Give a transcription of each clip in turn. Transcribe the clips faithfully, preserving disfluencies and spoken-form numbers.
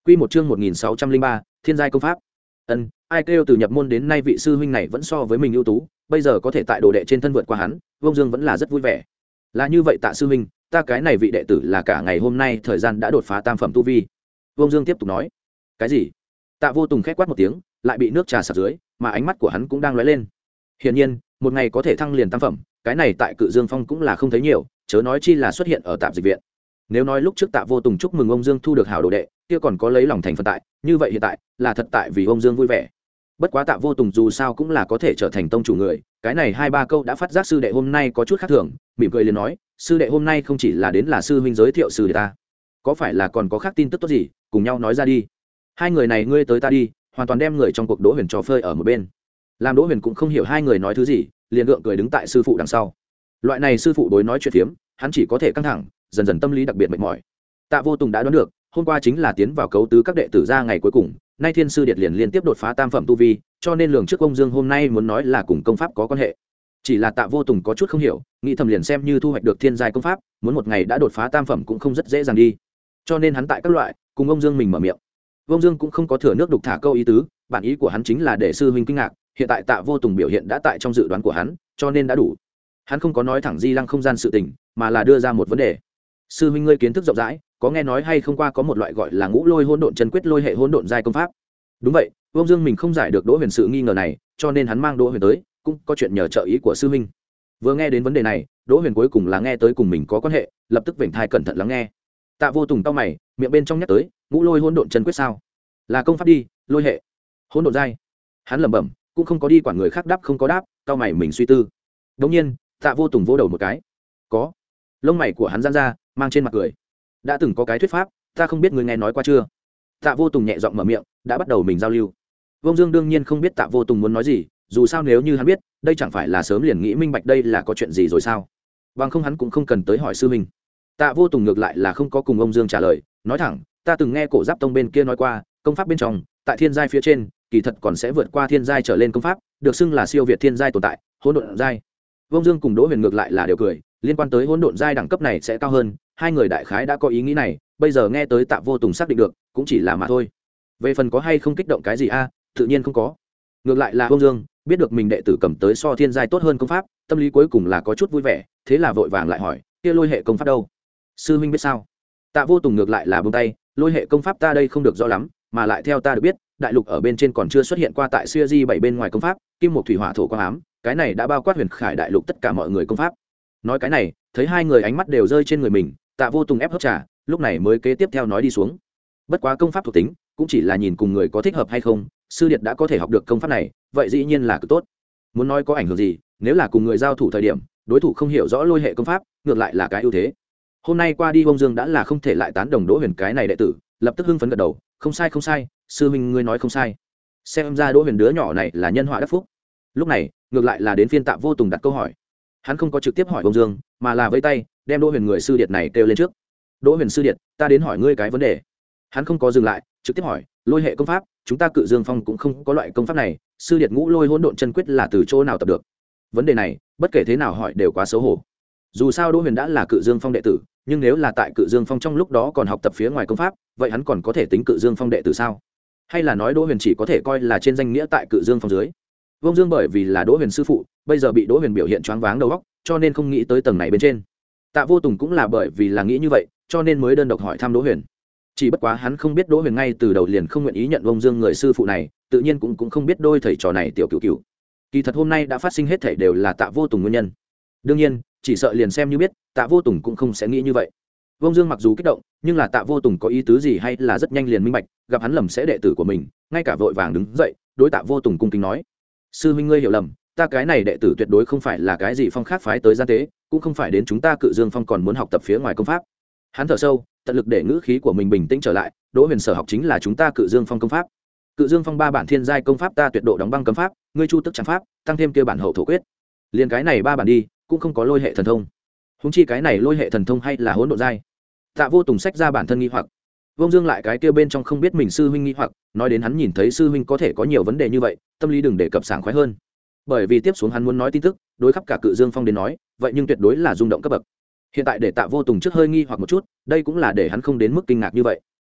Quy một chương một nghìn sáu trăm linh ba, Thiên giai công pháp. Ân, ai kêu từ nhập môn đến nay vị sư huynh này vẫn so với mình ưu tú, bây giờ có thể tại đồ đệ trên thân vượt qua hắn, Vương Dương vẫn là rất vui vẻ. Là như vậy Tạ sư huynh, ta cái này vị đệ tử là cả ngày hôm nay thời gian đã đột phá tam phẩm tu vi. Vương Dương tiếp tục nói. Cái gì? Tạ Vô Tùng khẽ quát một tiếng, lại bị nước trà sặc dưới, mà ánh mắt của hắn cũng đang lóe lên. Hiển nhiên, một ngày có thể thăng liền tam phẩm, cái này tại Cự Dương Phong cũng là không thấy nhiều, chớ nói chi là xuất hiện ở tạm dịch viện. Nếu nói lúc trước Tạ Vô Tùng chúc mừng ông Dương thu được hảo đồ đệ, kia còn có lấy lòng thành phần tại, như vậy hiện tại là thật tại vì ông Dương vui vẻ. Bất quá Tạ Vô Tùng dù sao cũng là có thể trở thành tông chủ người, cái này hai ba câu đã phát giác sư đệ hôm nay có chút khác thường, mỉm cười liền nói, sư đệ hôm nay không chỉ là đến là sư huynh giới thiệu sư đệ ta, có phải là còn có khác tin tức tốt gì, cùng nhau nói ra đi. Hai người này ngươi tới ta đi, hoàn toàn đem người trong cuộc Đỗ Huyền trò phơi ở một bên. Làm Đỗ Huyền cũng không hiểu hai người nói thứ gì, liền gượng cười đứng tại sư phụ đằng sau. Loại này sư phụ đối nói chuyện phiếm, hắn chỉ có thể căng thẳng, dần dần tâm lý đặc biệt mệt mỏi. Tạ Vô Tùng đã đoán được, hôm qua chính là tiến vào cấu tứ các đệ tử ra ngày cuối cùng, nay Thiên sư điệt liền liên tiếp đột phá tam phẩm tu vi, cho nên lường trước ông Dương hôm nay muốn nói là cùng công pháp có quan hệ. Chỉ là Tạ Vô Tùng có chút không hiểu, nghĩ thầm liền xem như thu hoạch được thiên giai công pháp, muốn một ngày đã đột phá tam phẩm cũng không rất dễ dàng đi. Cho nên hắn tại các loại, cùng ông Dương mình mở miệng. Ông Dương cũng không có thừa nước đục thả câu ý tứ, bản ý của hắn chính là để sư huynh kinh ngạc, hiện tại Tạ Vô Tùng biểu hiện đã tại trong dự đoán của hắn, cho nên đã đủ. Hắn không có nói thẳng Di Lăng không gian sự tình, mà là đưa ra một vấn đề. Sư huynh ngươi kiến thức rộng rãi, có nghe nói hay không qua có một loại gọi là Ngũ Lôi Hỗn Độn Chân Quyết lôi hệ hỗn độn giai công pháp? Đúng vậy, Vương Dương mình không giải được Đỗ Huyền sự nghi ngờ này, cho nên hắn mang Đỗ Huyền tới, cũng có chuyện nhờ trợ ý của sư huynh. Vừa nghe đến vấn đề này, Đỗ Huyền cuối cùng là nghe tới cùng mình có quan hệ, lập tức vểnh thai cẩn thận lắng nghe. Tạ Vô Tùng cau mày, miệng bên trong nhắc tới, Ngũ Lôi Hỗn Độn Chân Quyết sao? Là công pháp đi, lôi hệ, hỗn độn giai. Hắn lẩm bẩm, cũng không có đi quản người khác đáp không có đáp, cau mày mình suy tư. Đột nhiên, Tạ Vô Tùng vỗ đầu một cái. Có. Lông mày của hắn giãn ra, mang trên mặt cười. Đã từng có cái thuyết pháp, ta không biết người nghe nói qua chưa? Tạ Vô Tùng nhẹ giọng mở miệng, đã bắt đầu mình giao lưu. Vương Dương đương nhiên không biết Tạ Vô Tùng muốn nói gì, dù sao nếu như hắn biết, đây chẳng phải là sớm liền nghĩ minh bạch đây là có chuyện gì rồi sao? Bằng không hắn cũng không cần tới hỏi sư mình. Tạ Vô Tùng ngược lại là không có cùng ông Dương trả lời, nói thẳng, ta từng nghe Cổ Giáp Tông bên kia nói qua, công pháp bên trong, tại thiên giai phía trên, kỳ thật còn sẽ vượt qua thiên giai trở lên công pháp, được xưng là siêu việt thiên giai tồn tại, hỗn độn giai. Vương Dương cùng Đỗ Huyền ngược lại là đều cười, liên quan tới hỗn độn giai đẳng cấp này sẽ cao hơn, hai người đại khái đã có ý nghĩ này, bây giờ nghe tới Tạ Vô Tùng xác định được, cũng chỉ là mà thôi. Về phần có hay không kích động cái gì a, tự nhiên không có. Ngược lại là Vương Dương, biết được mình đệ tử cầm tới so thiên giai tốt hơn công pháp, tâm lý cuối cùng là có chút vui vẻ, thế là vội vàng lại hỏi, kia lôi hệ công pháp đâu? Sư huynh biết sao? Tạ Vô Tùng ngược lại là buông tay, lôi hệ công pháp ta đây không được rõ lắm, mà lại theo ta được biết, đại lục ở bên trên còn chưa xuất hiện qua tại Xưa Di bảy bên ngoài công pháp, kim một thủy hỏa thổ quang ám, cái này đã bao quát huyền khải đại lục tất cả mọi người công pháp. Nói cái này, thấy hai người ánh mắt đều rơi trên người mình, Tạ Vô Tùng ép hấp trà, lúc này mới kế tiếp theo nói đi xuống. Bất quá công pháp thuộc tính, cũng chỉ là nhìn cùng người có thích hợp hay không, sư điệt đã có thể học được công pháp này, vậy dĩ nhiên là cực tốt. Muốn nói có ảnh hưởng gì, nếu là cùng người giao thủ thời điểm, đối thủ không hiểu rõ lôi hệ công pháp, ngược lại là cái ưu thế. Hôm nay qua đi Bông Dương đã là không thể lại tán đồng Đỗ Huyền cái này đệ tử, lập tức hưng phấn gật đầu, không sai không sai, sư huynh ngươi nói không sai. Xem ra Đỗ Huyền đứa nhỏ này là nhân họa đắc phúc. Lúc này, ngược lại là đến phiên Tạ Vô Tùng đặt câu hỏi. Hắn không có trực tiếp hỏi Bông Dương, mà là vẫy tay, đem Đỗ Huyền người sư điệt này kêu lên trước. Đỗ Huyền sư điệt, ta đến hỏi ngươi cái vấn đề. Hắn không có dừng lại, trực tiếp hỏi, lôi hệ công pháp, chúng ta Cự Dương Phong cũng không có loại công pháp này, sư điệt Ngũ Lôi Hỗn Độn Chân Quyết là từ chỗ nào tập được? Vấn đề này, bất kể thế nào hỏi đều quá xấu hổ. Dù sao Đỗ Huyền đã là Cự Dương Phong đệ tử, nhưng nếu là tại Cự Dương Phong trong lúc đó còn học tập phía ngoài công pháp, vậy hắn còn có thể tính Cự Dương Phong đệ tử sao? Hay là nói Đỗ Huyền chỉ có thể coi là trên danh nghĩa tại Cự Dương Phong dưới? Vương Dương bởi vì là Đỗ Huyền sư phụ, bây giờ bị Đỗ Huyền biểu hiện choáng váng đầu óc, cho nên không nghĩ tới tầng này bên trên. Tạ Vô Tùng cũng là bởi vì là nghĩ như vậy, cho nên mới đơn độc hỏi thăm Đỗ Huyền. Chỉ bất quá hắn không biết Đỗ Huyền ngay từ đầu liền không nguyện ý nhận Vương Dương người sư phụ này, tự nhiên cũng cũng không biết đôi thầy trò này tiểu cửu cửu. Kỳ thật hôm nay đã phát sinh hết thảy đều là Tạ Vô Tùng nguyên nhân. Đương nhiên, chỉ sợ liền xem như biết, Tạ Vô Tùng cũng không sẽ nghĩ như vậy. Vương Dương mặc dù kích động, nhưng là Tạ Vô Tùng có ý tứ gì hay là rất nhanh liền minh bạch, gặp hắn lầm sẽ đệ tử của mình, ngay cả vội vàng đứng dậy, đối Tạ Vô Tùng cung kính nói: "Sư huynh ngươi hiểu lầm, ta cái này đệ tử tuyệt đối không phải là cái gì phong khác phái tới gian tế, cũng không phải đến chúng ta Cự Dương Phong còn muốn học tập phía ngoài công pháp." Hắn thở sâu, tận lực để ngữ khí của mình bình tĩnh trở lại, Đỗ Huyền sở học chính là chúng ta Cự Dương Phong công pháp. Cự Dương Phong ba bản thiên giai công pháp ta tuyệt độ đóng băng cấm pháp, ngươi chu tức trắng pháp, tăng thêm kia bản hậu thổ quyết. Liên cái này ba bản đi, cũng không có lôi hệ thần thông. Huống chi cái này lôi hệ thần thông hay là hỗn độn giai. Tạ Vô Tùng sách ra bản thân nghi hoặc. Vương Dương lại cái kia bên trong không biết mình sư huynh nghi hoặc, nói đến hắn nhìn thấy sư huynh có thể có nhiều vấn đề như vậy, tâm lý đừng để cập sảng khoái hơn. Bởi vì tiếp xuống hắn muốn nói tin tức, đối khắp cả Cự Dương Phong đến nói, vậy nhưng tuyệt đối là rung động cấp bậc. Hiện tại để Tạ Vô Tùng trước hơi nghi hoặc một chút, đây cũng là để hắn không đến mức kinh ngạc như vậy.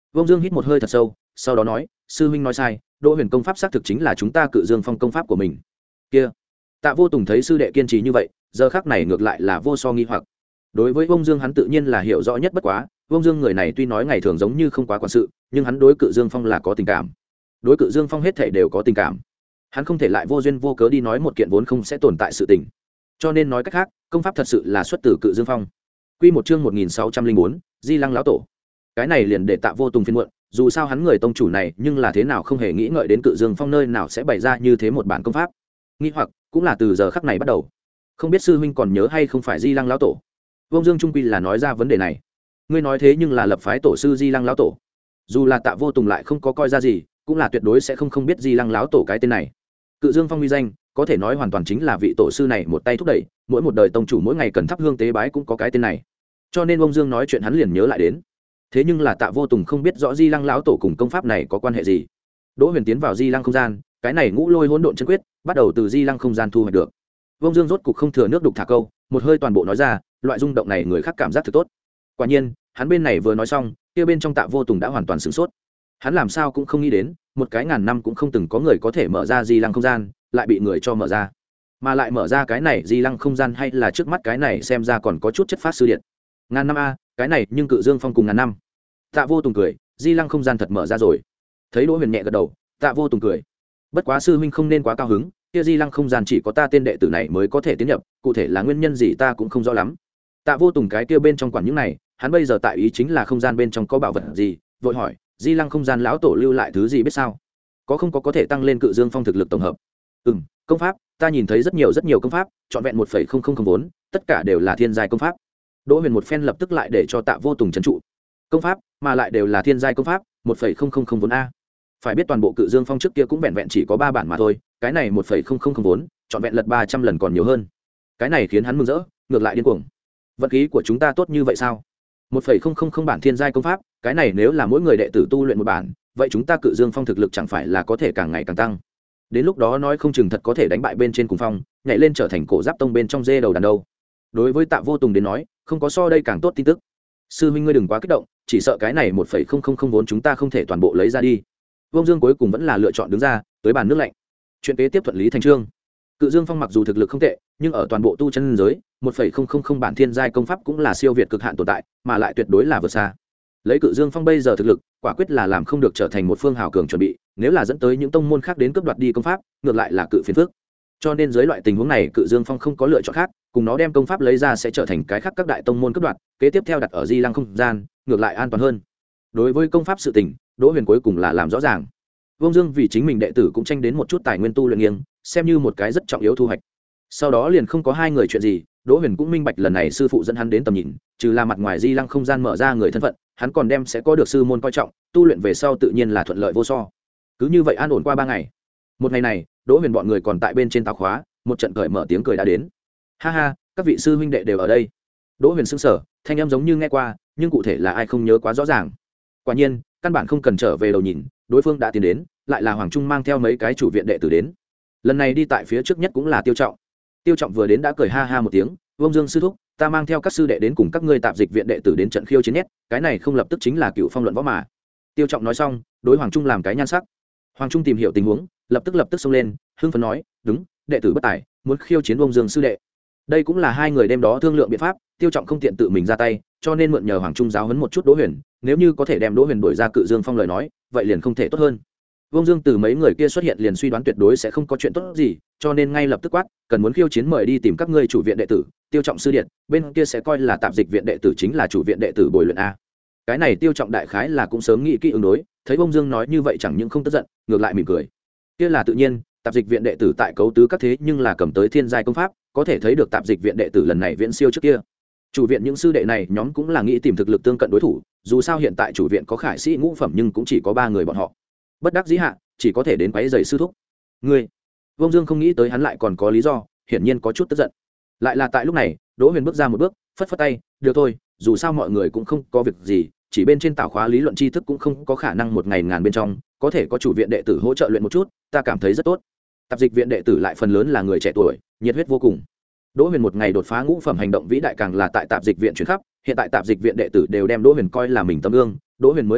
Vông Dương hít một hơi thật sâu, sau đó nói, sư huynh nói sai, Đỗ Huyền công pháp xác thực chính là chúng ta Cự Dương Phong công pháp của mình. Kia. Tạ Vô Tùng thấy sư đệ kiên trì như vậy, giờ khắc này ngược lại là vô so nghi hoặc. Đối với Vông Dương hắn tự nhiên là hiểu rõ nhất bất quá, Vông Dương người này tuy nói ngày thường giống như không quá quản sự, nhưng hắn đối Cự Dương Phong là có tình cảm. Đối Cự Dương Phong hết thảy đều có tình cảm. Hắn không thể lại vô duyên vô cớ đi nói một kiện vốn không sẽ tồn tại sự tình. Cho nên nói cách khác, công pháp thật sự là xuất từ Cự Dương Phong. Quy một chương một nghìn sáu trăm linh bốn, Di Lăng lão tổ. Cái này liền để Tạ Vô Tùng phiền muộn, dù sao hắn người tông chủ này, nhưng là thế nào không hề nghĩ ngợi đến Cự Dương Phong nơi nào sẽ bày ra như thế một bản công pháp. Nghi hoặc cũng là từ giờ khắc này bắt đầu. Không biết sư huynh còn nhớ hay không phải Di Lăng lão tổ. Vông Dương trung quy là nói ra vấn đề này. Ngươi nói thế nhưng là lập phái tổ sư Di Lăng lão tổ. Dù là Tạ Vô Tùng lại không có coi ra gì, cũng là tuyệt đối sẽ không không biết Di Lăng lão tổ cái tên này. Cự Dương Phong uy danh, có thể nói hoàn toàn chính là vị tổ sư này một tay thúc đẩy, mỗi một đời tông chủ mỗi ngày cần thắp hương tế bái cũng có cái tên này. Cho nên Vông Dương nói chuyện hắn liền nhớ lại đến. Thế nhưng là Tạ Vô Tùng không biết rõ Di Lăng lão tổ cùng công pháp này có quan hệ gì. Đỗ Huyền tiến vào Di Lăng không gian, cái này ngũ lôi hỗn độn chân quyết, bắt đầu từ Di Lăng không gian thu hoạch được. Vông Dương rốt cục không thừa nước đục thả câu, một hơi toàn bộ nói ra, loại rung động này người khác cảm giác thực tốt. Quả nhiên, hắn bên này vừa nói xong, kia bên trong Tạ Vô Tùng đã hoàn toàn sửng sốt. Hắn làm sao cũng không nghĩ đến, một cái ngàn năm cũng không từng có người có thể mở ra Di Lăng không gian, lại bị người cho mở ra. Mà lại mở ra cái này Di Lăng không gian hay là trước mắt cái này xem ra còn có chút chất phát sư điện. Ngàn năm a, cái này nhưng Cự Dương Phong cùng ngàn năm. Tạ Vô Tùng cười, Di Lăng không gian thật mở ra rồi. Thấy Đỗ Huyền nhẹ gật đầu, Tạ Vô Tùng cười. Bất quá sư huynh không nên quá cao hứng, kia Di Lăng không gian chỉ có ta tên đệ tử này mới có thể tiến nhập, cụ thể là nguyên nhân gì ta cũng không rõ lắm. Tạ Vô Tùng cái kia bên trong quản những này, hắn bây giờ tại ý chính là không gian bên trong có bảo vật gì, vội hỏi, Di Lăng không gian lão tổ lưu lại thứ gì biết sao? Có không có có thể tăng lên Cự Dương Phong thực lực tổng hợp? Ừm, công pháp, ta nhìn thấy rất nhiều rất nhiều công pháp, trọn vẹn một phẩy không không không vốn, tất cả đều là thiên giai công pháp. Đỗ Huyền một phen lập tức lại để cho Tạ Vô Tùng trấn trụ. Công pháp, mà lại đều là thiên giai công pháp, một phẩy không không không vốn a. Phải biết toàn bộ Cự Dương Phong trước kia cũng vẹn vẹn chỉ có ba bản mà thôi, cái này một phẩy không không không vốn, trọn vẹn lật ba trăm lần còn nhiều hơn. Cái này khiến hắn mừng rỡ, ngược lại điên cuồng. Vận khí của chúng ta tốt như vậy sao? một phẩy không không không bản thiên giai công pháp, cái này nếu là mỗi người đệ tử tu luyện một bản, vậy chúng ta Cự Dương Phong thực lực chẳng phải là có thể càng ngày càng tăng. Đến lúc đó nói không chừng thật có thể đánh bại bên trên cùng phong, nhảy lên trở thành cổ giáp tông bên trong dê đầu đàn đâu. Đối với Tạ Vô Tùng đến nói, không có so đây càng tốt tin tức. Sư huynh ngươi đừng quá kích động, chỉ sợ cái này một phẩy không không không vốn chúng ta không thể toàn bộ lấy ra đi. Vông Dương cuối cùng vẫn là lựa chọn đứng ra, tới bàn nước lạnh. Chuyện kế tiếp thuận lý thành chương. Cự Dương Phong mặc dù thực lực không tệ, nhưng ở toàn bộ tu chân giới, một phẩy không không không bản thiên giai công pháp cũng là siêu việt cực hạn tồn tại, mà lại tuyệt đối là vượt xa. Lấy Cự Dương Phong bây giờ thực lực, quả quyết là làm không được trở thành một phương hào cường chuẩn bị, nếu là dẫn tới những tông môn khác đến cướp đoạt đi công pháp, ngược lại là cự phiền phức. Cho nên dưới loại tình huống này, Cự Dương Phong không có lựa chọn khác, cùng nó đem công pháp lấy ra sẽ trở thành cái khác các đại tông môn cướp đoạt, kế tiếp theo đặt ở Di Lăng không gian, ngược lại an toàn hơn. Đối với công pháp sự tình, Đỗ Huyền cuối cùng là làm rõ ràng. Vông Dương vì chính mình đệ tử cũng tranh đến một chút tài nguyên tu luyện nghiêng, xem như một cái rất trọng yếu thu hoạch. Sau đó liền không có hai người chuyện gì, Đỗ Huyền cũng minh bạch lần này sư phụ dẫn hắn đến tầm nhìn, trừ là mặt ngoài Di Lăng không gian mở ra người thân phận, hắn còn đem sẽ có được sư môn coi trọng, tu luyện về sau tự nhiên là thuận lợi vô so. Cứ như vậy an ổn qua ba ngày. Một ngày này, Đỗ Huyền bọn người còn tại bên trên táo khóa, một trận cởi mở tiếng cười đã đến. Ha ha, các vị sư huynh đệ đều ở đây. Đỗ Huyền sững sờ, thanh âm giống như nghe qua, nhưng cụ thể là ai không nhớ quá rõ ràng. Quả nhiên, căn bản không cần trở về đầu nhìn, đối phương đã tiến đến, lại là Hoàng Trung mang theo mấy cái chủ viện đệ tử đến. Lần này đi tại phía trước nhất cũng là Tiêu Trọng. Tiêu Trọng vừa đến đã cười ha ha một tiếng, "Vông Dương sư thúc, ta mang theo các sư đệ đến cùng các ngươi tạp dịch viện đệ tử đến trận khiêu chiến nhét, cái này không lập tức chính là cựu phong luận võ mà." Tiêu Trọng nói xong, đối Hoàng Trung làm cái nhan sắc. Hoàng Trung tìm hiểu tình huống, lập tức lập tức xông lên, hưng phấn nói, "Đúng, đệ tử bất tài, muốn khiêu chiến Vông Dương sư đệ." Đây cũng là hai người đêm đó thương lượng biện pháp, Tiêu Trọng không tiện tự mình ra tay, cho nên mượn nhờ Hoàng Trung giáo huấn một chút Đỗ Huyền, nếu như có thể đem Đỗ Huyền đuổi ra Cự Dương Phong lời nói, vậy liền không thể tốt hơn. Vông Dương từ mấy người kia xuất hiện liền suy đoán tuyệt đối sẽ không có chuyện tốt gì, cho nên ngay lập tức quát, cần muốn khiêu chiến mời đi tìm các ngươi chủ viện đệ tử, Tiêu Trọng sư điện, bên kia sẽ coi là tạp dịch viện đệ tử chính là chủ viện đệ tử bồi luyện a. Cái này Tiêu Trọng đại khái là cũng sớm nghĩ kỹ ứng đối, thấy Vông Dương nói như vậy chẳng những không tức giận, ngược lại mỉm cười. Kia là tự nhiên, tạp dịch viện đệ tử tại cấu tứ các thế nhưng là cầm tới thiên giai công pháp, có thể thấy được tạp dịch viện đệ tử lần này viễn siêu trước kia. Chủ viện những sư đệ này nhóm cũng là nghĩ tìm thực lực tương cận đối thủ, dù sao hiện tại chủ viện có khải sĩ ngũ phẩm nhưng cũng chỉ có ba người bọn họ. Bất đắc dĩ hạ, chỉ có thể đến quấy giày sư thúc. Ngươi, Vông Dương không nghĩ tới hắn lại còn có lý do, hiển nhiên có chút tức giận. Lại là tại lúc này, Đỗ Huyền bước ra một bước, phất phất tay, "Được thôi, dù sao mọi người cũng không có việc gì, chỉ bên trên tảo khóa lý luận tri thức cũng không có khả năng một ngày ngàn bên trong, có thể có chủ viện đệ tử hỗ trợ luyện một chút, ta cảm thấy rất tốt." Tạp dịch viện đệ tử lại phần lớn là người trẻ tuổi, nhiệt huyết vô cùng. Đỗ Huyền một ngày đột phá ngũ phẩm hành động vĩ đại càng là tại tạp dịch viện chuyển khắp, hiện tại tạp dịch viện đệ tử đều đem Đỗ Huyền coi là mình tấm gương, Đỗ Huyền mới mở miệng,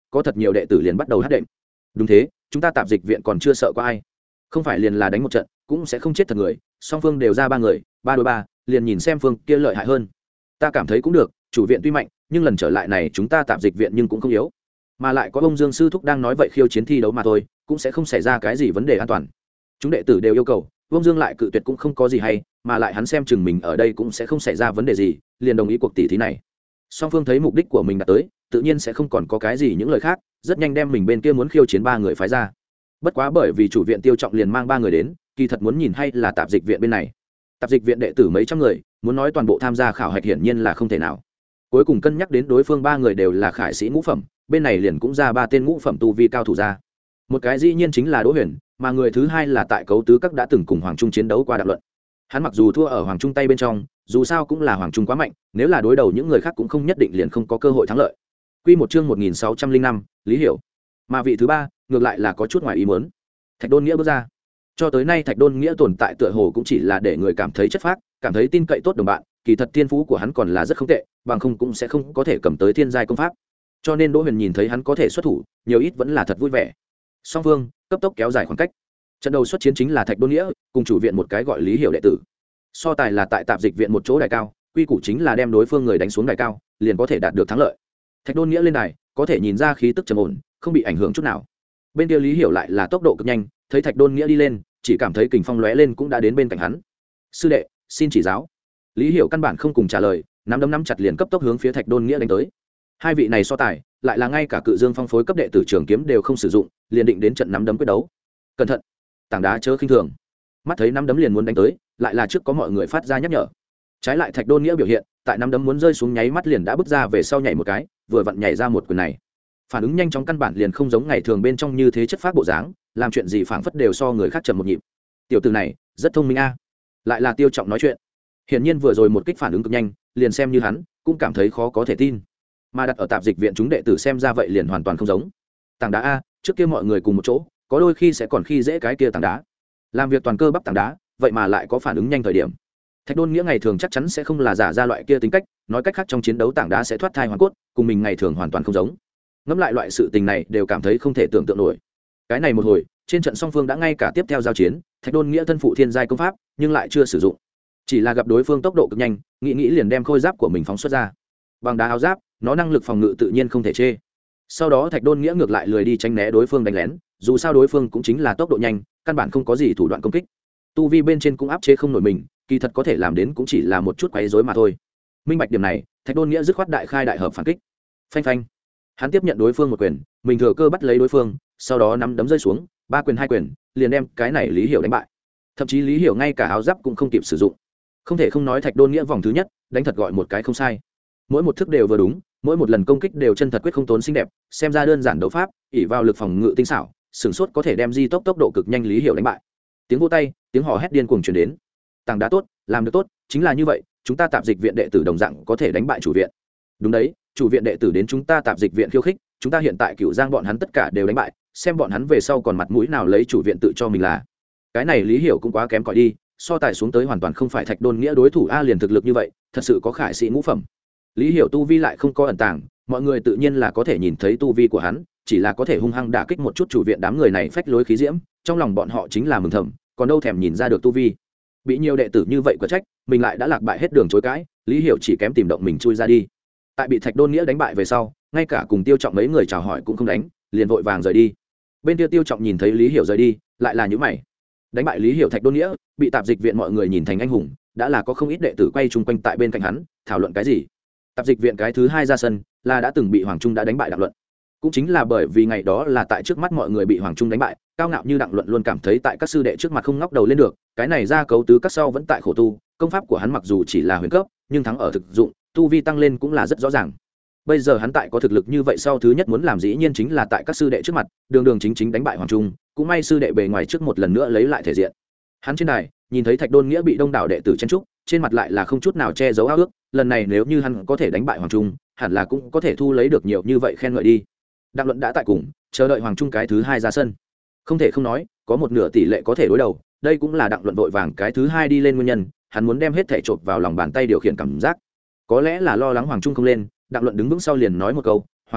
có thật nhiều đệ tử liền bắt đầu hát đệm. Đúng thế, chúng ta tạp dịch viện còn chưa sợ có ai, không phải liền là đánh một trận cũng sẽ không chết thật người, song phương đều ra ba người, ba đối ba, liền nhìn xem phương kia lợi hại hơn. Ta cảm thấy cũng được, chủ viện tuy mạnh nhưng lần trở lại này chúng ta tạp dịch viện nhưng cũng không yếu, mà lại có ông Dương sư thúc đang nói vậy khiêu chiến thi đấu mà thôi, cũng sẽ không xảy ra cái gì vấn đề an toàn. Chúng đệ tử đều yêu cầu, ông Dương lại cự tuyệt cũng không có gì hay, mà lại hắn xem chừng mình ở đây cũng sẽ không xảy ra vấn đề gì, liền đồng ý cuộc tỷ thí này. Song phương thấy mục đích của mình đã tới, tự nhiên sẽ không còn có cái gì những lời khác, rất nhanh đem mình bên kia muốn khiêu chiến ba người phái ra. Bất quá bởi vì chủ viện Tiêu Trọng liền mang ba người đến, kỳ thật muốn nhìn hay là tạp dịch viện bên này. Tạp dịch viện đệ tử mấy trăm người, muốn nói toàn bộ tham gia khảo hạch hiển nhiên là không thể nào. Cuối cùng cân nhắc đến đối phương ba người đều là khải sĩ ngũ phẩm, bên này liền cũng ra ba tên ngũ phẩm tu vi cao thủ ra. Một cái dĩ nhiên chính là Đỗ Huyền, mà người thứ hai là tại cấu tứ các đã từng cùng Hoàng Trung chiến đấu qua đạo luận. Hắn mặc dù thua ở Hoàng Trung tay bên trong, dù sao cũng là Hoàng Trung quá mạnh, nếu là đối đầu những người khác cũng không nhất định liền không có cơ hội thắng lợi. Quy một chương một nghìn sáu trăm linh năm, Lý Hiểu. Mà vị thứ ba, ngược lại là có chút ngoài ý muốn. Thạch Đôn Nghĩa bước ra. Cho tới nay Thạch Đôn Nghĩa tồn tại tựa hồ cũng chỉ là để người cảm thấy chất phác, cảm thấy tin cậy tốt đồng bạn, kỳ thật thiên phú của hắn còn là rất không tệ, bằng không cũng sẽ không có thể cầm tới thiên giai công pháp. Cho nên Đỗ Huyền nhìn thấy hắn có thể xuất thủ, nhiều ít vẫn là thật vui vẻ. Song phương cấp tốc kéo dài khoảng cách. Trận đầu xuất chiến chính là Thạch Đôn Nghĩa cùng chủ viện một cái gọi Lý Hiểu đệ tử. So tài là tại tạp dịch viện một chỗ đài cao, quy củ chính là đem đối phương người đánh xuống đài cao, liền có thể đạt được thắng lợi. Thạch Đôn Nghĩa lên đài, có thể nhìn ra khí tức trầm ổn, không bị ảnh hưởng chút nào. Bên kia Lý Hiểu lại là tốc độ cực nhanh, thấy Thạch Đôn Nghĩa đi lên, chỉ cảm thấy kình phong lóe lên cũng đã đến bên cạnh hắn. Sư đệ, xin chỉ giáo. Lý Hiểu căn bản không cùng trả lời, nắm đấm nắm chặt liền cấp tốc hướng phía Thạch Đôn Nghĩa đánh tới. Hai vị này so tài, lại là ngay cả Cự Dương Phong phối cấp đệ tử trường kiếm đều không sử dụng, liền định đến trận nắm đấm quyết đấu. Cẩn thận, tảng đá chớ khinh thường. Mắt thấy nắm đấm liền muốn đánh tới, lại là trước có mọi người phát ra nhắc nhở. Trái lại Thạch Đôn Nghĩa biểu hiện, tại nắm đấm muốn rơi xuống nháy mắt liền đã bước ra về sau nhảy một cái, vừa vặn nhảy ra một quyền này. Phản ứng nhanh chóng căn bản liền không giống ngày thường bên trong như thế chất phác bộ dáng, làm chuyện gì phảng phất đều so người khác chậm một nhịp. Tiểu tử này rất thông minh a. Lại là Tiêu Trọng nói chuyện. Hiển nhiên vừa rồi một kích phản ứng cực nhanh, liền xem như hắn cũng cảm thấy khó có thể tin. Mà đặt ở tạp dịch viện chúng đệ tử xem ra vậy liền hoàn toàn không giống. Tảng đá a, trước kia mọi người cùng một chỗ, có đôi khi sẽ còn khi dễ cái kia tảng đá. Làm việc toàn cơ bắp tảng đá, vậy mà lại có phản ứng nhanh thời điểm. Thạch Đôn Nghĩa ngày thường chắc chắn sẽ không là giả ra loại kia tính cách, nói cách khác trong chiến đấu tảng đá sẽ thoát thai hoàn cốt, cùng mình ngày thường hoàn toàn không giống. Ngẫm lại loại sự tình này đều cảm thấy không thể tưởng tượng nổi. Cái này một hồi, trên trận song phương đã ngay cả tiếp theo giao chiến, Thạch Đôn Nghĩa thân phụ thiên giai công pháp, nhưng lại chưa sử dụng. Chỉ là gặp đối phương tốc độ cực nhanh, nghĩ nghĩ liền đem khôi giáp của mình phóng xuất ra. Bằng đá áo giáp, nó năng lực phòng ngự tự nhiên không thể chê. Sau đó Thạch Đôn Nghĩa ngược lại lười đi tránh né đối phương đánh lén, dù sao đối phương cũng chính là tốc độ nhanh, căn bản không có gì thủ đoạn công kích. Tu vi bên trên cũng áp chế không nổi mình, kỳ thật có thể làm đến cũng chỉ là một chút quấy rối mà thôi. Minh bạch điểm này, Thạch Đôn Nghĩa dứt khoát đại khai đại hợp phản kích. Phanh phanh. Hắn tiếp nhận đối phương một quyền, mình thừa cơ bắt lấy đối phương, sau đó nắm đấm rơi xuống, ba quyền hai quyền, liền đem cái này Lý Hiểu đánh bại. Thậm chí Lý Hiểu ngay cả áo giáp cũng không kịp sử dụng. Không thể không nói Thạch Đôn Nghĩa vòng thứ nhất, đánh thật gọi một cái không sai. Mỗi một thức đều vừa đúng, mỗi một lần công kích đều chân thật quyết không tốn xinh đẹp, xem ra đơn giản đấu pháp, ỷ vào lực phòng ngự tinh xảo, sừng sốt có thể đem di tốc tốc độ cực nhanh Lý Hiểu đánh bại. Tiếng vỗ tay, tiếng hò hét điên cuồng truyền đến. Tảng đá tốt, làm được tốt, chính là như vậy, chúng ta tạp dịch viện đệ tử đồng dạng có thể đánh bại chủ viện. Đúng đấy, chủ viện đệ tử đến chúng ta tạp dịch viện khiêu khích, chúng ta hiện tại Cửu Giang bọn hắn tất cả đều đánh bại, xem bọn hắn về sau còn mặt mũi nào lấy chủ viện tự cho mình là. Cái này Lý Hiểu cũng quá kém cỏi đi, so tài xuống tới hoàn toàn không phải Thạch Đôn Nghĩa đối thủ a, liền thực lực như vậy, thật sự có khải sĩ ngũ phẩm. Lý Hiểu tu vi lại không có ẩn tàng, mọi người tự nhiên là có thể nhìn thấy tu vi của hắn, chỉ là có thể hung hăng đả kích một chút chủ viện đám người này phách lối khí diễm, trong lòng bọn họ chính là mừng thầm, còn đâu thèm nhìn ra được tu vi. Bị nhiều đệ tử như vậy có trách, mình lại đã lạc bại hết đường chối cãi, Lý Hiểu chỉ kém tìm động mình chui ra đi. Tại bị Thạch Đôn Nghĩa đánh bại về sau, ngay cả cùng Tiêu Trọng mấy người chào hỏi cũng không đánh, liền vội vàng rời đi. Bên kia Tiêu Trọng nhìn thấy Lý Hiểu rời đi, lại là nhíu mày. Đánh bại Lý Hiểu Thạch Đôn Nghĩa, bị tạp dịch viện mọi người nhìn thành anh hùng, đã là có không ít đệ tử quay chung quanh tại bên cạnh hắn, thảo luận cái gì. Tạp dịch viện cái thứ hai ra sân, là đã từng bị Hoàng Trung đã đánh bại Đặng Luận. Cũng chính là bởi vì ngày đó là tại trước mắt mọi người bị Hoàng Trung đánh bại, cao ngạo như Đặng Luận luôn cảm thấy tại các sư đệ trước mặt không ngóc đầu lên được, cái này ra cấu tứ các sau vẫn tại khổ tu, công pháp của hắn mặc dù chỉ là huyền cấp, nhưng thắng ở thực dụng, tu vi tăng lên cũng là rất rõ ràng. Bây giờ hắn tại có thực lực như vậy sau thứ nhất muốn làm dĩ nhiên chính là tại các sư đệ trước mặt, đường đường chính chính đánh bại Hoàng Trung, cũng may sư đệ bề ngoài trước một lần nữa lấy lại thể diện. Hắn trên này, nhìn thấy Thạch Đôn Nghĩa bị đông đảo đệ tử chen trúc, trên mặt lại là không chút nào che giấu ao ước, lần này nếu như hắn có thể đánh bại Hoàng Trung, hẳn là cũng có thể thu lấy được nhiều như vậy khen ngợi đi. Đặng Luận đã tại cùng, chờ đợi Hoàng Trung cái thứ hai ra sân. Không thể không nói, có một nửa tỷ lệ có thể đối đầu, đây cũng là Đặng Luận vội vàng cái thứ hai đi lên nguyên nhân, hắn muốn đem hết thể chộp vào lòng bàn tay điều khiển cảm giác. Có lẽ là lo lắng Hoàng Trung không lên, Đặng Luận đứng vững sau liền nói một câu, "Hoàng Trung,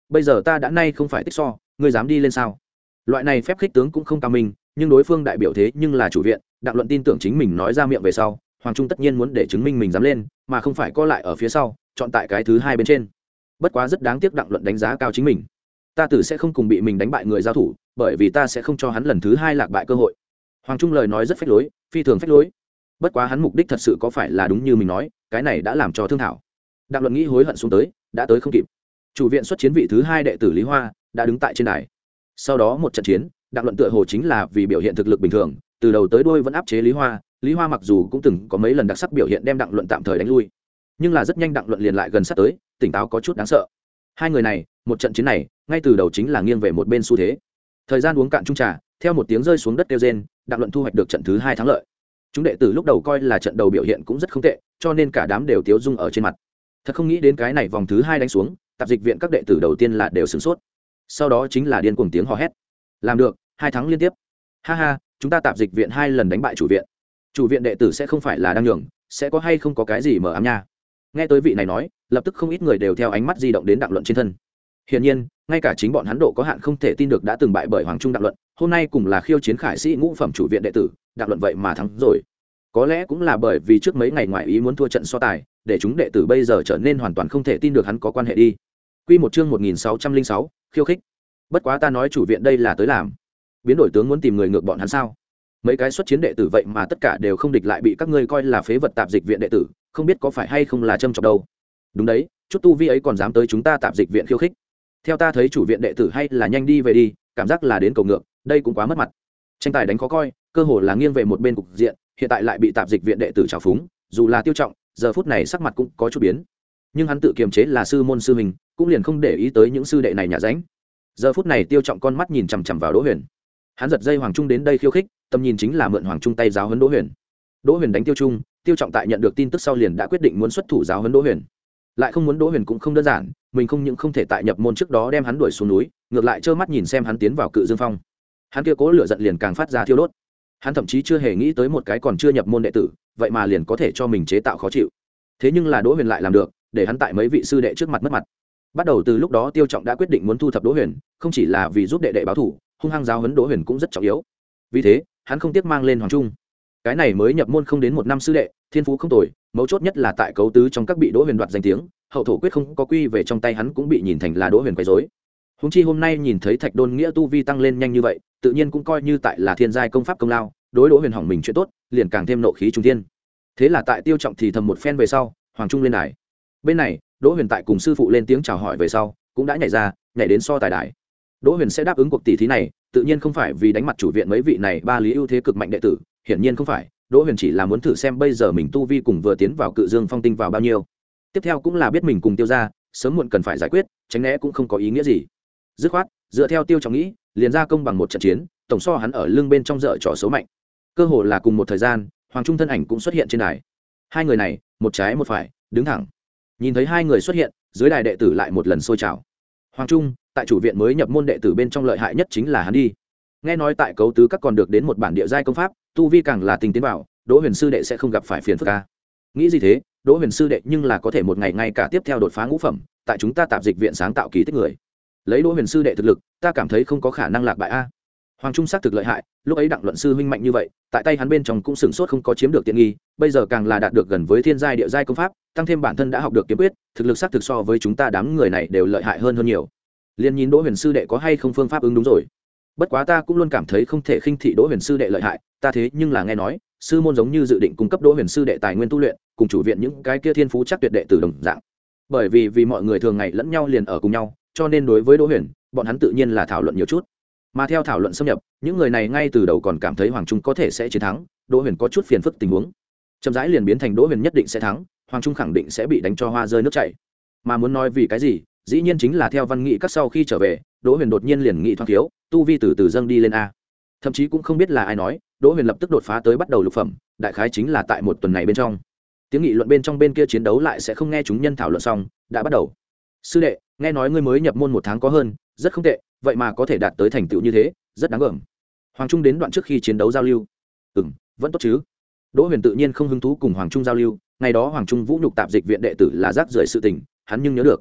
bây giờ ta đã nay không phải tích so ngươi dám đi lên sao? Loại này phép khích tướng cũng không cao minh, nhưng đối phương đại biểu thế nhưng là chủ viện, Đặng Luận tin tưởng chính mình nói ra miệng về sau, Hoàng Trung tất nhiên muốn để chứng minh mình dám lên, mà không phải co lại ở phía sau, chọn tại cái thứ hai bên trên. Bất quá rất đáng tiếc Đặng Luận đánh giá cao chính mình. Ta tử sẽ không cùng bị mình đánh bại người giao thủ, bởi vì ta sẽ không cho hắn lần thứ hai lạc bại cơ hội. Hoàng Trung lời nói rất phách lối, phi thường phách lối. Bất quá hắn mục đích thật sự có phải là đúng như mình nói, cái này đã làm cho thương thảo. Đặng Luận nghĩ hối hận xuống tới, đã tới không kịp. Chủ viện xuất chiến vị thứ hai đệ tử Lý Hoa đã đứng tại trên đài. Sau đó một trận chiến, Đặng Luận tựa hồ chính là vì biểu hiện thực lực bình thường, từ đầu tới đuôi vẫn áp chế Lý Hoa. Lý Hoa mặc dù cũng từng có mấy lần đặc sắc biểu hiện đem Đặng Luận tạm thời đánh lui, nhưng là rất nhanh Đặng Luận liền lại gần sát tới, tỉnh táo có chút đáng sợ. Hai người này, một trận chiến này, ngay từ đầu chính là nghiêng về một bên xu thế. Thời gian uống cạn chung trà, theo một tiếng rơi xuống đất kêu rên, Đặng Luận thu hoạch được trận thứ hai thắng lợi. Chúng đệ tử lúc đầu coi là trận đầu biểu hiện cũng rất không tệ, cho nên cả đám đều tiếu dung ở trên mặt. Thật không nghĩ đến cái này vòng thứ hai đánh xuống, tạp dịch viện các đệ tử đầu tiên là đều sửng sốt. Sau đó chính là điên cuồng tiếng hò hét. Làm được, hai thắng liên tiếp. Ha ha, chúng ta tạp dịch viện hai lần đánh bại chủ viện. Chủ viện đệ tử sẽ không phải là đang nhường, sẽ có hay không có cái gì mở ám nha. Nghe tới vị này nói, lập tức không ít người đều theo ánh mắt di động đến Đặng Luận trên thân. Hiển nhiên, ngay cả chính bọn hắn độ có hạn không thể tin được đã từng bại bởi Hoàng Trung Đặng Luận, hôm nay cùng là khiêu chiến khải sĩ ngũ phẩm chủ viện đệ tử, Đặng Luận vậy mà thắng rồi. Có lẽ cũng là bởi vì trước mấy ngày ngoại ý muốn thua trận so tài, để chúng đệ tử bây giờ trở nên hoàn toàn không thể tin được hắn có quan hệ đi. Quy một chương một nghìn sáu trăm lẻ sáu, khiêu khích. Bất quá ta nói chủ viện đây là tới làm, biến đổi tướng muốn tìm người ngược bọn hắn sao? Mấy cái xuất chiến đệ tử vậy mà tất cả đều không địch lại bị các ngươi coi là phế vật tạp dịch viện đệ tử, không biết có phải hay không là châm chọc đâu. Đúng đấy, chút tu vi ấy còn dám tới chúng ta tạp dịch viện khiêu khích. Theo ta thấy chủ viện đệ tử hay là nhanh đi về đi, cảm giác là đến cầu ngược, đây cũng quá mất mặt. Tranh tài đánh khó coi, cơ hồ là nghiêng về một bên cục diện, hiện tại lại bị tạp dịch viện đệ tử trào phúng, dù là Tiêu Trọng, giờ phút này sắc mặt cũng có chút biến. Nhưng hắn tự kiềm chế là sư môn sư mình, cũng liền không để ý tới những sư đệ này nhả ránh. Giờ phút này Tiêu Trọng con mắt nhìn chằm chằm vào Đỗ Huyền. Hắn giật dây Hoàng Trung đến đây khiêu khích, tầm nhìn chính là mượn Hoàng Trung tay giáo huấn Đỗ Huyền. Đỗ Huyền đánh Tiêu Trung, Tiêu Trọng tại nhận được tin tức sau liền đã quyết định muốn xuất thủ giáo huấn Đỗ Huyền. Lại không muốn Đỗ Huyền cũng không đơn giản, mình không những không thể tại nhập môn trước đó đem hắn đuổi xuống núi, ngược lại trơ mắt nhìn xem hắn tiến vào Cự Dương Phong. Hắn kia cố lửa giận liền càng phát ra thiêu đốt. Hắn thậm chí chưa hề nghĩ tới một cái còn chưa nhập môn đệ tử, vậy mà liền có thể cho mình chế tạo khó chịu. Thế nhưng là Đỗ Huyền lại làm được, để hắn tại mấy vị sư đệ trước mặt mất mặt. Bắt đầu từ lúc đó Tiêu Trọng đã quyết định muốn thu thập Đỗ Huyền, không chỉ là vì giúp đệ đệ báo thù, hung hăng giáo huấn Đỗ Huyền cũng rất trọng yếu. Vì thế, hắn không tiếc mang lên Hoàng Trung. Cái này mới nhập môn không đến một năm sư đệ, thiên phú không tồi, mấu chốt nhất là tại cấu tứ trong các bị Đỗ Huyền đoạt danh tiếng, hậu thổ quyết không có quy về trong tay hắn cũng bị nhìn thành là Đỗ Huyền quấy rối. Húng chi hôm nay nhìn thấy Thạch Đôn Nghĩa tu vi tăng lên nhanh như vậy, tự nhiên cũng coi như tại là thiên giai công pháp công lao, đối Đỗ Huyền hỏng mình chuyện tốt, liền càng thêm nộ khí trung thiên. Thế là tại Tiêu Trọng thì thầm một phen về sau, Hoàng Trung lên đài. Bên này, Đỗ Huyền tại cùng sư phụ lên tiếng chào hỏi về sau, cũng đã nhảy ra, nhảy đến so tài đài. Đỗ Huyền sẽ đáp ứng cuộc tỷ thí này, tự nhiên không phải vì đánh mặt chủ viện mấy vị này ba lý ưu thế cực mạnh đệ tử, hiển nhiên không phải, Đỗ Huyền chỉ là muốn thử xem bây giờ mình tu vi cùng vừa tiến vào Cự Dương Phong tinh vào bao nhiêu. Tiếp theo cũng là biết mình cùng Tiêu gia, sớm muộn cần phải giải quyết, tránh né cũng không có ý nghĩa gì. Dứt khoát, dựa theo Tiêu Trọng nghĩ, liền ra công bằng một trận chiến, tổng so hắn ở lưng bên trong dở trò xấu mạnh. Cơ hồ là cùng một thời gian, Hoàng Trung thân ảnh cũng xuất hiện trên đài. Hai người này, một trái một phải, đứng thẳng. Nhìn thấy hai người xuất hiện, dưới đài đệ tử lại một lần sôi trào. Hoàng Trung, tại chủ viện mới nhập môn đệ tử bên trong lợi hại nhất chính là hắn đi. Nghe nói tại cấu tứ các còn được đến một bản địa giai công pháp, tu vi càng là tình tiến vào, Đỗ Huyền sư đệ sẽ không gặp phải phiền phức a. Nghĩ gì thế, Đỗ Huyền sư đệ nhưng là có thể một ngày ngay cả tiếp theo đột phá ngũ phẩm, tại chúng ta tạp dịch viện sáng tạo kỳ tích người. Lấy Đỗ Huyền sư đệ thực lực, ta cảm thấy không có khả năng lạc bại a. Hoàng Trung xác thực lợi hại, lúc ấy Đặng Luận sư huynh mạnh như vậy, tại tay hắn bên trong cũng sửng sốt không có chiếm được tiện nghi, bây giờ càng là đạt được gần với thiên giai địa giai công pháp, tăng thêm bản thân đã học được kiếm quyết, thực lực xác thực so với chúng ta đám người này đều lợi hại hơn hơn nhiều. Liên nhìn Đỗ Huyền sư đệ có hay không phương pháp ứng đúng rồi. Bất quá ta cũng luôn cảm thấy không thể khinh thị Đỗ Huyền sư đệ lợi hại, ta thế nhưng là nghe nói, sư môn giống như dự định cung cấp Đỗ Huyền sư đệ tài nguyên tu luyện, cùng chủ viện những cái kia thiên phú chắc tuyệt đệ tử đồng dạng. Bởi vì vì mọi người thường ngày lẫn nhau liền ở cùng nhau, cho nên đối với Đỗ Huyền, bọn hắn tự nhiên là thảo luận nhiều chút. Mà theo thảo luận xâm nhập, những người này ngay từ đầu còn cảm thấy Hoàng Trung có thể sẽ chiến thắng, Đỗ Huyền có chút phiền phức tình huống. Chậm rãi liền biến thành Đỗ Huyền nhất định sẽ thắng, Hoàng Trung khẳng định sẽ bị đánh cho hoa rơi nước chảy. Mà muốn nói vì cái gì, dĩ nhiên chính là theo văn nghị các sau khi trở về, Đỗ Huyền đột nhiên liền nghị thoáng thiếu, tu vi từ từ dâng đi lên a. Thậm chí cũng không biết là ai nói, Đỗ Huyền lập tức đột phá tới bắt đầu lục phẩm, đại khái chính là tại một tuần này bên trong. Tiếng nghị luận bên trong bên kia chiến đấu lại sẽ không nghe chúng nhân thảo luận xong, đã bắt đầu. Sư đệ, nghe nói ngươi mới nhập môn một tháng có hơn, rất không tệ, vậy mà có thể đạt tới thành tựu như thế, rất đáng gờm. Hoàng Trung đến đoạn trước khi chiến đấu giao lưu. Ừm, vẫn tốt chứ. Đỗ Huyền tự nhiên không hứng thú cùng Hoàng Trung giao lưu, ngày đó Hoàng Trung vũ nhục tạp dịch viện đệ tử là rác rưởi sự tình, hắn nhưng nhớ được.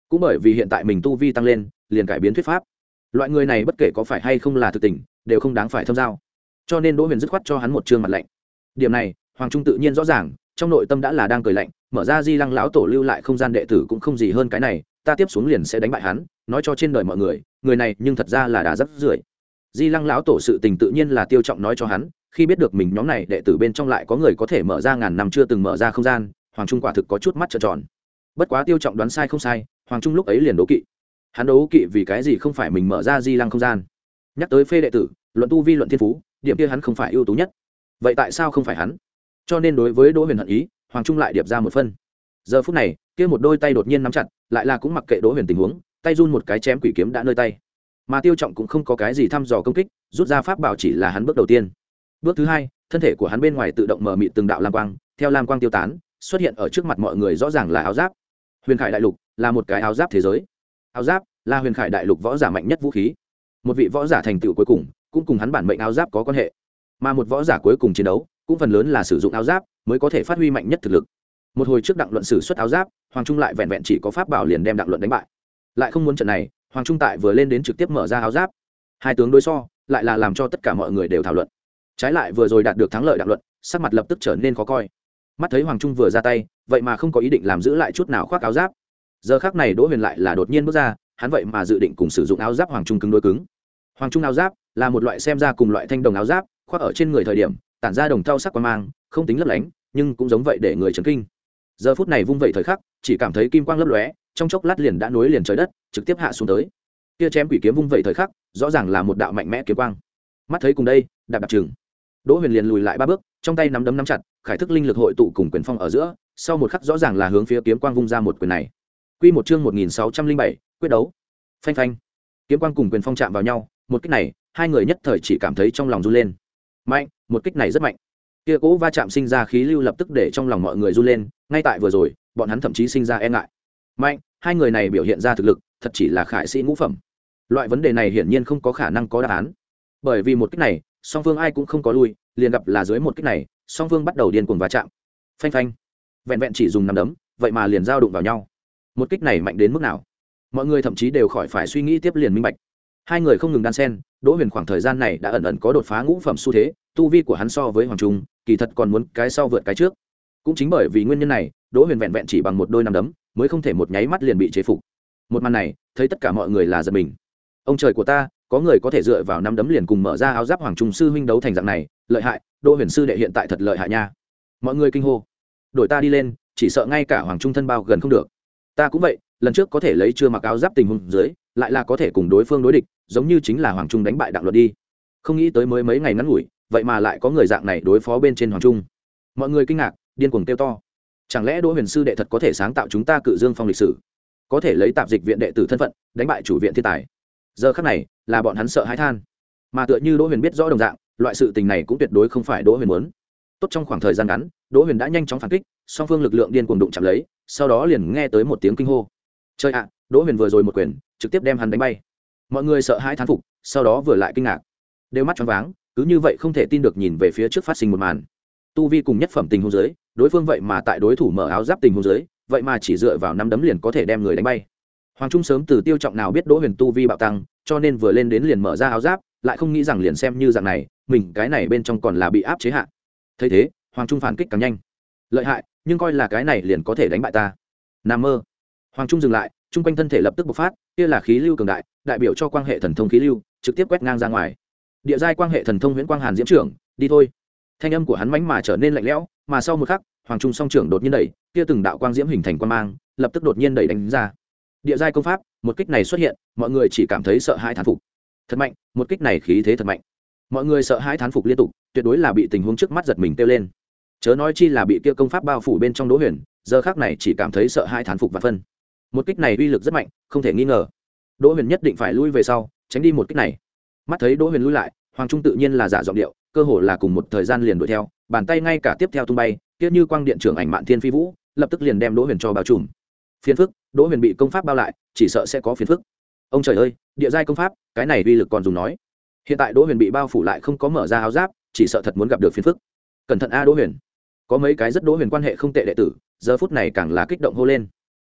cũng bởi vì hiện tại mình tu vi tăng lên liền cải biến thuyết pháp. Loại người này bất kể có phải hay không là thực tình đều không đáng phải thâm giao, cho nên Đỗ Huyền dứt khoát cho hắn một trương mặt lạnh. Điểm này Hoàng Trung tự nhiên rõ ràng, trong nội tâm đã là đang cười lạnh, mở ra Di Lăng lão tổ lưu lại không gian đệ tử cũng không gì hơn cái này, ta tiếp xuống liền sẽ đánh bại hắn, nói cho trên đời mọi người, người này nhưng thật ra là đá rất rưởi. Di Lăng lão tổ sự tình tự nhiên là Tiêu Trọng nói cho hắn, khi biết được mình nhóm này đệ tử bên trong lại có người có thể mở ra ngàn năm chưa từng mở ra không gian, Hoàng Trung quả thực có chút mắt trợn tròn. Bất quá Tiêu Trọng đoán sai không sai, Hoàng Trung lúc ấy liền đố kỵ. Hắn đố kỵ vì cái gì không phải mình mở ra Di Lăng không gian. Nhắc tới phê đệ tử, luận tu vi luận thiên phú, điểm kia hắn không phải ưu tú nhất. Vậy tại sao không phải hắn? Cho nên đối với Đỗ Huyền hận ý, Hoàng Trung lại điệp ra một phân. Giờ phút này, kia một đôi tay đột nhiên nắm chặt, lại là cũng mặc kệ Đỗ Huyền tình huống, tay run một cái chém quỷ kiếm đã nơi tay. Mà Tiêu Trọng cũng không có cái gì thăm dò công kích, rút ra pháp bảo chỉ là hắn bước đầu tiên. Bước thứ hai, thân thể của hắn bên ngoài tự động mở mịt từng đạo lam quang, theo lam quang tiêu tán, xuất hiện ở trước mặt mọi người rõ ràng là áo giáp. Huyền Khải đại lục là một cái áo giáp thế giới. Áo giáp là Huyền Khải đại lục võ giả mạnh nhất vũ khí. Một vị võ giả thành tựu cuối cùng, cũng cùng hắn bản mệnh áo giáp có quan hệ. Mà một võ giả cuối cùng chiến đấu, cũng phần lớn là sử dụng áo giáp mới có thể phát huy mạnh nhất thực lực. Một hồi trước đặng luận sử xuất áo giáp, Hoàng Trung lại vẹn vẹn chỉ có pháp bảo liền đem đặng luận đánh bại. Lại không muốn trận này, Hoàng Trung tại vừa lên đến trực tiếp mở ra áo giáp. Hai tướng đối so, lại là làm cho tất cả mọi người đều thảo luận. Trái lại vừa rồi đạt được thắng lợi đặng luận, sắc mặt lập tức trở nên khó coi. Mắt thấy Hoàng Trung vừa ra tay, vậy mà không có ý định làm giữ lại chút nào khoác áo giáp. Giờ khắc này Đỗ Huyền lại là đột nhiên bước ra, hắn vậy mà dự định cùng sử dụng áo giáp Hoàng Trung cứng đối cứng. Hoàng Trung áo giáp là một loại xem ra cùng loại thanh đồng áo giáp, khoác ở trên người thời điểm, tản ra đồng thau sắc quang mang, không tính lấp lánh, nhưng cũng giống vậy để người chấn kinh. Giờ phút này vung vậy thời khắc, chỉ cảm thấy kim quang lấp lóe, trong chốc lát liền đã nối liền trời đất, trực tiếp hạ xuống tới. Kia chém quỷ kiếm vung vậy thời khắc, rõ ràng là một đạo mạnh mẽ kiếm quang. Mắt thấy cùng đây, đạp đạp chừng. Đỗ Huyền liền lùi lại ba bước, trong tay nắm đấm nắm chặt, khải thức linh lực hội tụ cùng quyền phong ở giữa, sau một khắc rõ ràng là hướng phía kiếm quang vung ra một quyền này. Quy một chương một nghìn sáu trăm linh bảy, quyết đấu. Phanh phanh. Kiếm quang cùng quyền phong chạm vào nhau, một kích này, hai người nhất thời chỉ cảm thấy trong lòng run lên. Mạnh, một kích này rất mạnh. Kia cố va chạm sinh ra khí lưu lập tức để trong lòng mọi người run lên, ngay tại vừa rồi, bọn hắn thậm chí sinh ra e ngại. Mạnh, hai người này biểu hiện ra thực lực, thật chỉ là khải sĩ ngũ phẩm. Loại vấn đề này hiển nhiên không có khả năng có đáp án. Bởi vì một kích này, song phương ai cũng không có lui, liền gặp là dưới một kích này, song phương bắt đầu điên cuồng va chạm. Phanh phanh. Vẹn vẹn chỉ dùng nắm đấm, vậy mà liền giao đụng vào nhau. Một kích này mạnh đến mức nào? Mọi người thậm chí đều khỏi phải suy nghĩ tiếp liền minh bạch. Hai người không ngừng đan xen, Đỗ Huyền khoảng thời gian này đã ẩn ẩn có đột phá ngũ phẩm xu thế, tu vi của hắn so với Hoàng Trung, kỳ thật còn muốn cái sau vượt cái trước. Cũng chính bởi vì nguyên nhân này, Đỗ Huyền vẹn vẹn chỉ bằng một đôi nắm đấm, mới không thể một nháy mắt liền bị chế phục. Một màn này, thấy tất cả mọi người là giật mình. Ông trời của ta, có người có thể dựa vào nắm đấm liền cùng mở ra áo giáp Hoàng Trung sư huynh đấu thành dạng này, lợi hại, Đỗ Huyền sư đệ hiện tại thật lợi hại nha. Mọi người kinh hô. Đổi ta đi lên, chỉ sợ ngay cả Hoàng Trung thân bao gần không được. Ta cũng vậy, lần trước có thể lấy chưa mặc áo giáp tình huống dưới, lại là có thể cùng đối phương đối địch, giống như chính là Hoàng Trung đánh bại Đặng Luật đi. Không nghĩ tới mới mấy ngày ngắn ngủi, vậy mà lại có người dạng này đối phó bên trên Hoàng Trung. Mọi người kinh ngạc, điên cuồng kêu to. Chẳng lẽ Đỗ Huyền sư đệ thật có thể sáng tạo chúng ta Cự Dương Phong lịch sử, có thể lấy tạp dịch viện đệ tử thân phận đánh bại chủ viện thiên tài? Giờ khắc này, là bọn hắn sợ hãi than. Mà tựa như Đỗ Huyền biết rõ đồng dạng, loại sự tình này cũng tuyệt đối không phải Đỗ Huyền muốn. Tốt trong khoảng thời gian ngắn, Đỗ Huyền đã nhanh chóng phản kích, song phương lực lượng điên cuồng đụng chạm lấy, sau đó liền nghe tới một tiếng kinh hô. Trời ạ, Đỗ Huyền vừa rồi một quyền, trực tiếp đem hắn đánh bay. Mọi người sợ hãi thán phục, sau đó vừa lại kinh ngạc, đều mắt choáng váng, cứ như vậy không thể tin được nhìn về phía trước phát sinh một màn. Tu vi cùng nhất phẩm tình huống dưới, đối phương vậy mà tại đối thủ mở áo giáp tình huống dưới, vậy mà chỉ dựa vào năm đấm liền có thể đem người đánh bay. Hoàng Trung sớm từ Tiêu Trọng nào biết Đỗ Huyền tu vi bạo tăng, cho nên vừa lên đến liền mở ra áo giáp, lại không nghĩ rằng liền xem như dạng này, mình cái này bên trong còn là bị áp chế hạ. Thấy thế, Hoàng Trung phản kích càng nhanh. Lợi hại, nhưng coi là cái này liền có thể đánh bại ta. Nam mơ. Hoàng Trung dừng lại, trung quanh thân thể lập tức bộc phát, kia là khí lưu cường đại, đại biểu cho quang hệ thần thông khí lưu, trực tiếp quét ngang ra ngoài. Địa giai quang hệ thần thông Huyễn Quang Hàn Diễm trưởng, đi thôi. Thanh âm của hắn mãnh mà trở nên lạnh lẽo, mà sau một khắc, Hoàng Trung song trưởng đột nhiên đẩy, kia từng đạo quang diễm hình thành quang mang, lập tức đột nhiên đẩy đánh ra. Địa giai công pháp, một kích này xuất hiện, mọi người chỉ cảm thấy sợ hãi thán phục. Thật mạnh, một kích này khí thế thật mạnh. Mọi người sợ hãi thán phục liên tục, tuyệt đối là bị tình huống trước mắt giật mình kêu lên. Chớ nói chi là bị kia công pháp bao phủ bên trong Đỗ Huyền, giờ khắc này chỉ cảm thấy sợ hãi thán phục và phân. Một kích này uy lực rất mạnh, không thể nghi ngờ. Đỗ Huyền nhất định phải lui về sau, tránh đi một kích này. Mắt thấy Đỗ Huyền lui lại, Hoàng Trung tự nhiên là giả giọng điệu, cơ hồ là cùng một thời gian liền đuổi theo, bàn tay ngay cả tiếp theo tung bay, kia như quang điện trưởng ảnh Mạn Thiên Phi Vũ, lập tức liền đem Đỗ Huyền cho bao trùm. Phiền phức, Đỗ Huyền bị công pháp bao lại, chỉ sợ sẽ có phiền phức. Ông trời ơi, địa giai công pháp, cái này uy lực còn dùng nói. Hiện tại Đỗ Huyền bị bao phủ lại không có mở ra áo giáp, chỉ sợ thật muốn gặp được phiền phức. Cẩn thận a Đỗ Huyền. Có mấy cái rất Đỗ Huyền quan hệ không tệ đệ tử, giờ phút này càng là kích động hô lên.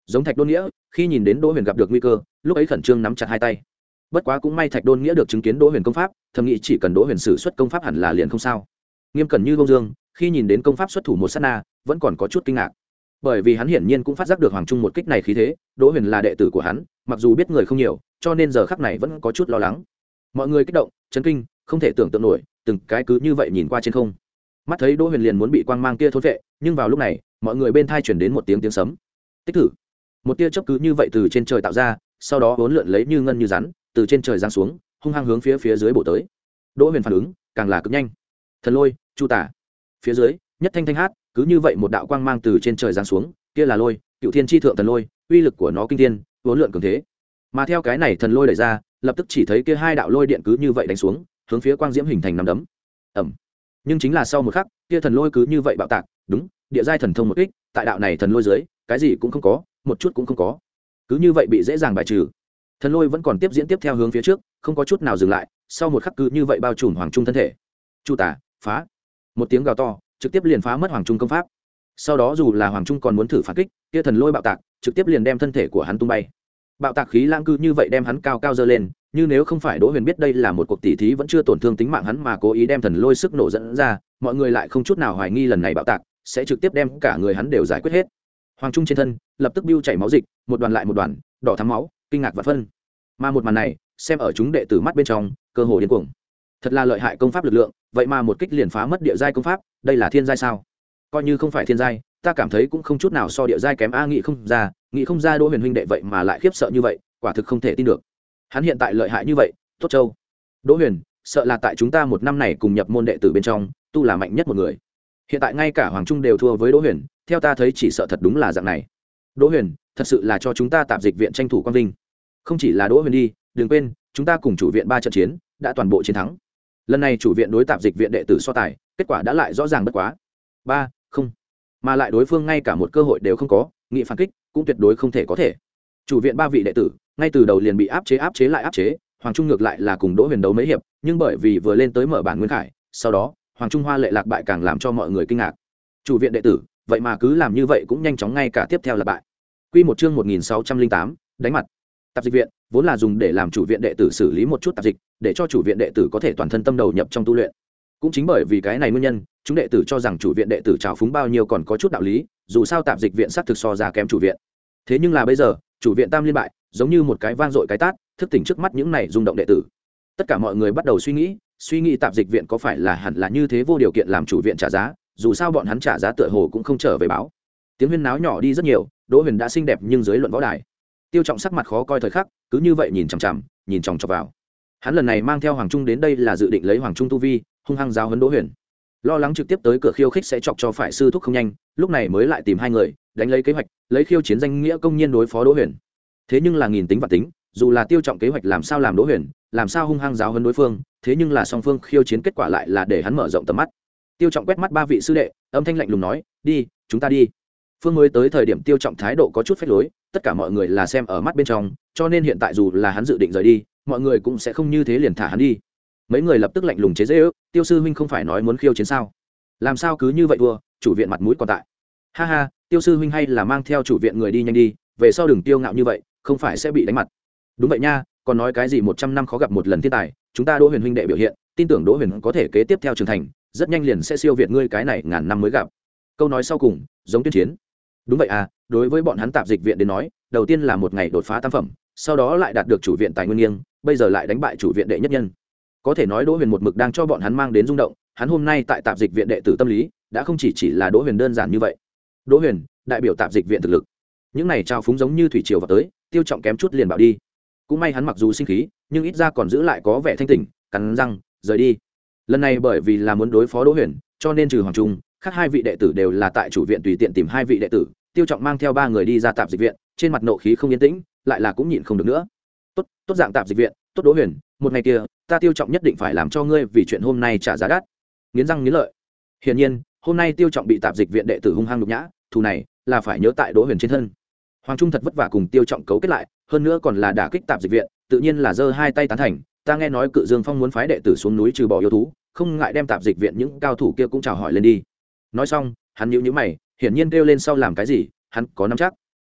giống Thạch Đôn Nghĩa khi nhìn đến Đỗ Huyền gặp được nguy cơ, lúc ấy khẩn trương nắm chặt hai tay. Bất quá cũng may Thạch Đôn Nghĩa được chứng kiến Đỗ Huyền công pháp, thầm nghĩ chỉ cần Đỗ Huyền sử xuất công pháp hẳn là liền không sao. Nghiêm cẩn như Bông Dương khi nhìn đến công pháp xuất thủ một sát na vẫn còn có chút kinh ngạc, bởi vì hắn hiển nhiên cũng phát giác được Hoàng Trung một kích này khí thế. Đỗ Huyền là đệ tử của hắn, mặc dù biết người không nhiều, cho nên giờ khắc này vẫn có chút lo lắng. Mọi người kích động chấn kinh, không thể tưởng tượng nổi, từng cái cứ như vậy nhìn qua trên không. Mắt thấy Đỗ Huyền liền muốn bị quang mang kia thôn vệ, nhưng vào lúc này mọi người bên thai chuyển đến một tiếng tiếng sấm. Tích thử, một tia chớp cứ như vậy từ trên trời tạo ra, sau đó uốn lượn lấy như ngân như rắn từ trên trời giáng xuống, hung hăng hướng phía phía dưới bổ tới. Đỗ Huyền phản ứng càng là cực nhanh. Thần lôi, chu tả. Phía dưới nhất thanh thanh hát, cứ như vậy một đạo quang mang từ trên trời giáng xuống, kia là lôi, cựu thiên chi thượng thần lôi, uy lực của nó kinh thiên, uốn lượn cường thế. Mà theo cái này thần lôi đẩy ra, lập tức chỉ thấy kia hai đạo lôi điện cứ như vậy đánh xuống, hướng phía quang diễm hình thành nắm đấm. Ầm. Nhưng chính là sau một khắc, kia thần lôi cứ như vậy bạo tạc, đúng, địa giai thần thông một kích, tại đạo này thần lôi dưới, cái gì cũng không có, một chút cũng không có. Cứ như vậy bị dễ dàng bài trừ. Thần lôi vẫn còn tiếp diễn tiếp theo hướng phía trước, không có chút nào dừng lại, sau một khắc cứ như vậy bao trùm Hoàng Trung thân thể. Chu tả, phá. Một tiếng gào to, trực tiếp liền phá mất Hoàng Trung công pháp. Sau đó dù là Hoàng Trung còn muốn thử phản kích, kia thần lôi bạo tạc, trực tiếp liền đem thân thể của hắn tung bay. Bạo tạc khí lãng cư như vậy đem hắn cao cao dơ lên, như nếu không phải Đỗ Huyền biết đây là một cuộc tỉ thí vẫn chưa tổn thương tính mạng hắn mà cố ý đem thần lôi sức nổ dẫn ra, mọi người lại không chút nào hoài nghi lần này bạo tạc sẽ trực tiếp đem cả người hắn đều giải quyết hết. Hoàng Trung trên thân lập tức bưu chảy máu dịch, một đoàn lại một đoàn, đỏ thắm máu, kinh ngạc và phân. Mà một màn này, xem ở chúng đệ tử mắt bên trong, cơ hồ điên cuồng. Thật là lợi hại công pháp lực lượng, vậy mà một kích liền phá mất địa giai công pháp, đây là thiên giai sao? Coi như không phải thiên giai, ta cảm thấy cũng không chút nào so địa giai kém a, nghĩ không ra, nghĩ không ra Đỗ Huyền huynh đệ vậy mà lại khiếp sợ như vậy, quả thực không thể tin được. Hắn hiện tại lợi hại như vậy, tốt châu. Đỗ Huyền, sợ là tại chúng ta một năm này cùng nhập môn đệ tử bên trong, tu là mạnh nhất một người. Hiện tại ngay cả Hoàng Trung đều thua với Đỗ Huyền, theo ta thấy chỉ sợ thật đúng là dạng này. Đỗ Huyền, thật sự là cho chúng ta tạp dịch viện tranh thủ quang vinh. Không chỉ là Đỗ Huyền đi, đừng quên, chúng ta cùng chủ viện ba trận chiến, đã toàn bộ chiến thắng. Lần này chủ viện đối tạp dịch viện đệ tử so tài, kết quả đã lại rõ ràng bất quá. Ba, không. Mà lại đối phương ngay cả một cơ hội đều không có, nghị phản kích cũng tuyệt đối không thể có thể. Chủ viện ba vị đệ tử, ngay từ đầu liền bị áp chế áp chế lại áp chế, Hoàng Trung ngược lại là cùng Đỗ Huyền đấu mấy hiệp, nhưng bởi vì vừa lên tới mở bản nguyên khải, sau đó, Hoàng Trung Hoa lệ lạc bại càng làm cho mọi người kinh ngạc. Chủ viện đệ tử, vậy mà cứ làm như vậy cũng nhanh chóng ngay cả tiếp theo là bại. Quy một chương một nghìn sáu trăm lẻ tám, đánh mặt. Tạp dịch viện vốn là dùng để làm chủ viện đệ tử xử lý một chút tạp dịch, để cho chủ viện đệ tử có thể toàn thân tâm đầu nhập trong tu luyện. Cũng chính bởi vì cái này nguyên nhân, chúng đệ tử cho rằng chủ viện đệ tử trào phúng bao nhiêu còn có chút đạo lý, dù sao tạp dịch viện xác thực so ra kém chủ viện. Thế nhưng là bây giờ, chủ viện tam liên bại, giống như một cái vang dội cái tát, thức tỉnh trước mắt những này rung động đệ tử. Tất cả mọi người bắt đầu suy nghĩ, suy nghĩ tạp dịch viện có phải là hẳn là như thế vô điều kiện làm chủ viện trả giá, dù sao bọn hắn trả giá tựa hồ cũng không trở về báo. Tiếng huyên náo nhỏ đi rất nhiều, Đỗ Huyền đã xinh đẹp nhưng dưới luận võ đài. Tiêu Trọng sắc mặt khó coi thời khắc, cứ như vậy nhìn chằm chằm, nhìn chòng chọc vào. Hắn lần này mang theo Hoàng Trung đến đây là dự định lấy Hoàng Trung tu vi, hung hăng giáo huấn Đỗ Huyền. Lo lắng trực tiếp tới cửa khiêu khích sẽ chọc cho phải sư thúc không nhanh, lúc này mới lại tìm hai người, đánh lấy kế hoạch, lấy khiêu chiến danh nghĩa công nhiên đối phó Đỗ Huyền. Thế nhưng là nghìn tính và tính, dù là Tiêu Trọng kế hoạch làm sao làm Đỗ Huyền, làm sao hung hăng giáo huấn đối phương, thế nhưng là song phương khiêu chiến kết quả lại là để hắn mở rộng tầm mắt. Tiêu Trọng quét mắt ba vị sư đệ, âm thanh lạnh lùng nói, "Đi, chúng ta đi." Phương mới tới thời điểm Tiêu Trọng thái độ có chút phách lối, tất cả mọi người là xem ở mắt bên trong, cho nên hiện tại dù là hắn dự định rời đi, mọi người cũng sẽ không như thế liền thả hắn đi. Mấy người lập tức lạnh lùng chế giễu, "Tiêu sư huynh không phải nói muốn khiêu chiến sao? Làm sao cứ như vậy thua, chủ viện mặt mũi còn tại." "Ha ha, Tiêu sư huynh hay là mang theo chủ viện người đi nhanh đi, về sau đừng tiêu ngạo như vậy, không phải sẽ bị đánh mặt." "Đúng vậy nha, còn nói cái gì một trăm năm khó gặp một lần thiên tài, chúng ta Đỗ Huyền huynh đệ biểu hiện, tin tưởng Đỗ Huyền có thể kế tiếp theo trưởng thành, rất nhanh liền sẽ siêu việt ngươi cái này ngàn năm mới gặp." Câu nói sau cùng, giống tuyên chiến. Đúng vậy à, đối với bọn hắn tạp dịch viện đến nói, đầu tiên là một ngày đột phá tam phẩm, sau đó lại đạt được chủ viện tài nguyên nghiêng, bây giờ lại đánh bại chủ viện đệ nhất nhân. Có thể nói Đỗ Huyền một mực đang cho bọn hắn mang đến rung động, hắn hôm nay tại tạp dịch viện đệ tử tâm lý, đã không chỉ chỉ là Đỗ Huyền đơn giản như vậy. Đỗ Huyền, đại biểu tạp dịch viện thực lực. Những này trao phúng giống như thủy triều vào tới, Tiêu Trọng kém chút liền bảo đi. Cũng may hắn mặc dù sinh khí, nhưng ít ra còn giữ lại có vẻ thanh tỉnh, cắn răng rời đi. Lần này bởi vì là muốn đối phó Đỗ Huyền, cho nên trừ Hoàng Trung, khác hai vị đệ tử đều là tại chủ viện tùy tiện tìm hai vị đệ tử. Tiêu Trọng mang theo ba người đi ra tạp dịch viện, trên mặt nộ khí không yên tĩnh, lại là cũng nhịn không được nữa. Tốt, tốt dạng tạp dịch viện, tốt Đỗ Huyền, một ngày kia, ta Tiêu Trọng nhất định phải làm cho ngươi vì chuyện hôm nay trả giá đắt. Nghiến răng nghiến lợi. Hiển nhiên, hôm nay Tiêu Trọng bị tạp dịch viện đệ tử hung hăng nhục nhã, thù này là phải nhớ tại Đỗ Huyền trên thân. Hoàng Trung thật vất vả cùng Tiêu Trọng cấu kết lại, hơn nữa còn là đả kích tạp dịch viện, tự nhiên là giơ hai tay tán thành. Ta nghe nói Cự Dương Phong muốn phái đệ tử xuống núi trừ bỏ yêu thú, không ngại đem tạp dịch viện những cao thủ kia cũng chào hỏi lên đi. Nói xong, hắn nhíu nhíu mày, hiển nhiên kêu lên sau làm cái gì, hắn có nắm chắc.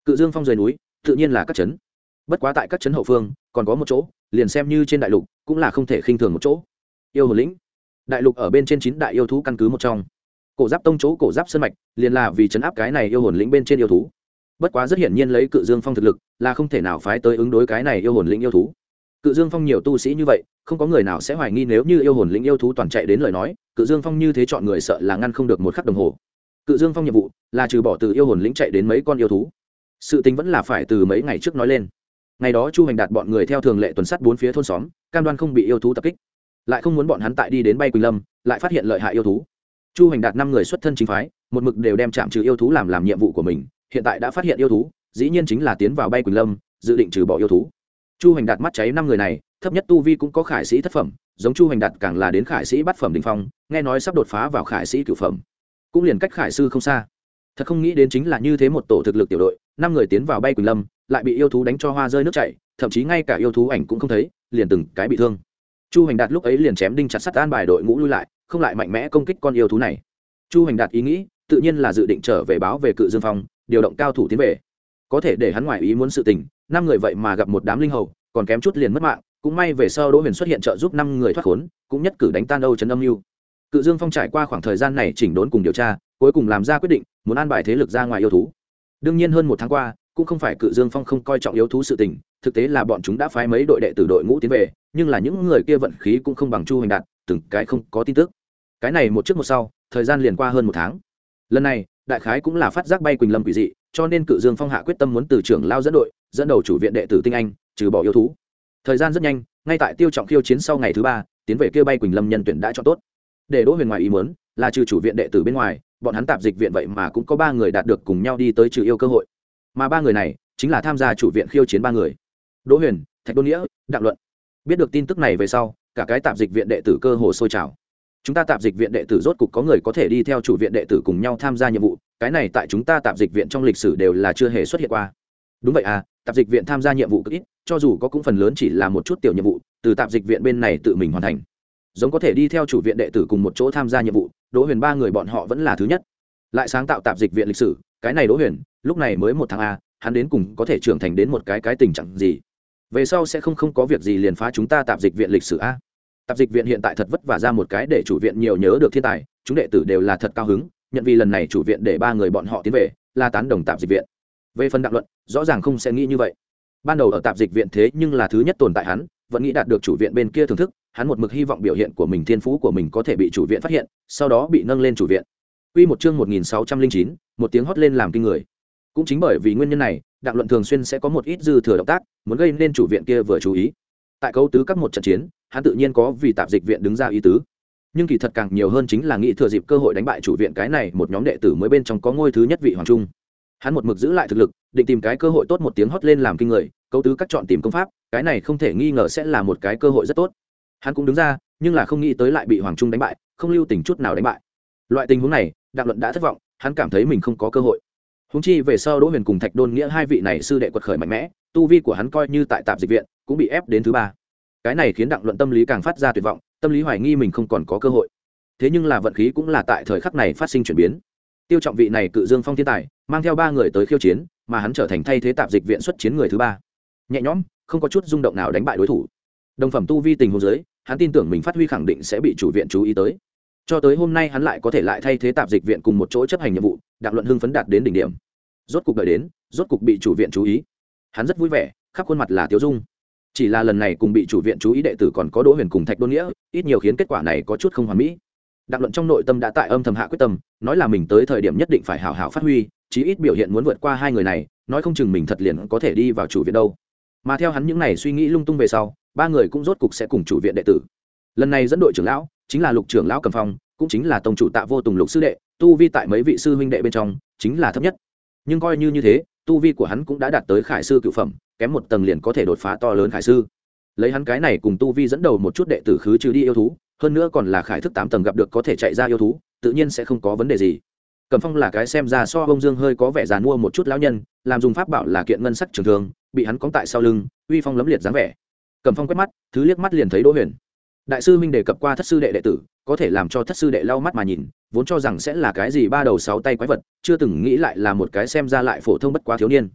Cự Dương Phong rời núi tự nhiên là các trấn, bất quá tại các trấn hậu phương còn có một chỗ, liền xem như trên đại lục cũng là không thể khinh thường một chỗ. Yêu hồn lĩnh, đại lục ở bên trên chín đại yêu thú căn cứ một trong. Cổ Giáp Tông chỗ Cổ Giáp Sơn mạch liền là vì trấn áp cái này yêu hồn lĩnh bên trên yêu thú. Bất quá rất hiển nhiên lấy Cự Dương Phong thực lực là không thể nào phái tới ứng đối cái này yêu hồn lĩnh yêu thú. Cự Dương Phong nhiều tu sĩ như vậy, không có người nào sẽ hoài nghi nếu như yêu hồn lĩnh yêu thú toàn chạy đến lời nói, Cự Dương Phong như thế chọn người sợ là ngăn không được một khắc đồng hồ. Cự Dương Phong nhiệm vụ là trừ bỏ từ yêu hồn lĩnh chạy đến mấy con yêu thú. Sự tình vẫn là phải từ mấy ngày trước nói lên. Ngày đó Chu Hành Đạt bọn người theo thường lệ tuần sát bốn phía thôn xóm, cam đoan không bị yêu thú tập kích, lại không muốn bọn hắn tại đi đến Bay Quỳnh Lâm, lại phát hiện lợi hại yêu thú. Chu Hành Đạt năm người xuất thân chính phái, một mực đều đem chạm trừ yêu thú làm làm nhiệm vụ của mình, hiện tại đã phát hiện yêu thú, dĩ nhiên chính là tiến vào Bay Quỳnh Lâm, dự định trừ bỏ yêu thú. Chu Hành Đạt mắt cháy năm người này, thấp nhất tu vi cũng có khải sĩ thất phẩm, giống Chu Hành Đạt càng là đến khải sĩ bát phẩm đỉnh phong, nghe nói sắp đột phá vào khải sĩ cửu phẩm, cũng liền cách khải sư không xa. Thật không nghĩ đến chính là như thế một tổ thực lực tiểu đội, năm người tiến vào Bay Quỳnh Lâm, lại bị yêu thú đánh cho hoa rơi nước chảy, thậm chí ngay cả yêu thú ảnh cũng không thấy, liền từng cái bị thương. Chu Hành Đạt lúc ấy liền chém đinh chặt sắt an bài đội ngũ lui lại, không lại mạnh mẽ công kích con yêu thú này. Chu Hành Đạt ý nghĩ, tự nhiên là dự định trở về báo về Cự Dương Phong, điều động cao thủ tiến về. Có thể để hắn ngoài ý muốn sự tình, năm người vậy mà gặp một đám linh hầu, còn kém chút liền mất mạng, cũng may về sau Đỗ Huyền xuất hiện trợ giúp năm người thoát khốn, cũng nhất cử đánh tan Âu Trấn Âm Mưu. Cự Dương Phong trải qua khoảng thời gian này chỉnh đốn cùng điều tra, cuối cùng làm ra quyết định, muốn an bài thế lực ra ngoài yêu thú. Đương nhiên hơn một tháng qua, cũng không phải Cự Dương Phong không coi trọng yêu thú sự tình, thực tế là bọn chúng đã phái mấy đội đệ tử đội ngũ tiến về, nhưng là những người kia vận khí cũng không bằng Chu Hành Đạt, từng cái không có tin tức. Cái này một trước một sau, thời gian liền qua hơn một tháng. Lần này, đại khái cũng là phát giác Bay Quỳnh Lâm quỷ dị, cho nên Cự Dương Phong hạ quyết tâm muốn từ trưởng lao dẫn đội, dẫn đầu chủ viện đệ tử tinh anh, trừ bỏ yêu thú. Thời gian rất nhanh, ngay tại Tiêu Trọng khiêu chiến sau ngày thứ ba, tiến về kia Bay Quỳnh Lâm nhân tuyển đã chọn tốt. Để Đỗ Huyền ngoài ý muốn, là trừ chủ viện đệ tử bên ngoài, bọn hắn tạp dịch viện vậy mà cũng có ba người đạt được cùng nhau đi tới trừ yêu cơ hội. Mà ba người này chính là tham gia chủ viện khiêu chiến ba người. Đỗ Huyền, Thạch Đôn Nghĩa, Đặng Luận. Biết được tin tức này về sau, cả cái tạp dịch viện đệ tử cơ hồ sôi trào. Chúng ta tạp dịch viện đệ tử rốt cục có người có thể đi theo chủ viện đệ tử cùng nhau tham gia nhiệm vụ, cái này tại chúng ta tạp dịch viện trong lịch sử đều là chưa hề xuất hiện qua. Đúng vậy à, tạp dịch viện tham gia nhiệm vụ cực ít, cho dù có cũng phần lớn chỉ là một chút tiểu nhiệm vụ, từ tạp dịch viện bên này tự mình hoàn thành. Giống có thể đi theo chủ viện đệ tử cùng một chỗ tham gia nhiệm vụ, Đỗ Huyền ba người bọn họ vẫn là thứ nhất. Lại sáng tạo tạp dịch viện lịch sử, cái này Đỗ Huyền, lúc này mới một tháng a, hắn đến cùng có thể trưởng thành đến một cái cái tình trạng gì? Về sau sẽ không không có việc gì liền phá chúng ta tạp dịch viện lịch sử a. Tạp dịch viện hiện tại thật vất vả ra một cái để chủ viện nhiều nhớ được thiên tài, chúng đệ tử đều là thật cao hứng, nhận vì lần này chủ viện để ba người bọn họ tiến về, là tán đồng tạp dịch viện. Về phần Đặng Luận, rõ ràng không sẽ nghĩ như vậy. Ban đầu ở tạp dịch viện thế nhưng là thứ nhất tồn tại hắn, vẫn nghĩ đạt được chủ viện bên kia thưởng thức, hắn một mực hy vọng biểu hiện của mình, thiên phú của mình có thể bị chủ viện phát hiện, sau đó bị nâng lên chủ viện. Quy một chương một nghìn sáu trăm lẻ chín, một tiếng hót lên làm kinh người. Cũng chính bởi vì nguyên nhân này, Đặng Luận thường xuyên sẽ có một ít dư thừa động tác, muốn gây nên chủ viện kia vừa chú ý. Tại cấu tứ các một trận chiến, hắn tự nhiên có vì tạp dịch viện đứng ra ý tứ, nhưng kỳ thật càng nhiều hơn chính là nghĩ thừa dịp cơ hội đánh bại chủ viện cái này một nhóm đệ tử mới bên trong có ngôi thứ nhất vị hoàng trung. Hắn một mực giữ lại thực lực, định tìm cái cơ hội tốt một tiếng hót lên làm kinh người, cấu tứ các chọn tìm công pháp, cái này không thể nghi ngờ sẽ là một cái cơ hội rất tốt. Hắn cũng đứng ra, nhưng là không nghĩ tới lại bị hoàng trung đánh bại, không lưu tình chút nào đánh bại. Loại tình huống này, Đặng Luận đã thất vọng, hắn cảm thấy mình không có cơ hội. Huống chi về sau Đỗ Huyền cùng Thạch Đôn Nghĩa hai vị này sư đệ quật khởi mạnh mẽ, tu vi của hắn coi như tại tạp dịch viện cũng bị ép đến thứ ba. Cái này khiến Đặng Luận tâm lý càng phát ra tuyệt vọng, tâm lý hoài nghi mình không còn có cơ hội. Thế nhưng là vận khí cũng là tại thời khắc này phát sinh chuyển biến. Tiêu Trọng vị này Cự Dương Phong thiên tài, mang theo ba người tới khiêu chiến, mà hắn trở thành thay thế tạp dịch viện xuất chiến người thứ ba. Nhẹ nhõm, không có chút rung động nào đánh bại đối thủ. Đồng phẩm tu vi tình huống dưới, hắn tin tưởng mình phát huy khẳng định sẽ bị chủ viện chú ý tới. Cho tới hôm nay hắn lại có thể lại thay thế tạp dịch viện cùng một chỗ chấp hành nhiệm vụ, Đặng Luận hưng phấn đạt đến đỉnh điểm. Rốt cục đợi đến, rốt cục bị chủ viện chú ý. Hắn rất vui vẻ, khắp khuôn mặt là tiêu dung. Chỉ là lần này cùng bị chủ viện chú ý đệ tử còn có Đỗ Huyền cùng Thạch Đôn Nghĩa, ít nhiều khiến kết quả này có chút không hoàn mỹ. Đặng Luận trong nội tâm đã tại âm thầm hạ quyết tâm, nói là mình tới thời điểm nhất định phải hào hào phát huy, chí ít biểu hiện muốn vượt qua hai người này, nói không chừng mình thật liền có thể đi vào chủ viện đâu. Mà theo hắn những này suy nghĩ lung tung về sau, ba người cũng rốt cục sẽ cùng chủ viện đệ tử. Lần này dẫn đội trưởng lão chính là Lục trưởng lão Cầm Phong, cũng chính là tông chủ Tạ Vô Tùng Lục sư đệ, tu vi tại mấy vị sư huynh đệ bên trong chính là thấp nhất. Nhưng coi như như thế, tu vi của hắn cũng đã đạt tới khải sư cửu phẩm, kém một tầng liền có thể đột phá to lớn khải sư. Lấy hắn cái này cùng tu vi dẫn đầu một chút đệ tử khứ trừ đi yêu thú, hơn nữa còn là khải thức tám tầng gặp được có thể chạy ra yêu thú, tự nhiên sẽ không có vấn đề gì. Cầm Phong là cái xem ra so bông dương hơi có vẻ già mua một chút lão nhân, làm dùng pháp bảo là kiện ngân sắc trường thường, bị hắn cóng tại sau lưng, uy phong lấm liệt dáng vẻ. Cầm Phong quét mắt, thứ liếc mắt liền thấy Đỗ Huyền. Đại sư minh đề cập qua thất sư đệ đệ tử, có thể làm cho thất sư đệ lau mắt mà nhìn, vốn cho rằng sẽ là cái gì ba đầu sáu tay quái vật, chưa từng nghĩ lại là một cái xem ra lại phổ thông bất quá thiếu niên.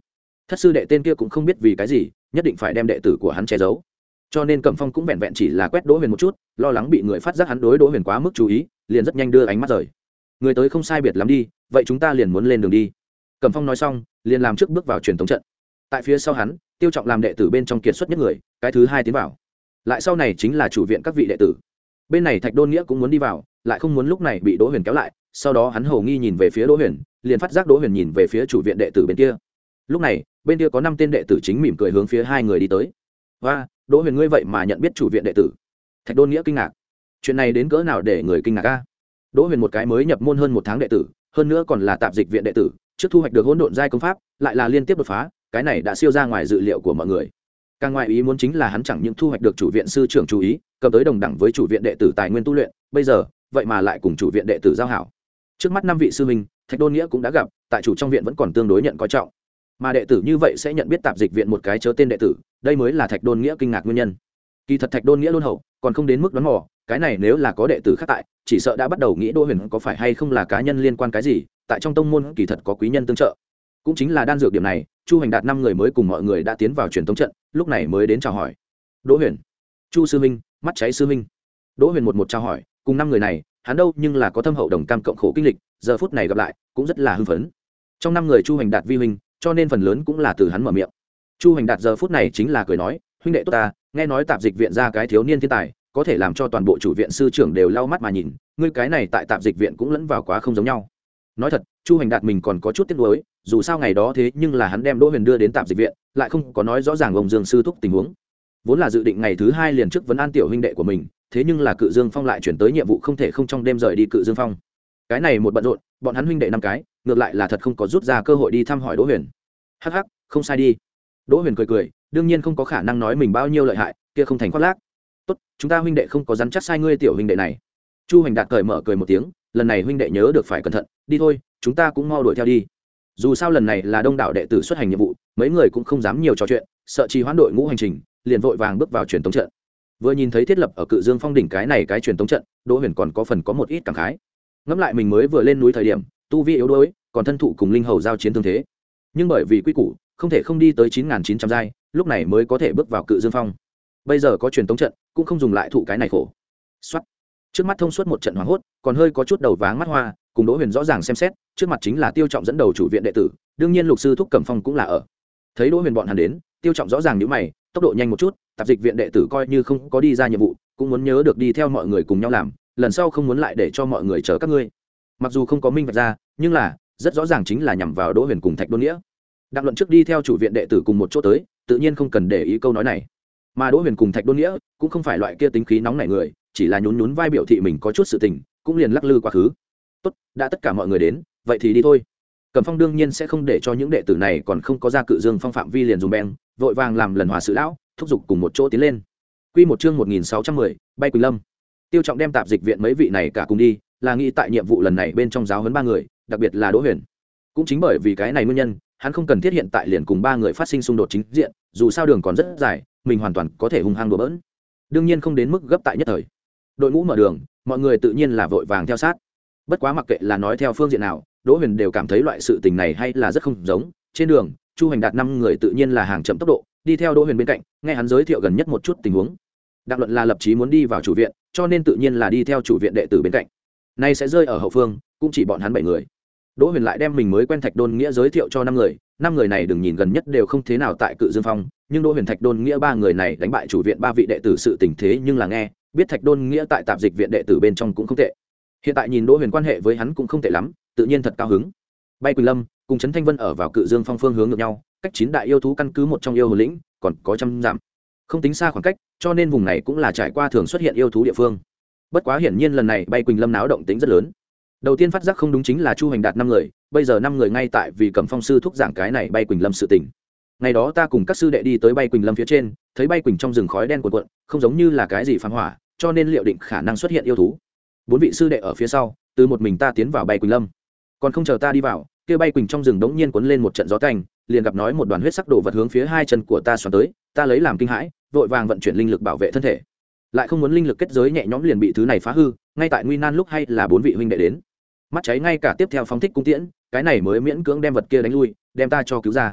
thất sư đệ tên kia cũng không biết vì cái gì nhất định phải đem đệ tử của hắn che giấu, cho nên Cẩm Phong cũng vẹn vẹn chỉ là quét Đỗ Huyền một chút, lo lắng bị người phát giác hắn đối Đỗ Huyền quá mức chú ý, liền rất nhanh đưa ánh mắt rời. Người tới không sai biệt lắm đi, vậy chúng ta liền muốn lên đường đi. Cẩm Phong nói xong, liền làm trước bước vào truyền thống trận. Tại phía sau hắn, Tiêu Trọng làm đệ tử bên trong kiệt xuất nhất người, cái thứ hai tiến vào. Lại sau này chính là chủ viện các vị đệ tử. Bên này Thạch Đôn Nghĩa cũng muốn đi vào, lại không muốn lúc này bị Đỗ Huyền kéo lại, sau đó hắn hầu nghi nhìn về phía Đỗ Huyền, liền phát giác Đỗ Huyền nhìn về phía chủ viện đệ tử bên kia. Lúc này, bên kia có năm tên đệ tử chính mỉm cười hướng phía hai người đi tới. Và, Đỗ Huyền ngươi vậy mà nhận biết chủ viện đệ tử? Thạch Đôn Nghĩa kinh ngạc. Chuyện này đến cỡ nào để người kinh ngạc a? Đỗ Huyền một cái mới nhập môn hơn một tháng đệ tử, hơn nữa còn là tạp dịch viện đệ tử, trước thu hoạch được hỗn độn giai công pháp, lại là liên tiếp đột phá, cái này đã siêu ra ngoài dự liệu của mọi người. Càng ngoài ý muốn chính là hắn chẳng những thu hoạch được chủ viện sư trưởng chú ý, cầm tới đồng đẳng với chủ viện đệ tử tài nguyên tu luyện, bây giờ, vậy mà lại cùng chủ viện đệ tử giao hảo. Trước mắt năm vị sư huynh, Thạch Đôn Nghĩa cũng đã gặp, tại chủ trong viện vẫn còn tương đối nhận coi trọng. Mà đệ tử như vậy sẽ nhận biết tạp dịch viện một cái chớ tên đệ tử, đây mới là Thạch Đôn Nghĩa kinh ngạc nguyên nhân. Kỳ thật Thạch Đôn Nghĩa đôn hậu, còn không đến mức đoán mò, cái này nếu là có đệ tử khác tại, chỉ sợ đã bắt đầu nghĩ Đỗ Huyền có phải hay không là cá nhân liên quan cái gì, tại trong tông môn kỳ thật có quý nhân tương trợ. Cũng chính là đan dược điểm này, Chu Hành Đạt năm người mới cùng mọi người đã tiến vào truyền thống trận, lúc này mới đến chào hỏi. Đỗ Huyền, Chu sư huynh, mắt cháy sư huynh. Đỗ Huyền một một chào hỏi, cùng năm người này, hắn đâu nhưng là có thâm hậu đồng cam cộng khổ kinh lịch, giờ phút này gặp lại, cũng rất là hưng phấn. Trong năm người Chu Hành Đạt vi huynh, cho nên phần lớn cũng là từ hắn mở miệng. Chu Hành Đạt giờ phút này chính là cười nói, huynh đệ tốt ta, nghe nói tạp dịch viện ra cái thiếu niên thiên tài, có thể làm cho toàn bộ chủ viện sư trưởng đều lau mắt mà nhìn, ngươi cái này tại tạp dịch viện cũng lẫn vào quá không giống nhau. Nói thật, Chu Hành Đạt mình còn có chút tiếc nuối, dù sao ngày đó thế nhưng là hắn đem Đỗ Huyền đưa đến tạp dịch viện, lại không có nói rõ ràng ông Dương sư thúc tình huống. Vốn là dự định ngày thứ hai liền trước vấn an tiểu huynh đệ của mình, thế nhưng là Cự Dương Phong lại chuyển tới nhiệm vụ không thể không trong đêm rời đi Cự Dương Phong. Cái này một bận rộn, bọn hắn huynh đệ năm cái, ngược lại là thật không có rút ra cơ hội đi thăm hỏi Đỗ Huyền. Hắc hắc, không sai đi. Đỗ Huyền cười cười, đương nhiên không có khả năng nói mình bao nhiêu lợi hại, kia không thành khoác lác. Tốt, chúng ta huynh đệ không có rắn chắc sai ngươi tiểu huynh đệ này. Chu Hành Đạt cởi mở cười một tiếng, lần này huynh đệ nhớ được phải cẩn thận, đi thôi, chúng ta cũng mau đuổi theo đi. Dù sao lần này là đông đảo đệ tử xuất hành nhiệm vụ, mấy người cũng không dám nhiều trò chuyện, sợ trì hoãn đội ngũ hành trình, liền vội vàng bước vào truyền tống trận. Vừa nhìn thấy thiết lập ở Cự Dương Phong đỉnh cái này cái truyền tống trận, Đỗ Huyền còn có phần có một ít cảm khái. Ngẫm lại mình mới vừa lên núi thời điểm, tu vi yếu đuối, còn thân thụ cùng linh hầu giao chiến tương thế, nhưng bởi vì quy củ, không thể không đi tới chín nghìn chín trăm giai, lúc này mới có thể bước vào Cự Dương Phong. Bây giờ có truyền tống trận, cũng không dùng lại thụ cái này khổ. Soát. Trước mắt thông suốt một trận hoảng hốt, còn hơi có chút đầu váng mắt hoa, cùng Đỗ Huyền rõ ràng xem xét, trước mặt chính là Tiêu Trọng dẫn đầu chủ viện đệ tử, đương nhiên Lục sư thúc Cẩm Phong cũng là ở. Thấy Đỗ Huyền bọn hắn đến, Tiêu Trọng rõ ràng nhíu mày, tốc độ nhanh một chút, tạp dịch viện đệ tử coi như không có đi ra nhiệm vụ, cũng muốn nhớ được đi theo mọi người cùng nhau làm, lần sau không muốn lại để cho mọi người chờ các ngươi. Mặc dù không có minh vạch ra, nhưng là rất rõ ràng chính là nhằm vào Đỗ Huyền cùng Thạch Đôn Nghĩa. Đặng Luận trước đi theo chủ viện đệ tử cùng một chỗ tới, tự nhiên không cần để ý câu nói này. Mà Đỗ Huyền cùng Thạch Đôn Nghĩa cũng không phải loại kia tính khí nóng nảy người, chỉ là nhún nhún vai biểu thị mình có chút sự tình, cũng liền lắc lư quá khứ. Tốt, đã tất cả mọi người đến, vậy thì đi thôi. Cẩm Phong đương nhiên sẽ không để cho những đệ tử này còn không có ra Cự Dương Phong phạm vi liền dùng beng, vội vàng làm lần hòa sự lão, thúc giục cùng một chỗ tiến lên. Quy một chương một nghìn sáu trăm mười, bay Quỳnh Lâm. Tiêu Trọng đem tạp dịch viện mấy vị này cả cùng đi, là nghĩ tại nhiệm vụ lần này bên trong giáo huấn ba người, đặc biệt là Đỗ Huyền. Cũng chính bởi vì cái này nguyên nhân, hắn không cần thiết hiện tại liền cùng ba người phát sinh xung đột chính diện, dù sao đường còn rất dài, mình hoàn toàn có thể hung hăng đùa bỡn. Đương nhiên không đến mức gấp tại nhất thời. Đội ngũ mở đường, mọi người tự nhiên là vội vàng theo sát. Bất quá mặc kệ là nói theo phương diện nào, Đỗ Huyền đều cảm thấy loại sự tình này hay là rất không giống. Trên đường, Chu Hành Đạt năm người tự nhiên là hàng chậm tốc độ, đi theo Đỗ Huyền bên cạnh, nghe hắn giới thiệu gần nhất một chút tình huống. Đặng Luận là lập chí muốn đi vào chủ viện, cho nên tự nhiên là đi theo chủ viện đệ tử bên cạnh. Nay sẽ rơi ở hậu phương, cũng chỉ bọn hắn bảy người. Đỗ Huyền lại đem mình mới quen Thạch Đôn Nghĩa giới thiệu cho năm người, năm người này đừng nhìn gần nhất đều không thế nào tại Cự Dương Phong, nhưng Đỗ Huyền Thạch Đôn Nghĩa ba người này đánh bại chủ viện ba vị đệ tử sự tình thế nhưng là nghe, biết Thạch Đôn Nghĩa tại tạp dịch viện đệ tử bên trong cũng không tệ. Hiện tại nhìn Đỗ Huyền quan hệ với hắn cũng không tệ lắm, tự nhiên thật cao hứng. Bay Quỳnh Lâm cùng Trấn Thanh Vân ở vào Cự Dương Phong phương hướng ngược nhau, cách chín đại yêu thú căn cứ một trong yêu hồ lĩnh, còn có trăm dặm. Không tính xa khoảng cách, cho nên vùng này cũng là trải qua thường xuất hiện yêu thú địa phương. Bất quá hiển nhiên lần này Bay Quỳnh Lâm náo động tính rất lớn. Đầu tiên phát giác không đúng chính là Chu Hành Đạt năm người, bây giờ năm người ngay tại vì Cẩm Phong sư thúc giảng cái này Bay Quỳnh Lâm sự tình. Ngày đó ta cùng các sư đệ đi tới Bay Quỳnh Lâm phía trên, thấy Bay Quỳnh trong rừng khói đen cuộn cuộn, không giống như là cái gì phán hỏa, cho nên liệu định khả năng xuất hiện yêu thú. Bốn vị sư đệ ở phía sau, từ một mình ta tiến vào Bay Quỳnh Lâm. Còn không chờ ta đi vào, kia Bay Quỳnh trong rừng đống nhiên cuốn lên một trận gió tanh, liền gặp nói một đoàn huyết sắc đổ vật hướng phía hai chân của ta xoắn tới, ta lấy làm kinh hãi, vội vàng vận chuyển linh lực bảo vệ thân thể. Lại không muốn linh lực kết giới nhẹ nhõm liền bị thứ này phá hư, ngay tại nguy nan lúc hay là bốn vị huynh đệ đến. Mắt cháy ngay cả tiếp theo phóng thích cung tiễn, cái này mới miễn cưỡng đem vật kia đánh lui, đem ta cho cứu ra.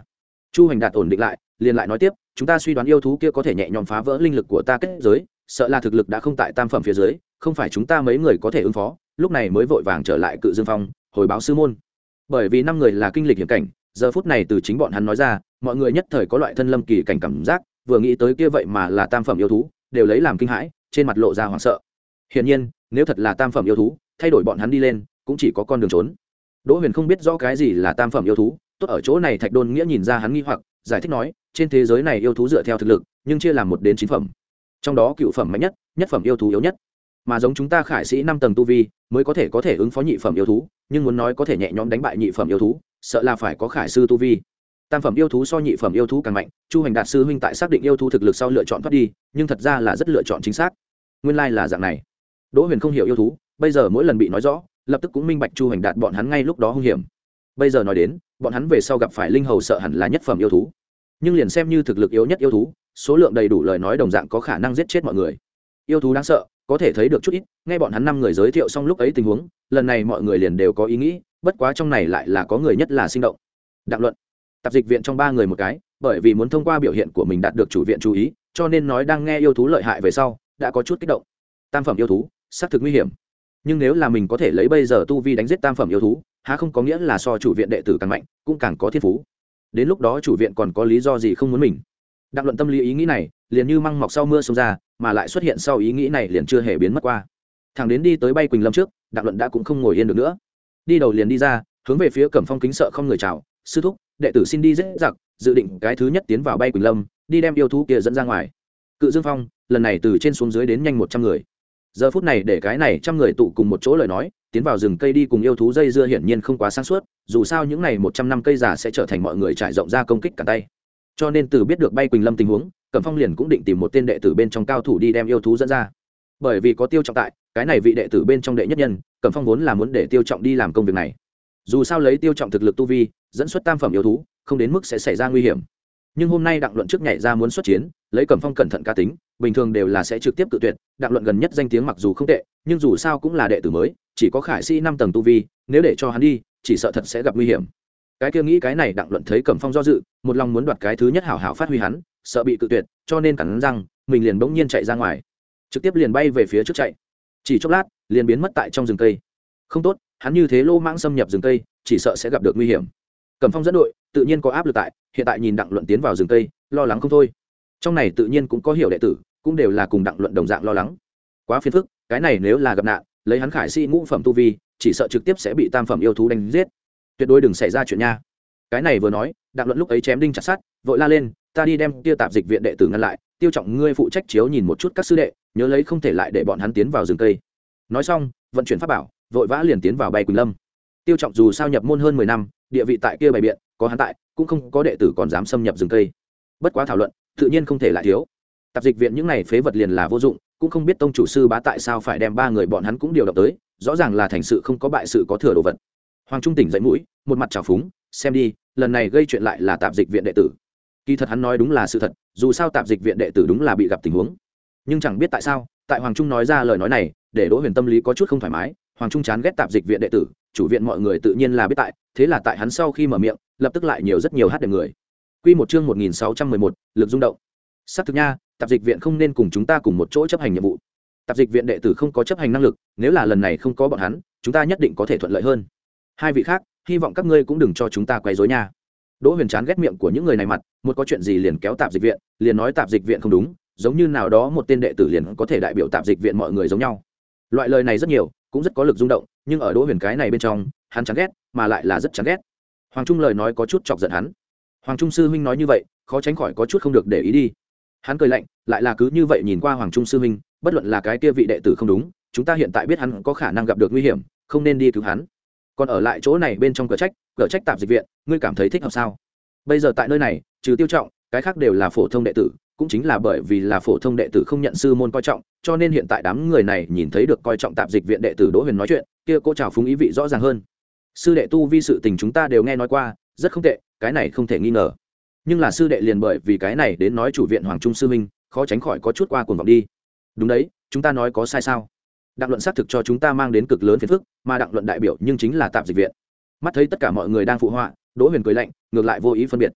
Chu Hành Đạt ổn định lại, liền lại nói tiếp, chúng ta suy đoán yêu thú kia có thể nhẹ nhõm phá vỡ linh lực của ta kết giới, sợ là thực lực đã không tại tam phẩm phía dưới, không phải chúng ta mấy người có thể ứng phó, lúc này mới vội vàng trở lại Cự Dương Phong, hồi báo sư môn. Bởi vì năm người là kinh lịch hiểm cảnh, giờ phút này từ chính bọn hắn nói ra, mọi người nhất thời có loại thân lâm kỳ cảnh cảm giác, vừa nghĩ tới kia vậy mà là tam phẩm yêu thú, đều lấy làm kinh hãi, trên mặt lộ ra hoảng sợ. Hiển nhiên, nếu thật là tam phẩm yêu thú, thay đổi bọn hắn đi lên, cũng chỉ có con đường trốn. Đỗ Huyền không biết rõ cái gì là tam phẩm yêu thú, tốt ở chỗ này Thạch Đôn Nghĩa nhìn ra hắn nghi hoặc, giải thích nói, trên thế giới này yêu thú dựa theo thực lực, nhưng chia làm một đến chín phẩm. Trong đó cựu phẩm mạnh nhất, nhất phẩm yêu thú yếu nhất. Mà giống chúng ta khải sĩ năm tầng tu vi, mới có thể có thể ứng phó nhị phẩm yêu thú, nhưng muốn nói có thể nhẹ nhõm đánh bại nhị phẩm yêu thú, sợ là phải có khải sư tu vi. Tam phẩm yêu thú so nhị phẩm yêu thú càng mạnh, Chu Hành Đạt sư huynh tại xác định yêu thú thực lực sau lựa chọn thoát đi, nhưng thật ra là rất lựa chọn chính xác. Nguyên lai là dạng này. Đỗ Huyền không hiểu yêu thú, bây giờ mỗi lần bị nói rõ, lập tức cũng minh bạch Chu Hành Đạt bọn hắn ngay lúc đó hung hiểm. Bây giờ nói đến, bọn hắn về sau gặp phải linh hầu sợ hẳn là nhất phẩm yêu thú, nhưng liền xem như thực lực yếu nhất yêu thú, số lượng đầy đủ lời nói đồng dạng có khả năng giết chết mọi người. Yêu thú đáng sợ, có thể thấy được chút ít, nghe bọn hắn năm người giới thiệu xong lúc ấy tình huống, lần này mọi người liền đều có ý nghĩ, bất quá trong này lại là có người nhất là sinh động. Đặng Luận, tạp dịch viện trong ba người một cái, bởi vì muốn thông qua biểu hiện của mình đạt được chủ viện chú ý, cho nên nói đang nghe yêu thú lợi hại về sau, đã có chút kích động. Tam phẩm yêu thú, xác thực nguy hiểm, nhưng nếu là mình có thể lấy bây giờ tu vi đánh giết tam phẩm yêu thú, há không có nghĩa là so chủ viện đệ tử càng mạnh, cũng càng có thiên phú. Đến lúc đó chủ viện còn có lý do gì không muốn mình? Đặng Luận tâm lý ý nghĩ này, liền như măng mọc sau mưa xông ra, mà lại xuất hiện sau ý nghĩ này liền chưa hề biến mất qua. Thằng đến đi tới Bay Quỳnh Lâm trước, Đặng Luận đã cũng không ngồi yên được nữa, đi đầu liền đi ra, hướng về phía Cẩm Phong kính sợ không người chào, sư thúc, đệ tử xin đi dễ giặc, dự định cái thứ nhất tiến vào Bay Quỳnh Lâm, đi đem yêu thú kia dẫn ra ngoài. Cự Dương Phong lần này từ trên xuống dưới đến nhanh một trăm người, giờ phút này để cái này trăm người tụ cùng một chỗ lời nói, tiến vào rừng cây đi cùng yêu thú dây dưa hiển nhiên không quá sáng suốt, dù sao những này một trăm năm cây già sẽ trở thành mọi người trải rộng ra công kích cả tay. Cho nên từ biết được Bay Quỳnh Lâm tình huống, Cẩm Phong liền cũng định tìm một tên đệ tử bên trong cao thủ đi đem yêu thú dẫn ra. Bởi vì có Tiêu Trọng tại, cái này vị đệ tử bên trong đệ nhất nhân, Cẩm Phong vốn là muốn để Tiêu Trọng đi làm công việc này. Dù sao lấy Tiêu Trọng thực lực tu vi, dẫn xuất tam phẩm yêu thú, không đến mức sẽ xảy ra nguy hiểm. Nhưng hôm nay Đặng Luận trước nhảy ra muốn xuất chiến, lấy Cẩm Phong cẩn thận cá tính, bình thường đều là sẽ trực tiếp cự tuyệt. Đặng Luận gần nhất danh tiếng mặc dù không tệ, nhưng dù sao cũng là đệ tử mới, chỉ có khải sĩ năm tầng tu vi, nếu để cho hắn đi, chỉ sợ thật sẽ gặp nguy hiểm. Cái kia nghĩ cái này Đặng Luận thấy Cẩm Phong do dự, một lòng muốn đoạt cái thứ nhất hảo hảo phát huy hắn, sợ bị cự tuyệt, cho nên cắn răng, mình liền bỗng nhiên chạy ra ngoài, trực tiếp liền bay về phía trước chạy. Chỉ chốc lát, liền biến mất tại trong rừng cây. Không tốt, hắn như thế lô mãng xâm nhập rừng cây, chỉ sợ sẽ gặp được nguy hiểm. Cẩm Phong dẫn đội, tự nhiên có áp lực tại, hiện tại nhìn Đặng Luận tiến vào rừng cây, lo lắng không thôi. Trong này tự nhiên cũng có hiểu đệ tử, cũng đều là cùng Đặng Luận đồng dạng lo lắng. Quá phiền phức, cái này nếu là gặp nạn, lấy hắn khải sĩ ngũ phẩm tu vi, chỉ sợ trực tiếp sẽ bị tam phẩm yêu thú đánh giết. Tuyệt đối đừng xảy ra chuyện nha. Cái này vừa nói, Đặng Luận lúc ấy chém đinh chặt sắt, vội la lên, ta đi đem kia tạp dịch viện đệ tử ngăn lại, Tiêu Trọng ngươi phụ trách chiếu nhìn một chút các sư đệ, nhớ lấy không thể lại để bọn hắn tiến vào rừng cây. Nói xong, vận chuyển pháp bảo, vội vã liền tiến vào Bay Quỳnh Lâm. Tiêu Trọng dù sao nhập môn hơn mười năm, địa vị tại kia bày biện, có hắn tại, cũng không có đệ tử còn dám xâm nhập rừng cây. Bất quá thảo luận, tự nhiên không thể lại thiếu. Tạp dịch viện những này phế vật liền là vô dụng, cũng không biết tông chủ sư bá tại sao phải đem ba người bọn hắn cũng điều động tới, rõ ràng là thành sự không có bại sự có thừa đồ vật. Hoàng Trung tỉnh dậy mũi, một mặt trào phúng, xem đi, lần này gây chuyện lại là tạp dịch viện đệ tử. Kỳ thật hắn nói đúng là sự thật, dù sao tạp dịch viện đệ tử đúng là bị gặp tình huống, nhưng chẳng biết tại sao, tại Hoàng Trung nói ra lời nói này, để Đỗ Huyền tâm lý có chút không thoải mái. Hoàng Trung chán ghét tạp dịch viện đệ tử, chủ viện mọi người tự nhiên là biết tại, thế là tại hắn sau khi mở miệng, lập tức lại nhiều rất nhiều hát đệm người. Quy một chương một nghìn sáu trăm mười một, lực rung động. Xác thực nha, tạp dịch viện không nên cùng chúng ta cùng một chỗ chấp hành nhiệm vụ. Tạp dịch viện đệ tử không có chấp hành năng lực, nếu là lần này không có bọn hắn, chúng ta nhất định có thể thuận lợi hơn. Hai vị khác, hy vọng các ngươi cũng đừng cho chúng ta quấy rối nha. Đỗ Huyền chán ghét miệng của những người này mặt, một có chuyện gì liền kéo tạp dịch viện, liền nói tạp dịch viện không đúng, giống như nào đó một tên đệ tử liền có thể đại biểu tạp dịch viện mọi người giống nhau. Loại lời này rất nhiều, cũng rất có lực rung động, nhưng ở Đỗ Huyền cái này bên trong, hắn chán ghét, mà lại là rất chán ghét. Hoàng Trung lời nói có chút chọc giận hắn. Hoàng Trung sư huynh nói như vậy, khó tránh khỏi có chút không được để ý đi. Hắn cười lạnh, lại là cứ như vậy nhìn qua Hoàng Trung sư huynh, bất luận là cái kia vị đệ tử không đúng, chúng ta hiện tại biết hắn có khả năng gặp được nguy hiểm, không nên đi cứu hắn. Còn ở lại chỗ này bên trong cửa trách, cửa trách tạp dịch viện, ngươi cảm thấy thích hợp sao? Bây giờ tại nơi này, trừ Tiêu Trọng, cái khác đều là phổ thông đệ tử, cũng chính là bởi vì là phổ thông đệ tử không nhận sư môn coi trọng, cho nên hiện tại đám người này nhìn thấy được coi trọng tạp dịch viện đệ tử Đỗ Huyền nói chuyện, kia cô trào phúng ý vị rõ ràng hơn. Sư đệ tu vi sự tình chúng ta đều nghe nói qua, rất không tệ, cái này không thể nghi ngờ. Nhưng là sư đệ liền bởi vì cái này đến nói chủ viện Hoàng Trung sư minh, khó tránh khỏi có chút qua cuồng vọng đi. Đúng đấy, chúng ta nói có sai sao? Đặng luận xác thực cho chúng ta mang đến cực lớn phiền phức, mà đặng luận đại biểu nhưng chính là tạp dịch viện. Mắt thấy tất cả mọi người đang phụ họa, Đỗ Huyền cười lạnh, ngược lại vô ý phân biệt.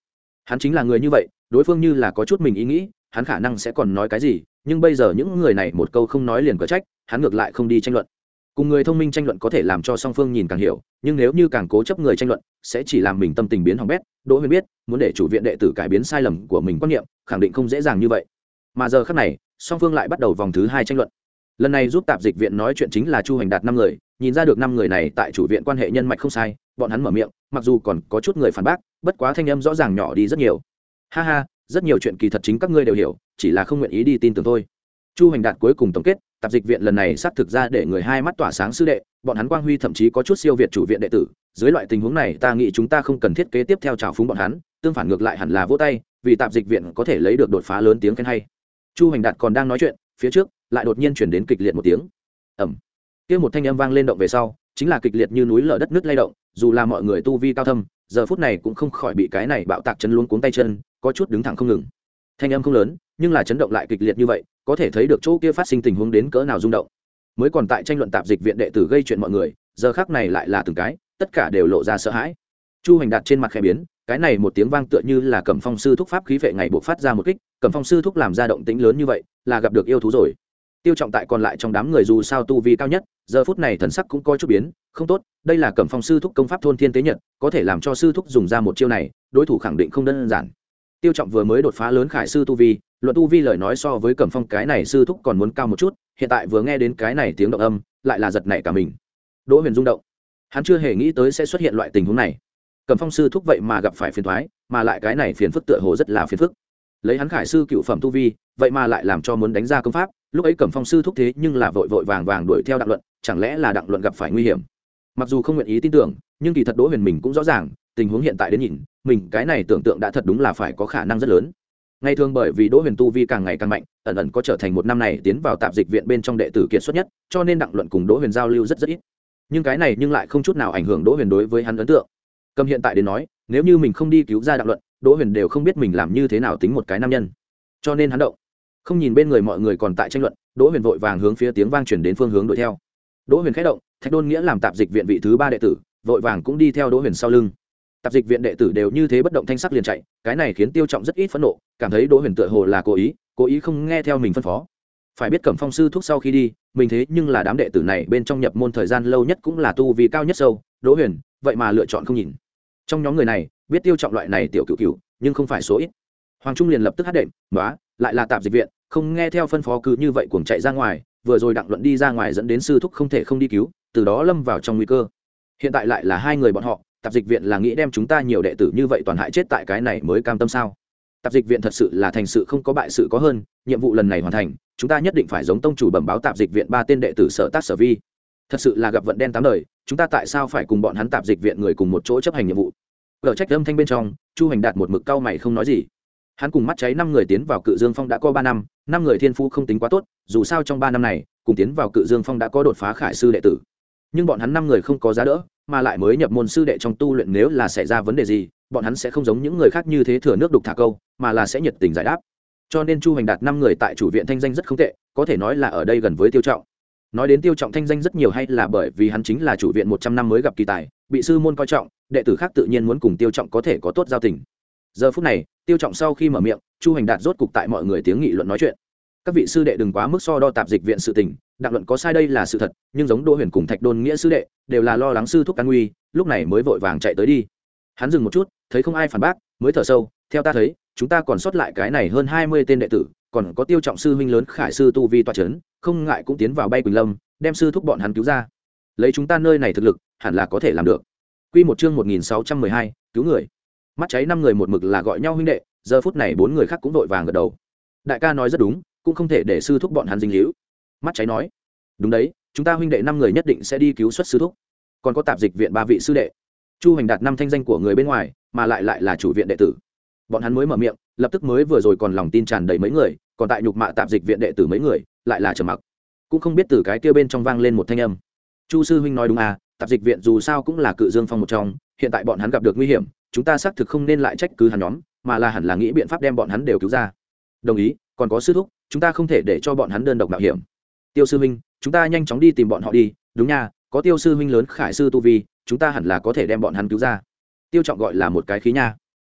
hắn chính là người như vậy, đối phương như là có chút mình ý nghĩ hắn khả năng sẽ còn nói cái gì, nhưng bây giờ những người này một câu không nói liền có trách, hắn ngược lại không đi tranh luận. Cùng người thông minh tranh luận có thể làm cho song phương nhìn càng hiểu, nhưng nếu như càng cố chấp người tranh luận sẽ chỉ làm mình tâm tình biến hỏng bét. Đỗ Huyền biết muốn để chủ viện đệ tử cải biến sai lầm của mình quan niệm khẳng định không dễ dàng như vậy, mà giờ khắc này song phương lại bắt đầu vòng thứ hai tranh luận. Lần này giúp tạp dịch viện nói chuyện chính là Chu Hành Đạt năm người, nhìn ra được năm người này tại chủ viện quan hệ nhân mạch không sai, bọn hắn mở miệng mặc dù còn có chút người phản bác, bất quá thanh âm rõ ràng nhỏ đi rất nhiều. Ha ha, rất nhiều chuyện kỳ thật chính các ngươi đều hiểu, chỉ là không nguyện ý đi tin tưởng thôi. Chu Hành Đạt cuối cùng tổng kết, tạp dịch viện lần này xác thực ra để người hai mắt tỏa sáng sư đệ, bọn hắn quang huy thậm chí có chút siêu việt chủ viện đệ tử. Dưới loại tình huống này, ta nghĩ chúng ta không cần thiết kế tiếp theo trào phúng bọn hắn, tương phản ngược lại hẳn là vỗ tay, vì tạp dịch viện có thể lấy được đột phá lớn tiếng khen hay. Chu Hành Đạt còn đang nói chuyện, phía trước lại đột nhiên chuyển đến kịch liệt một tiếng ẩm, kia một thanh âm vang lên động về sau, chính là kịch liệt như núi lở đất nước lay động, dù là mọi người tu vi cao thâm, giờ phút này cũng không khỏi bị cái này bạo tạc chấn luống cuống tay chân, có chút đứng thẳng không ngừng. Thanh âm không lớn, nhưng là chấn động lại kịch liệt như vậy, có thể thấy được chỗ kia phát sinh tình huống đến cỡ nào rung động. Mới còn tại tranh luận tạp dịch viện đệ tử gây chuyện mọi người, giờ khắc này lại là từng cái, tất cả đều lộ ra sợ hãi. Chu Hành Đạt trên mặt khẽ biến, cái này một tiếng vang tựa như là Cẩm Phong sư thúc pháp khí vệ ngày buộc phát ra một kích, Cẩm Phong sư thúc làm ra động tĩnh lớn như vậy, là gặp được yêu thú rồi. Tiêu Trọng tại còn lại trong đám người dù sao tu vi cao nhất, giờ phút này thần sắc cũng có chút biến, không tốt, đây là Cẩm Phong sư thúc công pháp thôn thiên tế nhật, có thể làm cho sư thúc dùng ra một chiêu này, đối thủ khẳng định không đơn giản. Tiêu Trọng vừa mới đột phá lớn khải sư tu vi, luận tu vi lời nói so với Cẩm Phong cái này sư thúc còn muốn cao một chút, hiện tại vừa nghe đến cái này tiếng động âm, lại là giật nảy cả mình. Đỗ Huyền rung động, hắn chưa hề nghĩ tới sẽ xuất hiện loại tình huống này. Cẩm Phong sư thúc vậy mà gặp phải phiền toái, mà lại cái này phiền phức tựa hồ rất là phiền phức. Lấy hắn khải sư cựu phẩm tu vi, vậy mà lại làm cho muốn đánh ra công pháp, lúc ấy Cẩm Phong sư thúc thế nhưng là vội vội vàng vàng đuổi theo Đặng Luận, chẳng lẽ là Đặng Luận gặp phải nguy hiểm. Mặc dù không nguyện ý tin tưởng, nhưng kỳ thật Đỗ Huyền mình cũng rõ ràng, tình huống hiện tại đến nhìn, mình cái này tưởng tượng đã thật đúng là phải có khả năng rất lớn. Ngày thường bởi vì Đỗ Huyền tu vi càng ngày càng mạnh, ẩn ẩn có trở thành một năm này tiến vào tạp dịch viện bên trong đệ tử kiệt xuất nhất, cho nên Đặng Luận cùng Đỗ Huyền giao lưu rất rất ít. Nhưng cái này nhưng lại không chút nào ảnh hưởng Đỗ Huyền đối với hắn ấn tượng. Cầm hiện tại đến nói, nếu như mình không đi cứu ra Đặng Luận, Đỗ Huyền đều không biết mình làm như thế nào tính một cái nam nhân. Cho nên hắn động. Không nhìn bên người mọi người còn tại tranh luận, Đỗ Huyền vội vàng hướng phía tiếng vang truyền đến phương hướng đuổi theo. Đỗ Huyền khẽ động, Thạch Đôn Nghĩa làm tạp dịch viện vị thứ ba đệ tử, vội vàng cũng đi theo Đỗ Huyền sau lưng. Tạp dịch viện đệ tử đều như thế bất động thanh sắc liền chạy, cái này khiến Tiêu Trọng rất ít phẫn nộ, cảm thấy Đỗ Huyền tựa hồ là cố ý, cố ý không nghe theo mình phân phó. Phải biết Cẩm Phong sư thúc sau khi đi, mình thế nhưng là đám đệ tử này bên trong nhập môn thời gian lâu nhất cũng là tu vi cao nhất sâu, Đỗ Huyền, vậy mà lựa chọn không nhìn. Trong nhóm người này, biết Tiêu Trọng loại này tiểu cửu cửu, nhưng không phải số ít. Hoàng Trung liền lập tức hát đệm, "Nóa, lại là tạp dịch viện, không nghe theo phân phó cứ như vậy cuồng chạy ra ngoài, vừa rồi Đặng Luận đi ra ngoài dẫn đến sư thúc không thể không đi cứu, từ đó lâm vào trong nguy cơ. Hiện tại lại là hai người bọn họ, tạp dịch viện là nghĩ đem chúng ta nhiều đệ tử như vậy toàn hại chết tại cái này mới cam tâm sao? Tạp dịch viện thật sự là thành sự không có bại sự có hơn, nhiệm vụ lần này hoàn thành, chúng ta nhất định phải giống tông chủ bẩm báo tạp dịch viện ba tên đệ tử sở tác sở vi. Thật sự là gặp vận đen tám đời, chúng ta tại sao phải cùng bọn hắn tạp dịch viện người cùng một chỗ chấp hành nhiệm vụ?" Ở trách âm thanh bên trong, Chu Hành Đạt một mực cau mày không nói gì. Hắn cùng mắt cháy năm người tiến vào Cự Dương Phong đã có ba năm, năm người thiên phú không tính quá tốt, dù sao trong ba năm này, cùng tiến vào Cự Dương Phong đã có đột phá khải sư đệ tử. Nhưng bọn hắn năm người không có giá đỡ, mà lại mới nhập môn sư đệ trong tu luyện, nếu là xảy ra vấn đề gì, bọn hắn sẽ không giống những người khác như thế thừa nước đục thả câu, mà là sẽ nhiệt tình giải đáp. Cho nên Chu Hành Đạt năm người tại chủ viện thanh danh rất không tệ, có thể nói là ở đây gần với Tiêu Trọng. Nói đến Tiêu Trọng thanh danh rất nhiều hay là bởi vì hắn chính là chủ viện một trăm năm mới gặp kỳ tài, bị sư môn coi trọng, đệ tử khác tự nhiên muốn cùng Tiêu Trọng có thể có tốt giao tình. Giờ phút này, Tiêu Trọng sau khi mở miệng, Chu Hành Đạt rốt cục tại mọi người tiếng nghị luận nói chuyện. Các vị sư đệ đừng quá mức so đo tạp dịch viện sự tình, Đặng Luận có sai đây là sự thật, nhưng giống Đỗ Huyền cùng Thạch Đôn Nghĩa sư đệ, đều là lo lắng sư thúc an nguy, lúc này mới vội vàng chạy tới đi. Hắn dừng một chút, thấy không ai phản bác, mới thở sâu, theo ta thấy, chúng ta còn sót lại cái này hơn hai mươi tên đệ tử, còn có Tiêu Trọng sư huynh lớn khải sư tu vi tọa chấn, không ngại cũng tiến vào Bay Quỳnh Lâm, đem sư thúc bọn hắn cứu ra. Lấy chúng ta nơi này thực lực, hẳn là có thể làm được. Quy một chương một nghìn sáu trăm mười hai, cứu người. Mắt cháy năm người một mực là gọi nhau huynh đệ, giờ phút này bốn người khác cũng vội vàng gật đầu. Đại ca nói rất đúng, cũng không thể để sư thúc bọn hắn dính líu. Mắt cháy nói, đúng đấy, chúng ta huynh đệ năm người nhất định sẽ đi cứu xuất sư thúc. Còn có tạp dịch viện ba vị sư đệ. Chu Hành Đạt năm thanh danh của người bên ngoài, mà lại lại là chủ viện đệ tử. Bọn hắn mới mở miệng, lập tức mới vừa rồi còn lòng tin tràn đầy mấy người, còn tại nhục mạ tạp dịch viện đệ tử mấy người, lại là trầm mặc. Cũng không biết từ cái kia bên trong vang lên một thanh âm. Chu sư huynh nói đúng à, tạp dịch viện dù sao cũng là Cự Dương Phong một trong, hiện tại bọn hắn gặp được nguy hiểm, chúng ta xác thực không nên lại trách cứ hắn nhóm, mà là hẳn là nghĩ biện pháp đem bọn hắn đều cứu ra. Đồng ý, còn có sư thúc, chúng ta không thể để cho bọn hắn đơn độc mạo hiểm. Tiêu sư huynh, chúng ta nhanh chóng đi tìm bọn họ đi, đúng nha, có Tiêu sư huynh lớn khải sư tu vi, chúng ta hẳn là có thể đem bọn hắn cứu ra. Tiêu Trọng gọi là một cái khí nha.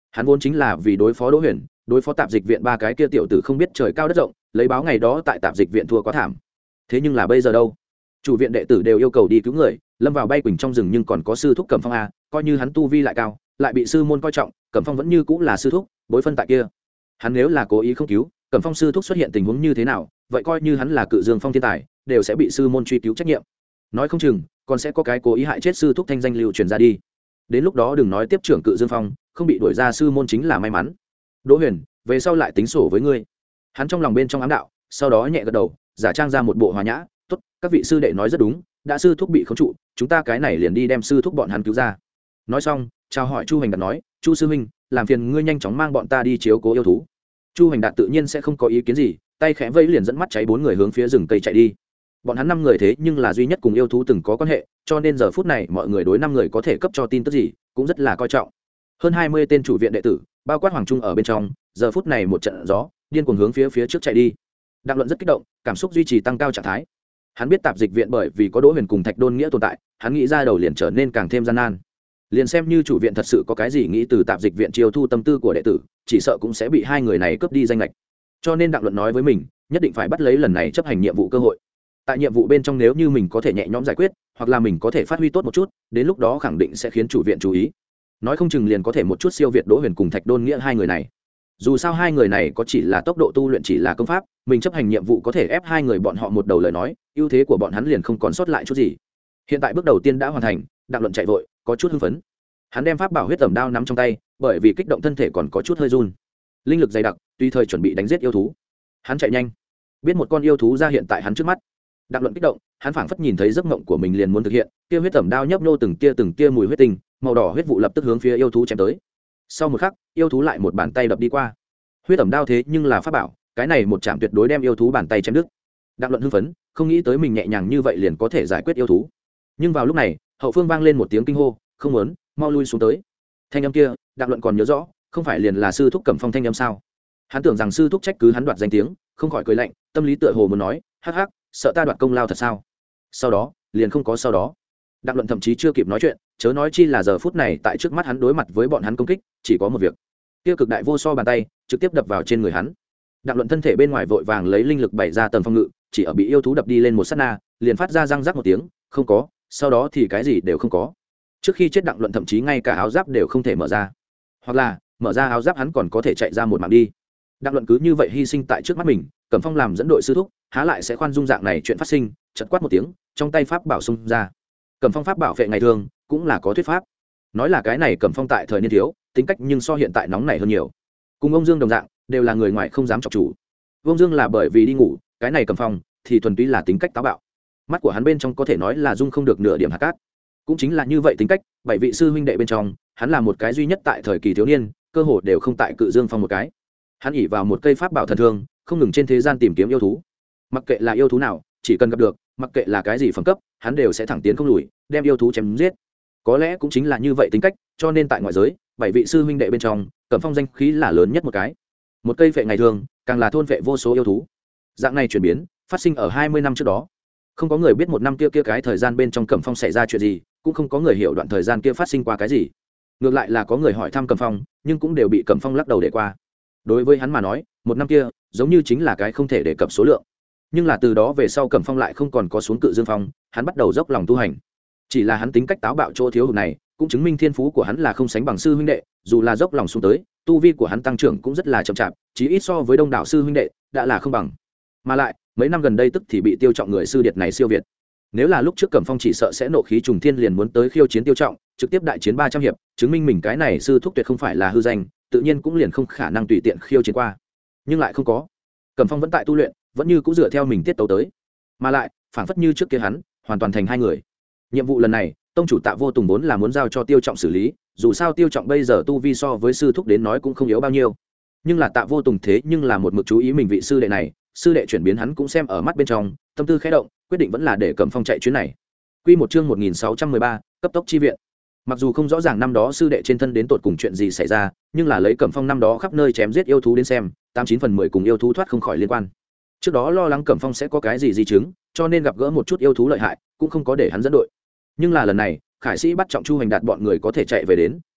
hắn vốn chính là vì đối phó Đỗ Huyền, đối phó tạp dịch viện ba cái kia tiểu tử không biết trời cao đất rộng, lấy báo ngày đó tại tạp dịch viện thua quá thảm. Thế nhưng là bây giờ đâu? Chủ viện đệ tử đều yêu cầu đi cứu người, lâm vào bay quỳnh trong rừng, nhưng còn có sư thúc Cẩm Phong a, coi như hắn tu vi lại cao, lại bị sư môn coi trọng, Cẩm Phong vẫn như cũng là sư thúc, bối phân tại kia. Hắn nếu là cố ý không cứu, Cẩm Phong sư thúc xuất hiện tình huống như thế nào, vậy coi như hắn là Cự Dương Phong thiên tài, đều sẽ bị sư môn truy cứu trách nhiệm. Nói không chừng còn sẽ có cái cố ý hại chết sư thúc thanh danh lưu truyền ra đi. Đến lúc đó đừng nói tiếp trưởng Cự Dương Phong, không bị đuổi ra sư môn chính là may mắn. Đỗ Huyền, về sau lại tính sổ với ngươi. Hắn trong lòng bên trong ám đạo, sau đó nhẹ gật đầu, giả trang ra một bộ hòa nhã, tốt, các vị sư đệ nói rất đúng, đã sư thúc bị khống trụ, chúng ta cái này liền đi đem sư thúc bọn hắn cứu ra. Nói xong, chào hỏi Chu Hành Đạt nói, Chu sư huynh, làm phiền ngươi nhanh chóng mang bọn ta đi chiếu cố yêu thú. Chu Hành Đạt tự nhiên sẽ không có ý kiến gì, tay khẽ vẫy liền dẫn mắt cháy bốn người hướng phía rừng cây chạy đi. Bọn hắn năm người thế nhưng là duy nhất cùng yêu thú từng có quan hệ, cho nên giờ phút này mọi người đối năm người có thể cấp cho tin tức gì cũng rất là coi trọng. Hơn hai mươi tên chủ viện đệ tử, bao quát Hoàng Trung ở bên trong, giờ phút này một trận gió điên cuồng hướng phía phía trước chạy đi. Đặng Luận rất kích động, cảm xúc duy trì tăng cao trạng thái. Hắn biết tạp dịch viện bởi vì có Đỗ Huyền cùng Thạch Đôn Nghĩa tồn tại, hắn nghĩ ra đầu liền trở nên càng thêm gian nan. Liền xem như chủ viện thật sự có cái gì nghĩ từ tạp dịch viện chiêu thu tâm tư của đệ tử, chỉ sợ cũng sẽ bị hai người này cướp đi danh lệch. Cho nên Đặng Luận nói với mình, nhất định phải bắt lấy lần này chấp hành nhiệm vụ cơ hội. Tại nhiệm vụ bên trong nếu như mình có thể nhẹ nhõm giải quyết, hoặc là mình có thể phát huy tốt một chút, đến lúc đó khẳng định sẽ khiến chủ viện chú ý. Nói không chừng liền có thể một chút siêu việt Đỗ Huyền cùng Thạch Đôn Nghĩa hai người này. Dù sao hai người này có chỉ là tốc độ tu luyện chỉ là công pháp, mình chấp hành nhiệm vụ có thể ép hai người bọn họ một đầu lời nói, ưu thế của bọn hắn liền không còn sót lại chút gì. Hiện tại bước đầu tiên đã hoàn thành, Đặng Luận chạy vội, có chút hưng phấn. Hắn đem pháp bảo huyết tẩm đao nắm trong tay, bởi vì kích động thân thể còn có chút hơi run. Linh lực dày đặc, tùy thời chuẩn bị đánh giết yêu thú. Hắn chạy nhanh, biết một con yêu thú ra hiện tại hắn trước mắt. Đặng Luận kích động, hắn phảng phất nhìn thấy giấc mộng của mình liền muốn thực hiện, kia huyết tẩm đao nhấp nhô từng tia từng tia mùi huyết tinh, màu đỏ huyết vụ lập tức hướng phía yêu thú chém tới. Sau một khắc, yêu thú lại một bàn tay đập đi qua. Huyết tẩm đao thế nhưng là pháp bảo, cái này một chạm tuyệt đối đem yêu thú bàn tay chém đứt. Đặng Luận hưng phấn, không nghĩ tới mình nhẹ nhàng như vậy liền có thể giải quyết yêu thú. Nhưng vào lúc này, hậu phương vang lên một tiếng kinh hô, không muốn, mau lui xuống tới. Thanh âm kia, Đặng Luận còn nhớ rõ, không phải liền là sư thúc Cẩm Phong thanh âm sao? Hắn tưởng rằng sư thúc trách cứ hắn đoạt danh tiếng, không khỏi cười lạnh, tâm lý tựa hồ muốn nói, hắc hắc, sợ ta đoạt công lao thật sao? Sau đó, liền không có sau đó. Đặng Luận thậm chí chưa kịp nói chuyện, chớ nói chi là giờ phút này tại trước mắt hắn đối mặt với bọn hắn công kích, chỉ có một việc. Kia cực đại vô so bàn tay trực tiếp đập vào trên người hắn. Đặng Luận thân thể bên ngoài vội vàng lấy linh lực bày ra tầng phòng ngự, chỉ ở bị yêu thú đập đi lên một sát na, liền phát ra răng rắc một tiếng, không có, sau đó thì cái gì đều không có. Trước khi chết Đặng Luận thậm chí ngay cả áo giáp đều không thể mở ra, hoặc là mở ra áo giáp hắn còn có thể chạy ra một mạng đi. Đặng Luận cứ như vậy hy sinh tại trước mắt mình, Cẩm Phong làm dẫn đội sư thúc, há lại sẽ khoan dung dạng này chuyện phát sinh, chợt quát một tiếng, trong tay pháp bảo xung ra. Cẩm Phong pháp bảo vệ ngày thường cũng là có thuyết pháp. Nói là cái này Cẩm Phong tại thời niên thiếu, tính cách nhưng so hiện tại nóng nảy hơn nhiều. Cùng ông Dương đồng dạng, đều là người ngoài không dám chọc chủ. Ông Dương là bởi vì đi ngủ, cái này Cẩm Phong thì thuần túy là tính cách táo bạo. Mắt của hắn bên trong có thể nói là dung không được nửa điểm hạt cát. Cũng chính là như vậy tính cách, bảy vị sư huynh đệ bên trong, hắn là một cái duy nhất tại thời kỳ thiếu niên, cơ hồ đều không tại Cự Dương Phong một cái. Hắn ỷ vào một cây pháp bảo thần thương, không ngừng trên thế gian tìm kiếm yêu thú. Mặc kệ là yêu thú nào, chỉ cần gặp được, mặc kệ là cái gì phẩm cấp, hắn đều sẽ thẳng tiến không lùi, đem yêu thú chém giết. Có lẽ cũng chính là như vậy tính cách, cho nên tại ngoại giới, bảy vị sư huynh đệ bên trong, Cẩm Phong danh khí là lớn nhất một cái. Một cây phệ ngày thường, càng là thôn phệ vô số yêu thú. Dạng này chuyển biến, phát sinh ở hai mươi năm trước đó. Không có người biết một năm kia kia cái thời gian bên trong Cẩm Phong xảy ra chuyện gì, cũng không có người hiểu đoạn thời gian kia phát sinh qua cái gì. Ngược lại là có người hỏi thăm Cẩm Phong, nhưng cũng đều bị Cẩm Phong lắc đầu để qua. Đối với hắn mà nói, một năm kia giống như chính là cái không thể đề cập số lượng. Nhưng là từ đó về sau Cẩm Phong lại không còn có xuống Cự Dương Phong, hắn bắt đầu dốc lòng tu hành. Chỉ là hắn tính cách táo bạo chỗ thiếu hụt này, cũng chứng minh thiên phú của hắn là không sánh bằng sư huynh đệ, dù là dốc lòng xuống tới, tu vi của hắn tăng trưởng cũng rất là chậm chạp, chí ít so với đông đảo sư huynh đệ đã là không bằng. Mà lại, mấy năm gần đây tức thì bị Tiêu Trọng người sư điệt này siêu việt. Nếu là lúc trước Cẩm Phong chỉ sợ sẽ nộ khí trùng thiên liền muốn tới khiêu chiến Tiêu Trọng, trực tiếp đại chiến ba trăm hiệp, chứng minh mình cái này sư thúc tuyệt không phải là hư danh, tự nhiên cũng liền không khả năng tùy tiện khiêu chiến qua. Nhưng lại không có. Cẩm Phong vẫn tại tu luyện, vẫn như cũng dựa theo mình tiết tấu tới. Mà lại, phảng phất như trước kia hắn, hoàn toàn thành hai người. Nhiệm vụ lần này, tông chủ Tạ Vô Tùng vốn là muốn giao cho Tiêu Trọng xử lý, dù sao Tiêu Trọng bây giờ tu vi so với sư thúc đến nói cũng không yếu bao nhiêu. Nhưng là Tạ Vô Tùng thế nhưng là một mực chú ý mình vị sư đệ này, sư đệ chuyển biến hắn cũng xem ở mắt bên trong, tâm tư khẽ động, quyết định vẫn là để Cẩm Phong chạy chuyến này. Quy một chương một nghìn sáu trăm mười ba, cấp tốc chi viện. Mặc dù không rõ ràng năm đó sư đệ trên thân đến tột cùng chuyện gì xảy ra, nhưng là lấy Cẩm Phong năm đó khắp nơi chém giết yêu thú đến xem, tám chín phần mười cùng yêu thú thoát không khỏi liên quan. Trước đó lo lắng Cẩm Phong sẽ có cái gì di chứng, cho nên gặp gỡ một chút yêu thú lợi hại, cũng không có để hắn dẫn đội. Nhưng là lần này, Khải Sĩ bắt trọng Chu Hành Đạt bọn người có thể chạy về đến,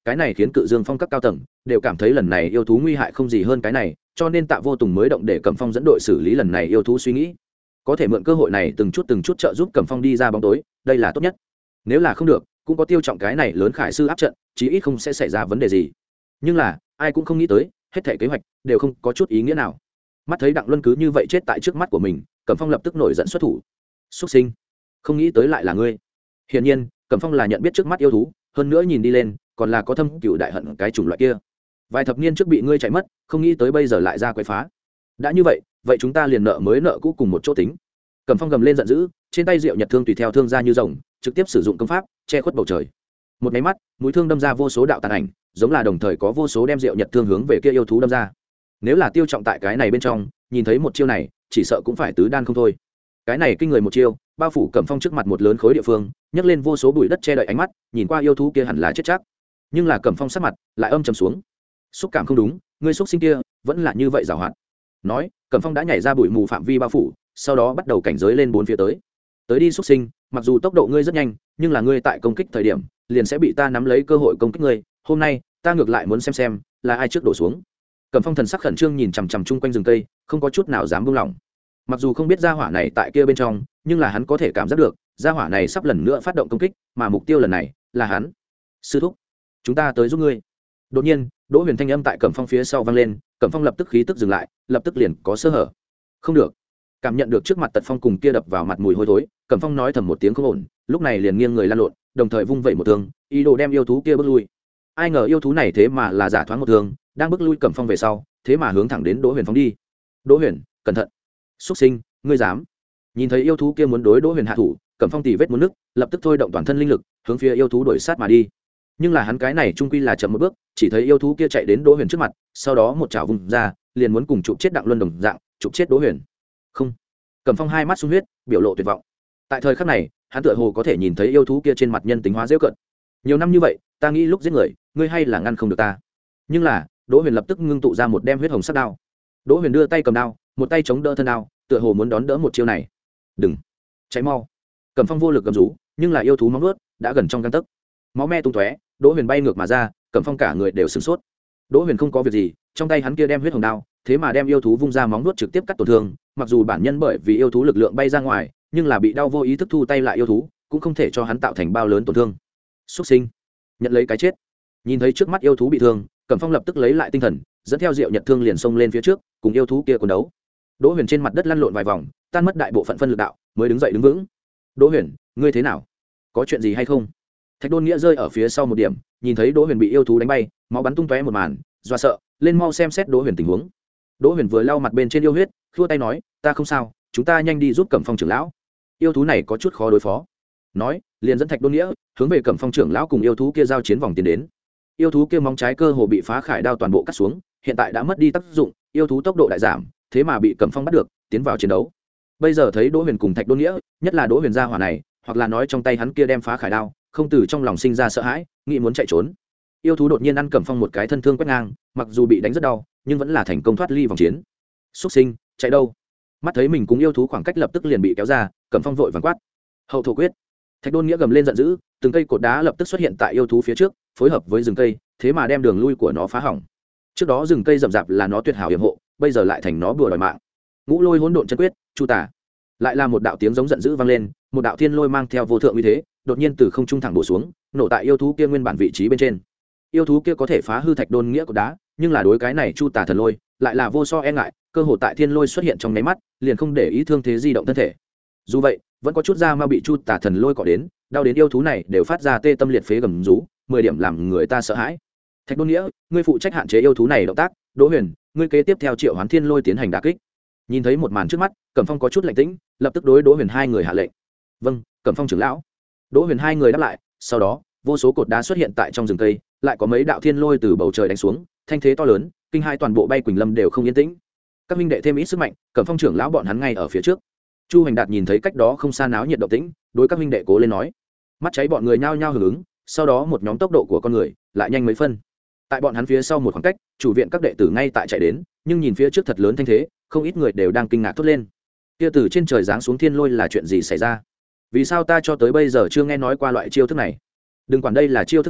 cái này khiến Cự Dương Phong các cao tầng đều cảm thấy lần này yêu thú nguy hại không gì hơn cái này, cho nên Tạ Vô Tùng mới động để Cẩm Phong dẫn đội xử lý lần này yêu thú suy nghĩ. Có thể mượn cơ hội này từng chút từng chút trợ giúp Cẩm Phong đi ra bóng tối, đây là tốt nhất. Nếu là không được, cũng có Tiêu Trọng cái này lớn khải sư áp trận, chí ít không sẽ xảy ra vấn đề gì. Nhưng là, ai cũng không nghĩ tới, hết thảy kế hoạch đều không có chút ý nghĩa nào. Mắt thấy Đặng Luân cứ như vậy chết tại trước mắt của mình, Cẩm Phong lập tức nổi giận xuất thủ. Xuất sinh, không nghĩ tới lại là ngươi. Hiển nhiên, Cẩm Phong là nhận biết trước mắt yêu thú, hơn nữa nhìn đi lên, còn là có thâm cửu đại hận cái chủng loại kia. Vài thập niên trước bị ngươi chạy mất, không nghĩ tới bây giờ lại ra quấy phá. Đã như vậy, vậy chúng ta liền nợ mới nợ cũ cùng một chỗ tính. Cẩm Phong gầm lên giận dữ, trên tay Diệu Nhật thương tùy theo thương ra như rồng, trực tiếp sử dụng công pháp che khuất bầu trời. Một máy mắt, mũi thương đâm ra vô số đạo tàn ảnh, giống là đồng thời có vô số đem Diệu Nhật thương hướng về kia yêu thú đâm ra. Nếu là Tiêu Trọng tại cái này bên trong, nhìn thấy một chiêu này, chỉ sợ cũng phải tứ đan không thôi. Cái này kinh người một chiêu, bao phủ Cẩm Phong trước mặt một lớn khối địa phương, nhấc lên vô số bụi đất che đậy ánh mắt, nhìn qua yêu thú kia hẳn là chết chắc. Nhưng là Cẩm Phong sắc mặt lại âm trầm xuống. Xúc cảm không đúng, ngươi xúc sinh kia vẫn là như vậy giàu hoạt. Nói, Cẩm Phong đã nhảy ra bụi mù phạm vi bao phủ, sau đó bắt đầu cảnh giới lên bốn phía tới. Tới đi xúc sinh, mặc dù tốc độ ngươi rất nhanh, nhưng là ngươi tại công kích thời điểm, liền sẽ bị ta nắm lấy cơ hội công kích ngươi. Hôm nay, ta ngược lại muốn xem xem là ai trước đổ xuống. Cẩm Phong thần sắc khẩn trương nhìn chằm chằm chung quanh rừng cây, không có chút nào dám buông lỏng. Mặc dù không biết gia hỏa này tại kia bên trong, nhưng là hắn có thể cảm giác được, gia hỏa này sắp lần nữa phát động công kích, mà mục tiêu lần này là hắn. Sư thúc, chúng ta tới giúp ngươi. Đột nhiên, Đỗ Huyền thanh âm tại Cẩm Phong phía sau vang lên, Cẩm Phong lập tức khí tức dừng lại, lập tức liền có sơ hở. Không được. Cảm nhận được trước mặt Tật Phong cùng kia đập vào mặt mùi hôi thối, Cẩm Phong nói thầm một tiếng không ổn, lúc này liền nghiêng người lăn lộn, đồng thời vung vẩy một thương, ý đồ đem yêu thú kia bước lui. Ai ngờ yêu thú này thế mà là giả thoáng một thương, đang bước lui Cẩm Phong về sau, thế mà hướng thẳng đến Đỗ Huyền phóng đi. Đỗ Huyền, cẩn thận. Xuất sinh, ngươi dám? Nhìn thấy yêu thú kia muốn đối Đỗ Huyền hạ thủ, Cẩm Phong tỉ vết muốn nứt, lập tức thôi động toàn thân linh lực, hướng phía yêu thú đuổi sát mà đi. Nhưng là hắn cái này trung quy là chậm một bước, chỉ thấy yêu thú kia chạy đến Đỗ Huyền trước mặt, sau đó một chảo vùng ra, liền muốn cùng chụp chết Đặng Luân đồng dạng, chụp chết Đỗ Huyền. Không. Cẩm Phong hai mắt sung huyết, biểu lộ tuyệt vọng. Tại thời khắc này, hắn tựa hồ có thể nhìn thấy yêu thú kia trên mặt nhân tính hóa giễu cợt. Nhiều năm như vậy, ta nghĩ lúc giết người, ngươi hay là ngăn không được ta. Nhưng là, Đỗ Huyền lập tức ngưng tụ ra một đem huyết hồng sắc đao. Đỗ Huyền đưa tay cầm đao, một tay chống đỡ thân đao, tựa hồ muốn đón đỡ một chiêu này. Đừng, cháy mau. Cẩm Phong vô lực gầm rú, nhưng là yêu thú móng vuốt đã gần trong gang tấc. Máu me tung tóe, Đỗ Huyền bay ngược mà ra, Cẩm Phong cả người đều sửng sốt. Đỗ Huyền không có việc gì, trong tay hắn kia đem huyết hồng đao, thế mà đem yêu thú vung ra móng vuốt trực tiếp cắt tổn thương, mặc dù bản nhân bởi vì yêu thú lực lượng bay ra ngoài, nhưng là bị đau vô ý thức thu tay lại yêu thú, cũng không thể cho hắn tạo thành bao lớn tổn thương. Xuất sinh, nhận lấy cái chết. Nhìn thấy trước mắt yêu thú bị thương, Cẩm Phong lập tức lấy lại tinh thần, dẫn theo Diệu Nhật thương liền xông lên phía trước, cùng yêu thú kia cuốn đấu. Đỗ Huyền trên mặt đất lăn lộn vài vòng, tan mất đại bộ phận phân lực đạo, mới đứng dậy đứng vững. Đỗ Huyền, ngươi thế nào? Có chuyện gì hay không? Thạch Đôn Nghĩa rơi ở phía sau một điểm, nhìn thấy Đỗ Huyền bị yêu thú đánh bay, máu bắn tung tóe một màn, do sợ, lên mau xem xét Đỗ Huyền tình huống. Đỗ Huyền vừa lau mặt bên trên yêu huyết, khua tay nói, ta không sao, chúng ta nhanh đi giúp Cẩm Phong trưởng lão. Yêu thú này có chút khó đối phó. Nói, liền dẫn Thạch Đôn Nghĩa hướng về Cẩm Phong trưởng lão cùng yêu thú kia giao chiến vòng tiến đến. Yêu thú kia móng trái cơ hồ bị phá khải đao toàn bộ cắt xuống, hiện tại đã mất đi tác dụng, yêu thú tốc độ đại giảm, thế mà bị Cẩm Phong bắt được, tiến vào chiến đấu. Bây giờ thấy Đỗ Huyền cùng Thạch Đôn Nghĩa, nhất là Đỗ Huyền gia hỏa này, hoặc là nói trong tay hắn kia đem phá khải đao, không từ trong lòng sinh ra sợ hãi, nghĩ muốn chạy trốn. Yêu thú đột nhiên ăn Cẩm Phong một cái thân thương quét ngang, mặc dù bị đánh rất đau, nhưng vẫn là thành công thoát ly vòng chiến. Xuất sinh, chạy đâu? Mắt thấy mình cùng yêu thú khoảng cách lập tức liền bị kéo ra, Cẩm Phong vội vàng quát. Hậu thổ quyết. Thạch Đôn Nghĩa gầm lên giận dữ, từng cây cột đá lập tức xuất hiện tại yêu thú phía trước, phối hợp với rừng cây, thế mà đem đường lui của nó phá hỏng. Trước đó rừng cây rậm rạp là nó tuyệt hảo yểm hộ, bây giờ lại thành nó bừa đòi mạng. Ngũ Lôi Hỗn Độn Chân Quyết, Chu Tả. Lại là một đạo tiếng giống giận dữ vang lên, một đạo thiên lôi mang theo vô thượng uy thế, đột nhiên từ không trung thẳng bổ xuống, nổ tại yêu thú kia nguyên bản vị trí bên trên. Yêu thú kia có thể phá hư Thạch Đôn Nghĩa cột đá, nhưng là đối cái này Chu Tả thần lôi, lại là vô so e ngại, cơ hồ tại thiên lôi xuất hiện trong nháy mắt, liền không để ý thương thế di động thân thể. Dù vậy, vẫn có chút da ma bị Chu Tả thần lôi cọ đến, đau đến yêu thú này đều phát ra tê tâm liệt phế gầm rú, mười điểm làm người ta sợ hãi. Thạch Đôn Nghĩa, ngươi phụ trách hạn chế yêu thú này động tác, Đỗ Huyền, ngươi kế tiếp theo triệu hoán thiên lôi tiến hành đả kích. Nhìn thấy một màn trước mắt, Cẩm Phong có chút lạnh tĩnh, lập tức đối Đỗ Huyền hai người hạ lệnh. Vâng, Cẩm Phong trưởng lão. Đỗ Huyền hai người đáp lại, sau đó, vô số cột đá xuất hiện tại trong rừng cây, lại có mấy đạo thiên lôi từ bầu trời đánh xuống, thanh thế to lớn, kinh hai toàn bộ Bay Quỳnh Lâm đều không yên tĩnh. Các minh đệ thêm ít sức mạnh, Cẩm Phong trưởng lão bọn hắn ngay ở phía trước. Chu Hành Đạt nhìn thấy cách đó không xa náo nhiệt động tĩnh, đối các minh đệ cố lên nói. Mắt cháy bọn người nhao nhao hưởng ứng, sau đó một nhóm tốc độ của con người lại nhanh mấy phân. Tại bọn hắn phía sau một khoảng cách, chủ viện các đệ tử ngay tại chạy đến, nhưng nhìn phía trước thật lớn thanh thế, không ít người đều đang kinh ngạc thốt lên. Kia từ trên trời giáng xuống thiên lôi là chuyện gì xảy ra? Vì sao ta cho tới bây giờ chưa nghe nói qua loại chiêu thức này? Đừng quản đây là chiêu thức gì,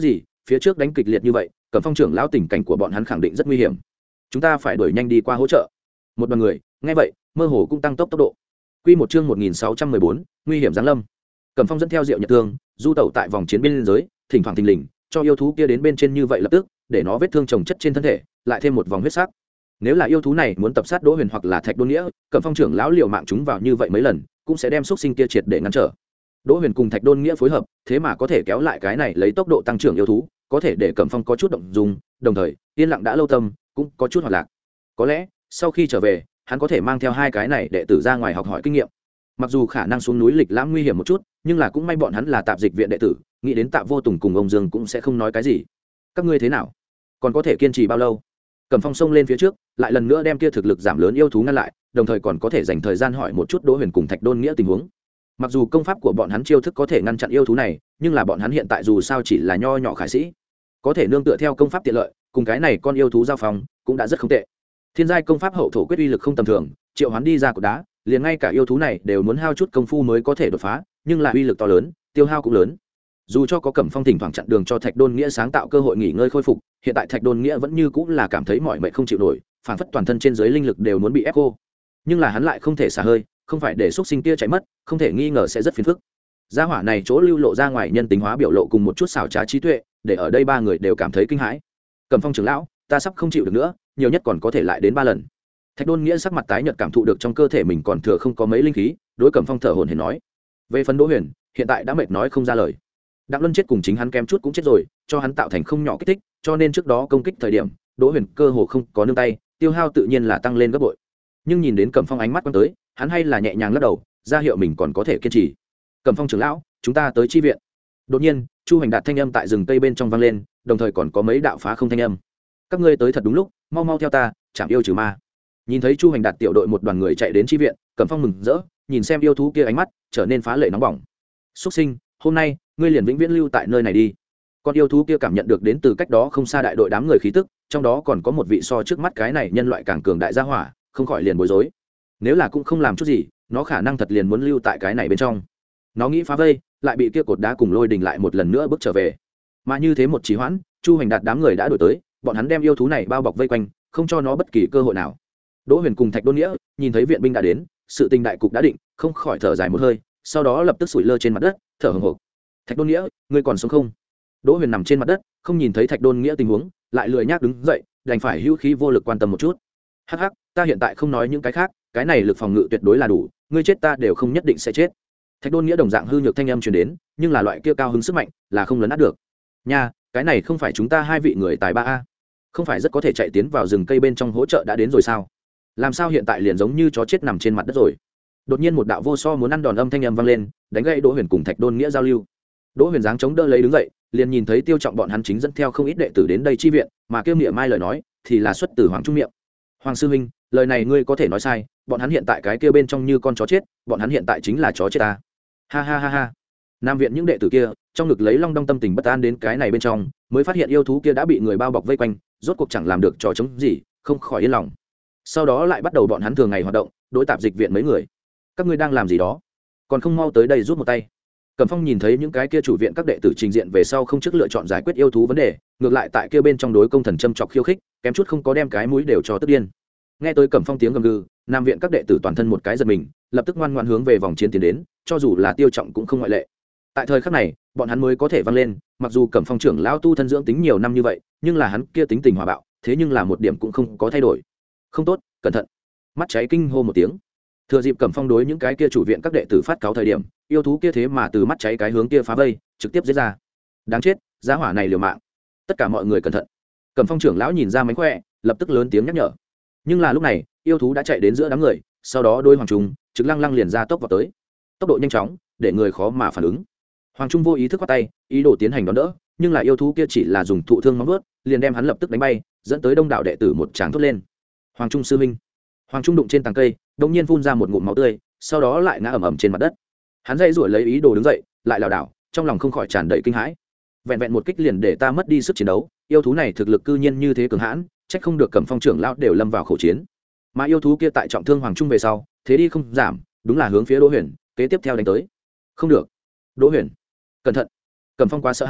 phía trước đánh kịch liệt như vậy Cẩm Phong trưởng lão tình cảnh của bọn hắn khẳng định rất nguy hiểm, chúng ta phải đuổi nhanh đi qua hỗ trợ. Một đoàn người nghe vậy mơ hồ cũng tăng tốc tốc độ. Quy một chương một nghìn sáu trăm mười bốn, nguy hiểm giáng lâm. Cẩm Phong dẫn theo Diệu Nhật Thương du tẩu tại vòng chiến biên giới, thỉnh thoảng thình lình cho yêu thú kia đến bên trên như vậy lập tức để nó vết thương chồng chất trên thân thể lại thêm một vòng huyết sắc. Nếu là yêu thú này muốn tập sát Đỗ Huyền hoặc là Thạch Đôn Nghĩa, Cẩm Phong trưởng lão liều mạng chúng vào như vậy mấy lần cũng sẽ đem xúc sinh kia triệt để ngăn trở. Đỗ Huyền cùng Thạch Đôn Nghĩa phối hợp, thế mà có thể kéo lại cái này lấy tốc độ tăng trưởng yêu thú, có thể để Cẩm Phong có chút động dung, đồng thời yên lặng đã lâu tâm cũng có chút hoạt lạc. Có lẽ sau khi trở về hắn có thể mang theo hai cái này đệ tử ra ngoài học hỏi kinh nghiệm. Mặc dù khả năng xuống núi lịch lãm nguy hiểm một chút, nhưng là cũng may bọn hắn là tạp dịch viện đệ tử, nghĩ đến Tạ Vô Tùng cùng ông Dương cũng sẽ không nói cái gì. Các ngươi thế nào, còn có thể kiên trì bao lâu? Cẩm Phong xông lên phía trước, lại lần nữa đem kia thực lực giảm lớn yêu thú ngăn lại, đồng thời còn có thể dành thời gian hỏi một chút Đỗ Huyền cùng Thạch Đôn Nghĩa tình huống. Mặc dù công pháp của bọn hắn chiêu thức có thể ngăn chặn yêu thú này, nhưng là bọn hắn hiện tại dù sao chỉ là nho nhỏ khải sĩ, có thể nương tựa theo công pháp tiện lợi cùng cái này con yêu thú giao phòng cũng đã rất không tệ. Thiên giai công pháp hậu thổ quyết uy lực không tầm thường, triệu hoán đi ra cột đá liền ngay cả yêu thú này đều muốn hao chút công phu mới có thể đột phá, nhưng là uy lực to lớn, tiêu hao cũng lớn. Dù cho có Cẩm Phong thỉnh thoảng chặn đường cho Thạch Đôn Nghĩa sáng tạo cơ hội nghỉ ngơi khôi phục, hiện tại Thạch Đôn Nghĩa vẫn như cũng là cảm thấy mỏi mệt không chịu nổi, phản phất toàn thân trên dưới linh lực đều muốn bị ép khô. Nhưng là hắn lại không thể xả hơi, không phải để xúc sinh kia chạy mất, không thể nghi ngờ sẽ rất phiền phức. Gia hỏa này chỗ lưu lộ ra ngoài nhân tính hóa biểu lộ cùng một chút xảo trá trí tuệ, để ở đây ba người đều cảm thấy kinh hãi. Cẩm Phong trưởng lão, ta sắp không chịu được nữa, nhiều nhất còn có thể lại đến ba lần. Thạch Đôn Nghĩa sắc mặt tái nhợt cảm thụ được trong cơ thể mình còn thừa không có mấy linh khí, đối Cẩm Phong thở hổn hển nói: về phần Đỗ Huyền, hiện tại đã mệt nói không ra lời. Đặng Luân chết cùng chính hắn kém chút cũng chết rồi, cho hắn tạo thành không nhỏ kích thích, cho nên trước đó công kích thời điểm, Đỗ Huyền cơ hồ không có nương tay, tiêu hao tự nhiên là tăng lên gấp bội. Nhưng nhìn đến Cẩm Phong ánh mắt quan tới, hắn hay là nhẹ nhàng lắc đầu, ra hiệu mình còn có thể kiên trì. Cẩm Phong trưởng lão, chúng ta tới chi viện. Đột nhiên, Chu Hành Đạt thanh âm tại rừng cây bên trong vang lên, đồng thời còn có mấy đạo phá không thanh âm. Các ngươi tới thật đúng lúc, mau mau theo ta, chạm yêu trừ ma. Nhìn thấy Chu Hành Đạt tiểu đội một đoàn người chạy đến chi viện, Cẩm Phong mừng rỡ, nhìn xem yêu thú kia ánh mắt trở nên phá lệ nóng bỏng. Xuất sinh, hôm nay ngươi liền vĩnh viễn lưu tại nơi này đi. Con yêu thú kia cảm nhận được đến từ cách đó không xa đại đội đám người khí tức, trong đó còn có một vị so trước mắt cái này nhân loại càng cường đại gia hỏa, không khỏi liền bối rối. Nếu là cũng không làm chút gì, nó khả năng thật liền muốn lưu tại cái này bên trong. Nó nghĩ phá vây, lại bị kia cột đá cùng lôi đình lại một lần nữa bước trở về. Mà như thế một trì hoãn, Chu Hành Đạt đám người đã đuổi tới, bọn hắn đem yêu thú này bao bọc vây quanh, không cho nó bất kỳ cơ hội nào. Đỗ Huyền cùng Thạch Đôn Nghĩa nhìn thấy viện binh đã đến, sự tình đại cục đã định, không khỏi thở dài một hơi, sau đó lập tức sủi lơ trên mặt đất, thở hổn hộc. Thạch Đôn Nghĩa, ngươi còn sống không? Đỗ Huyền nằm trên mặt đất, không nhìn thấy Thạch Đôn Nghĩa tình huống, lại lười nhác đứng dậy, đành phải hữu khí vô lực quan tâm một chút. Hắc hắc, ta hiện tại không nói những cái khác, cái này lực phòng ngự tuyệt đối là đủ, ngươi chết ta đều không nhất định sẽ chết. Thạch Đôn Nghĩa đồng dạng hư nhược thanh âm truyền đến, nhưng là loại kia cao hứng sức mạnh, là không lấn át được. Nha, cái này không phải chúng ta hai vị người tài ba a, không phải rất có thể chạy tiến vào rừng cây bên trong hỗ trợ đã đến rồi sao? Làm sao hiện tại liền giống như chó chết nằm trên mặt đất rồi? Đột nhiên một đạo vô so muốn ăn đòn âm thanh âm vang lên, đánh gãy Đỗ Huyền cùng Thạch Đôn Nghĩa giao lưu. Đỗ Huyền dáng chống đỡ lấy đứng dậy, liền nhìn thấy Tiêu Trọng bọn hắn chính dẫn theo không ít đệ tử đến đây chi viện, mà Kiêm Miệng Mai lời nói thì là xuất từ Hoàng Trung miệng. Hoàng sư huynh, lời này ngươi có thể nói sai, bọn hắn hiện tại cái kia bên trong như con chó chết, bọn hắn hiện tại chính là chó chết ta. Ha ha ha ha. Nam viện những đệ tử kia, trong ngực lấy long đong tâm tình bất an đến cái này bên trong, mới phát hiện yêu thú kia đã bị người bao bọc vây quanh, rốt cuộc chẳng làm được trò chống gì, không khỏi yên lòng. Sau đó lại bắt đầu bọn hắn thường ngày hoạt động, đối tạp dịch viện mấy người. Các ngươi đang làm gì đó? Còn không mau tới đây rút một tay. Cẩm Phong nhìn thấy những cái kia chủ viện các đệ tử trình diện về sau không trước lựa chọn giải quyết yêu thú vấn đề, ngược lại tại kia bên trong đối công thần châm chọc khiêu khích, kém chút không có đem cái mũi đều cho tức điên. Nghe tới Cẩm Phong tiếng gầm gừ, Nam viện các đệ tử toàn thân một cái giật mình, lập tức ngoan ngoãn hướng về vòng chiến tiến đến, cho dù là Tiêu Trọng cũng không ngoại lệ. Tại thời khắc này, bọn hắn mới có thể vang lên, mặc dù Cẩm Phong trưởng lão tu thân dưỡng tính nhiều năm như vậy, nhưng là hắn kia tính tình hòa bạo, thế nhưng là một điểm cũng không có thay đổi. Không tốt, cẩn thận. Mắt cháy kinh hô một tiếng. Thừa dịp Cẩm Phong đối những cái kia chủ viện các đệ tử phát cáo thời điểm, yêu thú kia thế mà từ mắt cháy cái hướng kia phá vây, trực tiếp giết ra. Đáng chết, giá hỏa này liều mạng. Tất cả mọi người cẩn thận. Cẩm Phong trưởng lão nhìn ra mánh khỏe, lập tức lớn tiếng nhắc nhở. Nhưng là lúc này, yêu thú đã chạy đến giữa đám người, sau đó đôi Hoàng Trung, trực lăng lăng liền ra tốc vào tới. Tốc độ nhanh chóng, để người khó mà phản ứng. Hoàng Trung vô ý thức quát tay, ý đồ tiến hành đón đỡ, nhưng là yêu thú kia chỉ là dùng thụ thương móng vuốt, liền đem hắn lập tức đánh bay, dẫn tới đông đảo đệ tử một tràng thốt lên. Hoàng Trung sư huynh. Hoàng Trung đụng trên tàng cây, đột nhiên phun ra một ngụm máu tươi, sau đó lại ngã ầm ầm trên mặt đất. Hắn dây rủi lấy ý đồ đứng dậy, lại lảo đảo, trong lòng không khỏi tràn đầy kinh hãi. Vẹn vẹn một kích liền để ta mất đi sức chiến đấu, yêu thú này thực lực cư nhiên như thế cường hãn, trách không được Cẩm Phong trưởng lão đều lâm vào khẩu chiến. Mà yêu thú kia tại trọng thương Hoàng Trung về sau, thế đi không giảm, đúng là hướng phía Đỗ Huyền, kế tiếp theo đánh tới. Không được. Đỗ Huyền, cẩn thận. Cẩm Phong quá sợ hãi,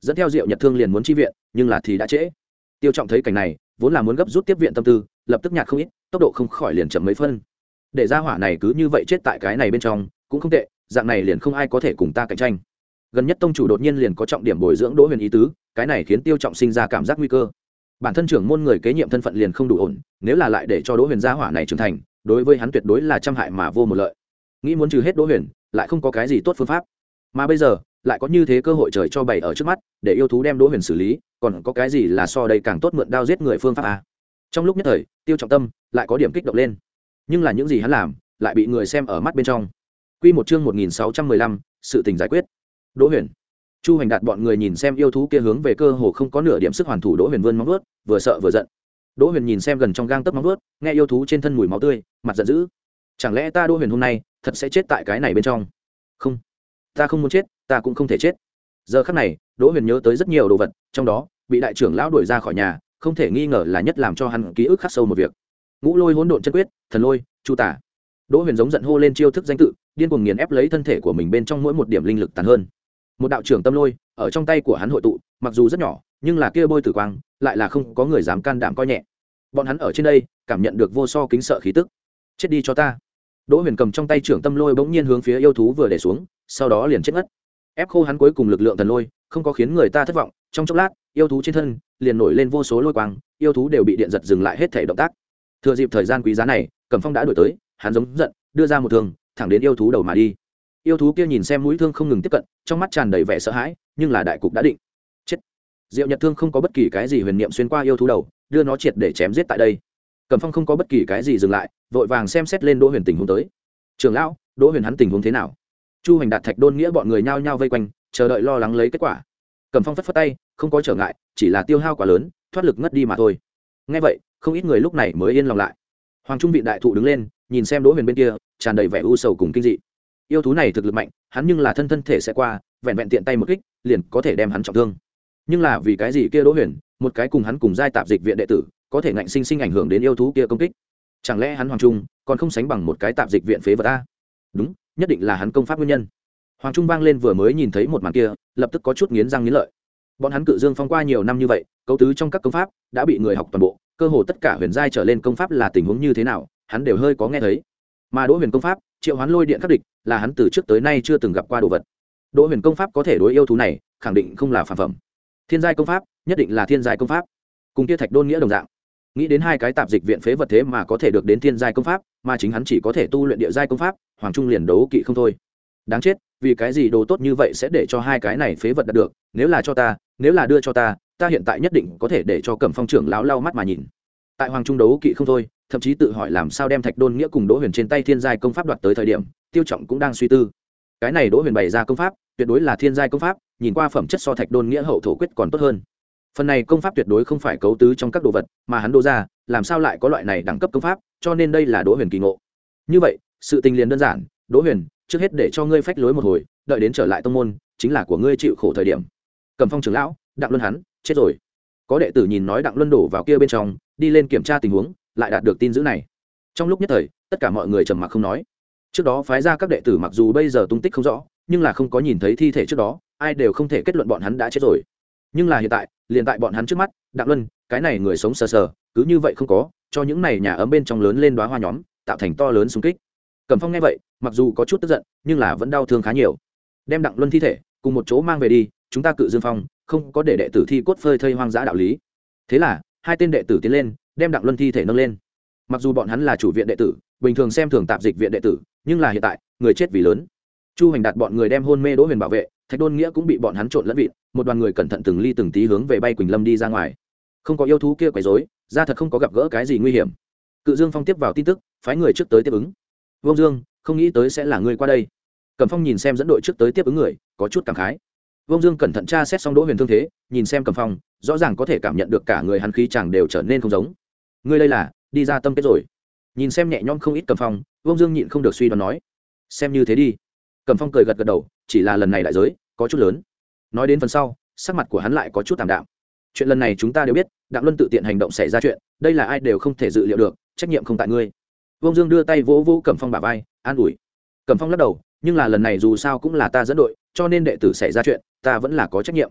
dẫn theo Diệu Nhật Thương liền muốn chi viện, nhưng là thì đã trễ. Tiêu Trọng thấy cảnh này, vốn là muốn gấp rút tiếp viện tâm tư, lập tức nhạt không ít, tốc độ không khỏi liền chậm mấy phân. Để ra hỏa này cứ như vậy chết tại cái này bên trong, cũng không tệ, dạng này liền không ai có thể cùng ta cạnh tranh. Gần nhất tông chủ đột nhiên liền có trọng điểm bồi dưỡng Đỗ Huyền ý tứ, cái này khiến Tiêu Trọng sinh ra cảm giác nguy cơ. Bản thân trưởng môn người kế nhiệm thân phận liền không đủ ổn, nếu là lại để cho Đỗ Huyền gia hỏa này trưởng thành, đối với hắn tuyệt đối là trăm hại mà vô một lợi. Nghĩ muốn trừ hết Đỗ Huyền, lại không có cái gì tốt phương pháp. Mà bây giờ, lại có như thế cơ hội trời cho bày ở trước mắt, để yêu thú đem Đỗ Huyền xử lý, còn có cái gì là so đây càng tốt mượn đao giết người phương pháp à? Trong lúc nhất thời, Tiêu Trọng tâm lại có điểm kích động lên. Nhưng là những gì hắn làm, lại bị người xem ở mắt bên trong. Quy một chương một nghìn sáu trăm mười lăm, sự tình giải quyết. Đỗ Huyền. Chu Hành Đạt bọn người nhìn xem yêu thú kia hướng về cơ hồ không có nửa điểm sức hoàn thủ Đỗ Huyền vươn móng vuốt, vừa sợ vừa giận. Đỗ Huyền nhìn xem gần trong gang tấc móng vuốt, nghe yêu thú trên thân mùi máu tươi, mặt giận dữ. Chẳng lẽ ta Đỗ Huyền hôm nay thật sẽ chết tại cái này bên trong? Không, ta không muốn chết, ta cũng không thể chết. Giờ khắc này, Đỗ Huyền nhớ tới rất nhiều đồ vật, trong đó, bị đại trưởng lão đuổi ra khỏi nhà, không thể nghi ngờ là nhất làm cho hắn ký ức khắc sâu một việc. Ngũ Lôi Hỗn Độn Chân Quyết, Thần Lôi, Chu Tả. Đỗ Huyền giống giận hô lên chiêu thức danh tự, điên cuồng nghiền ép lấy thân thể của mình bên trong mỗi một điểm linh lực tàn hơn. Một đạo trưởng tâm lôi ở trong tay của hắn hội tụ, mặc dù rất nhỏ, nhưng là kia bôi tử quang, lại là không có người dám can đảm coi nhẹ. Bọn hắn ở trên đây, cảm nhận được vô so kính sợ khí tức. Chết đi cho ta. Đỗ Huyền cầm trong tay trưởng tâm lôi bỗng nhiên hướng phía yêu thú vừa để xuống, sau đó liền chết ngất. Ép khô hắn cuối cùng lực lượng thần lôi, không có khiến người ta thất vọng, trong chốc lát, yêu thú trên thân liền nổi lên vô số lôi quang, yêu thú đều bị điện giật dừng lại hết thể động tác. Thừa dịp thời gian quý giá này, Cẩm Phong đã đuổi tới, hắn giống giận, đưa ra một thương, thẳng đến yêu thú đầu mà đi. Yêu thú kia nhìn xem mũi thương không ngừng tiếp cận, trong mắt tràn đầy vẻ sợ hãi, nhưng là đại cục đã định. Chết. Diệu Nhật Thương không có bất kỳ cái gì huyền niệm xuyên qua yêu thú đầu, đưa nó triệt để chém giết tại đây. Cẩm Phong không có bất kỳ cái gì dừng lại, vội vàng xem xét lên Đỗ Huyền tình huống tới. Trưởng lão, Đỗ Huyền hắn tình huống thế nào? Chu Hành Đạt, Thạch Đôn Nghĩa bọn người nhao nhao vây quanh, chờ đợi lo lắng lấy kết quả. Cẩm Phong phất phất tay, không có trở ngại, chỉ là tiêu hao quá lớn, thoát lực ngất đi mà thôi. Nghe vậy, không ít người lúc này mới yên lòng lại. Hoàng Trung Viện đại thụ đứng lên, nhìn xem Đỗ Huyền bên kia, tràn đầy vẻ u sầu cùng kinh dị. Yêu thú này thực lực mạnh, hắn nhưng là thân thân thể sẽ qua, vẹn vẹn tiện tay một kích, liền có thể đem hắn trọng thương. Nhưng là vì cái gì kia Đỗ Huyền, một cái cùng hắn cùng giai tạp dịch viện đệ tử, có thể ngạnh sinh sinh ảnh hưởng đến yêu thú kia công kích? Chẳng lẽ hắn Hoàng Trung còn không sánh bằng một cái tạp dịch viện phế vật a? Đúng, nhất định là hắn công pháp nguyên nhân. Hoàng Trung vang lên vừa mới nhìn thấy một màn kia, lập tức có chút nghiến răng nghiến lợi. Bọn hắn Cự Dương Phong qua nhiều năm như vậy, cấu tứ trong các công pháp đã bị người học toàn bộ, cơ hồ tất cả huyền giai trở lên công pháp là tình huống như thế nào, hắn đều hơi có nghe thấy. Mà Đỗ Huyền công pháp, Triệu Hoán Lôi Điện khắc địch, là hắn từ trước tới nay chưa từng gặp qua đồ vật. Đỗ Huyền công pháp có thể đối yêu thú này, khẳng định không là phàm phẩm. Thiên giai công pháp, nhất định là thiên giai công pháp. Cùng kia Thạch Đôn Nghĩa đồng dạng. Nghĩ đến hai cái tạp dịch viện phế vật thế mà có thể được đến thiên giai công pháp, mà chính hắn chỉ có thể tu luyện địa giai công pháp, Hoàng Trung liền đấu kỵ không thôi. Đáng chết, vì cái gì đồ tốt như vậy sẽ để cho hai cái này phế vật đạt được, nếu là cho ta, nếu là đưa cho ta, ta hiện tại nhất định có thể để cho Cẩm Phong trưởng lão lau mắt mà nhìn. Tại Hoàng Trung đấu kỵ không thôi, thậm chí tự hỏi làm sao đem Thạch Đôn Nghĩa cùng Đỗ Huyền trên tay thiên giai công pháp đoạt tới thời điểm, Tiêu Trọng cũng đang suy tư. Cái này Đỗ Huyền bày ra công pháp, tuyệt đối là thiên giai công pháp, nhìn qua phẩm chất so Thạch Đôn Nghĩa hậu thổ quyết còn tốt hơn. Phần này công pháp tuyệt đối không phải cấu tứ trong các đồ vật, mà hắn đô ra, làm sao lại có loại này đẳng cấp công pháp, cho nên đây là Đỗ Huyền kỳ ngộ. Như vậy, sự tình liền đơn giản, Đỗ Huyền, trước hết để cho ngươi phách lối một hồi, đợi đến trở lại tông môn, chính là của ngươi chịu khổ thời điểm. Cẩm Phong trưởng lão, Đặng Luân hắn chết rồi. Có đệ tử nhìn nói Đặng Luân đổ vào kia bên trong, đi lên kiểm tra tình huống, lại đạt được tin dữ này. Trong lúc nhất thời, tất cả mọi người trầm mặc không nói. Trước đó phái ra các đệ tử mặc dù bây giờ tung tích không rõ, nhưng là không có nhìn thấy thi thể trước đó, ai đều không thể kết luận bọn hắn đã chết rồi. Nhưng là hiện tại, liền tại bọn hắn trước mắt, Đặng Luân, cái này người sống sờ sờ, cứ như vậy không có, cho những này nhà ấm bên trong lớn lên đóa hoa nhóm, tạo thành to lớn xung kích. Cẩm Phong nghe vậy, mặc dù có chút tức giận, nhưng là vẫn đau thương khá nhiều. Đem Đặng Luân thi thể cùng một chỗ mang về đi, chúng ta Cự Dương Phong không có để đệ tử thi cốt phơi thây hoang dã đạo lý. Thế là, hai tên đệ tử tiến lên, đem Đặng Luân thi thể nâng lên. Mặc dù bọn hắn là chủ viện đệ tử, bình thường xem thường tạp dịch viện đệ tử, nhưng là hiện tại, người chết vì lớn. Chu Hành Đạt bọn người đem hôn mê Đỗ Huyền bảo vệ, Thạch Đôn Nghĩa cũng bị bọn hắn trộn lẫn vịt, một đoàn người cẩn thận từng ly từng tí hướng về Bay Quỳnh Lâm đi ra ngoài. Không có yêu thú kia quấy rối, ra thật không có gặp gỡ cái gì nguy hiểm. Cự Dương Phong tiếp vào tin tức, phái người trước tới tiếp ứng. Vương Dương, không nghĩ tới sẽ là người qua đây. Cẩm Phong nhìn xem dẫn đội trước tới tiếp ứng người, có chút cảm khái. Vương Dương cẩn thận tra xét xong Đỗ Huyền thương thế, nhìn xem Cẩm Phong, rõ ràng có thể cảm nhận được cả người hắn khí chàng đều trở nên không giống. Ngươi đây là đi ra tâm kết rồi. Nhìn xem nhẹ nhõm không ít Cẩm Phong, Vương Dương nhịn không được suy đoán nói, xem như thế đi. Cẩm Phong cười gật gật đầu, chỉ là lần này đại giới có chút lớn. Nói đến phần sau, sắc mặt của hắn lại có chút tạm đạm. Chuyện lần này chúng ta đều biết, Đặng Luân tự tiện hành động xảy ra chuyện, đây là ai đều không thể dự liệu được, trách nhiệm không tại ngươi. Vương Dương đưa tay vỗ vỗ Cẩm Phong bả vai, an ủi. Cẩm Phong lắc đầu, nhưng là lần này dù sao cũng là ta dẫn đội, cho nên đệ tử xảy ra chuyện, ta vẫn là có trách nhiệm.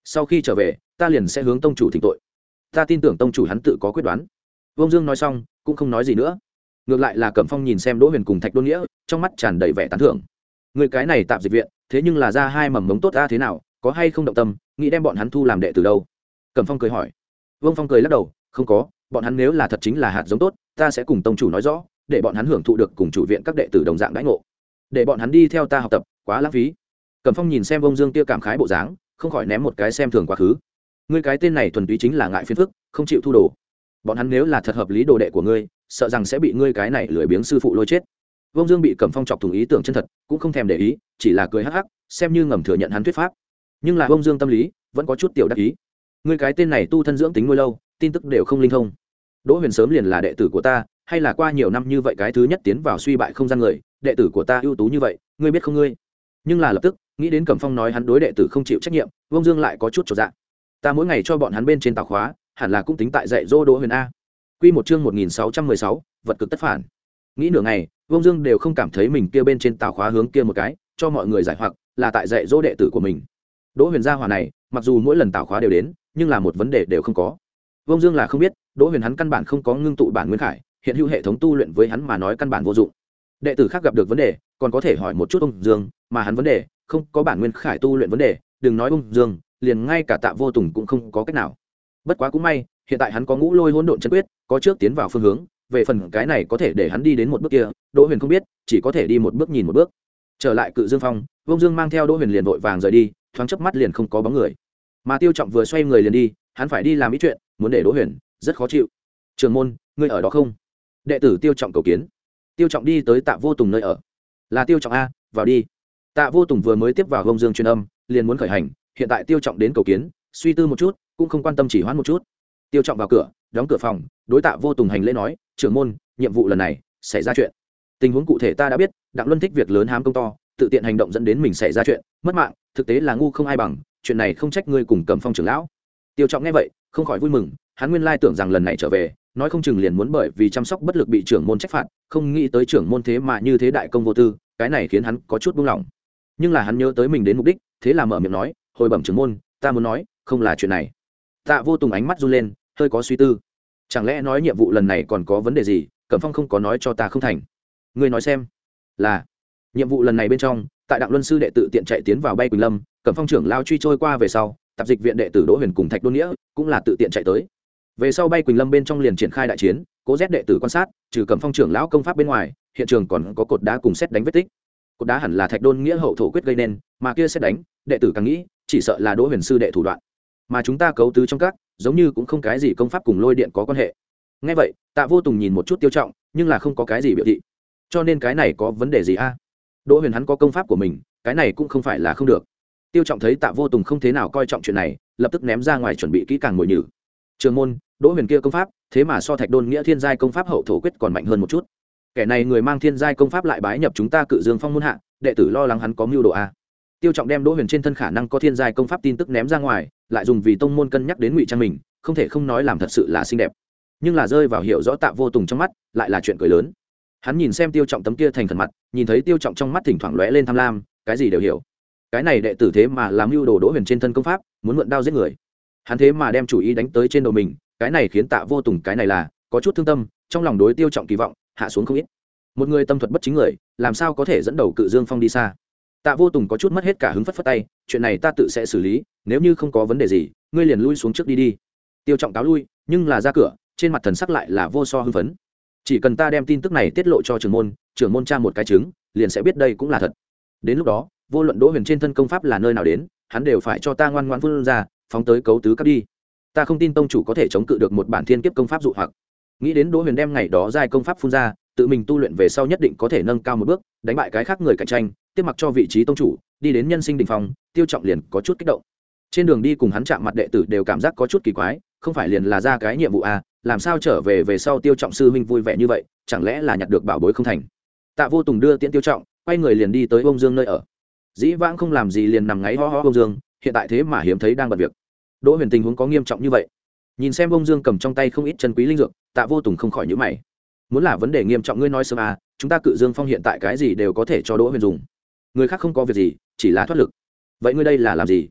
sau khi trở về ta liền sẽ hướng tông chủ thỉnh tội. Ta tin tưởng tông chủ hắn tự có quyết đoán. Vương Dương nói xong cũng không nói gì nữa. Ngược lại là Cẩm Phong nhìn xem Đỗ Huyền cùng Thạch Đôn Nghĩa, trong mắt tràn đầy vẻ tán thưởng. Người cái này tạm dịch viện, thế nhưng là ra hai mầm mống tốt ta thế nào, có hay không động tâm, nghĩ đem bọn hắn thu làm đệ từ đâu? Cẩm Phong cười hỏi. Vương Phong cười lắc đầu, không có, bọn hắn nếu là thật chính là hạt giống tốt, ta sẽ cùng tông chủ nói rõ, để bọn hắn hưởng thụ được cùng chủ viện các đệ tử đồng dạng đãi ngộ. Để bọn hắn đi theo ta học tập, quá lãng phí. Cẩm Phong nhìn xem Vương Dương kia cảm khái bộ dáng, không khỏi ném một cái xem thường quá khứ. Ngươi cái tên này thuần túy chính là ngại phiền phức, không chịu thu đồ. Bọn hắn nếu là thật hợp lý đồ đệ của ngươi, sợ rằng sẽ bị ngươi cái này lười biếng sư phụ lôi chết. Vương Dương bị Cẩm Phong chọc thủng ý tưởng chân thật, cũng không thèm để ý, chỉ là cười hắc hắc, xem như ngầm thừa nhận hắn thuyết pháp. Nhưng là Vương Dương tâm lý vẫn có chút tiểu đắc ý. Ngươi cái tên này tu thân dưỡng tính nuôi lâu, tin tức đều không linh thông. Đỗ Huyền sớm liền là đệ tử của ta, hay là qua nhiều năm như vậy cái thứ nhất tiến vào suy bại không gian người, đệ tử của ta ưu tú như vậy, ngươi biết không ngươi? Nhưng là lập tức nghĩ đến Cẩm Phong nói hắn đối đệ tử không chịu trách nhiệm, Vương Dương lại có chút chột dạ. Ta mỗi ngày cho bọn hắn bên trên tào khóa, hẳn là cũng tính tại dạy dỗ Đỗ Huyền a. Quy một chương một nghìn sáu trăm mười sáu, vật cực tất phản. Nghĩ nửa ngày, Vương Dương đều không cảm thấy mình kia bên trên tào khóa hướng kia một cái, cho mọi người giải hoặc là tại dạy dỗ đệ tử của mình. Đỗ Huyền gia hỏa này, mặc dù mỗi lần tào khóa đều đến, nhưng là một vấn đề đều không có. Vương Dương là không biết, Đỗ Huyền hắn căn bản không có ngưng tụ bản nguyên khải, hiện hữu hệ thống tu luyện với hắn mà nói căn bản vô dụng. Đệ tử khác gặp được vấn đề, còn có thể hỏi một chút ông Dương, mà hắn vấn đề, không có bản nguyên khải tu luyện vấn đề, đừng nói ông Dương, liền ngay cả Tạ Vô Tùng cũng không có cách nào. Bất quá cũng may, hiện tại hắn có ngũ lôi hỗn độn chân quyết, có trước tiến vào phương hướng, về phần cái này có thể để hắn đi đến một bước kia, Đỗ Huyền không biết, chỉ có thể đi một bước nhìn một bước. Trở lại Cự Dương Phong, Vương Dương mang theo Đỗ Huyền liền vội vàng rời đi, thoáng chớp mắt liền không có bóng người. Mà Tiêu Trọng vừa xoay người liền đi, hắn phải đi làm ý chuyện, muốn để Đỗ Huyền rất khó chịu. Trường môn, ngươi ở đó không? Đệ tử Tiêu Trọng cầu kiến. Tiêu Trọng đi tới Tạ Vô Tùng nơi ở. Là Tiêu Trọng a, vào đi. Tạ Vô Tùng vừa mới tiếp vào Vương Dương truyền âm, liền muốn khởi hành, hiện tại Tiêu Trọng đến cầu kiến, suy tư một chút, cũng không quan tâm chỉ hoãn một chút. Tiêu Trọng vào cửa, đóng cửa phòng, đối Tạ Vô Tùng hành lễ nói, trưởng môn, nhiệm vụ lần này xảy ra chuyện. Tình huống cụ thể ta đã biết, Đặng Luân thích việc lớn hám công to, tự tiện hành động dẫn đến mình xảy ra chuyện, mất mạng, thực tế là ngu không ai bằng, chuyện này không trách ngươi cùng Cẩm Phong trưởng lão. Tiêu Trọng nghe vậy, không khỏi vui mừng, hắn nguyên lai tưởng rằng lần này trở về, nói không chừng liền muốn bởi vì chăm sóc bất lực bị trưởng môn trách phạt, không nghĩ tới trưởng môn thế mà như thế đại công vô tư, cái này khiến hắn có chút buông lỏng. Nhưng là hắn nhớ tới mình đến mục đích, thế là mở miệng nói, hồi bẩm trưởng môn, ta muốn nói, không là chuyện này. Tạ Vô Tùng ánh mắt run lên, hơi có suy tư. Chẳng lẽ nói nhiệm vụ lần này còn có vấn đề gì, Cẩm Phong không có nói cho ta không thành. Ngươi nói xem. Là nhiệm vụ lần này bên trong, tại Đặng Luân sư đệ tự tiện chạy tiến vào Bay Quỳnh Lâm, Cẩm Phong trưởng lao truy trôi qua về sau, tạp dịch viện đệ tử Đỗ Huyền cùng Thạch Đôn Nghĩa cũng là tự tiện chạy tới. Về sau Bay Quỳnh Lâm bên trong liền triển khai đại chiến, cố giết đệ tử quan sát, trừ Cẩm Phong trưởng lão công pháp bên ngoài, hiện trường còn có cột đá cùng xét đánh vết tích. Cột đá hẳn là Thạch Đôn Nghĩa hậu thổ quyết gây nên, mà kia xét đánh, đệ tử càng nghĩ, chỉ sợ là Đỗ Huyền sư đệ thủ đoạn. Mà chúng ta cấu tứ trong các, giống như cũng không cái gì công pháp cùng lôi điện có quan hệ. Nghe vậy, Tạ Vô Tùng nhìn một chút Tiêu Trọng, nhưng là không có cái gì biểu thị. Cho nên cái này có vấn đề gì a? Đỗ Huyền hắn có công pháp của mình, cái này cũng không phải là không được. Tiêu Trọng thấy Tạ Vô Tùng không thế nào coi trọng chuyện này, lập tức ném ra ngoài chuẩn bị kỹ càng mồi nhử. Trường môn, Đỗ Huyền kia công pháp, thế mà so Thạch Đôn Nghĩa thiên giai công pháp hậu thổ quyết còn mạnh hơn một chút. Kẻ này người mang thiên giai công pháp lại bái nhập chúng ta Cự Dương Phong môn hạ, đệ tử lo lắng hắn có mưu đồ a. Tiêu Trọng đem Đỗ Huyền trên thân khả năng có thiên giai công pháp tin tức ném ra ngoài, lại dùng vì tông môn cân nhắc đến ngụy trang mình, không thể không nói làm thật sự là xinh đẹp. Nhưng là rơi vào hiểu rõ Tạ Vô Tùng trong mắt, lại là chuyện cười lớn. Hắn nhìn xem Tiêu Trọng tấm kia thành khẩn mặt, nhìn thấy Tiêu Trọng trong mắt thỉnh thoảng lóe lên tham lam, cái gì đều hiểu. Cái này đệ tử thế mà làm mưu đồ Đỗ Huyền trên thân công pháp, muốn mượn đao giết người. Hắn thế mà đem chủ ý đánh tới trên đầu mình, cái này khiến Tạ Vô Tùng cái này là có chút thương tâm, trong lòng đối Tiêu Trọng kỳ vọng hạ xuống không ít. Một người tâm thuật bất chính người, làm sao có thể dẫn đầu Cự Dương Phong đi xa. Tạ Vô Tùng có chút mất hết cả hứng, phất phất tay, chuyện này ta tự sẽ xử lý, nếu như không có vấn đề gì, ngươi liền lui xuống trước đi đi. Tiêu Trọng cáo lui, nhưng là ra cửa, trên mặt thần sắc lại là vô so hưng phấn. Chỉ cần ta đem tin tức này tiết lộ cho trưởng môn, trưởng môn tra một cái chứng, liền sẽ biết đây cũng là thật. Đến lúc đó, vô luận Đỗ Huyền trên thân công pháp là nơi nào đến, hắn đều phải cho ta ngoan ngoãn phun ra, phóng tới cấu tứ cấp đi. Ta không tin tông chủ có thể chống cự được một bản thiên kiếp công pháp dụ hoặc. Nghĩ đến Đỗ Huyền đem ngày đó giai công pháp phun ra, tự mình tu luyện về sau nhất định có thể nâng cao một bước, đánh bại cái khác người cạnh tranh, tiếp mặc cho vị trí tông chủ, đi đến nhân sinh đỉnh phong, Tiêu Trọng liền có chút kích động. Trên đường đi cùng hắn chạm mặt đệ tử đều cảm giác có chút kỳ quái, không phải liền là ra cái nhiệm vụ à, làm sao trở về về sau Tiêu Trọng sư huynh vui vẻ như vậy, chẳng lẽ là nhặt được bảo bối không thành. Tạ Vô Tùng đưa tiễn Tiêu Trọng, quay người liền đi tới Ông Dương nơi ở. Dĩ vãng không làm gì liền nằm ngáy ho ho Ông Dương, hiện tại thế mà hiếm thấy đang bận việc. Đỗ Huyền tình huống có nghiêm trọng như vậy? Nhìn xem Ông Dương cầm trong tay không ít chân quý linh dược, Tạ Vô Tùng không khỏi nhíu mày. Muốn là vấn đề nghiêm trọng ngươi nói sớm à, chúng ta Cự Dương Phong hiện tại cái gì đều có thể cho Đỗ Huyền dùng. Người khác không có việc gì, chỉ là thoát lực. Vậy ngươi đây là làm gì?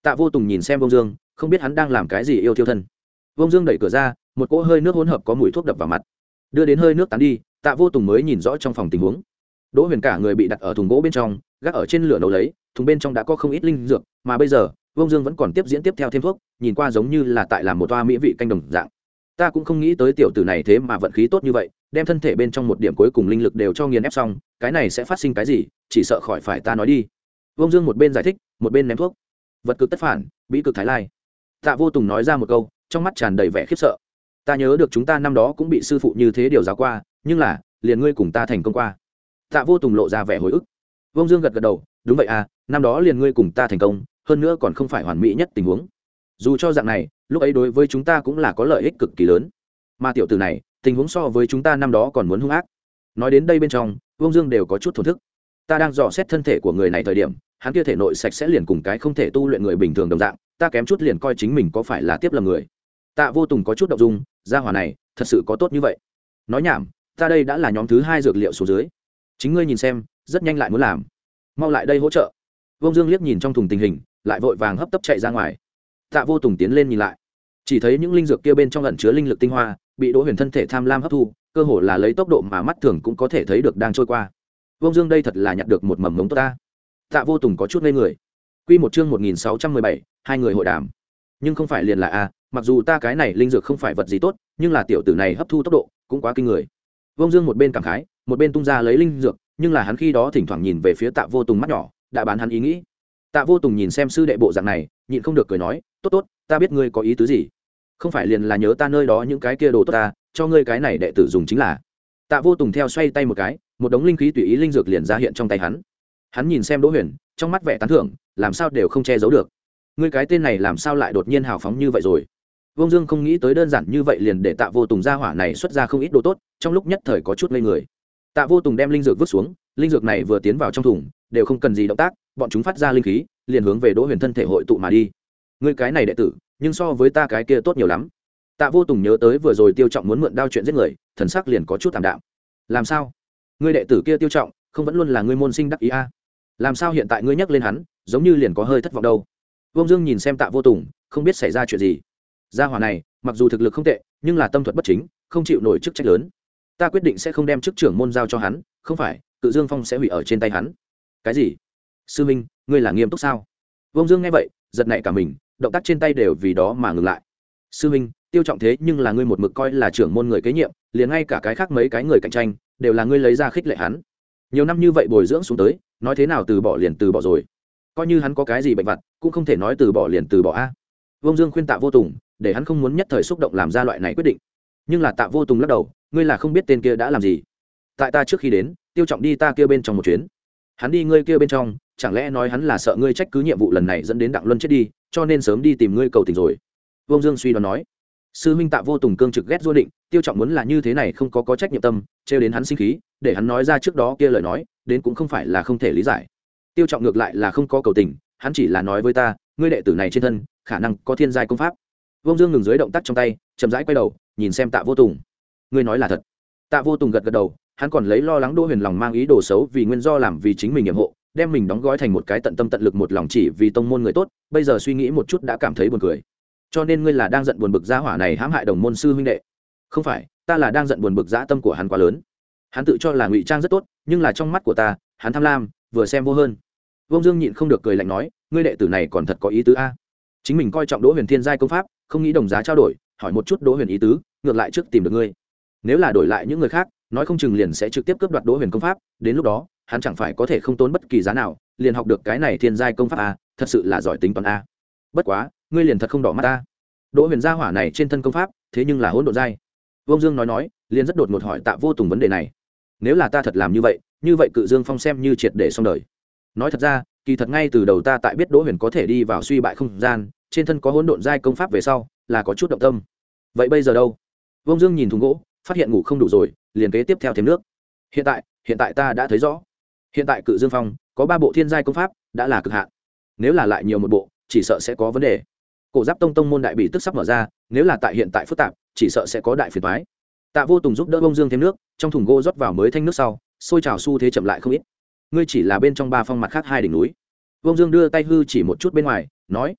Tạ Vô Tùng nhìn xem Vông Dương, không biết hắn đang làm cái gì yêu thiêu thân. Vông Dương đẩy cửa ra, một cỗ hơi nước hỗn hợp có mùi thuốc đập vào mặt, đưa đến hơi nước tán đi. Tạ Vô Tùng mới nhìn rõ trong phòng tình huống. Đỗ Huyền cả người bị đặt ở thùng gỗ bên trong, gác ở trên lửa nấu lấy, thùng bên trong đã có không ít linh dược, mà bây giờ Vông Dương vẫn còn tiếp diễn tiếp theo thêm thuốc, nhìn qua giống như là tại làm một toa mỹ vị canh đồng dạng. Ta cũng không nghĩ tới tiểu tử này thế mà vận khí tốt như vậy, đem thân thể bên trong một điểm cuối cùng linh lực đều cho nghiền ép xong, cái này sẽ phát sinh cái gì, chỉ sợ khỏi phải ta nói đi. Vông Dương một bên giải thích, một bên ném thuốc. Vật cực tất phản, bí cực thái lai. Tạ Vô Tùng nói ra một câu, trong mắt tràn đầy vẻ khiếp sợ. Ta nhớ được chúng ta năm đó cũng bị sư phụ như thế điều giáo qua, nhưng là liền ngươi cùng ta thành công qua. Tạ Vô Tùng lộ ra vẻ hồi ức. Vông Dương gật gật đầu, đúng vậy à, năm đó liền ngươi cùng ta thành công, hơn nữa còn không phải hoàn mỹ nhất tình huống. Dù cho dạng này, lúc ấy đối với chúng ta cũng là có lợi ích cực kỳ lớn. Mà tiểu tử này, tình huống so với chúng ta năm đó còn muốn hung ác. Nói đến đây bên trong, Vông Dương đều có chút thổn thức. Ta đang dò xét thân thể của người này thời điểm, hắn kia thể nội sạch sẽ liền cùng cái không thể tu luyện người bình thường đồng dạng, ta kém chút liền coi chính mình có phải là tiếp lầm người. Tạ Vô Tùng có chút động dung, gia hỏa này thật sự có tốt như vậy? Nói nhảm, ta đây đã là nhóm thứ hai dược liệu số dưới, chính ngươi nhìn xem, rất nhanh lại muốn làm, mau lại đây hỗ trợ. Vông Dương liếc nhìn trong thùng tình hình, lại vội vàng hấp tấp chạy ra ngoài. Tạ Vô Tùng tiến lên nhìn lại, chỉ thấy những linh dược kia bên trong ẩn chứa linh lực tinh hoa bị Đỗ Huyền thân thể tham lam hấp thu, cơ hồ là lấy tốc độ mà mắt thường cũng có thể thấy được đang trôi qua. Vông Dương đây thật là nhặt được một mầm mống tốt ta. Tạ Vô Tùng có chút ngây người. Quy một chương một nghìn sáu trăm mười bảy, hai người hội đàm. Nhưng không phải liền là a, mặc dù ta cái này linh dược không phải vật gì tốt, nhưng là tiểu tử này hấp thu tốc độ cũng quá kinh người. Vông Dương một bên cảm khái, một bên tung ra lấy linh dược, nhưng là hắn khi đó thỉnh thoảng nhìn về phía Tạ Vô Tùng mắt nhỏ, đã bán hắn ý nghĩ. Tạ Vô Tùng nhìn xem sư đệ bộ dạng này, nhịn không được cười nói, tốt tốt, ta biết ngươi có ý tứ gì, không phải liền là nhớ ta nơi đó những cái kia đồ tốt ta, cho ngươi cái này đệ tử dùng chính là. Tạ Vô Tùng theo xoay tay một cái, một đống linh khí tùy ý linh dược liền ra hiện trong tay hắn. Hắn nhìn xem Đỗ Huyền, trong mắt vẻ tán thưởng, làm sao đều không che giấu được. Ngươi cái tên này làm sao lại đột nhiên hào phóng như vậy rồi? Vông Dương không nghĩ tới đơn giản như vậy liền để Tạ Vô Tùng ra hỏa này xuất ra không ít đồ tốt, trong lúc nhất thời có chút ngây người. Tạ Vô Tùng đem linh dược vứt xuống, linh dược này vừa tiến vào trong thùng, đều không cần gì động tác, bọn chúng phát ra linh khí, liền hướng về Đỗ Huyền thân thể hội tụ mà đi. Ngươi cái này đệ tử, nhưng so với ta cái kia tốt nhiều lắm. Tạ Vô Tùng nhớ tới vừa rồi Tiêu Trọng muốn mượn đao chuyện giết người, thần sắc liền có chút tạm đạm. Làm sao? Ngươi đệ tử kia Tiêu Trọng, không vẫn luôn là ngươi môn sinh đắc ý a? À? Làm sao hiện tại ngươi nhắc lên hắn, giống như liền có hơi thất vọng đâu? Vông Dương nhìn xem Tạ Vô Tùng, không biết xảy ra chuyện gì. Gia hỏa này, mặc dù thực lực không tệ, nhưng là tâm thuật bất chính, không chịu nổi chức trách lớn. Ta quyết định sẽ không đem chức trưởng môn giao cho hắn, không phải, Cự Dương Phong sẽ hủy ở trên tay hắn. Cái gì? Sư Minh, ngươi là nghiêm túc sao? Vông Dương nghe vậy, giật nảy cả mình, động tác trên tay đều vì đó mà ngừng lại. Sư Minh, Tiêu Trọng thế nhưng là ngươi một mực coi là trưởng môn người kế nhiệm, liền ngay cả cái khác mấy cái người cạnh tranh, đều là ngươi lấy ra khích lệ hắn. Nhiều năm như vậy bồi dưỡng xuống tới, nói thế nào từ bỏ liền từ bỏ rồi. Coi như hắn có cái gì bệnh vặt, cũng không thể nói từ bỏ liền từ bỏ a. Vông Dương khuyên Tạ Vô Tùng, để hắn không muốn nhất thời xúc động làm ra loại này quyết định. Nhưng là Tạ Vô Tùng lắc đầu, ngươi là không biết tên kia đã làm gì. Tại ta trước khi đến, Tiêu Trọng đi ta kia bên trong một chuyến. Hắn đi ngươi kia bên trong, chẳng lẽ nói hắn là sợ ngươi trách cứ nhiệm vụ lần này dẫn đến Đặng Luân chết đi, cho nên sớm đi tìm ngươi cầu tình rồi. Vông Dương suy đoán nói. Sư huynh Tạ Vô Tùng cương trực ghét du định, Tiêu Trọng muốn là như thế này không có có trách nhiệm tâm, trêu đến hắn sinh khí, để hắn nói ra trước đó kia lời nói, đến cũng không phải là không thể lý giải. Tiêu Trọng ngược lại là không có cầu tình, hắn chỉ là nói với ta, ngươi đệ tử này trên thân khả năng có thiên giai công pháp. Vông Dương ngừng dưới động tác trong tay, chậm rãi quay đầu, nhìn xem Tạ Vô Tùng. Ngươi nói là thật? Tạ Vô Tùng gật gật đầu, hắn còn lấy lo lắng Đỗ Huyền lòng mang ý đồ xấu vì nguyên do làm vì chính mình nhiệm hộ, đem mình đóng gói thành một cái tận tâm tận lực một lòng chỉ vì tông môn người tốt, bây giờ suy nghĩ một chút đã cảm thấy buồn cười. Cho nên ngươi là đang giận buồn bực gia hỏa này hãm hại đồng môn sư huynh đệ? Không phải, ta là đang giận buồn bực dã tâm của hắn quá lớn. Hắn tự cho là ngụy trang rất tốt, nhưng là trong mắt của ta, hắn tham lam, vừa xem vô hơn. Vông Dương nhịn không được cười lạnh nói, ngươi đệ tử này còn thật có ý tứ a. Chính mình coi trọng Đỗ Huyền thiên giai công pháp, không nghĩ đồng giá trao đổi, hỏi một chút Đỗ Huyền ý tứ, ngược lại trước tìm được ngươi. Nếu là đổi lại những người khác, nói không chừng liền sẽ trực tiếp cướp đoạt Đỗ Huyền công pháp, đến lúc đó, hắn chẳng phải có thể không tốn bất kỳ giá nào, liền học được cái này thiên giai công pháp a, thật sự là giỏi tính toán a. Bất quá, ngươi liền thật không đỏ mắt ta. Đỗ Huyền gia hỏa này trên thân công pháp, thế nhưng là hỗn độn giai. Vông Dương nói nói, liền rất đột ngột hỏi Tạ Vô Tùng vấn đề này. Nếu là ta thật làm như vậy, như vậy Cự Dương Phong xem như triệt để xong đời. Nói thật ra, kỳ thật ngay từ đầu ta tại biết Đỗ Huyền có thể đi vào suy bại không gian, trên thân có hỗn độn giai công pháp về sau, là có chút động tâm. Vậy bây giờ đâu? Vông Dương nhìn thùng gỗ, phát hiện ngủ không đủ rồi, liền kế tiếp theo thêm nước. Hiện tại, hiện tại ta đã thấy rõ. Hiện tại Cự Dương Phong có ba bộ thiên giai công pháp, đã là cực hạn. Nếu là lại nhiều một bộ, chỉ sợ sẽ có vấn đề. Cổ Giáp Tông tông môn đại bị tức sắp mở ra, nếu là tại hiện tại phức tạp, chỉ sợ sẽ có đại phiền toái. Tạ Vô Tùng giúp đỡ Vông Dương thêm nước, trong thùng gỗ rót vào mới thanh nước sau, sôi trào xu thế chậm lại không ít. Ngươi chỉ là bên trong ba phong mặt khác hai đỉnh núi. Vông Dương đưa tay hư chỉ một chút bên ngoài, nói,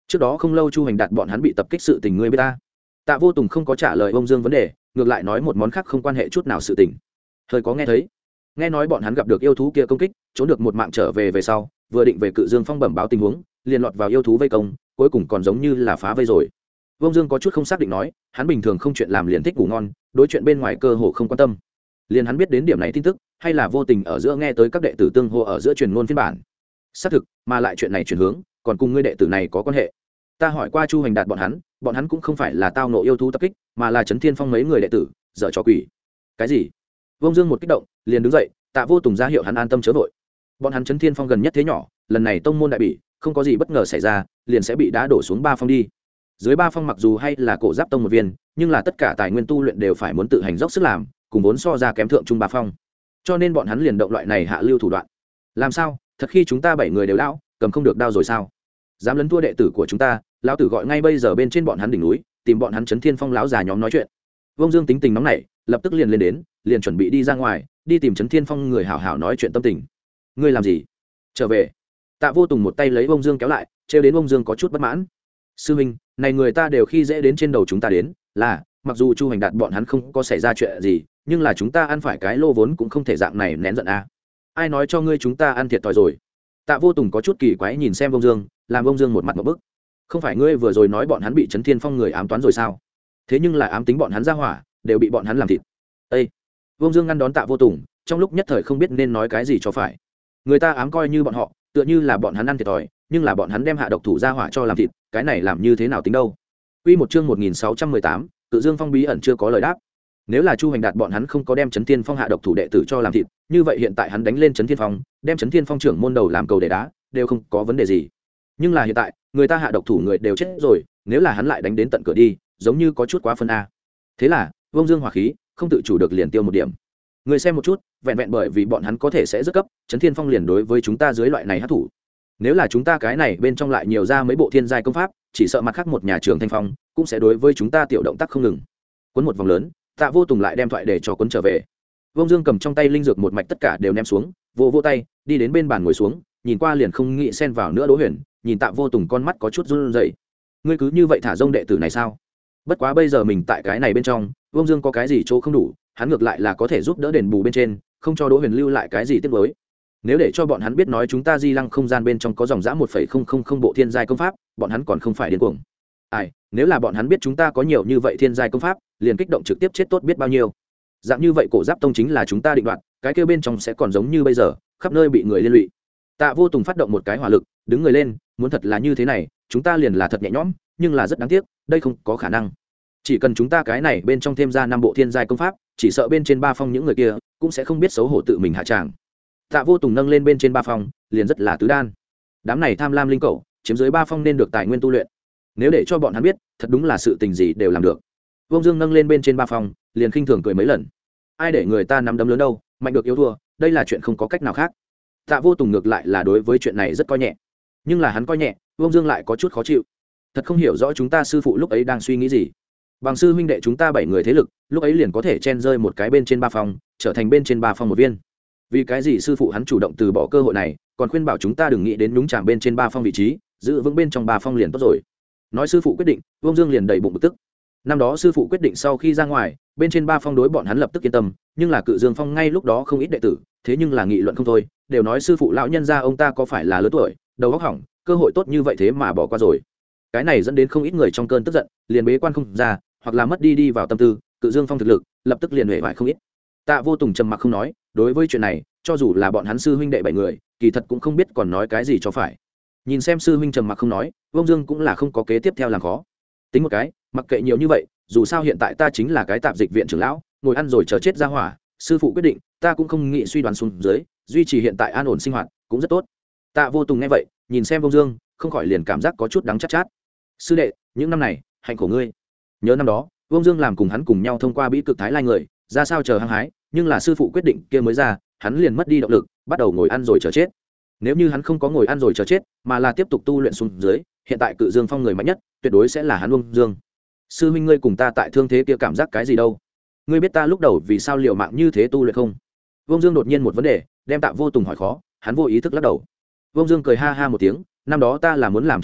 trước đó không lâu chu hành đạt bọn hắn bị tập kích sự tình ngươi biết ta. Tạ Vô Tùng không có trả lời ông Dương vấn đề, ngược lại nói một món khác không quan hệ chút nào sự tình. Thời có nghe thấy, nghe nói bọn hắn gặp được yêu thú kia công kích, trốn được một mạng trở về về sau, vừa định về Cự Dương Phong bẩm báo tình huống, liền lọt vào yêu thú vây công, cuối cùng còn giống như là phá vây rồi. Vương Dương có chút không xác định nói, hắn bình thường không chuyện làm liền thích ngủ ngon, đối chuyện bên ngoài cơ hồ không quan tâm. Liền hắn biết đến điểm này tin tức, hay là vô tình ở giữa nghe tới các đệ tử tương hô ở giữa truyền ngôn phiên bản. Xác thực, mà lại chuyện này chuyển hướng, còn cùng ngươi đệ tử này có quan hệ. Ta hỏi qua Chu Hành Đạt bọn hắn, bọn hắn cũng không phải là tao nộ yêu thú tập kích, mà là Chấn Thiên Phong mấy người đệ tử dở trò quỷ. Cái gì? Vương Dương một kích động, liền đứng dậy, Tạ Vô Tùng ra hiệu hắn an tâm chớ vội. Bọn hắn Chấn Thiên Phong gần nhất thế nhỏ, lần này tông môn đại bị, không có gì bất ngờ xảy ra, liền sẽ bị đá đổ xuống ba phong đi. Dưới ba phong mặc dù hay là cổ giáp tông một viên, nhưng là tất cả tài nguyên tu luyện đều phải muốn tự hành dốc sức làm, cùng vốn so ra kém thượng trung ba phong. Cho nên bọn hắn liền động loại này hạ lưu thủ đoạn. Làm sao? Thật khi chúng ta bảy người đều lão, cầm không được đao rồi sao? Dám lấn thua đệ tử của chúng ta, lão tử gọi ngay bây giờ bên trên bọn hắn đỉnh núi, tìm bọn hắn Chấn Thiên Phong lão già nhóm nói chuyện. Vương Dương tính tình nóng nảy, lập tức liền lên đến, liền chuẩn bị đi ra ngoài, đi tìm Chấn Thiên Phong người hảo hảo nói chuyện tâm tình. Ngươi làm gì? Trở về. Tạ Vô Tùng một tay lấy Vương Dương kéo lại, trêu đến Vương Dương có chút bất mãn. Sư huynh, này người ta đều khi dễ đến trên đầu chúng ta đến, là, mặc dù Chu Hành Đạt bọn hắn không có xảy ra chuyện gì, nhưng là chúng ta ăn phải cái lô vốn cũng không thể dạng này nén giận a. À. Ai nói cho ngươi chúng ta ăn thiệt thòi rồi? Tạ Vô Tùng có chút kỳ quái nhìn xem Vương Dương, làm Vương Dương một mặt một bức. Không phải ngươi vừa rồi nói bọn hắn bị Chấn Thiên Phong người ám toán rồi sao? Thế nhưng là ám tính bọn hắn ra hỏa, đều bị bọn hắn làm thịt. Ê! Vương Dương ngăn đón Tạ Vô Tùng, trong lúc nhất thời không biết nên nói cái gì cho phải. Người ta ám coi như bọn họ, tựa như là bọn hắn ăn thiệt thòi, nhưng là bọn hắn đem hạ độc thủ ra hỏa cho làm thịt, cái này làm như thế nào tính đâu? Quy một chương một nghìn sáu trăm mười tám, Cự Dương Phong bí ẩn chưa có lời đáp. Nếu là Chu Hành Đạt bọn hắn không có đem Chấn Thiên Phong hạ độc thủ đệ tử cho làm thịt, như vậy hiện tại hắn đánh lên Chấn Thiên Phong, đem Chấn Thiên Phong trưởng môn đầu làm cầu để đá, đều không có vấn đề gì. Nhưng là hiện tại, người ta hạ độc thủ người đều chết rồi, nếu là hắn lại đánh đến tận cửa đi, giống như có chút quá phân a. Thế là, Vương Dương hỏa khí, không tự chủ được liền tiêu một điểm. Người xem một chút, vẹn vẹn bởi vì bọn hắn có thể sẽ rất cấp, Chấn Thiên Phong liền đối với chúng ta dưới loại này hắc thủ. Nếu là chúng ta cái này bên trong lại nhiều ra mấy bộ thiên giai công pháp, chỉ sợ mặt khác một nhà trường Thanh Phong cũng sẽ đối với chúng ta tiểu động tác không ngừng. Cuốn một vòng lớn, Tạ Vô Tùng lại đem thoại để cho cuốn trở về. Vương Dương cầm trong tay linh dược một mạch tất cả đều ném xuống, vô vô tay, đi đến bên bàn ngồi xuống, nhìn qua liền không nghĩ xen vào nữa Đỗ Huyền, nhìn Tạ Vô Tùng con mắt có chút run rẩy. Ngươi cứ như vậy thả rông đệ tử này sao? Bất quá bây giờ mình tại cái này bên trong, Vương Dương có cái gì chỗ không đủ, hắn ngược lại là có thể giúp đỡ đền bù bên trên, không cho Đỗ Huyền lưu lại cái gì tiếc nuối. Nếu để cho bọn hắn biết nói chúng ta Di Lăng không gian bên trong có dòng dã một phẩy không không không bộ thiên giai công pháp, bọn hắn còn không phải điên cuồng. Ai, nếu là bọn hắn biết chúng ta có nhiều như vậy thiên giai công pháp, liền kích động trực tiếp chết tốt biết bao nhiêu. Dạng như vậy cổ giáp tông chính là chúng ta định đoạt, cái kia bên trong sẽ còn giống như bây giờ, khắp nơi bị người liên lụy. Tạ Vô Tùng phát động một cái hỏa lực, đứng người lên, muốn thật là như thế này, chúng ta liền là thật nhẹ nhõm, nhưng là rất đáng tiếc, đây không có khả năng. Chỉ cần chúng ta cái này bên trong thêm ra năm bộ thiên giai công pháp, chỉ sợ bên trên ba phong những người kia cũng sẽ không biết xấu hổ tự mình hạ tràng. Tạ Vô Tùng nâng lên bên trên ba phong, liền rất là tứ đan. Đám này tham lam linh cẩu, chiếm dưới ba phong nên được tài nguyên tu luyện. Nếu để cho bọn hắn biết, thật đúng là sự tình gì đều làm được. Vương Dương nâng lên bên trên ba phong, liền khinh thường cười mấy lần. Ai để người ta nắm đấm lớn đâu, mạnh được yếu thua, đây là chuyện không có cách nào khác. Tạ Vô Tùng ngược lại là đối với chuyện này rất coi nhẹ, nhưng là hắn coi nhẹ, Vương Dương lại có chút khó chịu. Thật không hiểu rõ chúng ta sư phụ lúc ấy đang suy nghĩ gì. Bằng sư huynh đệ chúng ta bảy người thế lực, lúc ấy liền có thể chen rơi một cái bên trên ba phong, trở thành bên trên ba phong một viên. Vì cái gì sư phụ hắn chủ động từ bỏ cơ hội này, còn khuyên bảo chúng ta đừng nghĩ đến nhúng chạm bên trên ba phong vị trí, giữ vững bên trong ba phong liền tốt rồi. Nói sư phụ quyết định, Vương Dương liền đầy bụng bực tức. Năm đó sư phụ quyết định sau khi ra ngoài, bên trên ba phong đối bọn hắn lập tức yên tâm, nhưng là Cự Dương Phong ngay lúc đó không ít đệ tử, thế nhưng là nghị luận không thôi, đều nói sư phụ lão nhân gia ông ta có phải là lớn tuổi, đầu óc hỏng, cơ hội tốt như vậy thế mà bỏ qua rồi. Cái này dẫn đến không ít người trong cơn tức giận, liền bế quan không ra, hoặc là mất đi đi vào tâm tư, Cự Dương Phong thực lực lập tức liền huệ vải không ít. Tạ Vô Tùng trầm mặc không nói, đối với chuyện này, cho dù là bọn hắn sư huynh đệ bảy người, kỳ thật cũng không biết còn nói cái gì cho phải. Nhìn xem sư huynh trầm mặc không nói, Vương Dương cũng là không có kế tiếp theo làm khó. Tính một cái, mặc kệ nhiều như vậy, dù sao hiện tại ta chính là cái tạp dịch viện trưởng lão, ngồi ăn rồi chờ chết ra hỏa, sư phụ quyết định, ta cũng không nghĩ suy đoán xuống dưới, duy trì hiện tại an ổn sinh hoạt, cũng rất tốt. Tạ Vô Tùng nghe vậy, nhìn xem Vương Dương, không khỏi liền cảm giác có chút đắng chát chát. Sư đệ, những năm này, hạnh khổ ngươi. Nhớ năm đó, Vương Dương làm cùng hắn cùng nhau thông qua bí cực thái lai người, ra sao chờ hăng hái, nhưng là sư phụ quyết định kia mới ra, hắn liền mất đi động lực, bắt đầu ngồi ăn rồi chờ chết. Nếu như hắn không có ngồi ăn rồi chờ chết, mà là tiếp tục tu luyện xuống dưới, hiện tại Cự Dương Phong người mạnh nhất, tuyệt đối sẽ là hắn Vương Dương. Sư huynh ngươi cùng ta tại thương thế kia cảm giác cái gì đâu? Ngươi biết ta lúc đầu vì sao liều mạng như thế tu luyện không? Vương Dương đột nhiên một vấn đề, đem Tạ Vô Tùng hỏi khó, hắn vô ý thức lắc đầu. Vương Dương cười ha ha một tiếng, năm đó ta là muốn làm trưởng môn,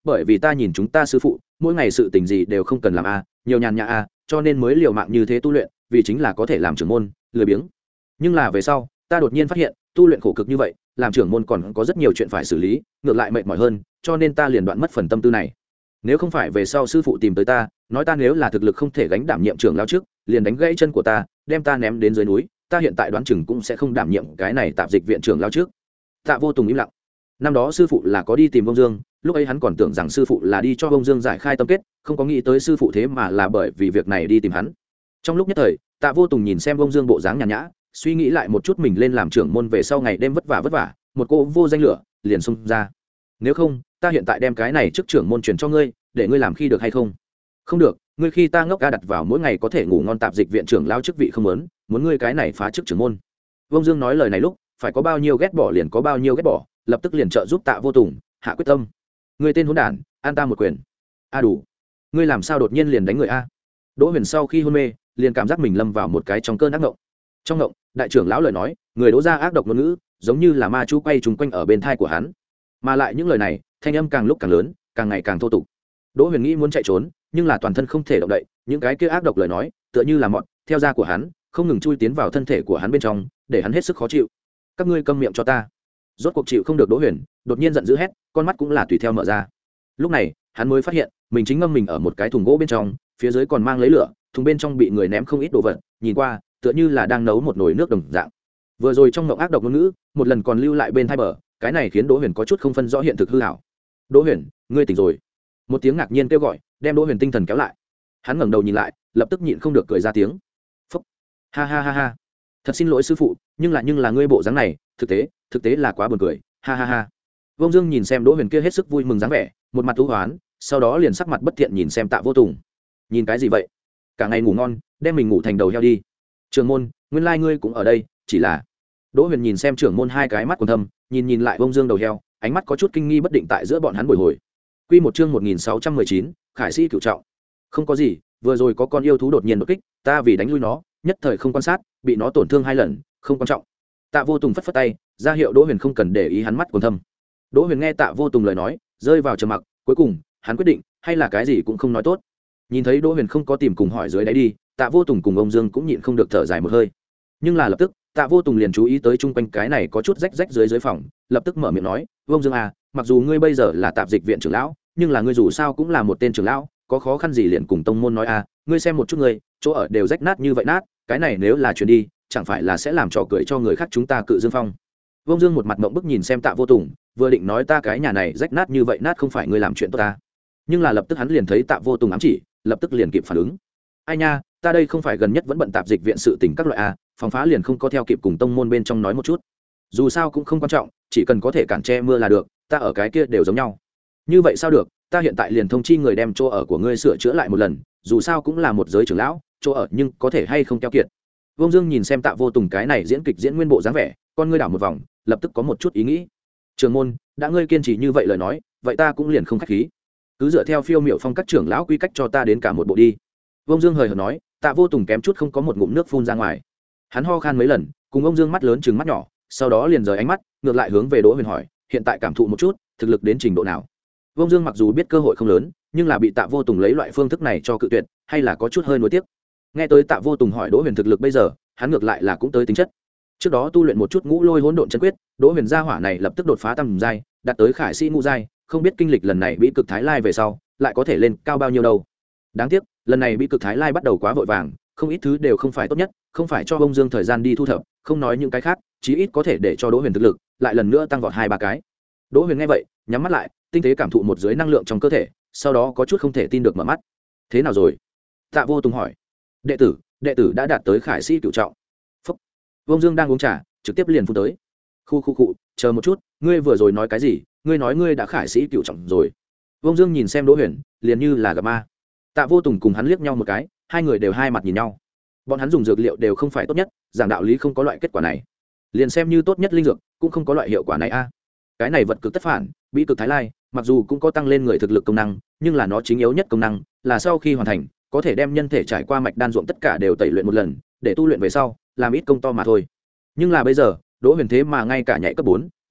bởi vì ta nhìn chúng ta sư phụ mỗi ngày sự tình gì đều không cần làm a nhiều nhàn nhã a cho nên mới liều mạng như thế tu luyện vì chính là có thể làm trưởng môn lười biếng. Nhưng là về sau ta đột nhiên phát hiện tu luyện khổ cực như vậy làm trưởng môn còn có rất nhiều chuyện phải xử lý ngược lại mệt mỏi hơn cho nên ta liền đoạn mất phần tâm tư này. Nếu không phải về sau sư phụ tìm tới ta nói ta nếu là thực lực không thể gánh đảm nhiệm trưởng lao trước liền đánh gãy chân của ta đem ta ném đến dưới núi ta hiện tại đoán chừng cũng sẽ không đảm nhiệm cái này tạp dịch viện trưởng lao trước. Tạ Vô Tùng im lặng. Năm đó sư phụ là có đi tìm Vông Dương lúc ấy hắn còn tưởng rằng sư phụ là đi cho Vông Dương giải khai tâm kết không có nghĩ tới sư phụ thế mà là bởi vì việc này đi tìm hắn. Trong lúc nhất thời Tạ Vô Tùng nhìn xem Vông Dương bộ dáng nhàn nhã suy nghĩ lại một chút mình lên làm trưởng môn về sau ngày đêm vất vả vất vả một cô vô danh lửa liền xông ra. Nếu không ta hiện tại đem cái này trước trưởng môn truyền cho ngươi để ngươi làm khi được hay không? Không được, ngươi khi ta ngốc ga đặt vào mỗi ngày có thể ngủ ngon tạp dịch viện trưởng lao chức vị không muốn muốn ngươi cái này phá chức trưởng môn. Vông Dương nói lời này lúc phải có bao nhiêu ghét bỏ liền có bao nhiêu ghét bỏ lập tức liền trợ giúp Tạ Vô Tùng hạ quyết tâm. Ngươi tên hỗn đản an ta một quyền. A đủ, ngươi làm sao đột nhiên liền đánh người a? Đỗ Huyền sau khi hôn mê liền cảm giác mình lâm vào một cái trong cơn ác ngộng. Trong ngộng đại trưởng lão lời nói người Đỗ ra ác độc ngôn ngữ giống như là ma chú quay trùng quanh ở bên thai của hắn mà lại những lời này thanh âm càng lúc càng lớn càng ngày càng thô tục. Đỗ Huyền nghĩ muốn chạy trốn nhưng là toàn thân không thể động đậy những cái kia ác độc lời nói tựa như là mọt theo da của hắn không ngừng chui tiến vào thân thể của hắn bên trong để hắn hết sức khó chịu. Các ngươi câm miệng cho ta. Rốt cuộc chịu không được Đỗ Huyền đột nhiên giận dữ hét con mắt cũng là tùy theo mở ra. Lúc này hắn mới phát hiện mình chính ngâm mình ở một cái thùng gỗ bên trong phía dưới còn mang lấy lửa thùng bên trong bị người ném không ít đồ vật nhìn qua tựa như là đang nấu một nồi nước đồng dạng. Vừa rồi trong mộng ác độc ngôn ngữ một lần còn lưu lại bên thai bờ cái này khiến Đỗ Huyền có chút không phân rõ hiện thực hư ảo. Đỗ Huyền ngươi tỉnh rồi. Một tiếng ngạc nhiên kêu gọi đem Đỗ Huyền tinh thần kéo lại. Hắn ngẩng đầu nhìn lại lập tức nhịn không được cười ra tiếng. Phúc. Ha ha ha ha. Thật xin lỗi sư phụ nhưng là nhưng là ngươi bộ dáng này thực tế thực tế là quá buồn cười. Ha ha ha. Vông Dương nhìn xem Đỗ Huyền kia hết sức vui mừng dáng vẻ một mặt thú hoán sau đó liền sắc mặt bất thiện nhìn xem Tạ Vô Tùng. Nhìn cái gì vậy? Cả ngày ngủ ngon đem mình ngủ thành đầu heo đi. Trưởng môn nguyên lai ngươi cũng ở đây chỉ là. Đỗ Huyền nhìn xem trưởng môn hai cái mắt còn thâm nhìn nhìn lại Vông Dương đầu heo ánh mắt có chút kinh nghi bất định tại giữa bọn hắn bồi hồi. Quy một chương một nghìn sáu trăm mười chín, Khải Sĩ cửu trọng. Không có gì, vừa rồi có con yêu thú đột nhiên đột kích, ta vì đánh lui nó, nhất thời không quan sát, bị nó tổn thương hai lần, không quan trọng. Tạ Vô Tùng phất phất tay, ra hiệu Đỗ Huyền không cần để ý hắn mắt còn thâm. Đỗ Huyền nghe Tạ Vô Tùng lời nói, rơi vào trầm mặc, cuối cùng, hắn quyết định, hay là cái gì cũng không nói tốt. Nhìn thấy Đỗ Huyền không có tìm cùng hỏi dưới đáy đi, Tạ Vô Tùng cùng ông Dương cũng nhịn không được thở dài một hơi. Nhưng là lập tức, Tạ Vô Tùng liền chú ý tới chung quanh cái này có chút rách rách dưới dưới phòng, lập tức mở miệng nói, "Ông Dương à, mặc dù ngươi bây giờ là tạp dịch viện trưởng lão, nhưng là ngươi dù sao cũng là một tên trưởng lão, có khó khăn gì liền cùng tông môn nói à, ngươi xem một chút ngươi, chỗ ở đều rách nát như vậy nát, cái này nếu là chuyển đi, chẳng phải là sẽ làm trò cười cho người khác chúng ta cự dương phong." Ông Dương một mặt ngậm bức nhìn xem Tạ Vô Tùng, vừa định nói ta cái nhà này rách nát như vậy nát không phải ngươi làm chuyện tốt ta. Nhưng là lập tức hắn liền thấy Tạ Vô Tùng ám chỉ, lập tức liền kịp phản ứng. Ai nha, ta đây không phải gần nhất vẫn bận tạp dịch viện sự tình các loại a, phòng phá liền không có theo kịp cùng tông môn bên trong nói một chút. Dù sao cũng không quan trọng, chỉ cần có thể cản che mưa là được, ta ở cái kia đều giống nhau. Như vậy sao được, ta hiện tại liền thông chi người đem chỗ ở của ngươi sửa chữa lại một lần, dù sao cũng là một giới trưởng lão, chỗ ở nhưng có thể hay không keo kiệt. Vông Dương nhìn xem Tạ Vô Tùng cái này diễn kịch diễn nguyên bộ dáng vẻ, con ngươi đảo một vòng, lập tức có một chút ý nghĩ. Trưởng môn, đã ngươi kiên trì như vậy lời nói, vậy ta cũng liền không khách khí. Cứ dựa theo phiêu miểu phong các trưởng lão quy cách cho ta đến cả một bộ đi. Vông Dương hời hợt nói, Tạ Vô Tùng kém chút không có một ngụm nước phun ra ngoài. Hắn ho khan mấy lần, cùng ông Dương mắt lớn trừng mắt nhỏ, sau đó liền rời ánh mắt, ngược lại hướng về Đỗ Huyền hỏi, hiện tại cảm thụ một chút, thực lực đến trình độ nào? Vông Dương mặc dù biết cơ hội không lớn, nhưng là bị Tạ Vô Tùng lấy loại phương thức này cho cự tuyệt, hay là có chút hơi nuối tiếc. Nghe tới Tạ Vô Tùng hỏi Đỗ Huyền thực lực bây giờ, hắn ngược lại là cũng tới tính chất. Trước đó tu luyện một chút ngũ lôi hỗn độn chân quyết, Đỗ Huyền gia hỏa này lập tức đột phá tầm giai, đạt tới khải sĩ ngũ giai, không biết kinh lịch lần này bị cực thái lai về sau, lại có thể lên cao bao nhiêu đâu. Đáng tiếc, lần này bị cực thái lai bắt đầu quá vội vàng, không ít thứ đều không phải tốt nhất, không phải cho Vông Dương thời gian đi thu thập, không nói những cái khác, chí ít có thể để cho Đỗ Huyền thực lực lại lần nữa tăng vọt hai ba cái. Đỗ Huyền nghe vậy, nhắm mắt lại, tinh tế cảm thụ một dưới năng lượng trong cơ thể, sau đó có chút không thể tin được mở mắt. Thế nào rồi? Tạ Vô Tùng hỏi. Đệ tử, đệ tử đã đạt tới khải sĩ cửu trọng. Phúc. Vông Dương đang uống trà, trực tiếp liền phun tới. Khu khu cụ, chờ một chút, ngươi vừa rồi nói cái gì? Ngươi nói ngươi đã khải sĩ cửu trọng rồi? Vông Dương nhìn xem Đỗ Huyền, liền như là gặp ma. Tạ Vô Tùng cùng hắn liếc nhau một cái, hai người đều hai mặt nhìn nhau. Bọn hắn dùng dược liệu đều không phải tốt nhất, giảng đạo lý không có loại kết quả này. Liền xem như tốt nhất linh dược, cũng không có loại hiệu quả này a. Cái này vật cực tất phản, bí cực thái lai, mặc dù cũng có tăng lên người thực lực công năng, nhưng là nó chính yếu nhất công năng là sau khi hoàn thành, có thể đem nhân thể trải qua mạch đan ruộng tất cả đều tẩy luyện một lần, để tu luyện về sau, làm ít công to mà thôi. Nhưng là bây giờ, Đỗ Huyền thế mà ngay cả nhảy cấp bốn,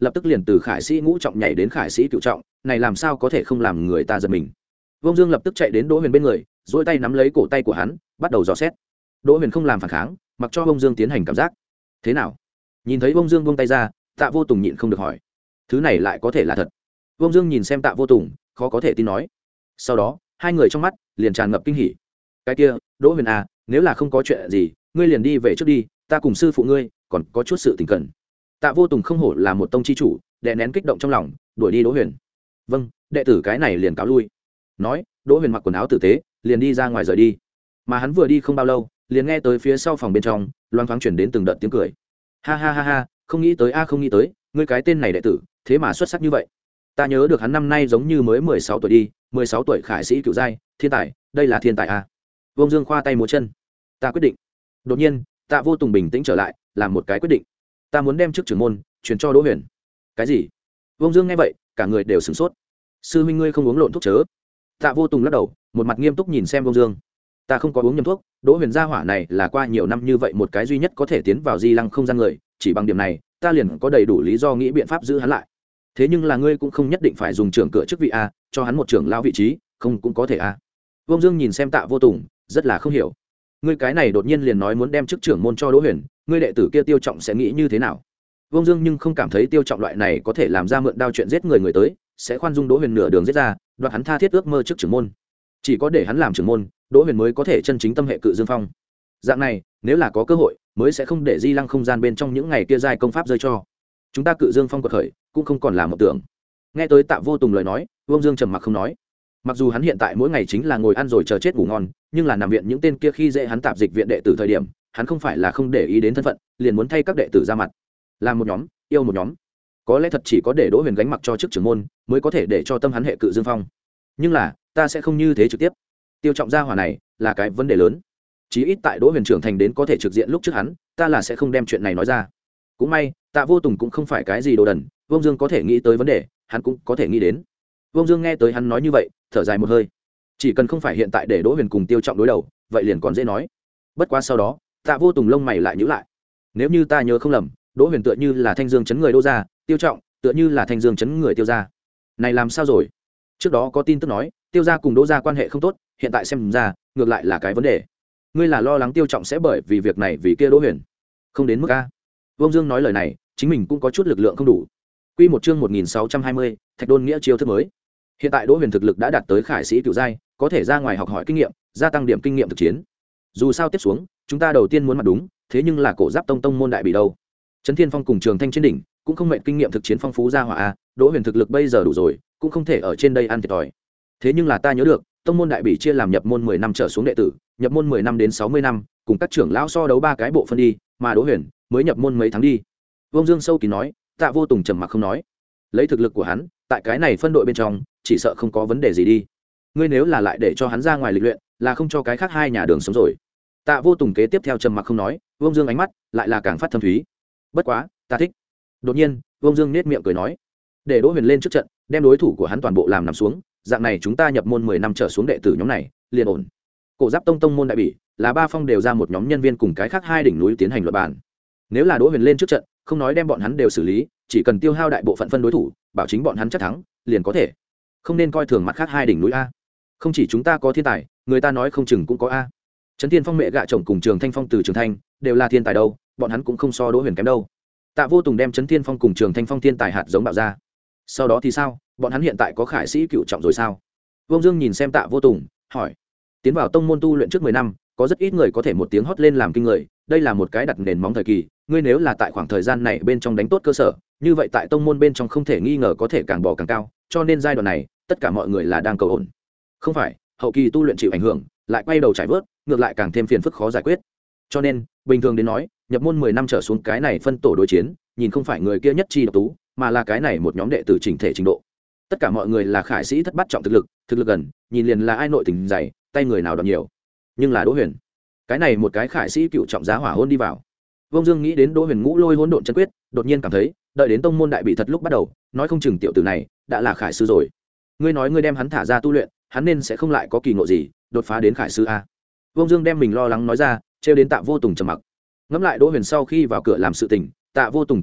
lập tức liền từ khải sĩ ngũ trọng nhảy đến khải sĩ cựu trọng, này làm sao có thể không làm người ta giật mình. Vương Dương lập tức chạy đến Đỗ Huyền bên người, duỗi tay nắm lấy cổ tay của hắn, bắt đầu dò xét. Đỗ Huyền không làm phản kháng, mặc cho Vương Dương tiến hành cảm giác. Thế nào? Nhìn thấy Vương Dương buông tay ra, Tạ Vô Tùng nhịn không được hỏi, thứ này lại có thể là thật? Vương Dương nhìn xem Tạ Vô Tùng, khó có thể tin nói. Sau đó, hai người trong mắt liền tràn ngập kinh hỉ. Cái kia, Đỗ Huyền à, nếu là không có chuyện gì, ngươi liền đi về trước đi, ta cùng sư phụ ngươi còn có chút sự tình cần. Tạ Vô Tùng không hổ là một tông chi chủ, đè nén kích động trong lòng, đuổi đi Đỗ Huyền. Vâng, đệ tử cái này liền cáo lui. Nói, Đỗ Huyền mặc quần áo tử tế, liền đi ra ngoài rời đi. Mà hắn vừa đi không bao lâu, liền nghe tới phía sau phòng bên trong, loang thoáng chuyển đến từng đợt tiếng cười. Ha ha ha ha, không nghĩ tới a không nghĩ tới, ngươi cái tên này đệ tử, thế mà xuất sắc như vậy. Ta nhớ được hắn năm nay giống như mới mười sáu tuổi đi, mười sáu tuổi khải sĩ cựu giai, thiên tài, đây là thiên tài a. Vương Dương khoa tay múa chân. Ta quyết định. Đột nhiên, Tạ Vô Tùng bình tĩnh trở lại, làm một cái quyết định. Ta muốn đem chức trưởng môn truyền cho Đỗ Huyền. Cái gì? Vương Dương nghe vậy, cả người đều sửng sốt. Sư huynh ngươi không uống lộn thuốc chớ? Tạ Vô Tùng lắc đầu, một mặt nghiêm túc nhìn xem Vương Dương. Ta không có uống nhầm thuốc, Đỗ Huyền gia hỏa này là qua nhiều năm như vậy một cái duy nhất có thể tiến vào Di Lăng không gian người, chỉ bằng điểm này, ta liền có đầy đủ lý do nghĩ biện pháp giữ hắn lại. Thế nhưng là ngươi cũng không nhất định phải dùng trưởng cửa chức vị a, cho hắn một trưởng lao vị trí, không cũng có thể a. Vương Dương nhìn xem Tạ Vô Tùng, rất là không hiểu. Ngươi cái này đột nhiên liền nói muốn đem chức trưởng môn cho Đỗ Huyền, ngươi đệ tử kia Tiêu Trọng sẽ nghĩ như thế nào? Vương Dương nhưng không cảm thấy Tiêu Trọng loại này có thể làm ra mượn đao chuyện giết người người tới, sẽ khoan dung Đỗ Huyền nửa đường giết ra, đoạt hắn tha thiết ước mơ chức trưởng môn. Chỉ có để hắn làm trưởng môn, Đỗ Huyền mới có thể chân chính tâm hệ Cự Dương Phong. Dạng này, nếu là có cơ hội, mới sẽ không để Di Lăng không gian bên trong những ngày kia giai công pháp rơi cho. Chúng ta Cự Dương Phong quật khởi, cũng không còn là một tưởng. Nghe tới Tạ Vô Tùng lời nói, Vương Dương trầm mặc không nói. Mặc dù hắn hiện tại mỗi ngày chính là ngồi ăn rồi chờ chết ngủ ngon, nhưng là nằm viện những tên kia khi dễ hắn tạp dịch viện đệ tử thời điểm, hắn không phải là không để ý đến thân phận, liền muốn thay các đệ tử ra mặt. Làm một nhóm, yêu một nhóm. Có lẽ thật chỉ có để Đỗ Huyền gánh mặc cho chức trưởng môn, mới có thể để cho tâm hắn hệ Cự Dương Phong. Nhưng là, ta sẽ không như thế trực tiếp. Tiêu Trọng gia hỏa này là cái vấn đề lớn. Chí ít tại Đỗ Huyền trưởng thành đến có thể trực diện lúc trước hắn, ta là sẽ không đem chuyện này nói ra. Cũng may, Tạ Vô Tùng cũng không phải cái gì đồ đần, Vương Dương có thể nghĩ tới vấn đề, hắn cũng có thể nghĩ đến. Vương Dương nghe tới hắn nói như vậy, thở dài một hơi. Chỉ cần không phải hiện tại để Đỗ Huyền cùng Tiêu Trọng đối đầu, vậy liền còn dễ nói. Bất quá sau đó, Tạ Vô Tùng lông mày lại nhíu lại. Nếu như ta nhớ không lầm, Đỗ Huyền tựa như là Thanh Dương trấn người Đỗ gia, Tiêu Trọng tựa như là Thanh Dương trấn người Tiêu gia. Này làm sao rồi? Trước đó có tin tức nói, Tiêu gia cùng Đỗ gia quan hệ không tốt, hiện tại xem ra, ngược lại là cái vấn đề. Ngươi là lo lắng Tiêu Trọng sẽ bởi vì việc này vì kia Đỗ Huyền? Không đến mức a. Vương Dương nói lời này, chính mình cũng có chút lực lượng không đủ. Quy một chương một nghìn sáu trăm hai mươi, Thạch Đôn nghĩa chiêu thức mới. Hiện tại Đỗ Huyền thực lực đã đạt tới khải sĩ cửu giai, có thể ra ngoài học hỏi kinh nghiệm, gia tăng điểm kinh nghiệm thực chiến. Dù sao tiếp xuống, chúng ta đầu tiên muốn mặt đúng, thế nhưng là Cổ Giáp Tông tông môn đại bị đâu? Trấn Thiên Phong cùng Trường Thanh trên đỉnh, cũng không mệnh kinh nghiệm thực chiến phong phú ra hỏa a, Đỗ Huyền thực lực bây giờ đủ rồi, cũng không thể ở trên đây ăn thiệt thòi. Thế nhưng là ta nhớ được, tông môn đại bị chia làm nhập môn mười năm trở xuống đệ tử, nhập môn mười năm đến sáu mươi năm, cùng các trưởng lão so đấu ba cái bộ phân đi, mà Đỗ Huyền mới nhập môn mấy tháng đi. Vương Dương sâu kín nói, Tạ Vô Tùng trầm mặc không nói. Lấy thực lực của hắn, tại cái này phân đội bên trong, chỉ sợ không có vấn đề gì đi. Ngươi nếu là lại để cho hắn ra ngoài lịch luyện, là không cho cái khác hai nhà đường sống rồi. Tạ Vô Tùng kế tiếp theo trầm mặc không nói, Vương Dương ánh mắt lại là càng phát thâm thúy. Bất quá, ta thích. Đột nhiên, Vương Dương nét miệng cười nói, để Đỗ Huyền lên trước trận, đem đối thủ của hắn toàn bộ làm nằm xuống, dạng này chúng ta nhập môn mười năm trở xuống đệ tử nhóm này, liền ổn. Cổ Giáp Tông tông môn đại bỉ, là ba phong đều ra một nhóm nhân viên cùng cái khác hai đỉnh núi tiến hành luận bàn. Nếu là Đỗ Huyền lên trước trận, không nói đem bọn hắn đều xử lý, chỉ cần tiêu hao đại bộ phận phân đối thủ, bảo chính bọn hắn chắc thắng, liền có thể. Không nên coi thường mặt khác hai đỉnh núi a. Không chỉ chúng ta có thiên tài, người ta nói không chừng cũng có a. Trấn Thiên Phong mẹ gạ chồng cùng Trường Thanh Phong từ Trường Thanh, đều là thiên tài đâu, bọn hắn cũng không so Đỗ Huyền kém đâu. Tạ Vô Tùng đem Trấn Thiên Phong cùng Trường Thanh Phong thiên tài hạt giống bạo ra. Sau đó thì sao, bọn hắn hiện tại có khải sĩ cựu trọng rồi sao? Vương Dương nhìn xem Tạ Vô Tùng, hỏi. Tiến vào tông môn tu luyện trước mười năm, có rất ít người có thể một tiếng hót lên làm kinh người, đây là một cái đặt nền móng thời kỳ, ngươi nếu là tại khoảng thời gian này bên trong đánh tốt cơ sở, như vậy tại tông môn bên trong không thể nghi ngờ có thể càng bỏ càng cao, cho nên giai đoạn này, tất cả mọi người là đang cầu ổn. Không phải, hậu kỳ tu luyện chịu ảnh hưởng, lại quay đầu trải vớt, ngược lại càng thêm phiền phức khó giải quyết. Cho nên, bình thường đến nói, nhập môn mười năm trở xuống cái này phân tổ đối chiến, nhìn không phải người kia nhất chi độc tú, mà là cái này một nhóm đệ tử chỉnh thể trình độ. Tất cả mọi người là khải sĩ thất bát trọng thực lực, thực lực gần, nhìn liền là ai nội tình dày, tay người nào đòn nhiều. Nhưng là Đỗ Huyền, cái này một cái khải sĩ cựu trọng giá hỏa hôn đi vào. Vương Dương nghĩ đến Đỗ Huyền ngũ lôi hỗn độn chân quyết, đột nhiên cảm thấy, đợi đến tông môn đại bị thật lúc bắt đầu, nói không chừng tiểu tử này đã là khải sư rồi. Ngươi nói ngươi đem hắn thả ra tu luyện, hắn nên sẽ không lại có kỳ ngộ gì, đột phá đến khải sư a. Vương Dương đem mình lo lắng nói ra, trêu đến Tạ Vô Tùng trầm mặc. Ngẫm lại Đỗ Huyền sau khi vào cửa làm sự tình, Tạ Vô Tùng cảm thấy,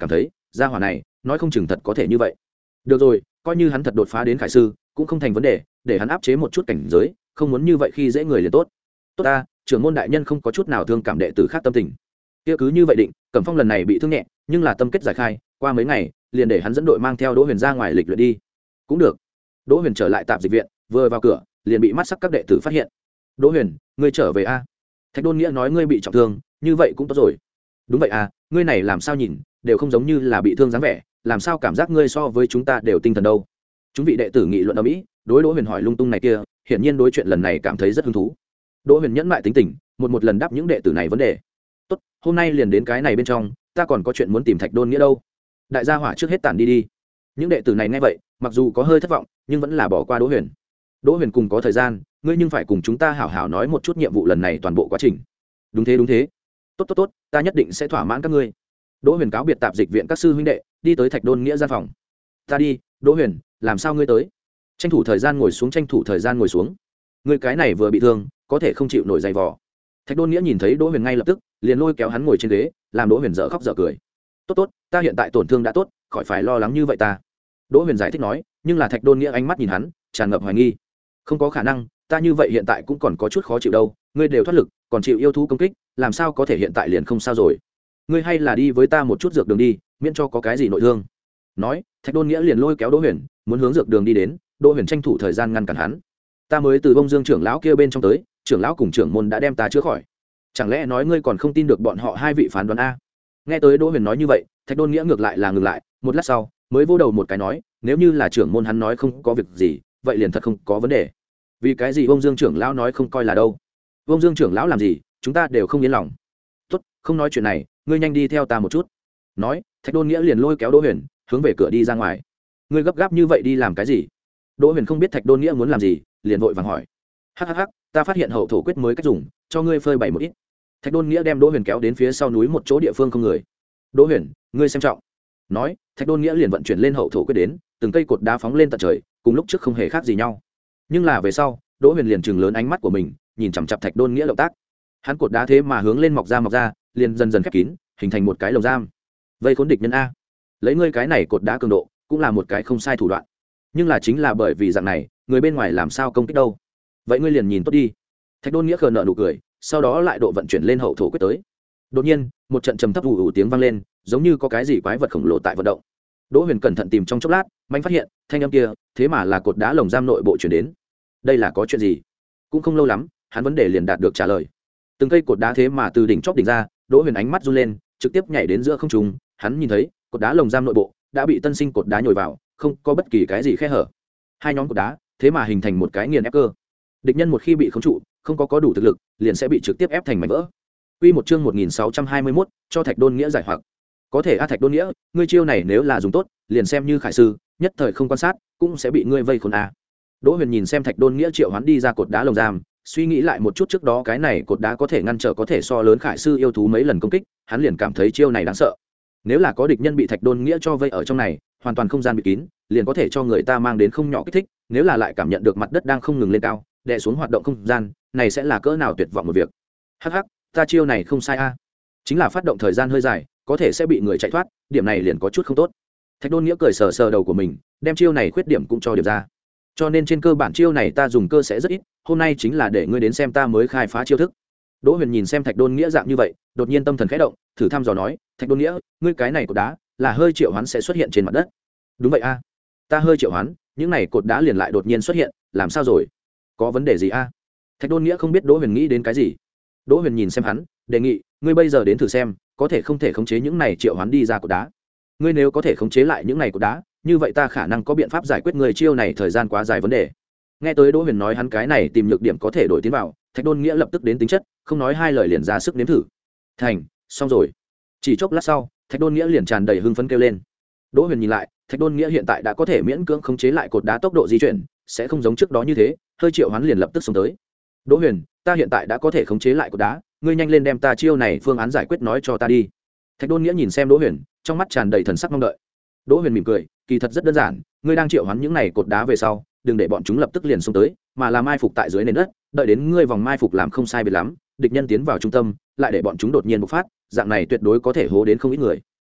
gia hỏa này nói không chừng thật có thể như vậy. Được rồi, coi như hắn thật đột phá đến khải sư cũng không thành vấn đề, để hắn áp chế một chút cảnh giới, không muốn như vậy khi dễ người liền tốt. Tốt ta, trưởng môn đại nhân không có chút nào thương cảm đệ tử khác tâm tình. Kia cứ như vậy định, Cẩm Phong lần này bị thương nhẹ, nhưng là tâm kết giải khai, qua mấy ngày, liền để hắn dẫn đội mang theo Đỗ Huyền ra ngoài lịch luyện đi. Cũng được. Đỗ Huyền trở lại tạp dịch viện, vừa vào cửa, liền bị mắt sắc các đệ tử phát hiện. Đỗ Huyền, ngươi trở về a? Thạch Đôn Nghĩa nói ngươi bị trọng thương, như vậy cũng tốt rồi. Đúng vậy à, ngươi này làm sao nhìn, đều không giống như là bị thương dáng vẻ, làm sao cảm giác ngươi so với chúng ta đều tinh thần đâu? Chúng vị đệ tử nghị luận ở mỹ, đối Đỗ Huyền hỏi lung tung này kia, hiển nhiên đối chuyện lần này cảm thấy rất hứng thú. Đỗ Huyền nhẫn mại tính tình, một một lần đáp những đệ tử này vấn đề. Tốt, hôm nay liền đến cái này bên trong, ta còn có chuyện muốn tìm Thạch Đôn Nghĩa đâu. Đại gia hỏa trước hết tản đi đi. Những đệ tử này nghe vậy, mặc dù có hơi thất vọng, nhưng vẫn là bỏ qua Đỗ Huyền. Đỗ Huyền cùng có thời gian, ngươi nhưng phải cùng chúng ta hảo hảo nói một chút nhiệm vụ lần này toàn bộ quá trình. Đúng thế đúng thế. Tốt tốt tốt, ta nhất định sẽ thỏa mãn các ngươi. Đỗ Huyền cáo biệt tạp dịch viện các sư huynh đệ, đi tới Thạch Đôn Nghĩa gian phòng. Ta đi, Đỗ Huyền, làm sao ngươi tới? Tranh thủ thời gian ngồi xuống, tranh thủ thời gian ngồi xuống. Ngươi cái này vừa bị thương, có thể không chịu nổi dày vò. Thạch Đôn Nghĩa nhìn thấy Đỗ Huyền ngay lập tức, liền lôi kéo hắn ngồi trên ghế, làm Đỗ Huyền dở khóc dở cười. Tốt tốt, ta hiện tại tổn thương đã tốt, khỏi phải lo lắng như vậy ta. Đỗ Huyền giải thích nói, nhưng là Thạch Đôn Nghĩa ánh mắt nhìn hắn, tràn ngập hoài nghi. Không có khả năng, ta như vậy hiện tại cũng còn có chút khó chịu đâu, ngươi đều thoát lực, còn chịu yêu thú công kích, làm sao có thể hiện tại liền không sao rồi? Ngươi hay là đi với ta một chút dược đường đi, miễn cho có cái gì nội thương. Nói, Thạch Đôn Nghĩa liền lôi kéo Đỗ Huyền, muốn hướng dược đường đi đến. Đỗ Huyền tranh thủ thời gian ngăn cản hắn. Ta mới từ Bông Dương trưởng lão kia bên trong tới, trưởng lão cùng trưởng môn đã đem ta chữa khỏi. Chẳng lẽ nói ngươi còn không tin được bọn họ hai vị phán đoán a? Nghe tới Đỗ Huyền nói như vậy, Thạch Đôn Nghĩa ngược lại là ngừng lại, một lát sau, mới vô đầu một cái nói, nếu như là trưởng môn hắn nói không có việc gì, vậy liền thật không có vấn đề. Vì cái gì Bông Dương trưởng lão nói không coi là đâu? Bông Dương trưởng lão làm gì, chúng ta đều không yên lòng. Tốt, không nói chuyện này, ngươi nhanh đi theo ta một chút. Nói, Thạch Đôn Nghĩa liền lôi kéo Đỗ Huyền, hướng về cửa đi ra ngoài. Ngươi gấp gáp như vậy đi làm cái gì? Đỗ Huyền không biết Thạch Đôn Nghĩa muốn làm gì, liền vội vàng hỏi. Hắc hắc hắc, ta phát hiện hậu thổ quyết mới cách dùng, cho ngươi phơi bày một ít. Thạch Đôn Nghĩa đem Đỗ Huyền kéo đến phía sau núi một chỗ địa phương không người. Đỗ Huyền, ngươi xem trọng. Nói, Thạch Đôn Nghĩa liền vận chuyển lên hậu thổ quyết đến, từng cây cột đá phóng lên tận trời, cùng lúc trước không hề khác gì nhau. Nhưng là về sau, Đỗ Huyền liền trừng lớn ánh mắt của mình, nhìn chằm chằm Thạch Đôn Nghĩa động tác. Hắn cột đá thế mà hướng lên mọc ra mọc ra, liền dần dần khép kín, hình thành một cái lồng giam. Vây khốn địch nhân a. Lấy ngươi cái này cột đá cường độ, cũng là một cái không sai thủ đoạn. Nhưng là chính là bởi vì dạng này, người bên ngoài làm sao công kích đâu? Vậy ngươi liền nhìn tốt đi. Thạch Đôn Nghĩa khờ nợ nụ cười, sau đó lại độ vận chuyển lên hậu thổ quyết tới. Đột nhiên, một trận trầm thấp ù ù tiếng vang lên, giống như có cái gì quái vật khổng lồ tại vận động. Đỗ Huyền cẩn thận tìm trong chốc lát, mạnh phát hiện, thanh âm kia, thế mà là cột đá lồng giam nội bộ chuyển đến. Đây là có chuyện gì? Cũng không lâu lắm, hắn vấn đề liền đạt được trả lời. Từng cây cột đá thế mà từ đỉnh chóp đỉnh ra, Đỗ Huyền ánh mắt run lên, trực tiếp nhảy đến giữa không trung, hắn nhìn thấy, cột đá lồng giam nội bộ đã bị tân sinh cột đá nhồi vào, không có bất kỳ cái gì khe hở. Hai nhóm cột đá, thế mà hình thành một cái nghiền ép cơ. Địch nhân một khi bị khống trụ, không có có đủ thực lực, liền sẽ bị trực tiếp ép thành mảnh vỡ. Quy một chương một nghìn sáu trăm hai mươi mốt, cho Thạch Đôn Nghĩa giải hoặc. Có thể a Thạch Đôn Nghĩa, ngươi chiêu này nếu là dùng tốt, liền xem như khải sư, nhất thời không quan sát, cũng sẽ bị ngươi vây khốn a. Đỗ Huyền nhìn xem Thạch Đôn Nghĩa triệu hoán đi ra cột đá lồng giam, suy nghĩ lại một chút trước đó cái này cột đá có thể ngăn trở có thể so lớn khải sư yêu thú mấy lần công kích, hắn liền cảm thấy chiêu này đáng sợ. Nếu là có địch nhân bị Thạch Đôn Nghĩa cho vây ở trong này, hoàn toàn không gian bị kín, liền có thể cho người ta mang đến không nhỏ kích thích, nếu là lại cảm nhận được mặt đất đang không ngừng lên cao, đè xuống hoạt động không gian, này sẽ là cỡ nào tuyệt vọng một việc. Hắc hắc, ta chiêu này không sai a. Chính là phát động thời gian hơi dài, có thể sẽ bị người chạy thoát, điểm này liền có chút không tốt. Thạch Đôn Nghĩa cười sờ sờ đầu của mình, đem chiêu này khuyết điểm cũng cho điểm ra. Cho nên trên cơ bản chiêu này ta dùng cơ sẽ rất ít, hôm nay chính là để ngươi đến xem ta mới khai phá chiêu thức. Đỗ Huyền nhìn xem Thạch Đôn Nghĩa dạng như vậy, đột nhiên tâm thần khẽ động, thử thăm dò nói, Thạch Đôn Nghĩa, ngươi cái này cột đá là hơi triệu hoán sẽ xuất hiện trên mặt đất. Đúng vậy a. Ta hơi triệu hoán, những này cột đá liền lại đột nhiên xuất hiện, làm sao rồi? Có vấn đề gì a? Thạch Đôn Nghĩa không biết Đỗ Huyền nghĩ đến cái gì. Đỗ Huyền nhìn xem hắn, đề nghị, ngươi bây giờ đến thử xem, có thể không thể khống chế những này triệu hoán đi ra cột đá. Ngươi nếu có thể khống chế lại những này cột đá, như vậy ta khả năng có biện pháp giải quyết người chiêu này thời gian quá dài vấn đề. Nghe tới Đỗ Huyền nói hắn cái này tìm nhược điểm có thể đổi tiến vào, Thạch Đôn Nghĩa lập tức đến tính chất, không nói hai lời liền ra sức nếm thử. Thành, xong rồi. Chỉ chốc lát sau, Thạch Đôn Nghĩa liền tràn đầy hưng phấn kêu lên. Đỗ Huyền nhìn lại, Thạch Đôn Nghĩa hiện tại đã có thể miễn cưỡng khống chế lại cột đá tốc độ di chuyển, sẽ không giống trước đó như thế, hơi triệu hoán liền lập tức xông tới. Đỗ Huyền, ta hiện tại đã có thể khống chế lại cột đá, ngươi nhanh lên đem ta chiêu này phương án giải quyết nói cho ta đi. Thạch Đôn Nghĩa nhìn xem Đỗ Huyền, trong mắt tràn đầy thần sắc mong đợi. Đỗ Huyền mỉm cười, kỳ thật rất đơn giản, ngươi đang triệu hoán những này cột đá về sau, đừng để bọn chúng lập tức liền xông tới, mà là mai phục tại dưới nền đất, đợi đến ngươi vòng mai phục làm không sai biệt lắm, địch nhân tiến vào trung tâm, lại để bọn chúng đột nhiên bộc phát, dạng này tuyệt đối có thể hố đến không ít người.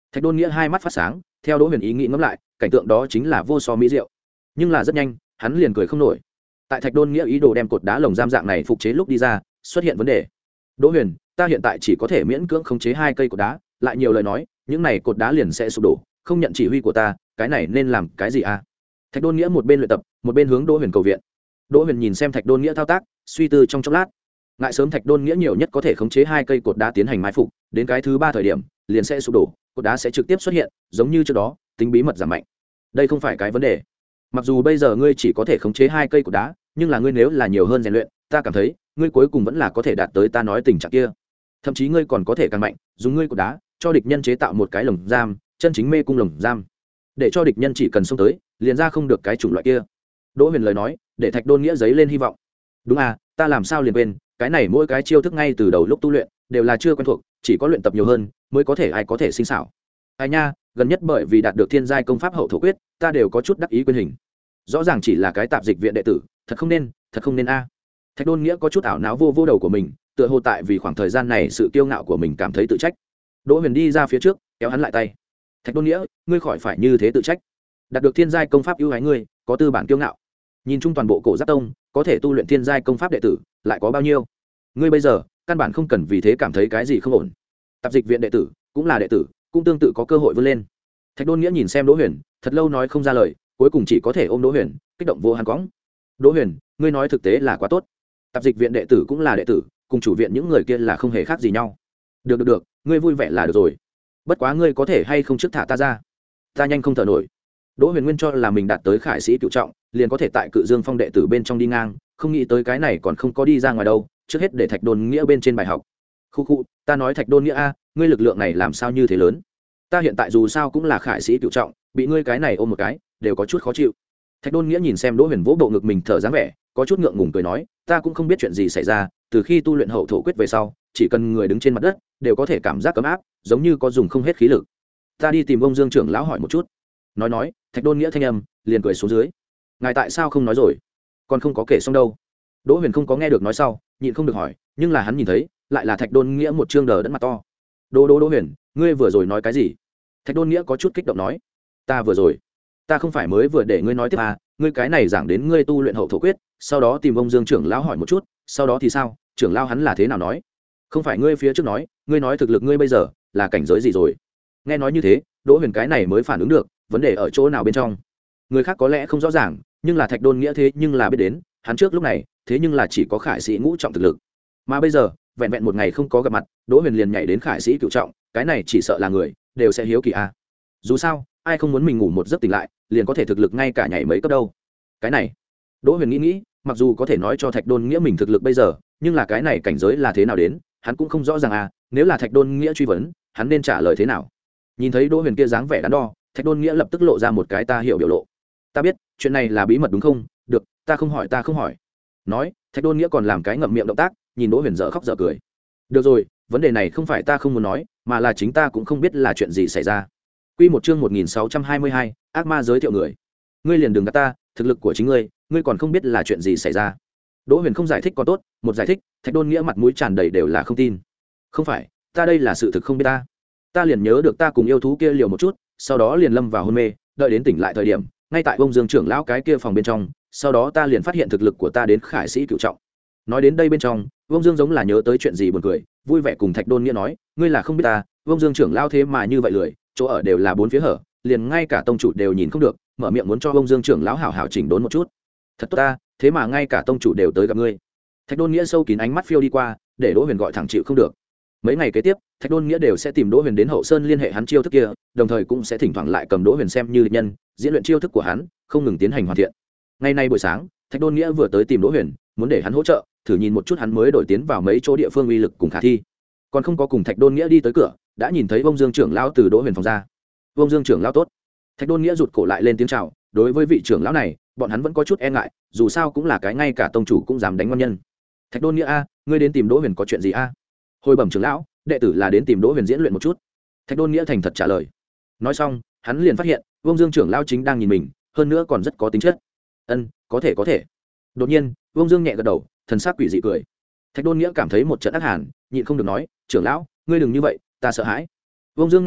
Thạch Đôn Nghĩa hai mắt phát sáng, theo Đỗ Huyền ý nghĩ ngẫm lại, cảnh tượng đó chính là vô so mỹ diệu. Nhưng là rất nhanh, hắn liền cười không nổi. Tại Thạch Đôn Nghĩa ý đồ đem cột đá lồng giam dạng này phục chế lúc đi ra, xuất hiện vấn đề. Đỗ Huyền, ta hiện tại chỉ có thể miễn cưỡng khống chế hai cây cột đá, lại nhiều lời nói, những này cột đá liền sẽ sụp đổ, không nhận chỉ huy của ta, cái này nên làm cái gì a? Thạch Đôn Nghĩa một bên luyện tập, một bên hướng Đỗ Huyền cầu viện. Đỗ Huyền nhìn xem Thạch Đôn Nghĩa thao tác, suy tư trong chốc lát. Ngại sớm Thạch Đôn Nghĩa nhiều nhất có thể khống chế hai cây cột đá tiến hành mai phục, đến cái thứ ba thời điểm, liền sẽ sụp đổ, cột đá sẽ trực tiếp xuất hiện, giống như trước đó, tính bí mật giảm mạnh. Đây không phải cái vấn đề. Mặc dù bây giờ ngươi chỉ có thể khống chế hai cây cột đá, nhưng là ngươi nếu là nhiều hơn rèn luyện, ta cảm thấy, ngươi cuối cùng vẫn là có thể đạt tới ta nói tình trạng kia. Thậm chí ngươi còn có thể càng mạnh, dùng ngươi cột đá, cho địch nhân chế tạo một cái lồng giam, chân chính mê cung lồng giam, để cho địch nhân chỉ cần xông tới, liền ra không được cái chủng loại kia. Đỗ Huyền lời nói, để Thạch Đôn Nghĩa giấy lên hy vọng. Đúng à, ta làm sao liền quên, cái này mỗi cái chiêu thức ngay từ đầu lúc tu luyện đều là chưa quen thuộc, chỉ có luyện tập nhiều hơn mới có thể ai có thể sinh xảo. Ai nha, gần nhất bởi vì đạt được thiên giai công pháp hậu thổ quyết, ta đều có chút đắc ý quên hình. Rõ ràng chỉ là cái tạp dịch viện đệ tử, thật không nên, thật không nên a. Thạch Đôn Nghĩa có chút ảo não vô vô đầu của mình, tựa hồ tại vì khoảng thời gian này sự kiêu ngạo của mình cảm thấy tự trách. Đỗ Huyền đi ra phía trước, kéo hắn lại tay. Thạch Đôn Nghĩa, ngươi khỏi phải như thế tự trách. Đạt được thiên giai công pháp ưu ái ngươi, có tư bản kiêu ngạo. Nhìn chung toàn bộ cổ Giáp Tông, có thể tu luyện thiên giai công pháp đệ tử, lại có bao nhiêu? Ngươi bây giờ, căn bản không cần vì thế cảm thấy cái gì không ổn. Tạp dịch viện đệ tử, cũng là đệ tử, cũng tương tự có cơ hội vươn lên. Thạch Đôn Nghĩa nhìn xem Đỗ Huyền, thật lâu nói không ra lời, cuối cùng chỉ có thể ôm Đỗ Huyền, kích động vô hắn cõng. Đỗ Huyền, ngươi nói thực tế là quá tốt. Tạp dịch viện đệ tử cũng là đệ tử, cùng chủ viện những người kia là không hề khác gì nhau. Được được được, ngươi vui vẻ là được rồi. Bất quá ngươi có thể hay không trước thả ta ra? Ta nhanh không thở nổi. Đỗ Huyền nguyên cho là mình đạt tới khải sĩ cựu trọng, liền có thể tại Cự Dương Phong đệ tử bên trong đi ngang, không nghĩ tới cái này còn không có đi ra ngoài đâu, trước hết để Thạch Đôn Nghĩa bên trên bài học. Khu khu, ta nói Thạch Đôn Nghĩa a, ngươi lực lượng này làm sao như thế lớn? Ta hiện tại dù sao cũng là khải sĩ cựu trọng, bị ngươi cái này ôm một cái, đều có chút khó chịu. Thạch Đôn Nghĩa nhìn xem Đỗ Huyền vỗ bộ ngực mình thở dáng vẻ, có chút ngượng ngùng cười nói, ta cũng không biết chuyện gì xảy ra, từ khi tu luyện hậu thổ quyết về sau, chỉ cần người đứng trên mặt đất, đều có thể cảm giác cấm áp, giống như có dùng không hết khí lực. Ta đi tìm ông Dương trưởng lão hỏi một chút. Nói nói, Thạch Đôn Nghĩa thanh âm liền cười xuống dưới. Ngài tại sao không nói rồi? Còn không có kể xong đâu. Đỗ Huyền không có nghe được nói sau, nhịn không được hỏi, nhưng là hắn nhìn thấy, lại là Thạch Đôn Nghĩa một trương đờ đẫn mặt to. Đỗ Đỗ Đỗ Huyền, ngươi vừa rồi nói cái gì? Thạch Đôn Nghĩa có chút kích động nói, ta vừa rồi, ta không phải mới vừa để ngươi nói tiếp à, ngươi cái này giảng đến ngươi tu luyện hậu thổ quyết, sau đó tìm ông Dương trưởng lão hỏi một chút, sau đó thì sao? Trưởng lão hắn là thế nào nói? Không phải ngươi phía trước nói, ngươi nói thực lực ngươi bây giờ là cảnh giới gì rồi? Nghe nói như thế, Đỗ Huyền cái này mới phản ứng được, vấn đề ở chỗ nào bên trong. Người khác có lẽ không rõ ràng, nhưng là Thạch Đôn Nghĩa thế nhưng là biết đến, hắn trước lúc này, thế nhưng là chỉ có khải sĩ ngũ trọng thực lực. Mà bây giờ, vẹn vẹn một ngày không có gặp mặt, Đỗ Huyền liền nhảy đến khải sĩ cửu trọng, cái này chỉ sợ là người đều sẽ hiếu kỳ a. Dù sao, ai không muốn mình ngủ một giấc tỉnh lại, liền có thể thực lực ngay cả nhảy mấy cấp đâu. Cái này, Đỗ Huyền nghĩ nghĩ, mặc dù có thể nói cho Thạch Đôn Nghĩa mình thực lực bây giờ, nhưng là cái này cảnh giới là thế nào đến, hắn cũng không rõ ràng à, nếu là Thạch Đôn Nghĩa truy vấn, hắn nên trả lời thế nào? Nhìn thấy Đỗ Huyền kia dáng vẻ đắn đo, Thạch Đôn Nghĩa lập tức lộ ra một cái ta hiểu biểu lộ. Ta biết, chuyện này là bí mật đúng không? Được, ta không hỏi, ta không hỏi. Nói, Thạch Đôn Nghĩa còn làm cái ngậm miệng động tác, nhìn Đỗ Huyền dở khóc dở cười. Được rồi, vấn đề này không phải ta không muốn nói, mà là chính ta cũng không biết là chuyện gì xảy ra. Quy một chương một nghìn sáu trăm hai mươi hai, ác ma giới thiệu người. Ngươi liền đừng gạt ta, thực lực của chính ngươi, ngươi còn không biết là chuyện gì xảy ra. Đỗ Huyền không giải thích có tốt, một giải thích, Thạch Đôn Nghĩa mặt mũi tràn đầy đều là không tin. Không phải, ta đây là sự thực không biết ta. Ta liền nhớ được ta cùng yêu thú kia liều một chút, sau đó liền lâm vào hôn mê, đợi đến tỉnh lại thời điểm, ngay tại ông Dương trưởng lão cái kia phòng bên trong, sau đó ta liền phát hiện thực lực của ta đến khải sĩ cửu trọng. Nói đến đây bên trong, ông Dương giống là nhớ tới chuyện gì buồn cười, vui vẻ cùng Thạch Đôn Nghĩa nói, ngươi là không biết ta, ông Dương trưởng lão thế mà như vậy lười, chỗ ở đều là bốn phía hở, liền ngay cả tông chủ đều nhìn không được, mở miệng muốn cho ông Dương trưởng lão hảo hảo chỉnh đốn một chút. Thật tốt ta, thế mà ngay cả tông chủ đều tới gặp ngươi. Thạch Đôn Nghĩa sâu kín ánh mắt phiêu đi qua, để Đỗ Huyền gọi thẳng chịu không được. Mấy ngày kế tiếp, Thạch Đôn Nghĩa đều sẽ tìm Đỗ Huyền đến Hậu Sơn liên hệ hắn chiêu thức kia, đồng thời cũng sẽ thỉnh thoảng lại cầm Đỗ Huyền xem như địch nhân, diễn luyện chiêu thức của hắn, không ngừng tiến hành hoàn thiện. Ngày nay buổi sáng, Thạch Đôn Nghĩa vừa tới tìm Đỗ Huyền, muốn để hắn hỗ trợ, thử nhìn một chút hắn mới đổi tiến vào mấy chỗ địa phương uy lực cùng khả thi. Còn không có cùng Thạch Đôn Nghĩa đi tới cửa, đã nhìn thấy Vong Dương trưởng lão từ Đỗ Huyền phòng ra. Vong Dương trưởng lão tốt. Thạch Đôn Nghĩa rụt cổ lại lên tiếng chào, đối với vị trưởng lão này, bọn hắn vẫn có chút e ngại, dù sao cũng là cái ngay cả tông chủ cũng dám đánh ngon nhân. Thạch Đôn Nghĩa a, ngươi đến tìm Đỗ Huyền có chuyện gì a? Hồi bẩm trưởng lão, đệ tử là đến tìm Đỗ Huyền diễn luyện một chút. Thạch Đôn Nghĩa thành thật trả lời. Nói xong, hắn liền phát hiện, Vong Dương trưởng lão chính đang nhìn mình, hơn nữa còn rất có tính chất. Ân, có thể có thể. Đột nhiên, Vong Dương nhẹ gật đầu, thần sắc quỷ dị cười. Thạch Đôn Nghĩa cảm thấy một trận ác hàn, nhịn không được nói, trưởng lão, ngươi đừng như vậy, ta sợ hãi. Vong Dương nghe vậy,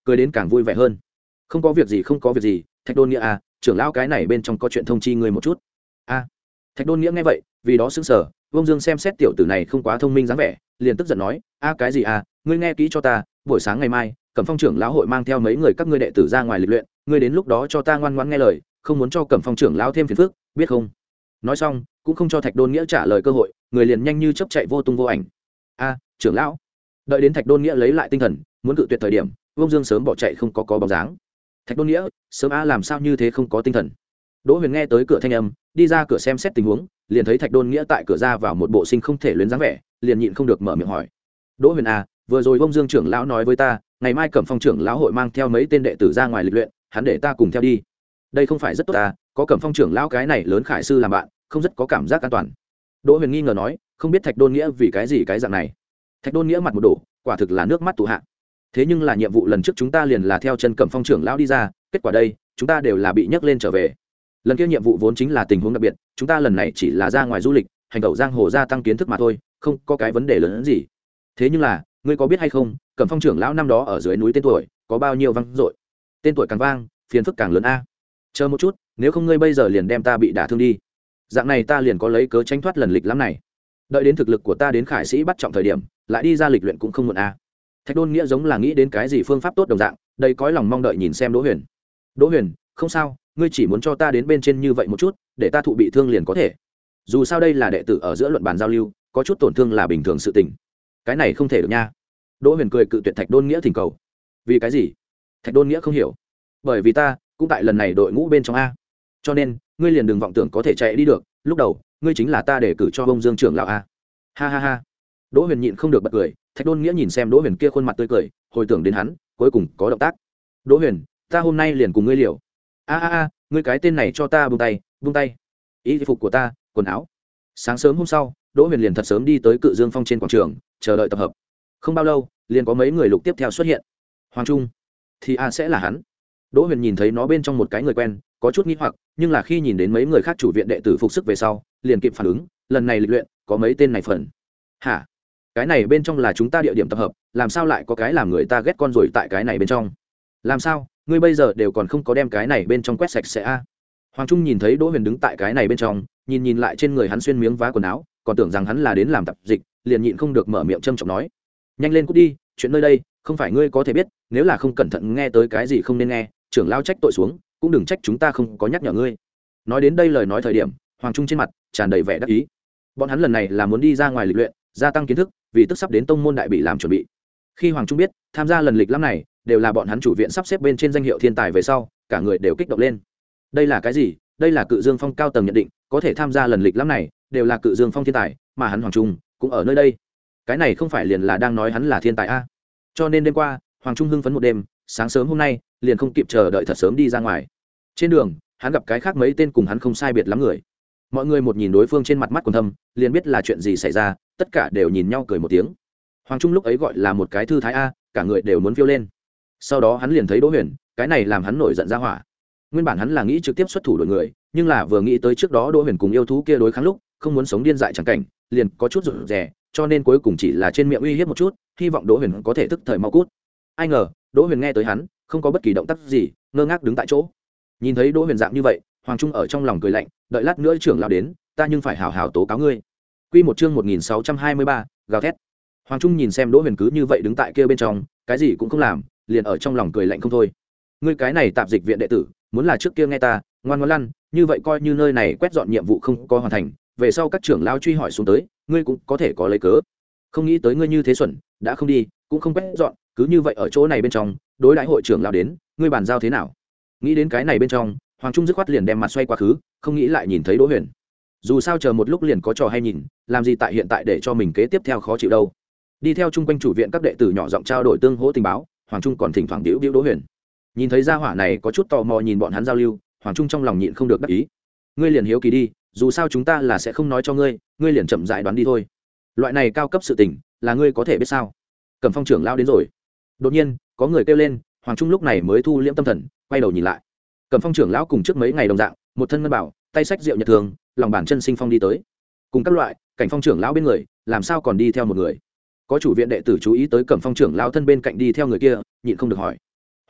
cười đến càng vui vẻ hơn. Không có việc gì, không có việc gì, Thạch Đôn Nghĩa à, trưởng lão cái này bên trong có chuyện thông chi ngươi một chút. A. Thạch Đôn Nghĩa nghe vậy, vì đó sững sờ, Vương Dương xem xét tiểu tử này không quá thông minh dáng vẻ, liền tức giận nói, a cái gì à, ngươi nghe kỹ cho ta, buổi sáng ngày mai, Cẩm Phong trưởng lão hội mang theo mấy người các ngươi đệ tử ra ngoài lịch luyện, ngươi đến lúc đó cho ta ngoan ngoãn nghe lời, không muốn cho Cẩm Phong trưởng lão thêm phiền phức, biết không? Nói xong, cũng không cho Thạch Đôn Nghĩa trả lời cơ hội, người liền nhanh như chớp chạy vô tung vô ảnh. A, trưởng lão. Đợi đến Thạch Đôn Nghĩa lấy lại tinh thần, muốn cự tuyệt thời điểm, Vương Dương sớm bỏ chạy không có có bóng dáng. Thạch Đôn Nghĩa, sớm a làm sao như thế không có tinh thần? Đỗ Huyền nghe tới cửa thanh âm, đi ra cửa xem xét tình huống, liền thấy Thạch Đôn Nghĩa tại cửa ra vào một bộ sinh không thể luyến dáng vẻ, liền nhịn không được mở miệng hỏi. Đỗ Huyền à, vừa rồi Vương Dương trưởng lão nói với ta, ngày mai Cẩm Phong trưởng lão hội mang theo mấy tên đệ tử ra ngoài lịch luyện, hắn để ta cùng theo đi. Đây không phải rất tốt à, có Cẩm Phong trưởng lão cái này lớn khải sư làm bạn, không rất có cảm giác an toàn. Đỗ Huyền nghi ngờ nói, không biết Thạch Đôn Nghĩa vì cái gì cái dạng này. Thạch Đôn Nghĩa mặt một đổ, quả thực là nước mắt tụ hạ. Thế nhưng là nhiệm vụ lần trước chúng ta liền là theo chân Cẩm Phong trưởng lão đi ra, kết quả đây, chúng ta đều là bị nhấc lên trở về. Lần kia nhiệm vụ vốn chính là tình huống đặc biệt, chúng ta lần này chỉ là ra ngoài du lịch, hành động giang hồ gia tăng kiến thức mà thôi, không có cái vấn đề lớn hơn gì. Thế nhưng là, ngươi có biết hay không, Cẩm Phong trưởng lão năm đó ở dưới núi tên tuổi có bao nhiêu vang dội? Tên tuổi càng vang, phiền phức càng lớn a. Chờ một chút, nếu không ngươi bây giờ liền đem ta bị đả thương đi. Dạng này ta liền có lấy cớ tránh thoát lần lịch lắm này. Đợi đến thực lực của ta đến khải sĩ bắt trọng thời điểm, lại đi ra lịch luyện cũng không muộn a. Thạch Đôn Nghĩa giống là nghĩ đến cái gì phương pháp tốt đồng dạng, đầy cõi lòng mong đợi nhìn xem Đỗ Huyền. Đỗ Huyền, không sao, ngươi chỉ muốn cho ta đến bên trên như vậy một chút, để ta thụ bị thương liền có thể. Dù sao đây là đệ tử ở giữa luận bàn giao lưu, có chút tổn thương là bình thường sự tình. Cái này không thể được nha. Đỗ Huyền cười cự tuyệt Thạch Đôn Nghĩa thỉnh cầu. Vì cái gì? Thạch Đôn Nghĩa không hiểu. Bởi vì ta cũng tại lần này đội ngũ bên trong a. Cho nên, ngươi liền đừng vọng tưởng có thể chạy đi được, lúc đầu, ngươi chính là ta để cử cho ông Dương trưởng lão a. Ha ha ha. Đỗ Huyền nhịn không được bật cười, Thạch Đôn Nghĩa nhìn xem Đỗ Huyền kia khuôn mặt tươi cười, hồi tưởng đến hắn, cuối cùng có động tác. Đỗ Huyền, ta hôm nay liền cùng ngươi liều. A a a, ngươi cái tên này cho ta buông tay, buông tay. Y phục của ta, quần áo. Sáng sớm hôm sau, Đỗ Huyền liền thật sớm đi tới Cự Dương Phong trên quảng trường, chờ đợi tập hợp. Không bao lâu, liền có mấy người lục tiếp theo xuất hiện. Hoàng Trung, thì a sẽ là hắn. Đỗ Huyền nhìn thấy nó bên trong một cái người quen, có chút nghi hoặc, nhưng là khi nhìn đến mấy người khác chủ viện đệ tử phục sức về sau, liền kịp phản ứng, lần này lịch luyện, có mấy tên này phần. Hả? Cái này bên trong là chúng ta địa điểm tập hợp, làm sao lại có cái làm người ta ghét con rồi tại cái này bên trong? Làm sao? Ngươi bây giờ đều còn không có đem cái này bên trong quét sạch sẽ a? Hoàng Trung nhìn thấy Đỗ Huyền đứng tại cái này bên trong, nhìn nhìn lại trên người hắn xuyên miếng vá quần áo, còn tưởng rằng hắn là đến làm tập dịch, liền nhịn không được mở miệng châm chọc nói: "Nhanh lên cút đi, chuyện nơi đây không phải ngươi có thể biết, nếu là không cẩn thận nghe tới cái gì không nên nghe, trưởng lao trách tội xuống, cũng đừng trách chúng ta không có nhắc nhở ngươi." Nói đến đây lời nói thời điểm, Hoàng Trung trên mặt tràn đầy vẻ đắc ý. Bọn hắn lần này là muốn đi ra ngoài lịch luyện, gia tăng kiến thức, vì tức sắp đến tông môn đại bị làm chuẩn bị. Khi Hoàng Trung biết, tham gia lần lịch lắm này đều là bọn hắn chủ viện sắp xếp bên trên danh hiệu thiên tài về sau, cả người đều kích động lên. Đây là cái gì? Đây là Cự Dương Phong cao tầng nhận định, có thể tham gia lần lịch lắm này đều là Cự Dương Phong thiên tài, mà hắn Hoàng Trung cũng ở nơi đây. Cái này không phải liền là đang nói hắn là thiên tài a? Cho nên đêm qua, Hoàng Trung hưng phấn một đêm, sáng sớm hôm nay liền không kịp chờ đợi thật sớm đi ra ngoài. Trên đường, hắn gặp cái khác mấy tên cùng hắn không sai biệt lắm người. Mọi người một nhìn đối phương trên mặt mắt còn thâm, liền biết là chuyện gì xảy ra, tất cả đều nhìn nhau cười một tiếng. Hoàng Trung lúc ấy gọi là một cái thư thái a, cả người đều muốn phiêu lên. Sau đó hắn liền thấy Đỗ Huyền, cái này làm hắn nổi giận ra hỏa. Nguyên bản hắn là nghĩ trực tiếp xuất thủ đội người, nhưng là vừa nghĩ tới trước đó Đỗ Huyền cùng yêu thú kia đối kháng lúc, không muốn sống điên dại chẳng cảnh, liền có chút rụt rè, cho nên cuối cùng chỉ là trên miệng uy hiếp một chút, hy vọng Đỗ Huyền có thể tức thời mau cút. Ai ngờ, Đỗ Huyền nghe tới hắn, không có bất kỳ động tác gì, ngơ ngác đứng tại chỗ. Nhìn thấy Đỗ Huyền dạng như vậy, Hoàng Trung ở trong lòng cười lạnh, đợi lát nữa trưởng lão đến, ta nhưng phải hào hào tố cáo ngươi. Quy một chương một nghìn sáu trăm hai mươi ba, gào thét. Hoàng Trung nhìn xem Đỗ Huyền cứ như vậy đứng tại kia bên trong, cái gì cũng không làm, liền ở trong lòng cười lạnh không thôi. Ngươi cái này tạp dịch viện đệ tử, muốn là trước kia nghe ta, ngoan ngoãn lăn, như vậy coi như nơi này quét dọn nhiệm vụ không có hoàn thành, về sau các trưởng lão truy hỏi xuống tới, ngươi cũng có thể có lấy cớ. Không nghĩ tới ngươi như thế xuẩn, đã không đi, cũng không quét dọn, cứ như vậy ở chỗ này bên trong, đối đãi hội trưởng lão đến, ngươi bàn giao thế nào? Nghĩ đến cái này bên trong, Hoàng Trung dứt khoát liền đem mặt xoay quá khứ, không nghĩ lại nhìn thấy Đỗ Huyền. Dù sao chờ một lúc liền có trò hay nhìn, làm gì tại hiện tại để cho mình kế tiếp theo khó chịu đâu. Đi theo chung quanh chủ viện các đệ tử nhỏ giọng trao đổi tương hỗ tình báo, Hoàng Trung còn thỉnh thoảng điếu điếu Đỗ Huyền. Nhìn thấy gia hỏa này có chút tò mò nhìn bọn hắn giao lưu, Hoàng Trung trong lòng nhịn không được đắc ý. Ngươi liền hiếu kỳ đi, dù sao chúng ta là sẽ không nói cho ngươi, ngươi liền chậm rãi đoán đi thôi. Loại này cao cấp sự tình, là ngươi có thể biết sao? Cẩm Phong trưởng lão đến rồi. Đột nhiên, có người kêu lên, Hoàng Trung lúc này mới thu liễm tâm thần, quay đầu nhìn lại. Cẩm Phong trưởng lão cùng trước mấy ngày đồng dạng, một thân ngân bảo, tay sách rượu nhật thường, lòng bàn chân sinh phong đi tới. Cùng các loại, Cảnh Phong trưởng lão bên người, làm sao còn đi theo một người? Có chủ viện đệ tử chú ý tới Cẩm Phong trưởng lão thân bên cạnh đi theo người kia, nhịn không được hỏi.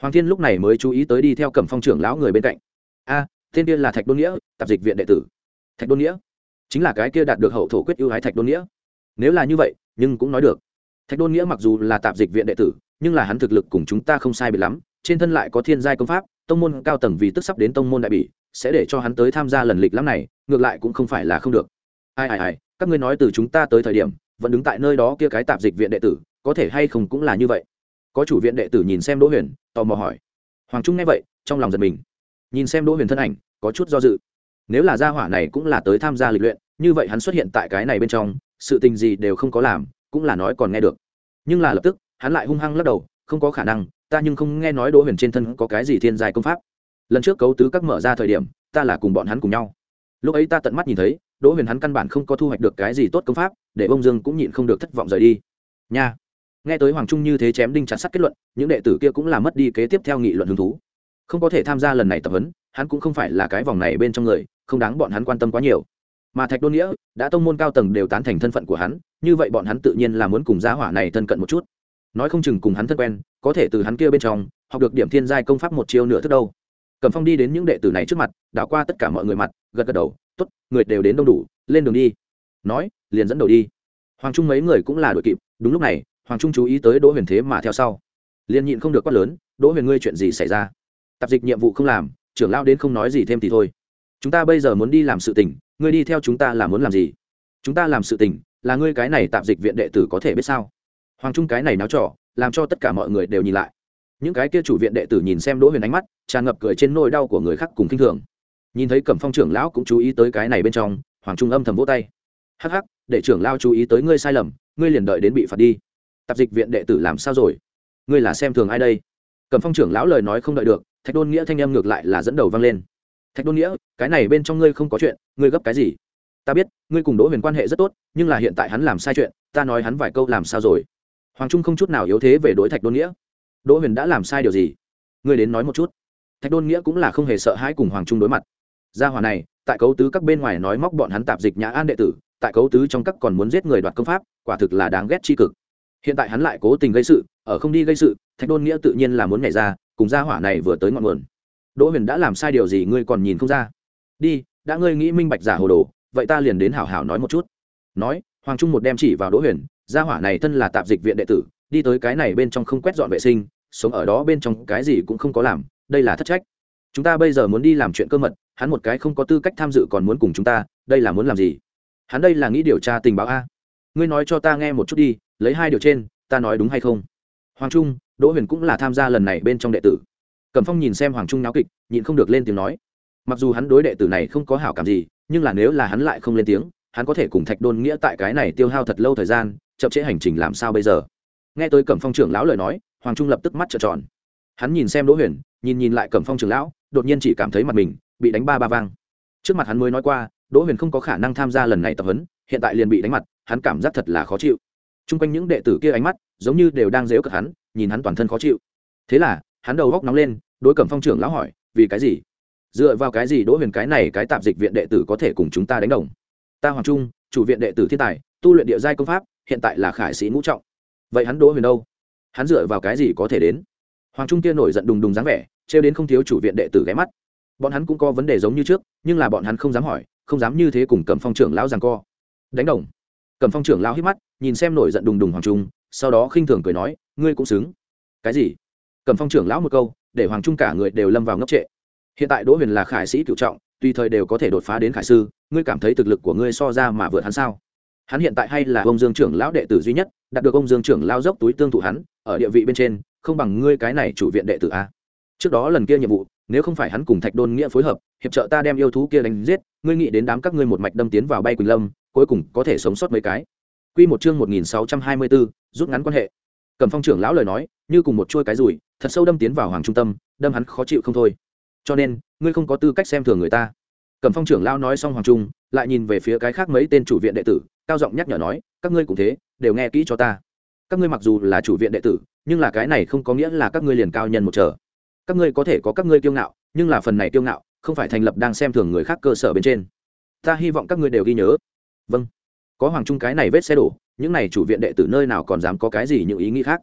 Hoàng Thiên lúc này mới chú ý tới đi theo Cẩm Phong trưởng lão người bên cạnh. A, tên kia là Thạch Đôn Nghĩa, tạp dịch viện đệ tử. Thạch Đôn Nghĩa chính là cái kia đạt được hậu thổ quyết ưu ái Thạch Đôn Nghĩa. Nếu là như vậy, nhưng cũng nói được. Thạch Đôn Nghĩa mặc dù là tạp dịch viện đệ tử, nhưng là hắn thực lực cùng chúng ta không sai biệt lắm, trên thân lại có thiên giai công pháp, tông môn cao tầng vì tức sắp đến tông môn đại bỉ, sẽ để cho hắn tới tham gia lần lịch lắm này, ngược lại cũng không phải là không được. Ai ai ai, các ngươi nói từ chúng ta tới thời điểm, vẫn đứng tại nơi đó kia cái tạp dịch viện đệ tử, có thể hay không cũng là như vậy. Có chủ viện đệ tử nhìn xem Đỗ Huyền, tò mò hỏi. Hoàng Trung nghe vậy, trong lòng giật mình, nhìn xem Đỗ Huyền thân ảnh, có chút do dự. Nếu là gia hỏa này cũng là tới tham gia lịch luyện, như vậy hắn xuất hiện tại cái này bên trong, sự tình gì đều không có làm, cũng là nói còn nghe được. Nhưng là lập tức, hắn lại hung hăng lắc đầu, không có khả năng, ta nhưng không nghe nói Đỗ Huyền trên thân có cái gì thiên giai công pháp. Lần trước cấu tứ các mở ra thời điểm, ta là cùng bọn hắn cùng nhau. Lúc ấy ta tận mắt nhìn thấy, Đỗ Huyền hắn căn bản không có thu hoạch được cái gì tốt công pháp, để Bông Dương cũng nhịn không được thất vọng rời đi. Nha. Nghe tới Hoàng Trung như thế chém đinh chặt sắt kết luận, những đệ tử kia cũng là mất đi kế tiếp theo nghị luận hứng thú. Không có thể tham gia lần này tập huấn, hắn cũng không phải là cái vòng này bên trong người, không đáng bọn hắn quan tâm quá nhiều. Mà Thạch Đôn Nghĩa, đã tông môn cao tầng đều tán thành thân phận của hắn, như vậy bọn hắn tự nhiên là muốn cùng gia hỏa này thân cận một chút. Nói không chừng cùng hắn thân quen, có thể từ hắn kia bên trong học được điểm thiên giai công pháp một chiêu nửa thức đâu. Cẩm Phong đi đến những đệ tử này trước mặt, đảo qua tất cả mọi người mặt, gật gật đầu, "Tốt, người đều đến đông đủ, lên đường đi." Nói, liền dẫn đầu đi. Hoàng Trung mấy người cũng là đuổi kịp, đúng lúc này, Hoàng Trung chú ý tới Đỗ Huyền thế mà theo sau. Liền nhịn không được quát lớn, "Đỗ Huyền ngươi chuyện gì xảy ra? Tạp dịch nhiệm vụ không làm, trưởng lão đến không nói gì thêm thì thôi. Chúng ta bây giờ muốn đi làm sự tình, ngươi đi theo chúng ta là muốn làm gì? Chúng ta làm sự tình, là ngươi cái này tạp dịch viện đệ tử có thể biết sao?" Hoàng Trung cái này náo trò, làm cho tất cả mọi người đều nhìn lại. Những cái kia chủ viện đệ tử nhìn xem Đỗ Huyền ánh mắt tràn ngập cười trên nỗi đau của người khác cùng khinh thường. Nhìn thấy Cẩm Phong trưởng lão cũng chú ý tới cái này bên trong, Hoàng Trung âm thầm vỗ tay. "Hắc hắc, để trưởng lão chú ý tới ngươi sai lầm, ngươi liền đợi đến bị phạt đi. Tạp dịch viện đệ tử làm sao rồi? Ngươi là xem thường ai đây?" Cẩm Phong trưởng lão lời nói không đợi được, Thạch Đôn Nghĩa thanh âm ngược lại là dẫn đầu vang lên. "Thạch Đôn Nghĩa, cái này bên trong ngươi không có chuyện, ngươi gấp cái gì? Ta biết, ngươi cùng Đỗ Huyền quan hệ rất tốt, nhưng là hiện tại hắn làm sai chuyện, ta nói hắn vài câu làm sao rồi?" Hoàng Trung không chút nào yếu thế về đối Thạch Đôn Nghĩa. "Đỗ Huyền đã làm sai điều gì? Ngươi đến nói một chút." Thạch Đôn Nghĩa cũng là không hề sợ hãi cùng Hoàng Trung đối mặt. Gia hỏa này, tại cấu tứ các bên ngoài nói móc bọn hắn tạp dịch nhã an đệ tử, tại cấu tứ trong các còn muốn giết người đoạt công pháp, quả thực là đáng ghét chi cực. Hiện tại hắn lại cố tình gây sự, ở không đi gây sự, Thạch Đôn Nghĩa tự nhiên là muốn nhảy ra, cùng gia hỏa này vừa tới ngọn nguồn. "Đỗ Huyền đã làm sai điều gì ngươi còn nhìn không ra? Đi, đã ngươi nghĩ minh bạch giả hồ đồ, vậy ta liền đến hảo hảo nói một chút." Nói, Hoàng Trung một đem chỉ vào Đỗ Huyền, gia hỏa này thân là tạp dịch viện đệ tử, đi tới cái này bên trong không quét dọn vệ sinh, sống ở đó bên trong cái gì cũng không có làm, đây là thất trách. Chúng ta bây giờ muốn đi làm chuyện cơ mật, hắn một cái không có tư cách tham dự còn muốn cùng chúng ta, đây là muốn làm gì? Hắn đây là nghĩ điều tra tình báo a? Ngươi nói cho ta nghe một chút đi, lấy hai điều trên, ta nói đúng hay không? Hoàng Trung, Đỗ Huyền cũng là tham gia lần này bên trong đệ tử. Cẩm Phong nhìn xem Hoàng Trung náo kịch, nhịn không được lên tiếng nói. Mặc dù hắn đối đệ tử này không có hảo cảm gì, nhưng là nếu là hắn lại không lên tiếng, hắn có thể cùng Thạch Đôn Nghĩa tại cái này tiêu hao thật lâu thời gian, chậm trễ hành trình làm sao bây giờ? Nghe tới Cẩm Phong trưởng lão lời nói, Hoàng Trung lập tức mắt trợn tròn. Hắn nhìn xem Đỗ Huyền, nhìn nhìn lại Cẩm Phong trưởng lão, đột nhiên chỉ cảm thấy mặt mình bị đánh ba ba vang. Trước mặt hắn mới nói qua, Đỗ Huyền không có khả năng tham gia lần này tập huấn, hiện tại liền bị đánh mặt, hắn cảm giác thật là khó chịu. Trung quanh những đệ tử kia ánh mắt, giống như đều đang giễu cợt hắn, nhìn hắn toàn thân khó chịu. Thế là, hắn đầu góc nóng lên, đối Cẩm Phong trưởng lão hỏi, vì cái gì? Dựa vào cái gì Đỗ Huyền cái này cái tạp dịch viện đệ tử có thể cùng chúng ta đánh đồng? Ta Hoàng Trung, chủ viện đệ tử thiên tài, tu luyện địa giai công pháp, hiện tại là khải sĩ ngũ trọng. Vậy hắn Đỗ Huyền đâu? Hắn dựa vào cái gì có thể đến? Hoàng Trung kia nổi giận đùng đùng dáng vẻ, trêu đến không thiếu chủ viện đệ tử ghé mắt. Bọn hắn cũng có vấn đề giống như trước, nhưng là bọn hắn không dám hỏi, không dám như thế cùng Cẩm Phong trưởng lão giằng co. Đánh đồng? Cẩm Phong trưởng lão hít mắt, nhìn xem nổi giận đùng đùng Hoàng Trung, sau đó khinh thường cười nói, ngươi cũng xứng. Cái gì? Cẩm Phong trưởng lão một câu, để Hoàng Trung cả người đều lâm vào ngốc trệ. Hiện tại Đỗ Huyền là khải sĩ cửu trọng, tùy thời đều có thể đột phá đến khải sư, ngươi cảm thấy thực lực của ngươi so ra mà vượt hắn sao? Hắn hiện tại hay là ông Dương trưởng lão đệ tử duy nhất, đạt được ông Dương trưởng lão dốc túi tương thụ hắn, ở địa vị bên trên, không bằng ngươi cái này chủ viện đệ tử a. Trước đó lần kia nhiệm vụ, nếu không phải hắn cùng Thạch Đôn Nghĩa phối hợp, hiệp trợ ta đem yêu thú kia đánh giết, ngươi nghĩ đến đám các ngươi một mạch đâm tiến vào bay Quỳnh Lâm, cuối cùng có thể sống sót mấy cái. Quy một chương một nghìn sáu trăm hai mươi bốn, rút ngắn quan hệ. Cẩm Phong trưởng lão lời nói, như cùng một chuôi cái rùi, thật sâu đâm tiến vào Hoàng Trung tâm, đâm hắn khó chịu không thôi. Cho nên, ngươi không có tư cách xem thường người ta. Cẩm Phong trưởng lão nói xong Hoàng Trung, lại nhìn về phía cái khác mấy tên chủ viện đệ tử, cao giọng nhắc nhở nói, các ngươi cũng thế, đều nghe kỹ cho ta. Các ngươi mặc dù là chủ viện đệ tử, nhưng là cái này không có nghĩa là các ngươi liền cao nhân một trở. Các ngươi có thể có các ngươi kiêu ngạo, nhưng là phần này kiêu ngạo không phải thành lập đang xem thường người khác cơ sở bên trên. Ta hy vọng các ngươi đều ghi nhớ. Vâng. Có Hoàng Trung cái này vết xe đổ, những này chủ viện đệ tử nơi nào còn dám có cái gì những ý nghĩ khác.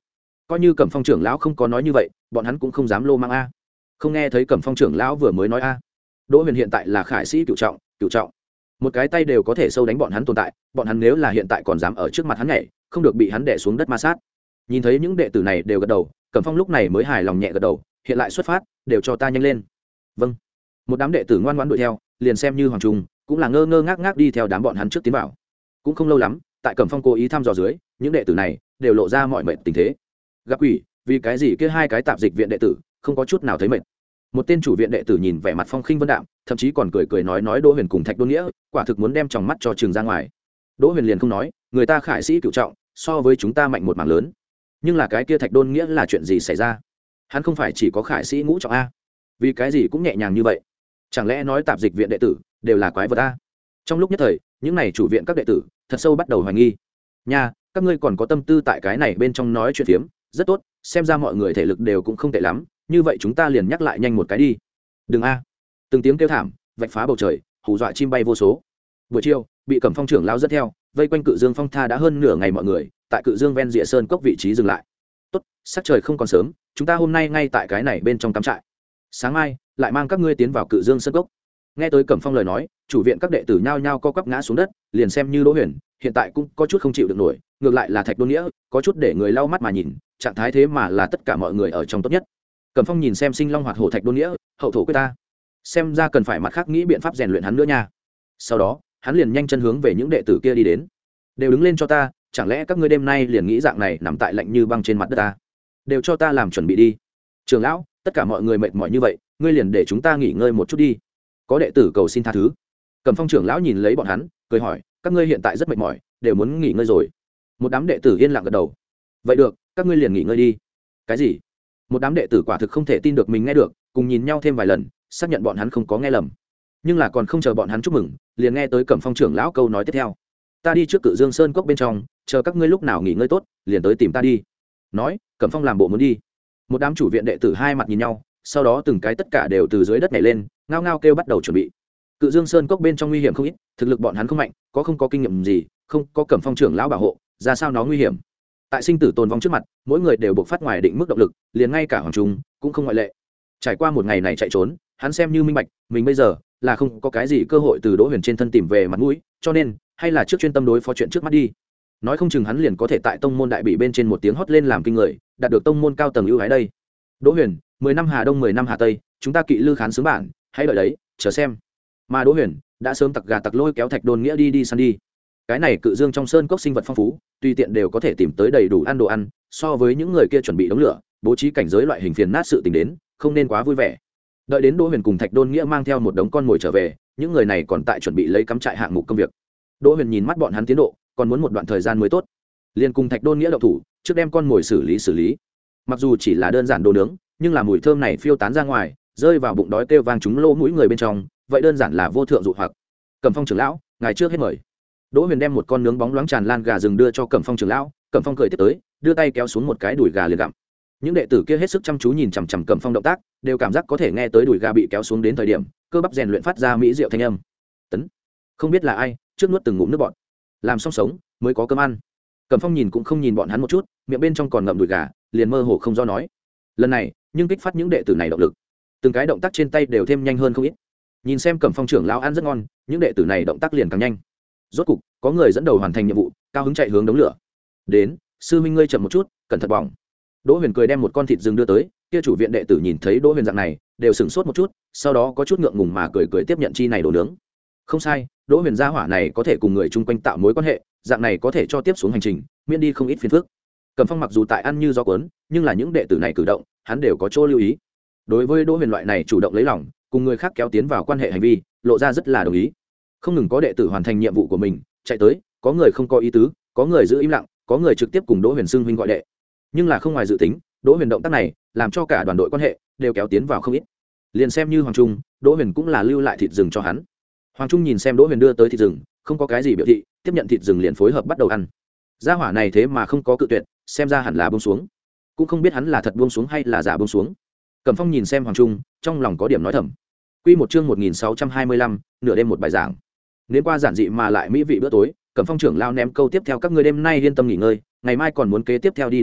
coi như Cẩm Phong trưởng lão không có nói như vậy, bọn hắn cũng không dám lô mang a. Không nghe thấy Cẩm Phong trưởng lão vừa mới nói a? Đỗ Huyền hiện tại là khải sĩ cửu trọng, cửu trọng, một cái tay đều có thể sâu đánh bọn hắn tồn tại, bọn hắn nếu là hiện tại còn dám ở trước mặt hắn nhảy, không được bị hắn đè xuống đất ma sát. Nhìn thấy những đệ tử này đều gật đầu, Cẩm Phong lúc này mới hài lòng nhẹ gật đầu, hiện lại xuất phát, đều cho ta nhanh lên. Vâng. Một đám đệ tử ngoan ngoãn đuổi theo, liền xem như Hoàng Trung, cũng là ngơ ngơ ngác ngác đi theo đám bọn hắn trước tiến vào. Cũng không lâu lắm, tại Cẩm Phong cố ý thăm dò dưới, những đệ tử này đều lộ ra mọi mệnh tình thế. Gặp quỷ, vì cái gì kia hai cái tạp dịch viện đệ tử không có chút nào thấy mệt. Một tên chủ viện đệ tử nhìn vẻ mặt phong khinh vân đạm, thậm chí còn cười cười nói nói Đỗ Huyền cùng Thạch Đôn Nghĩa, quả thực muốn đem tròng mắt cho trường ra ngoài. Đỗ Huyền liền không nói, người ta khải sĩ cửu trọng, so với chúng ta mạnh một mảng lớn. Nhưng là cái kia Thạch Đôn Nghĩa là chuyện gì xảy ra? Hắn không phải chỉ có khải sĩ ngũ trọng a? Vì cái gì cũng nhẹ nhàng như vậy? Chẳng lẽ nói tạp dịch viện đệ tử đều là quái vật a? Trong lúc nhất thời, những này chủ viện các đệ tử thật sâu bắt đầu hoài nghi. Nha, các ngươi còn có tâm tư tại cái này bên trong nói chuyện phiếm, rất tốt, xem ra mọi người thể lực đều cũng không tệ lắm, như vậy chúng ta liền nhắc lại nhanh một cái đi. Đừng a. Từng tiếng kêu thảm vạch phá bầu trời, hù dọa chim bay vô số. Buổi chiều, bị Cẩm Phong trưởng lão dẫn theo, vây quanh Cự Dương Phong Tha đã hơn nửa ngày, mọi người tại Cự Dương ven Dịa Sơn cốc vị trí dừng lại. Tốt, sắc trời không còn sớm, chúng ta hôm nay ngay tại cái này bên trong cắm trại. Sáng mai lại mang các ngươi tiến vào Cự Dương Sơn cốc. Nghe tới Cẩm Phong lời nói, chủ viện các đệ tử nhao nhao co quắp ngã xuống đất, liền xem như Đỗ Huyền, hiện tại cũng có chút không chịu được nổi, ngược lại là Thạch Đôn Nghĩa, có chút để người lau mắt mà nhìn, trạng thái thế mà là tất cả mọi người ở trong tốt nhất. Cẩm Phong nhìn xem sinh long hoạt hổ Thạch Đôn Nghĩa, hậu thổ quyết ta, xem ra cần phải mặt khác nghĩ biện pháp rèn luyện hắn nữa nha. Sau đó, hắn liền nhanh chân hướng về những đệ tử kia đi đến. Đều đứng lên cho ta, chẳng lẽ các ngươi đêm nay liền nghĩ dạng này nằm tại lạnh như băng trên mặt đất ta? Đều cho ta làm chuẩn bị đi. Trưởng lão, tất cả mọi người mệt mỏi như vậy, ngươi liền để chúng ta nghỉ ngơi một chút đi. Có đệ tử cầu xin tha thứ. Cẩm Phong trưởng lão nhìn lấy bọn hắn, cười hỏi, các ngươi hiện tại rất mệt mỏi, đều muốn nghỉ ngơi rồi. Một đám đệ tử yên lặng gật đầu. Vậy được, các ngươi liền nghỉ ngơi đi. Cái gì? Một đám đệ tử quả thực không thể tin được mình nghe được, cùng nhìn nhau thêm vài lần, xác nhận bọn hắn không có nghe lầm. Nhưng là còn không chờ bọn hắn chúc mừng, liền nghe tới Cẩm Phong trưởng lão câu nói tiếp theo: ta đi trước Cự Dương Sơn cốc bên trong, chờ các ngươi lúc nào nghỉ ngơi tốt, liền tới tìm ta đi. Nói, Cẩm Phong làm bộ muốn đi. Một đám chủ viện đệ tử hai mặt nhìn nhau, sau đó từng cái tất cả đều từ dưới đất nhảy lên, ngao ngao kêu bắt đầu chuẩn bị. Cự Dương Sơn cốc bên trong nguy hiểm không ít, thực lực bọn hắn không mạnh, có không có kinh nghiệm gì, không có Cẩm Phong trưởng lão bảo hộ, ra sao nó nguy hiểm. Tại sinh tử tồn vong trước mặt, mỗi người đều buộc phát ngoài định mức động lực, liền ngay cả Hoàng Trung cũng không ngoại lệ. Trải qua một ngày này chạy trốn, hắn xem như minh bạch, mình bây giờ là không có cái gì cơ hội từ Đỗ Huyền trên thân tìm về mặt mũi, cho nên hay là trước chuyên tâm đối phó chuyện trước mắt đi. Nói không chừng hắn liền có thể tại tông môn đại bị bên trên một tiếng hót lên làm kinh người, đạt được tông môn cao tầng ưu ái đây. Đỗ Huyền, mười năm Hà Đông mười năm Hà Tây, chúng ta kỵ lư khán xướng bản, hãy đợi đấy, chờ xem. Mà Đỗ Huyền đã sớm tặc gà tặc lôi kéo Thạch Đôn Nghĩa đi đi săn đi. Cái này Cự Dương trong sơn cốc sinh vật phong phú, tùy tiện đều có thể tìm tới đầy đủ ăn đồ ăn, so với những người kia chuẩn bị đống lửa, bố trí cảnh giới loại hình phiền nát sự tình đến, không nên quá vui vẻ. Đợi đến Đỗ Huyền cùng Thạch Đôn Nghĩa mang theo một đống con mồi trở về, những người này còn tại chuẩn bị lấy cắm trại hạng mục công việc. Đỗ Huyền nhìn mắt bọn hắn tiến độ, còn muốn một đoạn thời gian mới tốt, liền cùng Thạch Đôn Nghĩa động thủ, trước đem con mồi xử lý xử lý. Mặc dù chỉ là đơn giản đồ nướng, nhưng là mùi thơm này phiêu tán ra ngoài, rơi vào bụng đói kêu vang chúng lỗ mũi người bên trong, vậy đơn giản là vô thượng dụ hoặc. Cẩm Phong trưởng lão, ngài trước hết mời. Đỗ Huyền đem một con nướng bóng loáng tràn lan gà rừng đưa cho Cẩm Phong trưởng lão, Cẩm Phong cười tiếp tới, đưa tay kéo xuống một cái đùi gà liền gặm. Những đệ tử kia hết sức chăm chú nhìn chằm chằm Cẩm Phong động tác, đều cảm giác có thể nghe tới đùi gà bị kéo xuống đến thời điểm, cơ bắp rèn luyện phát ra mỹ diệu thanh âm. Tấn, không biết là ai, trước nuốt từng ngụm nước bọt. Làm xong sống mới có cơm ăn. Cẩm Phong nhìn cũng không nhìn bọn hắn một chút, miệng bên trong còn ngậm đùi gà, liền mơ hồ không do nói. Lần này, nhưng kích phát những đệ tử này động lực. Từng cái động tác trên tay đều thêm nhanh hơn không ít. Nhìn xem Cẩm Phong trưởng lão ăn rất ngon, những đệ tử này động tác liền càng nhanh. Rốt cục, có người dẫn đầu hoàn thành nhiệm vụ, cao hứng chạy hướng đống lửa. Đến, sư huynh ngươi chậm một chút, cẩn thận bỏng. Đỗ Huyền cười đem một con thịt rừng đưa tới, kia chủ viện đệ tử nhìn thấy Đỗ Huyền dạng này, đều sửng sốt một chút, sau đó có chút ngượng ngùng mà cười cười tiếp nhận chi này đồ nướng. Không sai, Đỗ Huyền gia hỏa này có thể cùng người chung quanh tạo mối quan hệ, dạng này có thể cho tiếp xuống hành trình, miễn đi không ít phiền phức. Cẩm Phong mặc dù tại ăn như gió cuốn, nhưng là những đệ tử này cử động, hắn đều có chỗ lưu ý. Đối với Đỗ Huyền loại này chủ động lấy lòng, cùng người khác kéo tiến vào quan hệ hành vi, lộ ra rất là đồng ý. Không ngừng có đệ tử hoàn thành nhiệm vụ của mình, chạy tới, có người không có ý tứ, có người giữ im lặng, có người trực tiếp cùng Đỗ Huyền xưng huynh gọi đệ. Nhưng là không ngoài dự tính, Đỗ Huyền động tác này làm cho cả đoàn đội quan hệ đều kéo tiến vào không ít. Liền xem như Hoàng Trung, Đỗ Huyền cũng là lưu lại thịt rừng cho hắn. Hoàng Trung nhìn xem Đỗ Huyền đưa tới thịt rừng, không có cái gì biểu thị, tiếp nhận thịt rừng liền phối hợp bắt đầu ăn. Gia hỏa này thế mà không có cự tuyệt, xem ra hẳn là buông xuống. Cũng không biết hắn là thật buông xuống hay là giả buông xuống. Cẩm Phong nhìn xem Hoàng Trung, trong lòng có điểm nói thầm. Quy một chương một nghìn sáu trăm hai mươi lăm, nửa đêm một bài giảng. Nếu qua giản dị mà lại mỹ vị bữa tối, Cẩm Phong trưởng lao ném câu tiếp theo các ngươi đêm nay yên tâm nghỉ ngơi, ngày mai còn muốn kế tiếp theo đi đường đâu,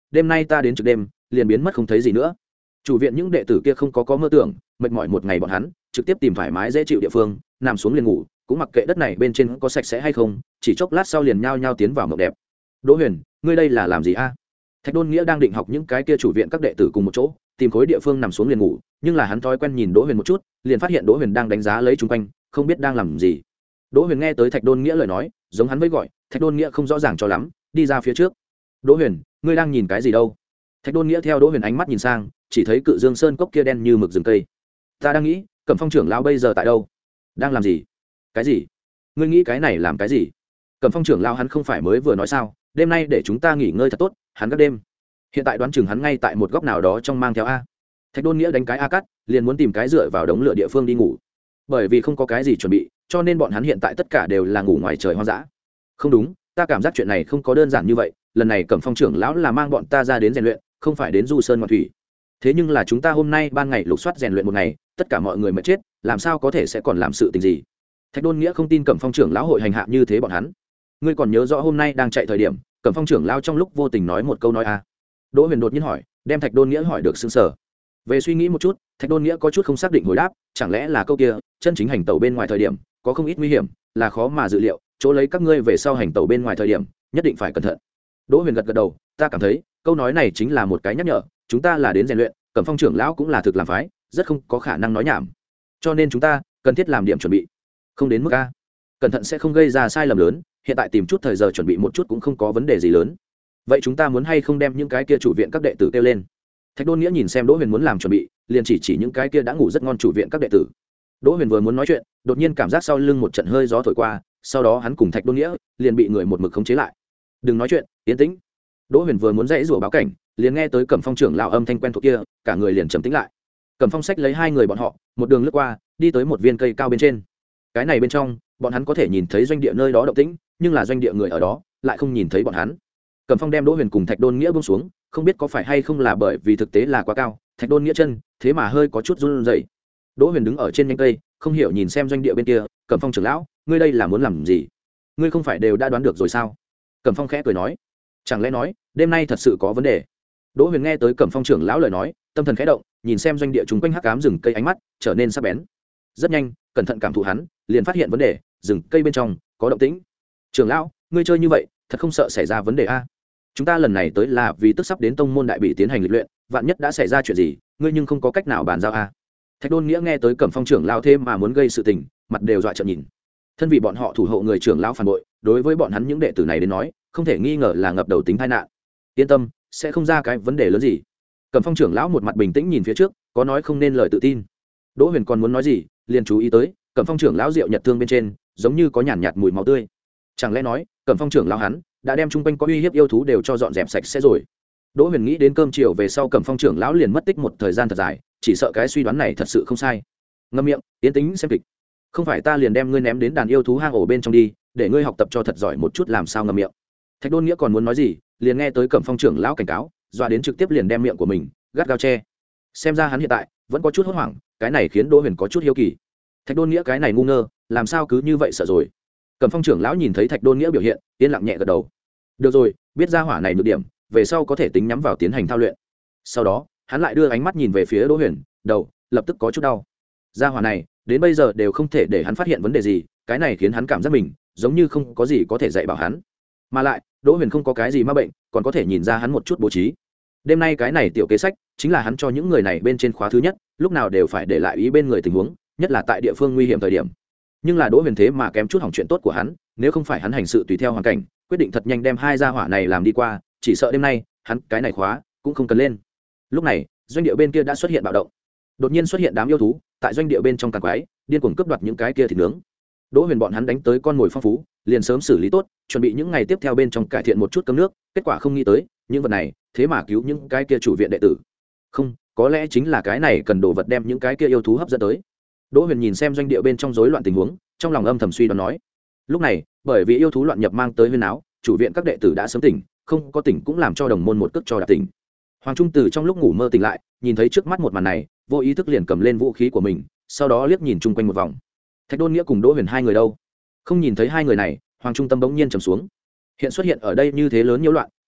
đêm nay ta đến trực đêm liền biến mất không thấy gì nữa. Chủ viện những đệ tử kia không có có mơ tưởng, mệt mỏi một ngày bọn hắn trực tiếp tìm thoải mái dễ chịu địa phương nằm xuống liền ngủ, cũng mặc kệ đất này bên trên có sạch sẽ hay không, chỉ chốc lát sau liền nhao nhao tiến vào mộng đẹp. Đỗ Huyền, ngươi đây là làm gì a? Thạch Đôn Nghĩa đang định học những cái kia chủ viện các đệ tử cùng một chỗ tìm khối địa phương nằm xuống liền ngủ, nhưng là hắn thói quen nhìn Đỗ Huyền một chút, liền phát hiện Đỗ Huyền đang đánh giá lấy chung quanh, không biết đang làm gì. Đỗ Huyền nghe tới Thạch Đôn Nghĩa lời nói, giống hắn với gọi, Thạch Đôn Nghĩa không rõ ràng cho lắm, đi ra phía trước. Đỗ Huyền, ngươi đang nhìn cái gì đâu? Thạch Đôn Nghĩa theo Đỗ Huyền ánh mắt nhìn sang, chỉ thấy Cự Dương Sơn cốc kia đen như mực rừng cây. Ta đang nghĩ, Cẩm Phong trưởng lão bây giờ tại đâu? Đang làm gì? Cái gì? Ngươi nghĩ cái này làm cái gì? Cẩm Phong trưởng lão hắn không phải mới vừa nói sao, đêm nay để chúng ta nghỉ ngơi thật tốt, hắn các đêm. Hiện tại đoán chừng hắn ngay tại một góc nào đó trong mang theo a. Thạch Đôn Nghĩa đánh cái a cắt, liền muốn tìm cái dựa vào đống lửa địa phương đi ngủ. Bởi vì không có cái gì chuẩn bị, cho nên bọn hắn hiện tại tất cả đều là ngủ ngoài trời hoang dã. Không đúng, ta cảm giác chuyện này không có đơn giản như vậy, lần này Cẩm Phong trưởng lão là mang bọn ta ra đến rèn luyện, không phải đến du sơn ngoạn thủy. Thế nhưng là chúng ta hôm nay ban ngày lục soát rèn luyện một ngày, tất cả mọi người mệt chết, làm sao có thể sẽ còn làm sự tình gì? Thạch Đôn Nghĩa không tin Cẩm Phong trưởng lão hội hành hạ như thế bọn hắn. Ngươi còn nhớ rõ hôm nay đang chạy thời điểm, Cẩm Phong trưởng lão trong lúc vô tình nói một câu nói a. Đỗ Huyền đột nhiên hỏi, đem Thạch Đôn Nghĩa hỏi được sững sờ. Về suy nghĩ một chút, Thạch Đôn Nghĩa có chút không xác định hồi đáp, chẳng lẽ là câu kia, chân chính hành tẩu bên ngoài thời điểm, có không ít nguy hiểm, là khó mà dự liệu, chỗ lấy các ngươi về sau hành tẩu bên ngoài thời điểm, nhất định phải cẩn thận. Đỗ Huyền gật gật đầu, ta cảm thấy, câu nói này chính là một cái nhắc nhở, chúng ta là đến rèn luyện, Cẩm Phong trưởng lão cũng là thực làm phái, rất không có khả năng nói nhảm. Cho nên chúng ta cần thiết làm điểm chuẩn bị. Không đến mức a. Cẩn thận sẽ không gây ra sai lầm lớn, hiện tại tìm chút thời giờ chuẩn bị một chút cũng không có vấn đề gì lớn. Vậy chúng ta muốn hay không đem những cái kia chủ viện các đệ tử kêu lên? Thạch Đôn Nghĩa nhìn xem Đỗ Huyền muốn làm chuẩn bị, liền chỉ chỉ những cái kia đã ngủ rất ngon chủ viện các đệ tử. Đỗ Huyền vừa muốn nói chuyện, đột nhiên cảm giác sau lưng một trận hơi gió thổi qua, sau đó hắn cùng Thạch Đôn Nghĩa liền bị người một mực khống chế lại. Đừng nói chuyện, yên tĩnh. Đỗ Huyền vừa muốn dãy rủa báo cảnh, liền nghe tới Cẩm Phong trưởng lão âm thanh quen thuộc kia, cả người liền trầm tĩnh lại. Cẩm Phong xách lấy hai người bọn họ, một đường lướt qua, đi tới một viên cây cao bên trên. Cái này bên trong, bọn hắn có thể nhìn thấy doanh địa nơi đó động tĩnh, nhưng là doanh địa người ở đó lại không nhìn thấy bọn hắn. Cẩm Phong đem Đỗ Huyền cùng Thạch Đôn Nghĩa buông xuống, không biết có phải hay không là bởi vì thực tế là quá cao, Thạch Đôn Nghĩa chân thế mà hơi có chút run rẩy. Đỗ Huyền đứng ở trên nhánh cây, không hiểu nhìn xem doanh địa bên kia, Cẩm Phong trưởng lão, ngươi đây là muốn làm gì? Ngươi không phải đều đã đoán được rồi sao? Cẩm Phong khẽ cười nói, chẳng lẽ nói, đêm nay thật sự có vấn đề? Đỗ Huyền nghe tới Cẩm Phong trưởng lão lời nói, tâm thần khẽ động, nhìn xem doanh địa chúng quanh hắc ám rừng cây, ánh mắt trở nên sắc bén. Rất nhanh, cẩn thận cảm thụ hắn, liền phát hiện vấn đề, rừng cây bên trong có động tĩnh. Trưởng lão, ngươi chơi như vậy, thật không sợ xảy ra vấn đề a? Chúng ta lần này tới là vì tức sắp đến tông môn đại bị tiến hành lịch luyện, vạn nhất đã xảy ra chuyện gì, ngươi nhưng không có cách nào bàn giao a. Thạch Đôn Nghĩa nghe tới Cẩm Phong trưởng lão thêm mà muốn gây sự tình, mặt đều dọa trợn nhìn. Thân vì bọn họ thủ hộ người trưởng lão phản bội, đối với bọn hắn những đệ tử này đến nói, không thể nghi ngờ là ngập đầu tính tai nạn. Yên tâm, sẽ không ra cái vấn đề lớn gì. Cẩm Phong trưởng lão một mặt bình tĩnh nhìn phía trước, có nói không nên lời tự tin. Đỗ Huyền còn muốn nói gì, liền chú ý tới, Cẩm Phong trưởng lão rượu nhật thương bên trên, giống như có nhàn nhạt mùi máu tươi. Chẳng lẽ nói, Cẩm Phong trưởng lão hắn đã đem chung quanh có uy hiếp yêu thú đều cho dọn dẹp sạch sẽ rồi? Đỗ Huyền nghĩ đến cơm chiều về sau Cẩm Phong trưởng lão liền mất tích một thời gian thật dài, chỉ sợ cái suy đoán này thật sự không sai. Ngậm miệng, yên tĩnh xem kịch. Không phải ta liền đem ngươi ném đến đàn yêu thú hang ổ bên trong đi, để ngươi học tập cho thật giỏi một chút làm sao ngậm miệng. Thạch Đôn Nghĩa còn muốn nói gì, liền nghe tới Cẩm Phong trưởng lão cảnh cáo, dọa đến trực tiếp liền đem miệng của mình gắt gao che. Xem ra hắn hiện tại vẫn có chút hốt hoảng, cái này khiến Đỗ Huyền có chút hiếu kỳ. Thạch Đôn Nghĩa cái này ngu ngơ, làm sao cứ như vậy sợ rồi? Cẩm Phong trưởng lão nhìn thấy Thạch Đôn Nghĩa biểu hiện, yên lặng nhẹ gật đầu. Được rồi, biết ra hỏa này nhược điểm, về sau có thể tính nhắm vào tiến hành thao luyện. Sau đó, hắn lại đưa ánh mắt nhìn về phía Đỗ Huyền, đầu lập tức có chút đau. Gia hỏa này, đến bây giờ đều không thể để hắn phát hiện vấn đề gì, cái này khiến hắn cảm giác mình giống như không có gì có thể dạy bảo hắn. Mà lại, Đỗ Huyền không có cái gì ma bệnh, còn có thể nhìn ra hắn một chút bố trí. Đêm nay cái này tiểu kế sách, chính là hắn cho những người này bên trên khóa thứ nhất, lúc nào đều phải để lại ý bên người tình huống, nhất là tại địa phương nguy hiểm thời điểm. Nhưng là Đỗ Huyền thế mà kém chút hỏng chuyện tốt của hắn, nếu không phải hắn hành sự tùy theo hoàn cảnh, quyết định thật nhanh đem hai gia hỏa này làm đi qua, chỉ sợ đêm nay hắn cái này khóa cũng không cần lên. Lúc này, doanh địa bên kia đã xuất hiện bạo động. Đột nhiên xuất hiện đám yêu thú, tại doanh địa bên trong càng quái, điên cuồng cướp đoạt những cái kia thịt nướng. Đỗ Huyền bọn hắn đánh tới con mồi phong phú, liền sớm xử lý tốt, chuẩn bị những ngày tiếp theo bên trong cải thiện một chút cơm nước, kết quả không nghĩ tới, những vật này, thế mà cứu những cái kia chủ viện đệ tử. Không, có lẽ chính là cái này cần đồ vật đem những cái kia yêu thú hấp dẫn tới. Đỗ Huyền nhìn xem doanh địa bên trong rối loạn tình huống, trong lòng âm thầm suy đoán nói. Lúc này, bởi vì yêu thú loạn nhập mang tới huyên áo, chủ viện các đệ tử đã sớm tỉnh, không có tỉnh cũng làm cho đồng môn một cước cho đạp tỉnh. Hoàng Trung Từ trong lúc ngủ mơ tỉnh lại, nhìn thấy trước mắt một màn này, vô ý thức liền cầm lên vũ khí của mình, sau đó liếc nhìn chung quanh một vòng. Thạch Đôn Nghĩa cùng Đỗ Huyền hai người đâu? Không nhìn thấy hai người này, Hoàng Trung tâm bỗng nhiên trầm xuống. Hiện xuất hiện ở đây như thế lớn nhiễu loạn,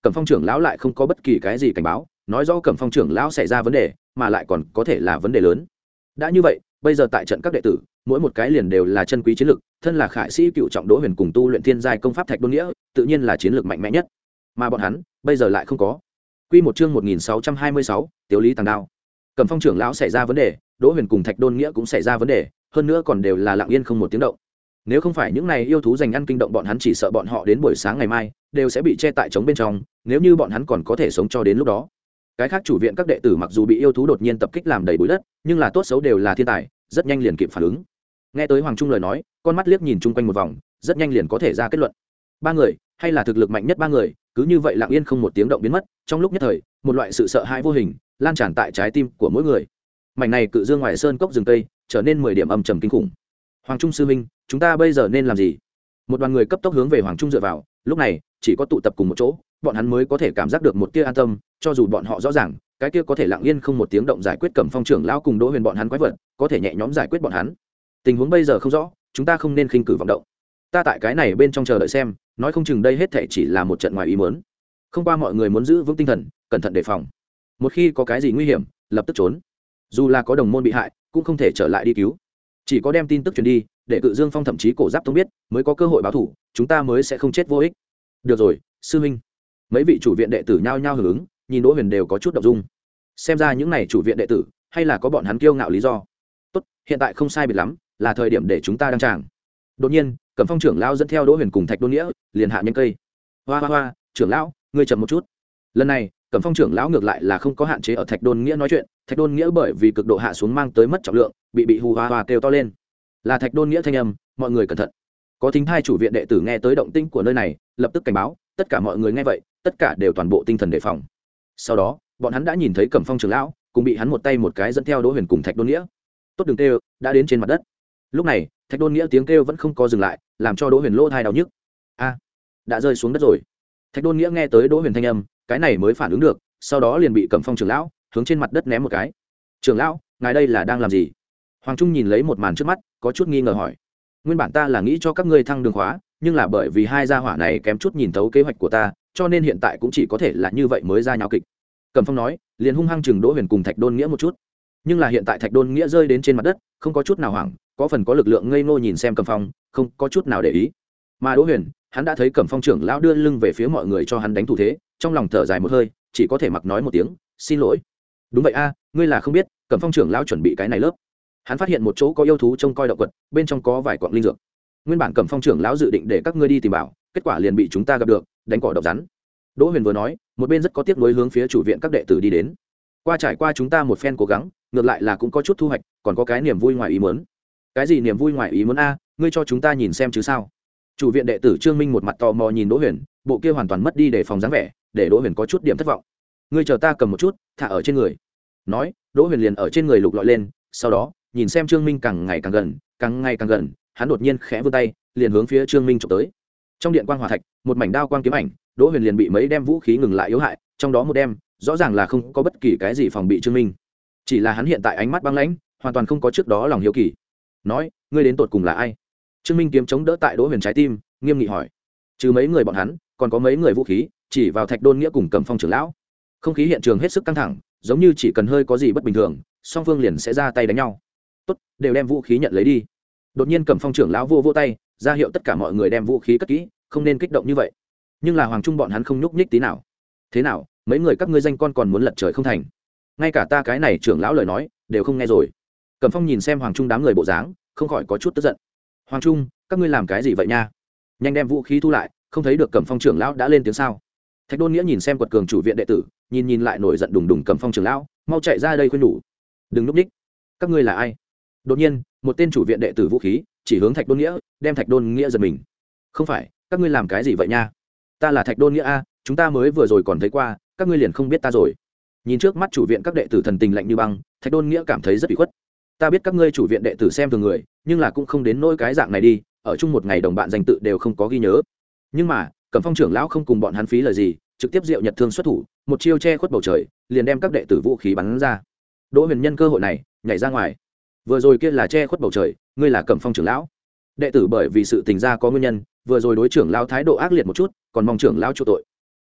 Cẩm Phong trưởng lão lại không có bất kỳ cái gì cảnh báo, nói rõ Cẩm Phong trưởng lão xảy ra vấn đề, mà lại còn có thể là vấn đề lớn. Đã như vậy, bây giờ tại trận các đệ tử, mỗi một cái liền đều là chân quý chiến lực, thân là khải sĩ cựu trọng Đỗ Huyền cùng tu luyện thiên giai công pháp Thạch Đôn Nghĩa, tự nhiên là chiến lược mạnh mẽ nhất. Mà bọn hắn, bây giờ lại không có. Quy một chương một nghìn sáu trăm hai mươi sáu, Tiểu Lý Tàng Đao. Cẩm Phong trưởng lão xảy ra vấn đề, Đỗ Huyền cùng Thạch Đôn Nghĩa cũng xảy ra vấn đề, hơn nữa còn đều là lặng yên không một tiếng động. Nếu không phải những này yêu thú dành ăn kinh động bọn hắn, chỉ sợ bọn họ đến buổi sáng ngày mai đều sẽ bị che tại trống bên trong, nếu như bọn hắn còn có thể sống cho đến lúc đó. Cái khác chủ viện các đệ tử mặc dù bị yêu thú đột nhiên tập kích làm đầy bụi đất, nhưng là tốt xấu đều là thiên tài, rất nhanh liền kịp phản ứng. Nghe tới Hoàng Trung lời nói, con mắt liếc nhìn chung quanh một vòng, rất nhanh liền có thể ra kết luận. Ba người, hay là thực lực mạnh nhất ba người, cứ như vậy lặng yên không một tiếng động biến mất, trong lúc nhất thời, một loại sự sợ hãi vô hình lan tràn tại trái tim của mỗi người. Mảnh này cự dương ngoài sơn cốc rừng tây, trở nên mười điểm âm trầm kinh khủng. Hoàng Trung sư huynh, chúng ta bây giờ nên làm gì? Một đoàn người cấp tốc hướng về Hoàng Trung dựa vào, lúc này, chỉ có tụ tập cùng một chỗ, bọn hắn mới có thể cảm giác được một tia an tâm, cho dù bọn họ rõ ràng, cái kia có thể lặng yên không một tiếng động giải quyết Cẩm Phong trưởng lão cùng Đỗ Huyền bọn hắn quái vật, có thể nhẹ nhõm giải quyết bọn hắn. Tình huống bây giờ không rõ, chúng ta không nên khinh cử vọng động. Ta tại cái này bên trong chờ đợi xem, nói không chừng đây hết thảy chỉ là một trận ngoài ý muốn. Không qua mọi người muốn giữ vững tinh thần, cẩn thận đề phòng. Một khi có cái gì nguy hiểm, lập tức trốn. Dù là có đồng môn bị hại, cũng không thể trở lại đi cứu. Chỉ có đem tin tức truyền đi, để Cự Dương Phong thậm chí Cổ Giáp Tông biết, mới có cơ hội báo thù, chúng ta mới sẽ không chết vô ích. Được rồi, sư huynh. Mấy vị chủ viện đệ tử nhao nhao hưởng ứng, nhìn Đỗ Huyền đều có chút động dung. Xem ra những này chủ viện đệ tử, hay là có bọn hắn kiêu ngạo lý do. Tốt, hiện tại không sai biệt lắm, là thời điểm để chúng ta đăng tràng. Đột nhiên, Cẩm Phong trưởng lão dẫn theo Đỗ Huyền cùng Thạch Đôn Nghĩa, liền hạ nhanh cây. Hoa hoa hoa, trưởng lão, ngươi chậm một chút. Lần này, Cẩm Phong trưởng lão ngược lại là không có hạn chế ở Thạch Đôn Nghĩa nói chuyện, Thạch Đôn Nghĩa bởi vì cực độ hạ xuống mang tới mất trọng lượng, bị bị hù hoa hoa kêu to lên. Là Thạch Đôn Nghĩa thanh âm, mọi người cẩn thận. Có thính hai chủ viện đệ tử nghe tới động tĩnh của nơi này, lập tức cảnh báo, tất cả mọi người nghe vậy, tất cả đều toàn bộ tinh thần đề phòng. Sau đó, bọn hắn đã nhìn thấy Cẩm Phong trưởng lão, cùng bị hắn một tay một cái dẫn theo Đỗ Huyền cùng Thạch Đôn Nghĩa. Tốt đường kêu, đã đến trên mặt đất. Lúc này, Thạch Đôn Nghĩa tiếng kêu vẫn không có dừng lại, làm cho Đỗ Huyền lỗ tai đau nhức. A, đã rơi xuống đất rồi. Thạch Đôn Nghĩa nghe tới Đỗ Huyền thanh âm, cái này mới phản ứng được, sau đó liền bị Cẩm Phong trưởng lão hướng trên mặt đất ném một cái. Trưởng lão, ngài đây là đang làm gì? Hoàng Trung nhìn lấy một màn trước mắt, có chút nghi ngờ hỏi. Nguyên bản ta là nghĩ cho các ngươi thăng đường khóa, nhưng là bởi vì hai gia hỏa này kém chút nhìn thấu kế hoạch của ta, cho nên hiện tại cũng chỉ có thể là như vậy mới ra nháo kịch. Cẩm Phong nói, liền hung hăng chừng Đỗ Huyền cùng Thạch Đôn Nghĩa một chút. Nhưng là hiện tại Thạch Đôn Nghĩa rơi đến trên mặt đất, không có chút nào hoảng, có phần có lực lượng ngây ngô nhìn xem Cẩm Phong, không có chút nào để ý. Mà Đỗ Huyền, hắn đã thấy Cẩm Phong trưởng lão đưa lưng về phía mọi người cho hắn đánh thủ thế, trong lòng thở dài một hơi, chỉ có thể mặc nói một tiếng, xin lỗi. Đúng vậy a, ngươi là không biết, Cẩm Phong trưởng lão chuẩn bị cái này lớp. Hắn phát hiện một chỗ có yêu thú trông coi động vật, bên trong có vài quặng linh dược. Nguyên bản Cẩm Phong trưởng lão dự định để các ngươi đi tìm bảo, kết quả liền bị chúng ta gặp được, đánh cỏ độc rắn. Đỗ Huyền vừa nói, một bên rất có tiếc nuối hướng phía chủ viện các đệ tử đi đến. Qua trải qua chúng ta một phen cố gắng, ngược lại là cũng có chút thu hoạch, còn có cái niềm vui ngoài ý muốn. Cái gì niềm vui ngoài ý muốn a, ngươi cho chúng ta nhìn xem chứ sao? Chủ viện đệ tử Trương Minh một mặt tò mò nhìn Đỗ Huyền, bộ kia hoàn toàn mất đi để phòng dáng vẻ, để Đỗ Huyền có chút điểm thất vọng. Ngươi chờ ta cầm một chút, thả ở trên người. Nói, Đỗ Huyền liền ở trên người lục lọi lên, sau đó, nhìn xem Trương Minh càng ngày càng gần, càng ngày càng gần, hắn đột nhiên khẽ vươn tay, liền hướng phía Trương Minh chụp tới. Trong điện quang hỏa thạch, một mảnh đao quang kiếm ảnh, Đỗ Huyền liền bị mấy đem vũ khí ngừng lại yếu hại, trong đó một đem, rõ ràng là không có bất kỳ cái gì phòng bị Trương Minh. Chỉ là hắn hiện tại ánh mắt băng lãnh, hoàn toàn không có trước đó lòng hiếu kỳ. Nói, ngươi đến tột cùng là ai? Trương Minh kiếm chống đỡ tại Đỗ Huyền trái tim, nghiêm nghị hỏi. Trừ mấy người bọn hắn, còn có mấy người vũ khí, chỉ vào Thạch Đôn Nghĩa cùng Cẩm Phong trưởng lão. Không khí hiện trường hết sức căng thẳng, giống như chỉ cần hơi có gì bất bình thường, song phương liền sẽ ra tay đánh nhau. Tốt, đều đem vũ khí nhận lấy đi. Đột nhiên Cẩm Phong trưởng lão vô vô tay, ra hiệu tất cả mọi người đem vũ khí cất kỹ, không nên kích động như vậy. Nhưng là Hoàng Trung bọn hắn không nhúc nhích tí nào. Thế nào, mấy người các ngươi danh con còn muốn lật trời không thành? Ngay cả ta cái này trưởng lão lời nói đều không nghe rồi. Cẩm Phong nhìn xem Hoàng Trung đám người bộ dáng, không khỏi có chút tức giận. Hoàng Trung, các ngươi làm cái gì vậy nha? Nhanh đem vũ khí thu lại, không thấy được Cẩm Phong trưởng lão đã lên tiếng sao? Thạch Đôn Nghĩa nhìn xem quật cường chủ viện đệ tử, nhìn nhìn lại nổi giận đùng đùng Cẩm Phong trưởng lão, mau chạy ra đây khuyên nhủ. Đừng núp ních. Các ngươi là ai? Đột nhiên, một tên chủ viện đệ tử vũ khí chỉ hướng Thạch Đôn Nghĩa, đem Thạch Đôn Nghĩa giật mình. Không phải, các ngươi làm cái gì vậy nha? Ta là Thạch Đôn Nghĩa a, chúng ta mới vừa rồi còn thấy qua, các ngươi liền không biết ta rồi. Nhìn trước mắt chủ viện các đệ tử thần tình lạnh như băng, Thạch Đôn Nghĩa cảm thấy rất bị khuất. Ta biết các ngươi chủ viện đệ tử xem thường người, nhưng là cũng không đến nỗi cái dạng này đi, ở chung một ngày đồng bạn danh tự đều không có ghi nhớ. Nhưng mà, Cẩm Phong trưởng lão không cùng bọn hắn phí lời gì, trực tiếp diệu nhật thương xuất thủ, một chiêu che khuất bầu trời, liền đem các đệ tử vũ khí bắn ra. Đỗ Huyền nhân cơ hội này, nhảy ra ngoài. Vừa rồi kia là che khuất bầu trời, ngươi là Cẩm Phong trưởng lão. Đệ tử bởi vì sự tình ra có nguyên nhân, vừa rồi đối trưởng lão thái độ ác liệt một chút, còn mong trưởng lão chu tội.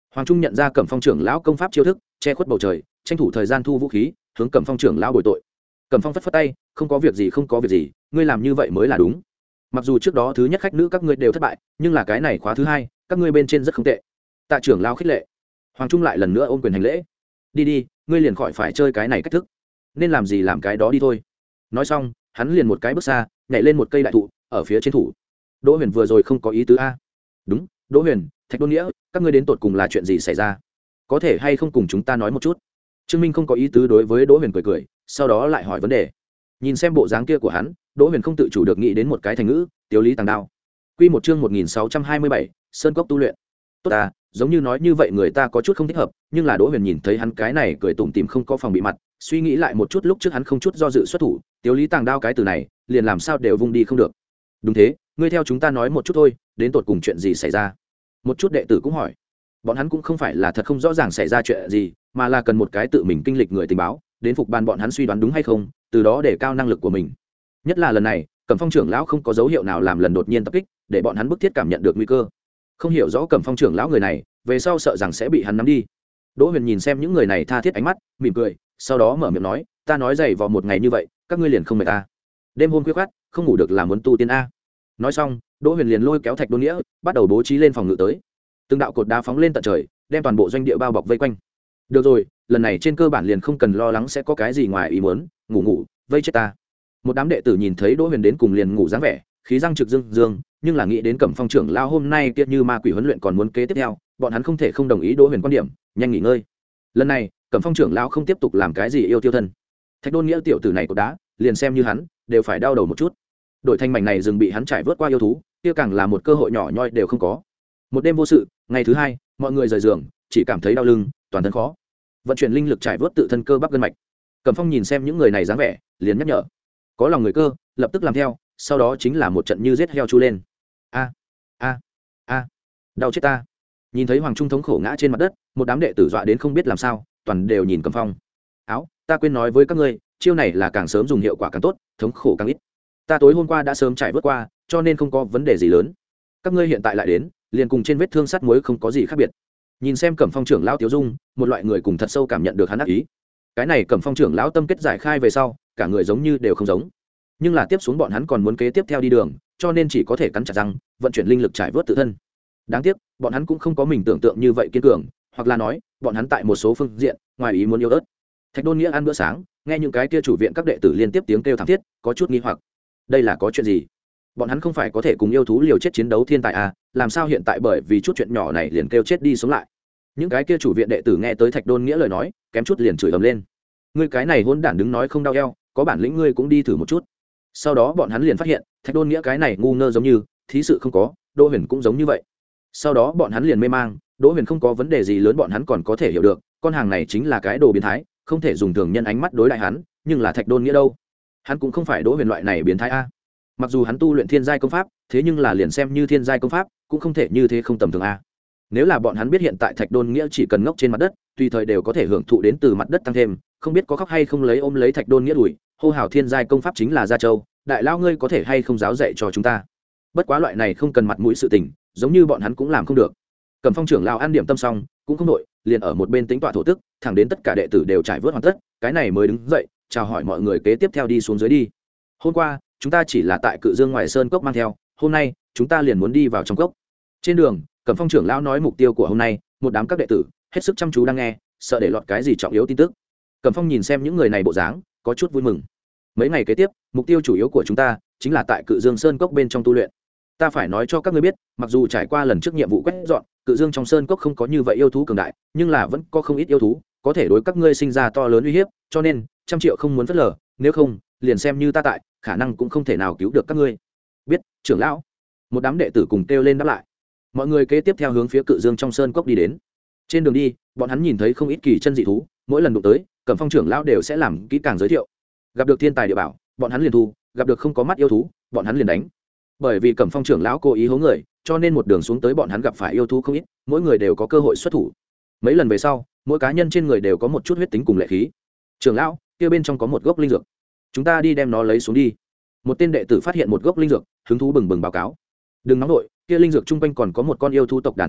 Hoàng trung nhận ra Cẩm Phong trưởng lão công pháp chiêu thức, che khuất bầu trời, tranh thủ thời gian thu vũ khí, hướng Cẩm Phong trưởng lão bồi tội. Cẩm Phong phất phất tay, không có việc gì không có việc gì, ngươi làm như vậy mới là đúng. Mặc dù trước đó thứ nhất khách nữ các ngươi đều thất bại, nhưng là cái này khóa thứ hai, các ngươi bên trên rất không tệ. Tạ trưởng lão khích lệ. Hoàng trung lại lần nữa ôm quyền hành lễ. Đi đi, ngươi liền khỏi phải chơi cái này cách thức, nên làm gì làm cái đó đi thôi. Nói xong, hắn liền một cái bước xa, nhảy lên một cây đại thụ, ở phía trên thủ. Đỗ Huyền vừa rồi không có ý tứ a. Đúng, Đỗ Huyền, Thạch Đôn Nghĩa, các ngươi đến tột cùng là chuyện gì xảy ra? Có thể hay không cùng chúng ta nói một chút? Trương Minh không có ý tứ đối với Đỗ Huyền cười cười, sau đó lại hỏi vấn đề. Nhìn xem bộ dáng kia của hắn, Đỗ Huyền không tự chủ được nghĩ đến một cái thành ngữ, Tiếu lý tàng đao. Quy một chương một nghìn sáu trăm hai mươi bảy, Sơn Cốc tu luyện. Tốt à, giống như nói như vậy người ta có chút không thích hợp, nhưng là Đỗ Huyền nhìn thấy hắn cái này cười tủm tỉm không có phòng bị mặt, suy nghĩ lại một chút lúc trước hắn không chút do dự xuất thủ, Tiếu lý tàng đao cái từ này, liền làm sao đều vung đi không được. Đúng thế, ngươi theo chúng ta nói một chút thôi, đến tột cùng chuyện gì xảy ra? Một chút đệ tử cũng hỏi. Bọn hắn cũng không phải là thật không rõ ràng xảy ra chuyện gì, mà là cần một cái tự mình kinh lịch người tình báo, đến phục bàn bọn hắn suy đoán đúng hay không, từ đó để cao năng lực của mình. Nhất là lần này, Cẩm Phong trưởng lão không có dấu hiệu nào làm lần đột nhiên tập kích, để bọn hắn bức thiết cảm nhận được nguy cơ. Không hiểu rõ Cẩm Phong trưởng lão người này, về sau sợ rằng sẽ bị hắn nắm đi. Đỗ Huyền nhìn xem những người này tha thiết ánh mắt, mỉm cười, sau đó mở miệng nói, ta nói dày vò một ngày như vậy, các ngươi liền không mệt ta. Đêm hôm khuya khoắt, không ngủ được là muốn tu tiên a. Nói xong, Đỗ Huyền liền lôi kéo Thạch Đôn Nghĩa, bắt đầu bố trí lên phòng ngự tới. Từng đạo cột đá phóng lên tận trời, đem toàn bộ doanh địa bao bọc vây quanh. Được rồi, lần này trên cơ bản liền không cần lo lắng sẽ có cái gì ngoài ý muốn, ngủ ngủ, vây chết ta. Một đám đệ tử nhìn thấy Đỗ Huyền đến cùng liền ngủ dáng vẻ, khí răng trực dương dương, nhưng là nghĩ đến Cẩm Phong trưởng lao hôm nay kia như ma quỷ huấn luyện còn muốn kế tiếp theo, bọn hắn không thể không đồng ý Đỗ Huyền quan điểm, nhanh nghỉ ngơi. Lần này, Cẩm Phong trưởng lao không tiếp tục làm cái gì yêu tiêu thân. Thạch Đôn Nghĩa tiểu tử này cột đá, liền xem như hắn, đều phải đau đầu một chút. Đội thanh mảnh này dừng bị hắn trải vớt qua yêu thú, kia càng là một cơ hội nhỏ nhoi đều không có. Một đêm vô sự, ngày thứ hai, mọi người rời giường, chỉ cảm thấy đau lưng, toàn thân khó. Vận chuyển linh lực trải vớt tự thân cơ bắp gân mạch. Cẩm Phong nhìn xem những người này dáng vẻ, liền nhắc nhở. Có lòng người cơ, lập tức làm theo, sau đó chính là một trận như giết heo chu lên. A a a, đau chết ta. Nhìn thấy Hoàng Trung thống khổ ngã trên mặt đất, một đám đệ tử dọa đến không biết làm sao, toàn đều nhìn Cẩm Phong. Áo, ta quên nói với các ngươi, chiêu này là càng sớm dùng hiệu quả càng tốt, thống khổ càng ít. Ta tối hôm qua đã sớm trải vớt qua, cho nên không có vấn đề gì lớn. Các ngươi hiện tại lại đến, liền cùng trên vết thương sắt muối không có gì khác biệt. Nhìn xem Cẩm Phong trưởng lão Tiếu Dung, một loại người cùng thật sâu cảm nhận được hắn ác ý. Cái này Cẩm Phong trưởng lão tâm kết giải khai về sau, cả người giống như đều không giống. Nhưng là tiếp xuống bọn hắn còn muốn kế tiếp theo đi đường, cho nên chỉ có thể cắn chặt răng, vận chuyển linh lực trải vớt tự thân. Đáng tiếc, bọn hắn cũng không có mình tưởng tượng như vậy kiên cường, hoặc là nói, bọn hắn tại một số phương diện, ngoài ý muốn yếu ớt. Thạch Đôn Nghĩa ăn bữa sáng, nghe những cái kia chủ viện các đệ tử liên tiếp tiếng kêu thảm thiết, có chút nghi hoặc. Đây là có chuyện gì? Bọn hắn không phải có thể cùng yêu thú liều chết chiến đấu thiên tài à, làm sao hiện tại bởi vì chút chuyện nhỏ này liền kêu chết đi sống lại? Những cái kia chủ viện đệ tử nghe tới Thạch Đôn Nghĩa lời nói, kém chút liền chửi ầm lên. Ngươi cái này hỗn đản đứng nói không đau eo, có bản lĩnh ngươi cũng đi thử một chút. Sau đó bọn hắn liền phát hiện, Thạch Đôn Nghĩa cái này ngu ngơ giống như, thí sự không có, Đỗ Huyền cũng giống như vậy. Sau đó bọn hắn liền mê mang, Đỗ Huyền không có vấn đề gì lớn bọn hắn còn có thể hiểu được, con hàng này chính là cái đồ biến thái, không thể dùng thường nhân ánh mắt đối lại hắn, nhưng là Thạch Đôn Nghĩa đâu? Hắn cũng không phải Đỗ Huyền loại này biến thái a. Mặc dù hắn tu luyện thiên giai công pháp, thế nhưng là liền xem như thiên giai công pháp, cũng không thể như thế không tầm thường a. Nếu là bọn hắn biết hiện tại Thạch Đôn Nghĩa chỉ cần ngốc trên mặt đất, tùy thời đều có thể hưởng thụ đến từ mặt đất tăng thêm, không biết có khóc hay không lấy ôm lấy Thạch Đôn Nghĩa đuổi, hô hào thiên giai công pháp chính là Gia Châu, đại lao ngươi có thể hay không giáo dạy cho chúng ta. Bất quá loại này không cần mặt mũi sự tình, giống như bọn hắn cũng làm không được. Cẩm Phong trưởng lão ăn điểm tâm xong, cũng không nội, liền ở một bên tính tọa thổ tức, thẳng đến tất cả đệ tử đều trải vớt hoàn tất, cái này mới đứng dậy, chào hỏi mọi người kế tiếp theo đi xuống dưới đi. Hôm qua, chúng ta chỉ là tại Cự Dương ngoài sơn cốc mang theo, hôm nay, chúng ta liền muốn đi vào trong cốc. Trên đường, Cẩm Phong trưởng lão nói mục tiêu của hôm nay, một đám các đệ tử hết sức chăm chú đang nghe, sợ để lọt cái gì trọng yếu tin tức. Cẩm Phong nhìn xem những người này bộ dáng, có chút vui mừng. Mấy ngày kế tiếp, mục tiêu chủ yếu của chúng ta chính là tại Cự Dương sơn cốc bên trong tu luyện. Ta phải nói cho các ngươi biết, mặc dù trải qua lần trước nhiệm vụ quét dọn, Cự Dương trong sơn cốc không có như vậy yêu thú cường đại, nhưng là vẫn có không ít yêu thú có thể đối các ngươi sinh ra to lớn uy hiếp, cho nên trăm triệu không muốn phớt lờ, nếu không, liền xem như ta tại, khả năng cũng không thể nào cứu được các ngươi. Biết, trưởng lão. Một đám đệ tử cùng kêu lên đáp lại. Mọi người kế tiếp theo hướng phía Cự Dương trong sơn cốc đi đến. Trên đường đi, bọn hắn nhìn thấy không ít kỳ chân dị thú, mỗi lần đụng tới, Cẩm Phong trưởng lão đều sẽ làm kỹ càng giới thiệu. Gặp được thiên tài địa bảo, bọn hắn liền thu, gặp được không có mắt yêu thú, bọn hắn liền đánh. Bởi vì Cẩm Phong trưởng lão cố ý hố người, cho nên một đường xuống tới bọn hắn gặp phải yêu thú không ít, mỗi người đều có cơ hội xuất thủ. Mấy lần về sau, mỗi cá nhân trên người đều có một chút huyết tính cùng lệ khí. Trưởng lão, kia bên trong có một gốc linh dược, chúng ta đi đem nó lấy xuống đi. Một tên đệ tử phát hiện một gốc linh dược, hứng thú bừng bừng báo cáo. Đừng nóng nội, kia linh dược chung quanh còn có một con yêu thú tộc đàn thủ hộ,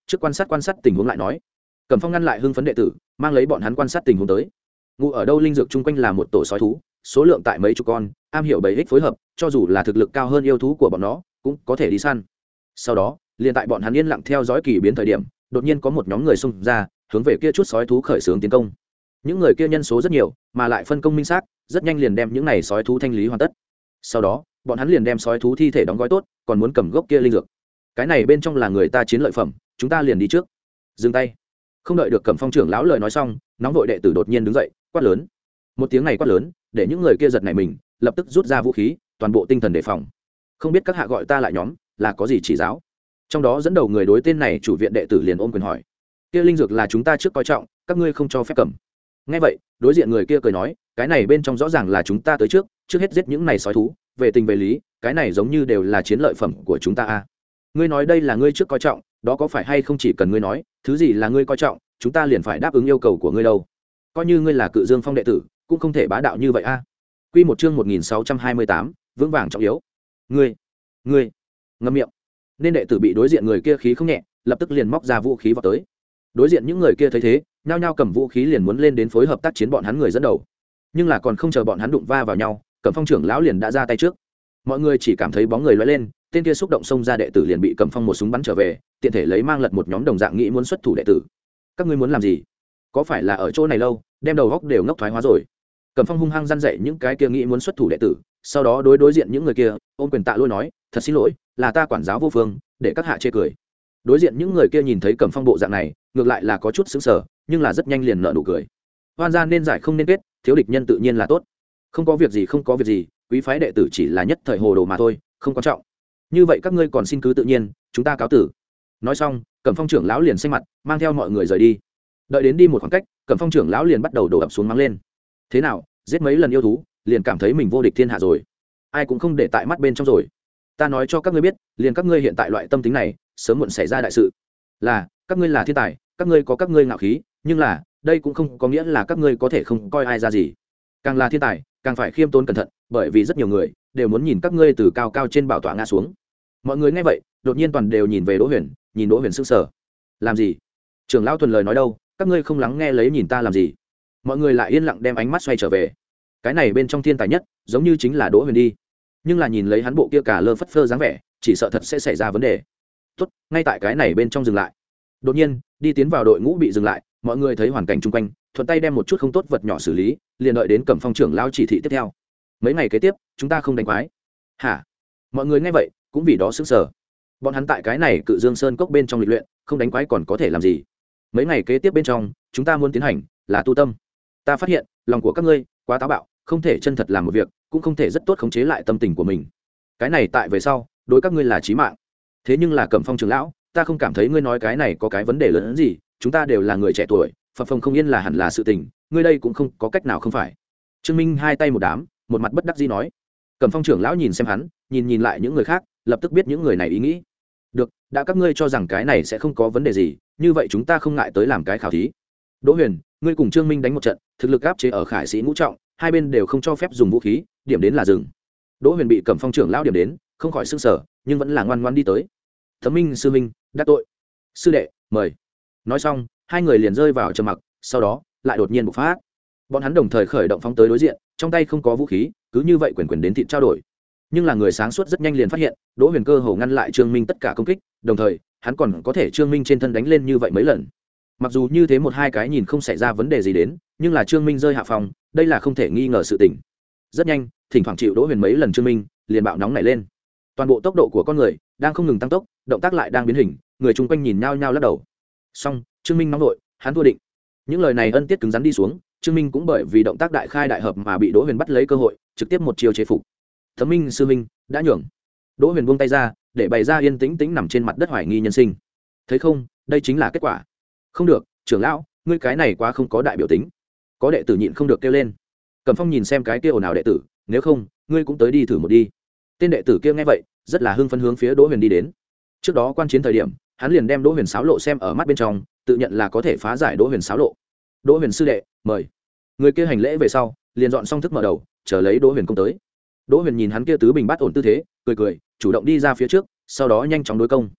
trước quan sát quan sát tình huống lại nói. Cẩm Phong ngăn lại hưng phấn đệ tử, mang lấy bọn hắn quan sát tình huống tới. Ngụ ở đâu linh dược chung quanh là một tổ sói thú, số lượng tại mấy chục con, am hiểu bầy ích phối hợp, cho dù là thực lực cao hơn yêu thú của bọn nó cũng có thể đi săn. Sau đó liền tại bọn hắn yên lặng theo dõi kỳ biến thời điểm, đột nhiên có một nhóm người xông ra, hướng về kia chút sói thú khởi xướng tiến công. Những người kia nhân số rất nhiều, mà lại phân công minh xác, rất nhanh liền đem những này sói thú thanh lý hoàn tất. Sau đó bọn hắn liền đem sói thú thi thể đóng gói tốt, còn muốn cầm gốc kia linh dược. Cái này bên trong là người ta chiến lợi phẩm, chúng ta liền đi trước. Dừng tay. Không đợi được Cẩm Phong trưởng lão lời nói xong, nóng vội đệ tử đột nhiên đứng dậy, quát lớn. Một tiếng này quát lớn, để những người kia giật nảy mình, lập tức rút ra vũ khí, toàn bộ tinh thần đề phòng. Không biết các hạ gọi ta lại nhóm, là có gì chỉ giáo? Trong đó dẫn đầu người đối tên này chủ viện đệ tử liền ôm quyền hỏi. Kia linh dược là chúng ta trước coi trọng, các ngươi không cho phép cầm. Nghe vậy, đối diện người kia cười nói, cái này bên trong rõ ràng là chúng ta tới trước, trước hết giết những này sói thú, về tình về lý, cái này giống như đều là chiến lợi phẩm của chúng ta a. Ngươi nói đây là ngươi trước coi trọng, đó có phải hay không chỉ cần ngươi nói, thứ gì là ngươi coi trọng, chúng ta liền phải đáp ứng yêu cầu của ngươi đâu. Coi như ngươi là Cự Dương Phong đệ tử, cũng không thể bá đạo như vậy a. Quy một chương một nghìn sáu trăm hai mươi tám, vững vàng trọng yếu. Ngươi, ngươi, ngậm miệng. Nên đệ tử bị đối diện người kia khí không nhẹ, lập tức liền móc ra vũ khí vào tới. Đối diện những người kia thấy thế, nhao nhao cầm vũ khí liền muốn lên đến phối hợp tác chiến bọn hắn người dẫn đầu. Nhưng là còn không chờ bọn hắn đụng va vào nhau, Cẩm Phong trưởng lão liền đã ra tay trước. Mọi người chỉ cảm thấy bóng người lóe lên, tên kia xúc động xông ra đệ tử liền bị Cẩm Phong một súng bắn trở về, tiện thể lấy mang lật một nhóm đồng dạng nghĩ muốn xuất thủ đệ tử. Các ngươi muốn làm gì? Có phải là ở chỗ này lâu, đem đầu góc đều ngốc thoái hóa rồi? Cẩm Phong hung hăng răn dạy những cái kia nghĩ muốn xuất thủ đệ tử, sau đó đối đối diện những người kia, ôm quyền tạ lỗi nói, thật xin lỗi, là ta quản giáo vô phương, để các hạ chê cười. Đối diện những người kia nhìn thấy Cẩm Phong bộ dạng này, ngược lại là có chút sững sờ, nhưng là rất nhanh liền nở nụ cười. Hoan gia nên giải không nên kết, thiếu địch nhân tự nhiên là tốt. Không có việc gì không có việc gì, quý phái đệ tử chỉ là nhất thời hồ đồ mà thôi, không quan trọng. Như vậy các ngươi còn xin cứ tự nhiên, chúng ta cáo tử. Nói xong, Cẩm Phong trưởng lão liền xanh mặt, mang theo mọi người rời đi. Đợi đến đi một khoảng cách, Cẩm Phong trưởng lão liền bắt đầu đổ ập xuống mắng lên. Thế nào, giết mấy lần yêu thú, liền cảm thấy mình vô địch thiên hạ rồi? Ai cũng không để tại mắt bên trong rồi. Ta nói cho các ngươi biết, liền các ngươi hiện tại loại tâm tính này, sớm muộn xảy ra đại sự. Là, các ngươi là thiên tài, các ngươi có các ngươi ngạo khí, nhưng là, đây cũng không có nghĩa là các ngươi có thể không coi ai ra gì. Càng là thiên tài, càng phải khiêm tốn cẩn thận, bởi vì rất nhiều người đều muốn nhìn các ngươi từ cao cao trên bảo tọa ngã xuống. Mọi người nghe vậy, đột nhiên toàn đều nhìn về Đỗ Huyền, nhìn Đỗ Huyền sững sờ. Làm gì? Trưởng lão thuần lời nói đâu, các ngươi không lắng nghe lấy nhìn ta làm gì? Mọi người lại yên lặng đem ánh mắt xoay trở về. Cái này bên trong thiên tài nhất, giống như chính là Đỗ Huyền đi. Nhưng là nhìn lấy hắn bộ kia cả lơ phất phơ dáng vẻ, chỉ sợ thật sẽ xảy ra vấn đề. Tốt, ngay tại cái này bên trong dừng lại. Đột nhiên, đi tiến vào đội ngũ bị dừng lại, mọi người thấy hoàn cảnh chung quanh, thuận tay đem một chút không tốt vật nhỏ xử lý, liền đợi đến Cẩm Phong trưởng lão chỉ thị tiếp theo. Mấy ngày kế tiếp, chúng ta không đánh quái. Hả? Mọi người nghe vậy, cũng vì đó sững sờ. Bọn hắn tại cái này Cự Dương Sơn cốc bên trong lịch luyện, không đánh quái còn có thể làm gì? Mấy ngày kế tiếp bên trong, chúng ta muốn tiến hành là tu tâm. Ta phát hiện, lòng của các ngươi quá táo bạo, không thể chân thật làm một việc, cũng không thể rất tốt khống chế lại tâm tình của mình. Cái này tại về sau, đối các ngươi là chí mạng. Thế nhưng là Cẩm Phong trưởng lão, ta không cảm thấy ngươi nói cái này có cái vấn đề lớn hơn gì, chúng ta đều là người trẻ tuổi, phập phồng không yên là hẳn là sự tình, ngươi đây cũng không có cách nào không phải. Trương Minh hai tay một đám, một mặt bất đắc dĩ nói. Cẩm Phong trưởng lão nhìn xem hắn, nhìn nhìn lại những người khác, lập tức biết những người này ý nghĩ. Được, đã các ngươi cho rằng cái này sẽ không có vấn đề gì, như vậy chúng ta không ngại tới làm cái khảo thí. Đỗ Huyền, ngươi cùng Trương Minh đánh một trận, thực lực áp chế ở khải sĩ ngũ trọng, hai bên đều không cho phép dùng vũ khí, điểm đến là dừng. Đỗ Huyền bị Cẩm Phong trưởng lão điểm đến, không khỏi sửng sở, nhưng vẫn là ngoan ngoãn đi tới. Thẩm Minh sư minh, đắc tội. Sư đệ, mời. Nói xong, hai người liền rơi vào trầm mặc, sau đó lại đột nhiên bộc phát. Bọn hắn đồng thời khởi động phóng tới đối diện, trong tay không có vũ khí, cứ như vậy quyền quyền đến thịt trao đổi. Nhưng là người sáng suốt rất nhanh liền phát hiện, Đỗ Huyền cơ hồ ngăn lại Trương Minh tất cả công kích, đồng thời, hắn còn có thể Trương Minh trên thân đánh lên như vậy mấy lần. Mặc dù như thế một hai cái nhìn không xảy ra vấn đề gì đến, nhưng là Trương Minh rơi hạ phòng, đây là không thể nghi ngờ sự tình. Rất nhanh, thỉnh thoảng chịu Đỗ Huyền mấy lần Trương Minh, liền bạo nóng nảy lên. Toàn bộ tốc độ của con người đang không ngừng tăng tốc, động tác lại đang biến hình, người chung quanh nhìn nhau nhau lắc đầu. Xong, Trương Minh nóng nổi, hắn thua định. Những lời này ân tiết cứng rắn đi xuống, Trương Minh cũng bởi vì động tác đại khai đại hợp mà bị Đỗ Huyền bắt lấy cơ hội, trực tiếp một chiêu chế phục. Thẩm Minh sư minh đã nhường. Đỗ Huyền buông tay ra, để bày ra yên tĩnh tĩnh nằm trên mặt đất hoài nghi nhân sinh. Thấy không, đây chính là kết quả. Không được, trưởng lão, ngươi cái này quá không có đại biểu tính. Có đệ tử nhịn không được kêu lên. Cẩm Phong nhìn xem cái kia ồn ào đệ tử, nếu không, ngươi cũng tới đi thử một đi. Tên đệ tử kia nghe vậy, rất là hưng phấn hướng phía Đỗ Huyền đi đến. Trước đó quan chiến thời điểm, hắn liền đem Đỗ Huyền xáo lộ xem ở mắt bên trong, tự nhận là có thể phá giải Đỗ Huyền xáo lộ. Đỗ Huyền sư đệ, mời. Người kia hành lễ về sau, liền dọn xong thức mở đầu, chờ lấy Đỗ Huyền công tới. Đỗ Huyền nhìn hắn kia tứ bình bát ổn tư thế, cười cười, chủ động đi ra phía trước, sau đó nhanh chóng đối công.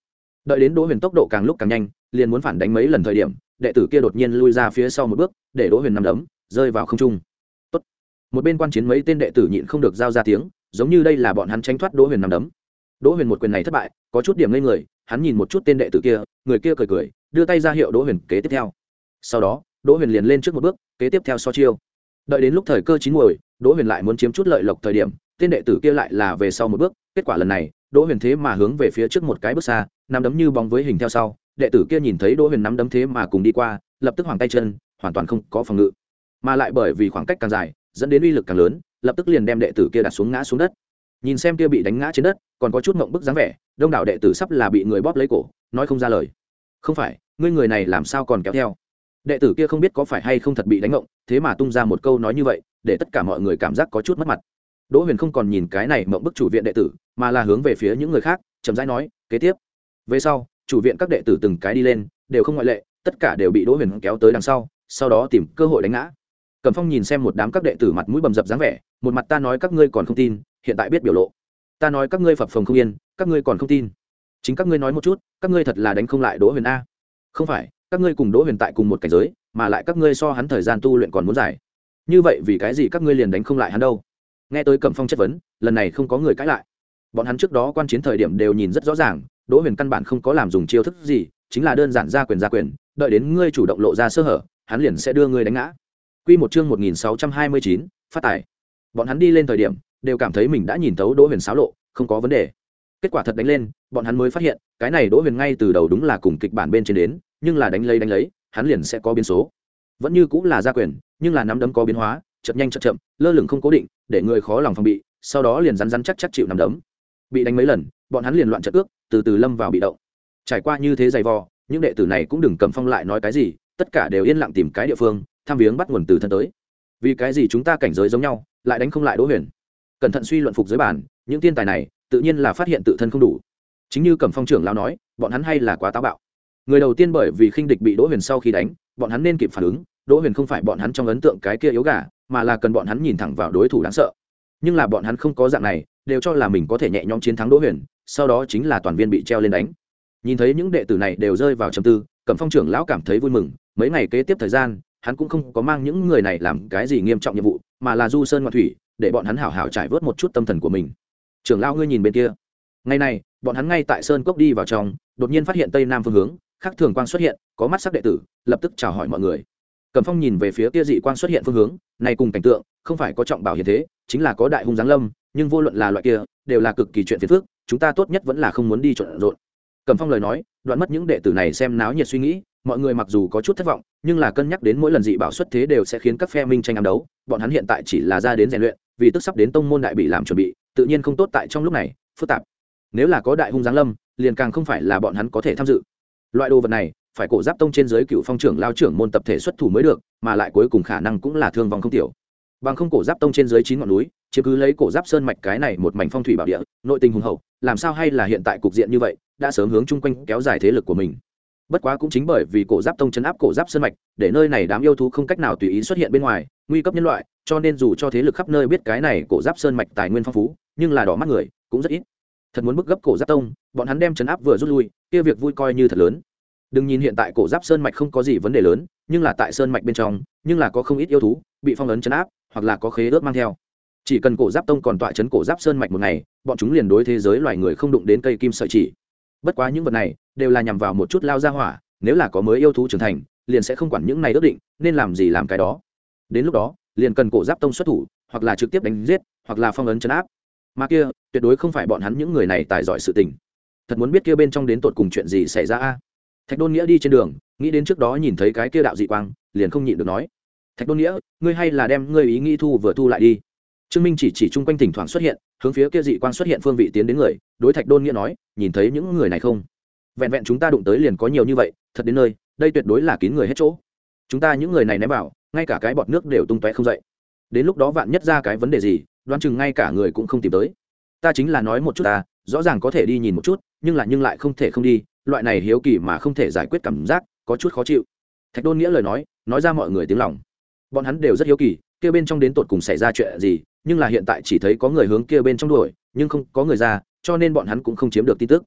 đợi đến đỗ huyền tốc độ càng lúc càng nhanh, liền muốn phản đánh mấy lần thời điểm, đệ tử kia đột nhiên lui ra phía sau một bước, để đỗ huyền nằm đấm rơi vào không trung. Tốt. Một bên quan chiến mấy tên đệ tử nhịn không được giao ra tiếng, giống như đây là bọn hắn tránh thoát đỗ huyền nằm đấm. Đỗ huyền một quyền này thất bại, có chút điểm lên người, hắn nhìn một chút tên đệ tử kia, người kia cười cười, đưa tay ra hiệu đỗ huyền kế tiếp theo. Sau đó đỗ huyền liền lên trước một bước, kế tiếp theo so chiêu. Đợi đến lúc thời cơ chín muồi, đỗ huyền lại muốn chiếm chút lợi lộc thời điểm, tên đệ tử kia lại là về sau một bước, kết quả lần này đỗ huyền thế mà hướng về phía trước một cái bước xa, nắm đấm như bóng với hình theo sau. Đệ tử kia nhìn thấy đỗ huyền nắm đấm thế mà cùng đi qua, lập tức hoảng tay chân, hoàn toàn không có phòng ngự, mà lại bởi vì khoảng cách càng dài dẫn đến uy lực càng lớn, lập tức liền đem đệ tử kia đặt xuống ngã xuống đất. Nhìn xem kia bị đánh ngã trên đất, còn có chút ngộng bức dáng vẻ, đông đảo đệ tử sắp là bị người bóp lấy cổ, nói không ra lời. Không phải, ngươi người này làm sao còn kéo theo? Đệ tử kia không biết có phải hay không thật bị đánh ngộng, thế mà tung ra một câu nói như vậy, để tất cả mọi người cảm giác có chút mất mặt. Đỗ Huyền không còn nhìn cái này ngộng bức chủ viện đệ tử, mà là hướng về phía những người khác, chậm rãi nói, kế tiếp. Về sau, chủ viện các đệ tử từng cái đi lên, đều không ngoại lệ, tất cả đều bị Đỗ Huyền kéo tới đằng sau, sau đó tìm cơ hội đánh ngã. Cẩm Phong nhìn xem một đám các đệ tử mặt mũi bầm dập dáng vẻ, một mặt ta nói các ngươi còn không tin, hiện tại biết biểu lộ. Ta nói các ngươi phập phồng không yên, các ngươi còn không tin. Chính các ngươi nói một chút, các ngươi thật là đánh không lại Đỗ Huyền a? Không phải, các ngươi cùng Đỗ Huyền tại cùng một cảnh giới, mà lại các ngươi so hắn thời gian tu luyện còn muốn dài. Như vậy vì cái gì các ngươi liền đánh không lại hắn đâu? Nghe tới Cẩm Phong chất vấn, lần này không có người cãi lại. Bọn hắn trước đó quan chiến thời điểm đều nhìn rất rõ ràng, Đỗ Huyền căn bản không có làm dùng chiêu thức gì, chính là đơn giản ra quyền ra quyền, đợi đến ngươi chủ động lộ ra sơ hở, hắn liền sẽ đưa ngươi đánh ngã. Quy một chương một nghìn sáu trăm hai mươi chín, phát tài. Bọn hắn đi lên thời điểm, đều cảm thấy mình đã nhìn thấu Đỗ Huyền xáo lộ, không có vấn đề. Kết quả thật đánh lên, bọn hắn mới phát hiện, cái này Đỗ Huyền ngay từ đầu đúng là cùng kịch bản bên trên đến, nhưng là đánh lấy đánh lấy, hắn liền sẽ có biến số. Vẫn như cũng là ra quyền, nhưng là nắm đấm có biến hóa, chậm nhanh chậm chậm, lơ lửng không cố định, để người khó lòng phòng bị, sau đó liền rắn rắn chắc chắc chịu nắm đấm. Bị đánh mấy lần, bọn hắn liền loạn trận ước, từ từ lâm vào bị động. Trải qua như thế dày vò, những đệ tử này cũng đừng Cẩm Phong lại nói cái gì, tất cả đều yên lặng tìm cái địa phương, tham viếng bắt nguồn từ thân tới. Vì cái gì chúng ta cảnh giới giống nhau, lại đánh không lại Đỗ Huyền? Cẩn thận suy luận phục dưới bản, những tiên tài này tự nhiên là phát hiện tự thân không đủ. Chính như Cẩm Phong trưởng lão nói, bọn hắn hay là quá táo bạo. Người đầu tiên bởi vì khinh địch bị Đỗ Huyền sau khi đánh, bọn hắn nên kịp phản ứng, Đỗ Huyền không phải bọn hắn trong ấn tượng cái kia yếu gà, mà là cần bọn hắn nhìn thẳng vào đối thủ đáng sợ. Nhưng là bọn hắn không có dạng này, đều cho là mình có thể nhẹ nhõm chiến thắng Đỗ Huyền, sau đó chính là toàn viên bị treo lên đánh. Nhìn thấy những đệ tử này đều rơi vào trầm tư, Cẩm Phong trưởng lão cảm thấy vui mừng, mấy ngày kế tiếp thời gian, hắn cũng không có mang những người này làm cái gì nghiêm trọng nhiệm vụ, mà là du sơn ngoạn thủy, để bọn hắn hảo hảo trải vớt một chút tâm thần của mình. Trưởng lão ngươi nhìn bên kia. Ngày này, bọn hắn ngay tại sơn cốc đi vào trong, đột nhiên phát hiện tây nam phương hướng, khác thường quang xuất hiện, có mắt sắc đệ tử, lập tức chào hỏi mọi người. Cẩm Phong nhìn về phía kia dị quang xuất hiện phương hướng, này cùng cảnh tượng, không phải có trọng bảo hiện thế, chính là có đại hung giáng lâm, nhưng vô luận là loại kia, đều là cực kỳ chuyện phiền phức, chúng ta tốt nhất vẫn là không muốn đi trộn rộn. Cẩm Phong lời nói, đoạn mất những đệ tử này xem náo nhiệt suy nghĩ, mọi người mặc dù có chút thất vọng, nhưng là cân nhắc đến mỗi lần dị bảo xuất thế đều sẽ khiến các phe minh tranh ám đấu, bọn hắn hiện tại chỉ là ra đến rèn luyện, vì tức sắp đến tông môn đại bị làm chuẩn bị, tự nhiên không tốt tại trong lúc này phức tạp. Nếu là có đại hung giáng lâm, liền càng không phải là bọn hắn có thể tham dự. Loại đồ vật này, phải cổ giáp tông trên dưới cựu phong trưởng lao trưởng môn tập thể xuất thủ mới được, mà lại cuối cùng khả năng cũng là thương vong không tiểu. Bằng không cổ giáp tông trên dưới chín ngọn núi, chiếm cứ lấy cổ giáp sơn mạch cái này một mảnh phong thủy bảo địa, nội tình hùng hậu, làm sao hay là hiện tại cục diện như vậy, đã sớm hướng chung quanh kéo dài thế lực của mình. Bất quá cũng chính bởi vì cổ giáp tông chấn áp cổ giáp sơn mạch, để nơi này đám yêu thú không cách nào tùy ý xuất hiện bên ngoài, nguy cấp nhân loại, cho nên dù cho thế lực khắp nơi biết cái này cổ giáp sơn mạch tài nguyên phong phú, nhưng là đỏ mắt người cũng rất ít. Thật muốn bức gấp cổ giáp tông, bọn hắn đem chấn áp vừa rút lui, kia việc vui coi như thật lớn. Đừng nhìn hiện tại cổ giáp sơn mạch không có gì vấn đề lớn, nhưng là tại sơn mạch bên trong, nhưng là có không ít yêu thú bị phong ấn chấn áp, hoặc là có khế ước mang theo. Chỉ cần cổ giáp tông còn tọa chấn cổ giáp sơn mạch một ngày, bọn chúng liền đối thế giới loài người không đụng đến cây kim sợi chỉ. Bất quá những vật này đều là nhằm vào một chút lao ra hỏa, nếu là có mới yêu thú trưởng thành, liền sẽ không quản những này ước định, nên làm gì làm cái đó. Đến lúc đó, liền cần cổ giáp tông xuất thủ, hoặc là trực tiếp đánh giết, hoặc là phong ấn chấn áp. Mà kia, tuyệt đối không phải bọn hắn những người này tài giỏi sự tình. Thật muốn biết kia bên trong đến tột cùng chuyện gì xảy ra a. Thạch Đôn Nghĩa đi trên đường, nghĩ đến trước đó nhìn thấy cái kia đạo dị quang, liền không nhịn được nói: "Thạch Đôn Nghĩa, ngươi hay là đem ngươi ý nghĩ thu vừa thu lại đi." Trương Minh chỉ chỉ chung quanh thỉnh thoảng xuất hiện, hướng phía kia dị quang xuất hiện phương vị tiến đến người, đối Thạch Đôn Nghĩa nói: "Nhìn thấy những người này không? Vẹn vẹn chúng ta đụng tới liền có nhiều như vậy, thật đến nơi, đây tuyệt đối là kín người hết chỗ. Chúng ta những người này ném vào, ngay cả cái bọt nước đều tung tóe không dậy. Đến lúc đó vạn nhất ra cái vấn đề gì, đoán chừng ngay cả người cũng không tìm tới. Ta chính là nói một chút ta, rõ ràng có thể đi nhìn một chút, nhưng là nhưng lại không thể không đi, loại này hiếu kỳ mà không thể giải quyết cảm giác, có chút khó chịu." Thạch Đôn Nghĩa lời nói, nói ra mọi người tiếng lòng. Bọn hắn đều rất hiếu kỳ, kia bên trong đến tột cùng xảy ra chuyện gì, nhưng là hiện tại chỉ thấy có người hướng kia bên trong đuổi, nhưng không có người ra, cho nên bọn hắn cũng không chiếm được tin tức.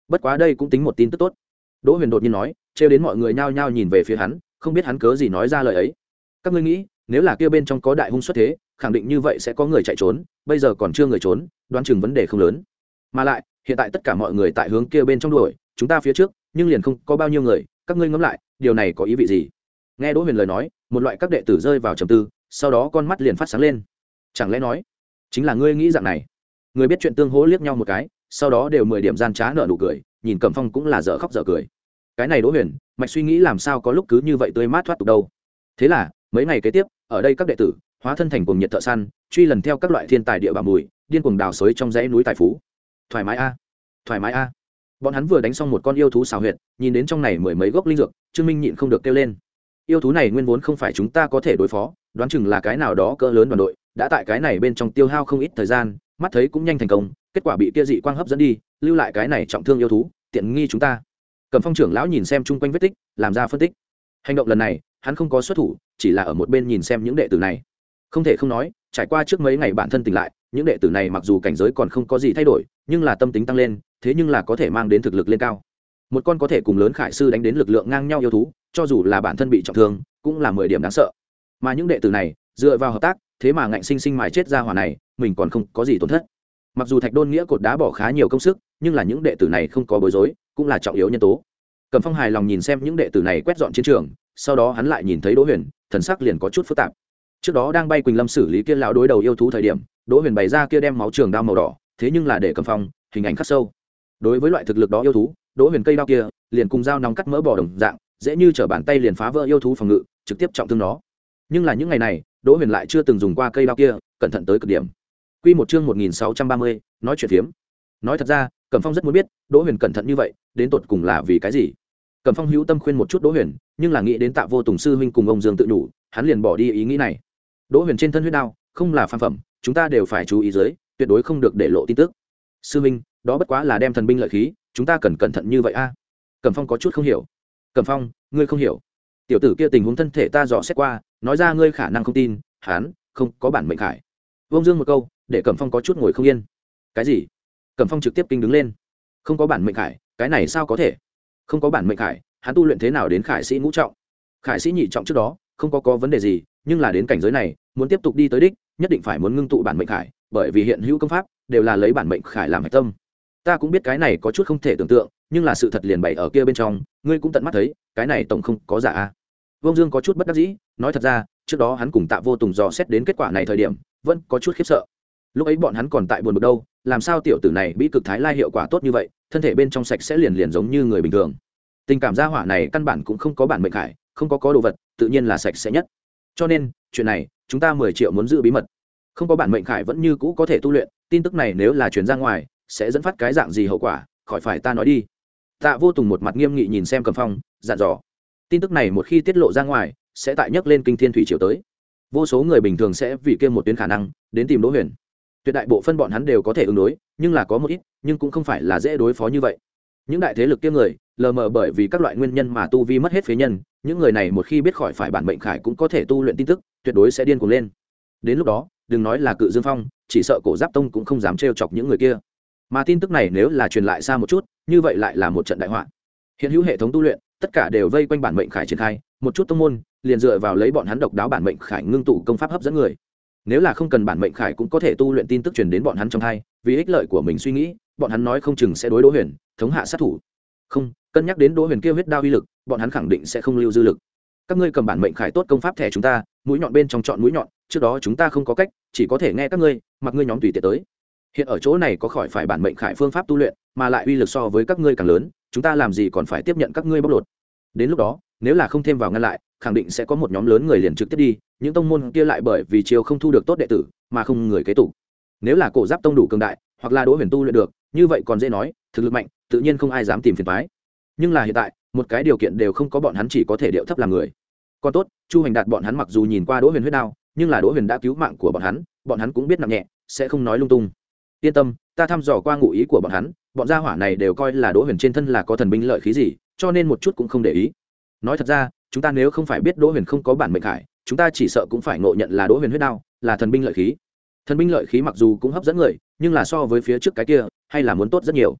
bất quá đây cũng tính một tin tức tốt. Đỗ Huyền đột nhiên nói, trêu đến mọi người nhao nhao nhìn về phía hắn, không biết hắn cớ gì nói ra lời ấy. Các ngươi nghĩ, nếu là kia bên trong có đại hung xuất thế, khẳng định như vậy sẽ có người chạy trốn, bây giờ còn chưa người trốn, đoán chừng vấn đề không lớn. Mà lại, hiện tại tất cả mọi người tại hướng kia bên trong đuổi, chúng ta phía trước, nhưng liền không có bao nhiêu người, các ngươi ngẫm lại, điều này có ý vị gì? Nghe Đỗ Huyền lời nói, một loại các đệ tử rơi vào trầm tư, sau đó con mắt liền phát sáng lên. Chẳng lẽ nói, chính là ngươi nghĩ dạng này? Người biết chuyện tương hỗ liếc nhau một cái, sau đó đều mười điểm gian trá nở nụ cười, nhìn Cẩm Phong cũng là dở khóc dở cười. Cái này Đỗ Huyền, mạch suy nghĩ làm sao có lúc cứ như vậy tươi mát thoát tục đâu. Thế là, mấy ngày kế tiếp, ở đây các đệ tử hóa thân thành cuồng nhiệt thợ săn, truy lần theo các loại thiên tài địa bảo mùi, điên cuồng đào xới trong dãy núi tài phú. Thoải mái a, thoải mái a. Bọn hắn vừa đánh xong một con yêu thú xào huyệt, nhìn đến trong này mười mấy gốc linh dược, Trương Minh nhịn không được kêu lên. Yêu thú này nguyên vốn không phải chúng ta có thể đối phó, đoán chừng là cái nào đó cỡ lớn đoàn đội, đã tại cái này bên trong tiêu hao không ít thời gian, mắt thấy cũng nhanh thành công, kết quả bị kia dị quang hấp dẫn đi, lưu lại cái này trọng thương yêu thú, tiện nghi chúng ta. Cẩm Phong trưởng lão nhìn xem chung quanh vết tích, làm ra phân tích. Hành động lần này, hắn không có xuất thủ, chỉ là ở một bên nhìn xem những đệ tử này. Không thể không nói, trải qua trước mấy ngày bản thân tỉnh lại, những đệ tử này mặc dù cảnh giới còn không có gì thay đổi, nhưng là tâm tính tăng lên, thế nhưng là có thể mang đến thực lực lên cao. Một con có thể cùng lớn khải sư đánh đến lực lượng ngang nhau yêu thú, cho dù là bản thân bị trọng thương, cũng là mười điểm đáng sợ. Mà những đệ tử này, dựa vào hợp tác, thế mà ngạnh sinh sinh mài chết ra hỏa này, mình còn không có gì tổn thất. Mặc dù Thạch Đôn nghĩa cột đá bỏ khá nhiều công sức, nhưng là những đệ tử này không có bối rối, cũng là trọng yếu nhân tố. Cẩm Phong hài lòng nhìn xem những đệ tử này quét dọn chiến trường, sau đó hắn lại nhìn thấy Đỗ Huyền, thần sắc liền có chút phức tạp. Trước đó đang bay Quỳnh Lâm xử lý kia lão đối đầu yêu thú thời điểm, Đỗ Huyền bày ra kia đem máu trường đao màu đỏ, thế nhưng là để Cẩm Phong hình ảnh khắc sâu. Đối với loại thực lực đó yêu thú, Đỗ Huyền cây đao kia liền cùng dao nóng cắt mỡ bò đồng dạng, dễ như trở bàn tay liền phá vỡ yêu thú phòng ngự, trực tiếp trọng thương nó. Nhưng là những ngày này, Đỗ Huyền lại chưa từng dùng qua cây đao kia, cẩn thận tới cực điểm. Quy một chương một nghìn sáu trăm ba mươi, nói chuyện phiếm. Nói thật ra, Cẩm Phong rất muốn biết, Đỗ Huyền cẩn thận như vậy, đến tột cùng là vì cái gì? Cẩm Phong hữu tâm khuyên một chút Đỗ Huyền, nhưng là nghĩ đến Tạ Vô Tùng sư huynh cùng ông Dương tự đủ, hắn liền bỏ đi ý nghĩ này. Đỗ Huyền trên thân huyết đao, không là phàm phẩm, chúng ta đều phải chú ý dưới, tuyệt đối không được để lộ tin tức. Sư huynh, đó bất quá là đem thần binh lợi khí, chúng ta cần cẩn thận như vậy a? À? Cẩm Phong có chút không hiểu. Cẩm Phong, ngươi không hiểu? Tiểu tử kia tình huống thân thể ta dò xét qua, nói ra ngươi khả năng không tin, hắn không có bản mệnh khải. Ông Dương một câu, để Cẩm Phong có chút ngồi không yên. Cái gì? Cẩm Phong trực tiếp kinh đứng lên. Không có bản mệnh khải, cái này sao có thể? Không có bản mệnh khải, hắn tu luyện thế nào đến khải sĩ ngũ trọng? Khải sĩ nhị trọng trước đó, không có có vấn đề gì, nhưng là đến cảnh giới này, muốn tiếp tục đi tới đích, nhất định phải muốn ngưng tụ bản mệnh khải, bởi vì hiện hữu công pháp đều là lấy bản mệnh khải làm hệ tâm. Ta cũng biết cái này có chút không thể tưởng tượng, nhưng là sự thật liền bày ở kia bên trong, ngươi cũng tận mắt thấy, cái này tổng không có giả a. Vương Dương có chút bất đắc dĩ, nói thật ra, trước đó hắn cùng Tạ Vô Tùng dò xét đến kết quả này thời điểm, vẫn có chút khiếp sợ. Lúc ấy bọn hắn còn tại buồn bực đâu, làm sao tiểu tử này bị cực thái lai hiệu quả tốt như vậy, thân thể bên trong sạch sẽ liền liền giống như người bình thường. Tình cảm gia hỏa này căn bản cũng không có bản mệnh khải, không có có đồ vật, tự nhiên là sạch sẽ nhất. Cho nên, chuyện này, chúng ta mười triệu muốn giữ bí mật. Không có bản mệnh khải vẫn như cũ có thể tu luyện, tin tức này nếu là truyền ra ngoài, sẽ dẫn phát cái dạng gì hậu quả, khỏi phải ta nói đi. Tạ Vô Tùng một mặt nghiêm nghị nhìn xem Cẩm Phong, dặn dò. Tin tức này một khi tiết lộ ra ngoài, sẽ tại nhấc lên kinh thiên thủy triều tới. Vô số người bình thường sẽ vì kia một tuyến khả năng đến tìm Đỗ Huyền. Tuyệt đại bộ phân bọn hắn đều có thể ứng đối, nhưng là có một ít, nhưng cũng không phải là dễ đối phó như vậy. Những đại thế lực kia người, lờ mờ bởi vì các loại nguyên nhân mà tu vi mất hết phế nhân, những người này một khi biết khỏi phải bản mệnh khải cũng có thể tu luyện tin tức, tuyệt đối sẽ điên cuồng lên. Đến lúc đó, đừng nói là Cự Dương Phong, chỉ sợ Cổ Giáp Tông cũng không dám trêu chọc những người kia. Mà tin tức này nếu là truyền lại xa một chút, như vậy lại là một trận đại họa. Hiện hữu hệ thống tu luyện, tất cả đều vây quanh bản mệnh khải triển khai, một chút tông môn liền dựa vào lấy bọn hắn độc đáo bản mệnh khải ngưng tụ công pháp hấp dẫn người. Nếu là không cần bản mệnh khải cũng có thể tu luyện tin tức truyền đến bọn hắn trong hai, vì ích lợi của mình suy nghĩ, bọn hắn nói không chừng sẽ đối Đỗ Huyền thống hạ sát thủ. Không, cân nhắc đến Đỗ Huyền kia huyết đao uy lực, bọn hắn khẳng định sẽ không lưu dư lực. Các ngươi cầm bản mệnh khải tốt công pháp thẻ chúng ta, mũi nhọn bên trong chọn mũi nhọn, trước đó chúng ta không có cách, chỉ có thể nghe các ngươi, mặc ngươi nhóm tùy tiện tới. Hiện ở chỗ này có khỏi phải bản mệnh khải phương pháp tu luyện, mà lại uy lực so với các ngươi càng lớn, chúng ta làm gì còn phải tiếp nhận các ngươi bóc lột. Đến lúc đó, nếu là không thêm vào ngăn lại, khẳng định sẽ có một nhóm lớn người liền trực tiếp đi, những tông môn kia lại bởi vì chiều không thu được tốt đệ tử, mà không người kế tục. Nếu là Cổ Giáp Tông đủ cường đại, hoặc là Đỗ Huyền tu luyện được, như vậy còn dễ nói, thực lực mạnh, tự nhiên không ai dám tìm phiền toái. Nhưng là hiện tại, một cái điều kiện đều không có, bọn hắn chỉ có thể điệu thấp làm người. Còn tốt, Chu Hành Đạt bọn hắn mặc dù nhìn qua Đỗ Huyền huyết đao, nhưng là Đỗ Huyền đã cứu mạng của bọn hắn, bọn hắn cũng biết nặng nhẹ, sẽ không nói lung tung. Yên tâm, ta thăm dò qua ngụ ý của bọn hắn, bọn gia hỏa này đều coi là Đỗ Huyền trên thân là có thần binh lợi khí gì, cho nên một chút cũng không để ý. Nói thật ra, chúng ta nếu không phải biết Đỗ Huyền không có bản mệnh khải, chúng ta chỉ sợ cũng phải ngộ nhận là Đỗ Huyền huyết đao là thần binh lợi khí. Thần binh lợi khí mặc dù cũng hấp dẫn người, nhưng là so với phía trước cái kia, hay là muốn tốt rất nhiều.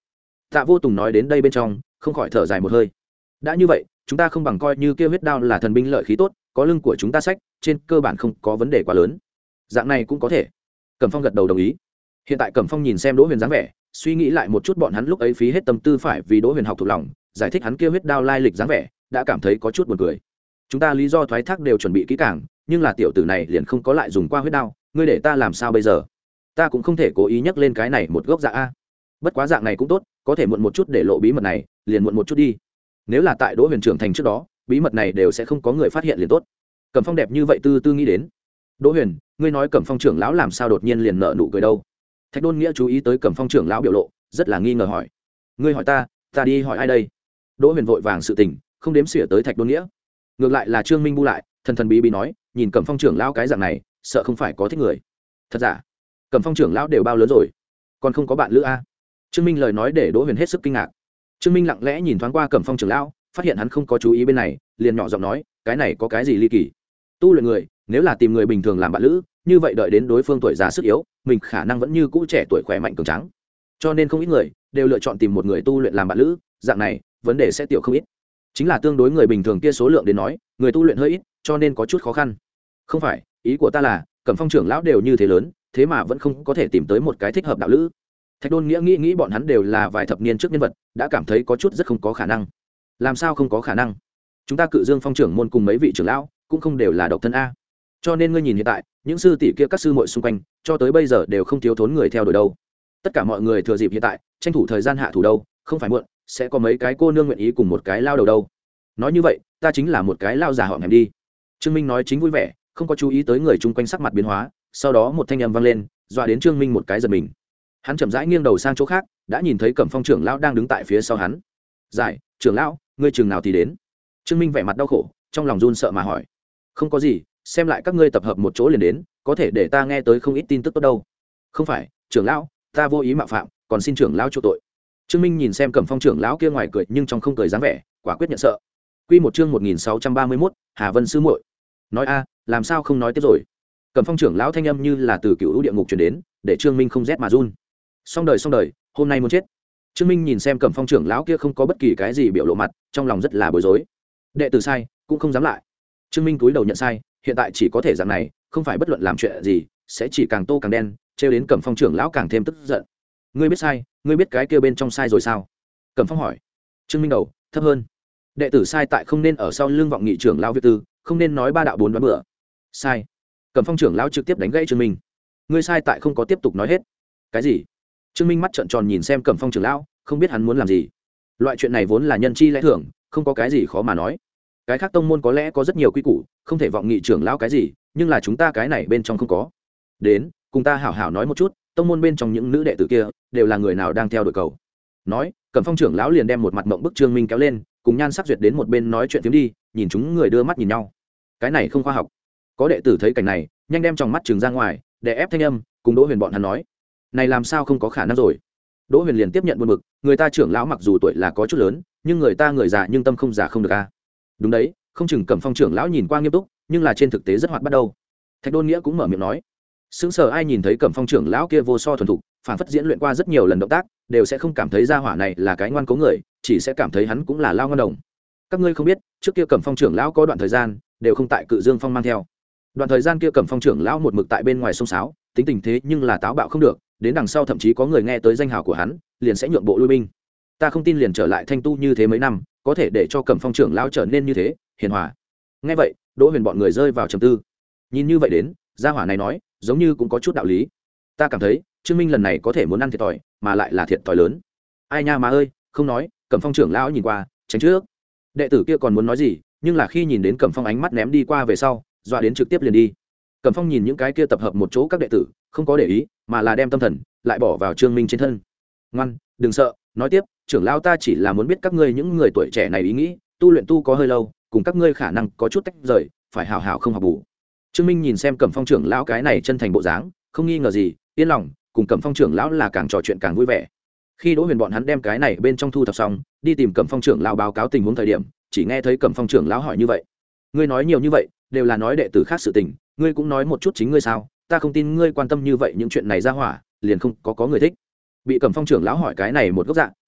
Tạ Vô Tùng nói đến đây bên trong không khỏi thở dài một hơi. Đã như vậy chúng ta không bằng coi như kia huyết đao là thần binh lợi khí tốt, có lưng của chúng ta sách, trên cơ bản không có vấn đề quá lớn. Dạng này cũng có thể. Cẩm Phong gật đầu đồng ý. Hiện tại Cẩm Phong nhìn xem Đỗ Huyền dáng vẻ, suy nghĩ lại một chút bọn hắn lúc ấy phí hết tâm tư phải vì Đỗ Huyền học thuộc lòng, giải thích hắn kia huyết đao lai lịch dáng vẻ, đã cảm thấy có chút buồn cười. Chúng ta lý do thoái thác đều chuẩn bị kỹ càng, nhưng là tiểu tử này liền không có lại dùng qua huyết đao, ngươi để ta làm sao bây giờ? Ta cũng không thể cố ý nhắc lên cái này một gốc dạ a. Bất quá dạng này cũng tốt, có thể muộn một chút để lộ bí mật này, liền muộn một chút đi. Nếu là tại Đỗ Huyền trưởng thành trước đó, bí mật này đều sẽ không có người phát hiện liền tốt. Cẩm Phong đẹp như vậy tư tư nghĩ đến. Đỗ Huyền, ngươi nói Cẩm Phong trưởng lão làm sao đột nhiên liền nở nụ cười đâu? Thạch Đôn Nghĩa chú ý tới Cẩm Phong trưởng lão biểu lộ, rất là nghi ngờ hỏi. Ngươi hỏi ta, ta đi hỏi ai đây? Đỗ Huyền vội vàng sự tình, không đếm xỉa tới Thạch Đôn Nghĩa. Ngược lại là Trương Minh bu lại, thần thần bí bí nói, nhìn Cẩm Phong trưởng lão cái dạng này, sợ không phải có thích người. Thật giả? Cẩm Phong trưởng lão đều bao lớn rồi, còn không có bạn lữ a? Trương Minh lời nói để Đỗ Huyền hết sức kinh ngạc. Trương Minh lặng lẽ nhìn thoáng qua Cẩm Phong trưởng lão, phát hiện hắn không có chú ý bên này, liền nhỏ giọng nói, cái này có cái gì ly kỳ? Tu luyện người, nếu là tìm người bình thường làm bạn lữ, như vậy đợi đến đối phương tuổi già sức yếu, mình khả năng vẫn như cũ trẻ tuổi khỏe mạnh cường tráng. Cho nên không ít người đều lựa chọn tìm một người tu luyện làm bạn lữ, dạng này, vấn đề sẽ tiểu không ít. Chính là tương đối người bình thường kia số lượng đến nói, người tu luyện hơi ít, cho nên có chút khó khăn. Không phải, ý của ta là, Cẩm Phong trưởng lão đều như thế lớn, thế mà vẫn không có thể tìm tới một cái thích hợp đạo lữ. Thạch Đôn Nghĩa nghĩ nghĩ bọn hắn đều là vài thập niên trước nhân vật, đã cảm thấy có chút rất không có khả năng. Làm sao không có khả năng? Chúng ta Cự Dương Phong trưởng môn cùng mấy vị trưởng lão cũng không đều là độc thân a. Cho nên ngươi nhìn hiện tại, những sư tỷ kia các sư muội xung quanh, cho tới bây giờ đều không thiếu thốn người theo đuổi đâu. Tất cả mọi người thừa dịp hiện tại, tranh thủ thời gian hạ thủ đâu, không phải muộn, sẽ có mấy cái cô nương nguyện ý cùng một cái lao đầu đâu. Nói như vậy, ta chính là một cái lao già họ hẻm đi. Trương Minh nói chính vui vẻ, không có chú ý tới người chung quanh sắc mặt biến hóa, sau đó một thanh âm vang lên, dọa đến Trương Minh một cái giật mình. Hắn chậm rãi nghiêng đầu sang chỗ khác, đã nhìn thấy Cẩm Phong trưởng lão đang đứng tại phía sau hắn. "Giải, trưởng lão, ngươi chừng nào thì đến?" Trương Minh vẻ mặt đau khổ, trong lòng run sợ mà hỏi. "Không có gì, xem lại các ngươi tập hợp một chỗ liền đến, có thể để ta nghe tới không ít tin tức tốt đâu." "Không phải, trưởng lão, ta vô ý mạo phạm, còn xin trưởng lão chu tội." Trương Minh nhìn xem Cẩm Phong trưởng lão kia ngoài cười nhưng trong không cười dáng vẻ, quả quyết nhận sợ. Quy một chương một nghìn sáu trăm ba mươi mốt, Hà Vân sư muội. Nói a, làm sao không nói tiếp rồi? Cẩm Phong trưởng lão thanh âm như là từ cựu địa ngục truyền đến, để Trương Minh không rét mà run. Xong đời xong đời, hôm nay muốn chết. Trương Minh nhìn xem Cẩm Phong trưởng lão kia không có bất kỳ cái gì biểu lộ mặt, trong lòng rất là bối rối. Đệ tử sai, cũng không dám lại. Trương Minh cúi đầu nhận sai, hiện tại chỉ có thể dạng này, không phải bất luận làm chuyện gì, sẽ chỉ càng tô càng đen, trêu đến Cẩm Phong trưởng lão càng thêm tức giận. Ngươi biết sai, ngươi biết cái kia bên trong sai rồi sao? Cẩm Phong hỏi. Trương Minh đầu thấp hơn. Đệ tử sai tại không nên ở sau lưng vọng nghị trưởng lão Việt Tư, không nên nói ba đạo bốn đoán bữa. Sai. Cẩm Phong trưởng lão trực tiếp đánh gãy Trương Minh. Ngươi sai tại không có tiếp tục nói hết. Cái gì? Trương Minh mắt trợn tròn nhìn xem Cẩm Phong trưởng lão, không biết hắn muốn làm gì. Loại chuyện này vốn là nhân chi lẽ thường, không có cái gì khó mà nói. Cái khác tông môn có lẽ có rất nhiều quy củ, không thể vọng nghị trưởng lão cái gì, nhưng là chúng ta cái này bên trong không có. Đến, cùng ta hảo hảo nói một chút, tông môn bên trong những nữ đệ tử kia đều là người nào đang theo đuổi cầu. Nói, Cẩm Phong trưởng lão liền đem một mặt mộng bức Trương Minh kéo lên, cùng Nhan Sắc Duyệt đến một bên nói chuyện phiếm đi, nhìn chúng người đưa mắt nhìn nhau. Cái này không khoa học. Có đệ tử thấy cảnh này, nhanh đem trong mắt trừng ra ngoài, để ép thanh âm, cùng Đỗ Huyền bọn hắn nói, này làm sao không có khả năng rồi. Đỗ Huyền liền tiếp nhận buồn bực, người ta trưởng lão mặc dù tuổi là có chút lớn, nhưng người ta người già nhưng tâm không già không được a. Đúng đấy, không chừng Cẩm Phong trưởng lão nhìn qua nghiêm túc, nhưng là trên thực tế rất hoạt bắt đầu. Thạch Đôn Nghĩa cũng mở miệng nói, sững sờ ai nhìn thấy Cẩm Phong trưởng lão kia vô so thuần thục, phản phất diễn luyện qua rất nhiều lần động tác, đều sẽ không cảm thấy gia hỏa này là cái ngoan cố người, chỉ sẽ cảm thấy hắn cũng là lao ngoan đồng. Các ngươi không biết, trước kia Cẩm Phong trưởng lão có đoạn thời gian đều không tại Cự Dương Phong mang theo. Đoạn thời gian kia Cẩm Phong trưởng lão một mực tại bên ngoài sông sáo, tính tình thế nhưng là táo bạo không được, đến đằng sau thậm chí có người nghe tới danh hào của hắn, liền sẽ nhượng bộ lui binh. Ta không tin liền trở lại thanh tu như thế mấy năm, có thể để cho Cẩm Phong trưởng lão trở nên như thế, hiền hòa. Nghe vậy, Đỗ Huyền bọn người rơi vào trầm tư. Nhìn như vậy đến, gia hỏa này nói, giống như cũng có chút đạo lý. Ta cảm thấy, Trương Minh lần này có thể muốn ăn thiệt thòi, mà lại là thiệt thòi lớn. Ai nha má ơi, không nói, Cẩm Phong trưởng lão nhìn qua, tránh trước. Đệ tử kia còn muốn nói gì, nhưng là khi nhìn đến Cẩm Phong ánh mắt ném đi qua về sau, dọa đến trực tiếp liền đi. Cẩm Phong nhìn những cái kia tập hợp một chỗ các đệ tử, không có để ý, mà là đem tâm thần lại bỏ vào Trương Minh trên thân. Ngoan, đừng sợ, nói tiếp, trưởng lão ta chỉ là muốn biết các ngươi những người tuổi trẻ này ý nghĩ, tu luyện tu có hơi lâu, cùng các ngươi khả năng có chút tách rời, phải hào hào không học bù. Trương Minh nhìn xem Cẩm Phong trưởng lão cái này chân thành bộ dáng, không nghi ngờ gì, yên lòng, cùng Cẩm Phong trưởng lão là càng trò chuyện càng vui vẻ. Khi Đỗ Huyền bọn hắn đem cái này bên trong thu thập xong, đi tìm Cẩm Phong trưởng lão báo cáo tình huống thời điểm, chỉ nghe thấy Cẩm Phong trưởng lão hỏi như vậy: ngươi nói nhiều như vậy, đều là nói đệ tử khác sự tình, ngươi cũng nói một chút chính ngươi sao? Ta không tin ngươi quan tâm như vậy những chuyện này ra hỏa, liền không có có người thích. Bị Cẩm Phong trưởng lão hỏi cái này một gốc dạng,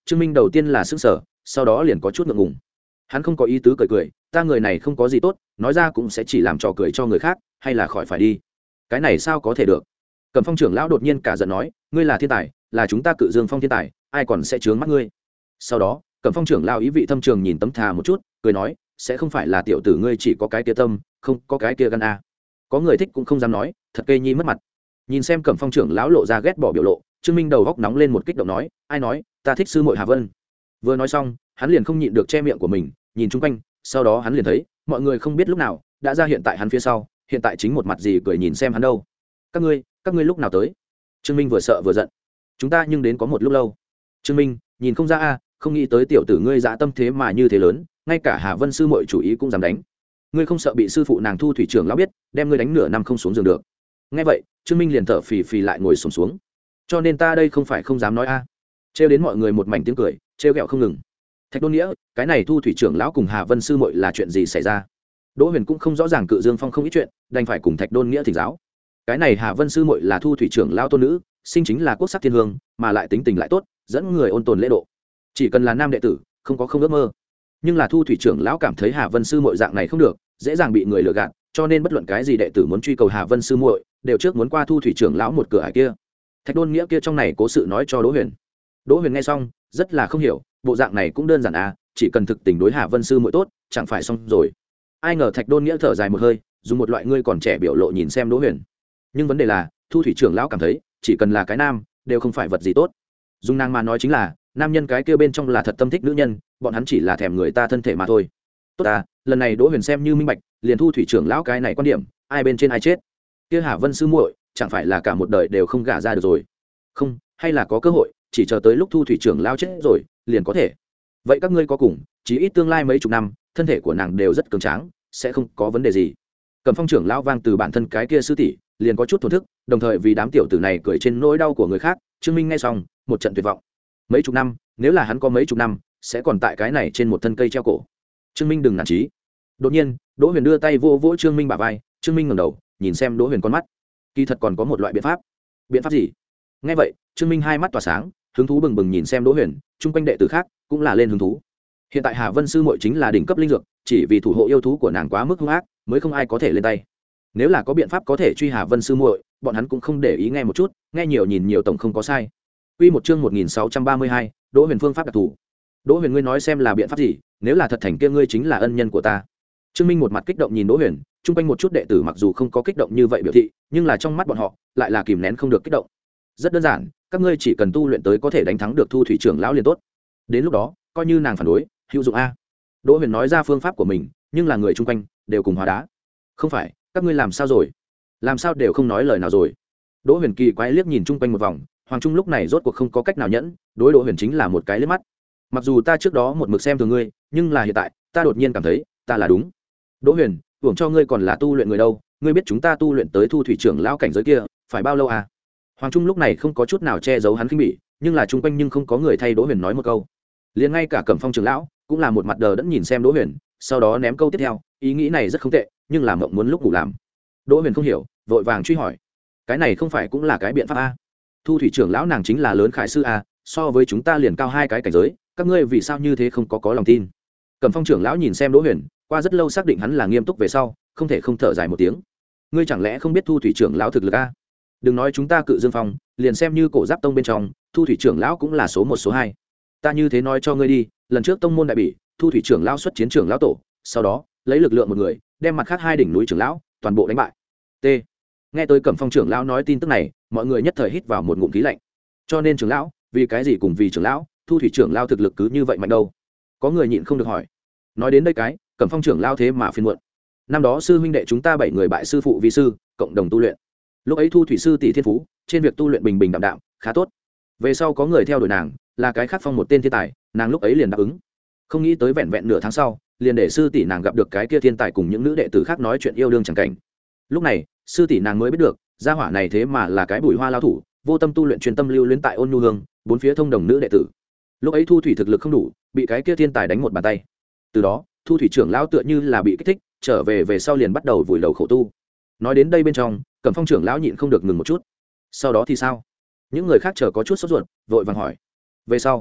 Trương Minh đầu tiên là sững sờ, sau đó liền có chút ngượng ngùng. Hắn không có ý tứ cười cười, ta người này không có gì tốt, nói ra cũng sẽ chỉ làm trò cười cho người khác, hay là khỏi phải đi. Cái này sao có thể được? Cẩm Phong trưởng lão đột nhiên cả giận nói, ngươi là thiên tài, là chúng ta Cự Dương Phong thiên tài, ai còn sẽ chướng mắt ngươi. Sau đó, Cẩm Phong trưởng lão ý vị thâm trường nhìn Tấm Thà một chút, cười nói, sẽ không phải là tiểu tử ngươi chỉ có cái kia tâm, không có cái kia gan a. Có người thích cũng không dám nói, thật cây nhi mất mặt. Nhìn xem Cẩm Phong trưởng lão lộ ra ghét bỏ biểu lộ, Trương Minh đầu góc nóng lên một kích động nói, ai nói, ta thích sư muội Hà Vân. Vừa nói xong, hắn liền không nhịn được che miệng của mình, nhìn chung quanh, sau đó hắn liền thấy, mọi người không biết lúc nào đã ra hiện tại hắn phía sau, hiện tại chính một mặt gì cười nhìn xem hắn đâu. Các ngươi, các ngươi lúc nào tới? Trương Minh vừa sợ vừa giận. Chúng ta nhưng đến có một lúc lâu. Trương Minh, nhìn không ra a, không nghĩ tới tiểu tử ngươi dạ tâm thế mà như thế lớn, ngay cả Hà Vân sư muội chủ ý cũng dám đánh. Ngươi không sợ bị sư phụ nàng Thu thủy trưởng lão biết, đem ngươi đánh nửa năm không xuống giường được. Nghe vậy, Trương Minh liền thở phì phì lại ngồi xổm xuống, xuống. Cho nên ta đây không phải không dám nói a. Trêu đến mọi người một mảnh tiếng cười, trêu ghẹo không ngừng. Thạch Đôn Nghĩa, cái này Thu thủy trưởng lão cùng Hà Vân sư muội là chuyện gì xảy ra? Đỗ Huyền cũng không rõ ràng, Cự Dương Phong không ít chuyện, đành phải cùng Thạch Đôn Nghĩa thỉnh giáo. Cái này Hà Vân sư muội là Thu thủy trưởng lão tôn nữ, sinh chính là quốc sắc thiên hương, mà lại tính tình lại tốt, dẫn người ôn tồn lễ độ. Chỉ cần là nam đệ tử, không có không ước mơ. Nhưng là Thu thủy trưởng lão cảm thấy Hà Vân sư muội dạng này không được, dễ dàng bị người lừa gạt, cho nên bất luận cái gì đệ tử muốn truy cầu Hà Vân sư muội, đều trước muốn qua Thu thủy trưởng lão một cửa ải kia. Thạch Đôn Nghĩa kia trong này cố sự nói cho Đỗ Huyền. Đỗ Huyền nghe xong, rất là không hiểu, bộ dạng này cũng đơn giản à, chỉ cần thực tình đối Hà Vân sư muội tốt, chẳng phải xong rồi. Ai ngờ Thạch Đôn Nghĩa thở dài một hơi, dùng một loại ngươi còn trẻ biểu lộ nhìn xem Đỗ Huyền. Nhưng vấn đề là, Thu thủy trưởng lão cảm thấy, chỉ cần là cái nam, đều không phải vật gì tốt. Dung nàng mà nói chính là, nam nhân cái kia bên trong là thật tâm thích nữ nhân, bọn hắn chỉ là thèm người ta thân thể mà thôi. Tốt à, lần này Đỗ Huyền xem như minh bạch, liền Thu thủy trưởng lão cái này quan điểm, ai bên trên ai chết. Kia Hà Vân sư muội, chẳng phải là cả một đời đều không gả ra được rồi. Không, hay là có cơ hội, chỉ chờ tới lúc Thu thủy trưởng lão chết rồi, liền có thể. Vậy các ngươi có cùng, chí ít tương lai mấy chục năm, thân thể của nàng đều rất cường tráng, sẽ không có vấn đề gì. Cẩm Phong trưởng lão vang từ bản thân cái kia sư tỷ, liền có chút thổn thức, đồng thời vì đám tiểu tử này cười trên nỗi đau của người khác, Trương Minh nghe xong, một trận tuyệt vọng. Mấy chục năm, nếu là hắn có mấy chục năm, sẽ còn tại cái này trên một thân cây treo cổ. Trương Minh đừng nản chí. Đột nhiên, Đỗ Huyền đưa tay vô vỗ Trương Minh bả vai, Trương Minh ngẩng đầu, nhìn xem Đỗ Huyền con mắt. Kỳ thật còn có một loại biện pháp. Biện pháp gì? Nghe vậy, Trương Minh hai mắt tỏa sáng, hứng thú bừng bừng nhìn xem Đỗ Huyền, chung quanh đệ tử khác cũng là lên hứng thú. Hiện tại Hà Vân sư muội chính là đỉnh cấp linh dược, chỉ vì thủ hộ yêu thú của nàng quá mức hung ác, mới không ai có thể lên tay. Nếu là có biện pháp có thể truy Hà Vân sư muội, bọn hắn cũng không để ý nghe một chút, nghe nhiều nhìn nhiều tổng không có sai. Quy một chương một nghìn sáu trăm ba mươi hai, Đỗ Huyền phương pháp đặc thù. Đỗ Huyền, ngươi nói xem là biện pháp gì, nếu là thật thành kia ngươi chính là ân nhân của ta. Trương Minh một mặt kích động nhìn Đỗ Huyền, chung quanh một chút đệ tử mặc dù không có kích động như vậy biểu thị, nhưng là trong mắt bọn họ lại là kìm nén không được kích động. Rất đơn giản, các ngươi chỉ cần tu luyện tới có thể đánh thắng được Thu thủy trưởng lão liền tốt. Đến lúc đó, coi như nàng phản đối, hữu dụng a. Đỗ Huyền nói ra phương pháp của mình, nhưng là người chung quanh đều cùng hóa đá. Không phải, các ngươi làm sao rồi? Làm sao đều không nói lời nào rồi? Đỗ Huyền kỳ quái liếc nhìn chung quanh một vòng, Hoàng Trung lúc này rốt cuộc không có cách nào nhẫn, đối Đỗ Huyền chính là một cái liếc mắt. Mặc dù ta trước đó một mực xem thường ngươi, nhưng là hiện tại, ta đột nhiên cảm thấy, ta là đúng. Đỗ Huyền, hưởng cho ngươi còn là tu luyện người đâu, ngươi biết chúng ta tu luyện tới Thu thủy trưởng lão cảnh giới kia, phải bao lâu à? Hoàng Trung lúc này không có chút nào che giấu hắn khinh bỉ, nhưng là chung quanh nhưng không có người thay Đỗ Huyền nói một câu. Liền ngay cả Cẩm Phong trưởng lão cũng là một mặt đờ đẫn nhìn xem Đỗ Huyền, sau đó ném câu tiếp theo, ý nghĩ này rất không tệ, nhưng là mộng muốn lúc ngủ làm. Đỗ Huyền không hiểu, vội vàng truy hỏi, cái này không phải cũng là cái biện pháp a? Thu thủy trưởng lão nàng chính là lớn khải sư a, so với chúng ta liền cao hai cái cảnh giới, các ngươi vì sao như thế không có có lòng tin? Cẩm Phong trưởng lão nhìn xem Đỗ Huyền, qua rất lâu xác định hắn là nghiêm túc về sau, không thể không thở dài một tiếng. Ngươi chẳng lẽ không biết Thu thủy trưởng lão thực lực a? Đừng nói chúng ta Cự Dương Phong, liền xem như Cổ Giáp tông bên trong, Thu thủy trưởng lão cũng là số một số hai. Ta như thế nói cho ngươi đi, lần trước tông môn đại bỉ, Thu thủy trưởng lão xuất chiến trưởng lão tổ, sau đó lấy lực lượng một người, đem mặt khác hai đỉnh núi trưởng lão toàn bộ đánh bại. T. Nghe tới Cẩm Phong trưởng lão nói tin tức này, mọi người nhất thời hít vào một ngụm khí lạnh. Cho nên trưởng lão, vì cái gì cùng vì trưởng lão, Thu thủy trưởng lão thực lực cứ như vậy mạnh đâu? Có người nhịn không được hỏi. Nói đến đây cái, Cẩm Phong trưởng lão thế mà phiền muộn. Năm đó sư huynh đệ chúng ta bảy người bại sư phụ vi sư, cộng đồng tu luyện. Lúc ấy Thu thủy sư tỷ thiên phú, trên việc tu luyện bình bình đạm đạm, khá tốt. Về sau có người theo đuổi nàng, là cái khác phong một tên thiên tài, nàng lúc ấy liền đáp ứng. Không nghĩ tới vẹn vẹn nửa tháng sau, liền để sư tỷ nàng gặp được cái kia thiên tài cùng những nữ đệ tử khác nói chuyện yêu đương chẳng cảnh. Lúc này, sư tỷ nàng mới biết được, gia hỏa này thế mà là cái bùi hoa lao thủ, vô tâm tu luyện, truyền tâm lưu luyến tại Ôn Nhu Hương, bốn phía thông đồng nữ đệ tử. Lúc ấy Thu thủy thực lực không đủ, bị cái kia thiên tài đánh một bàn tay. Từ đó, Thu thủy trưởng lão tựa như là bị kích thích, trở về về sau liền bắt đầu vùi đầu khổ tu. Nói đến đây bên trong, Cẩm Phong trưởng lão nhịn không được ngừng một chút. Sau đó thì sao? Những người khác chờ có chút sốt ruột, vội vàng hỏi. Về sau,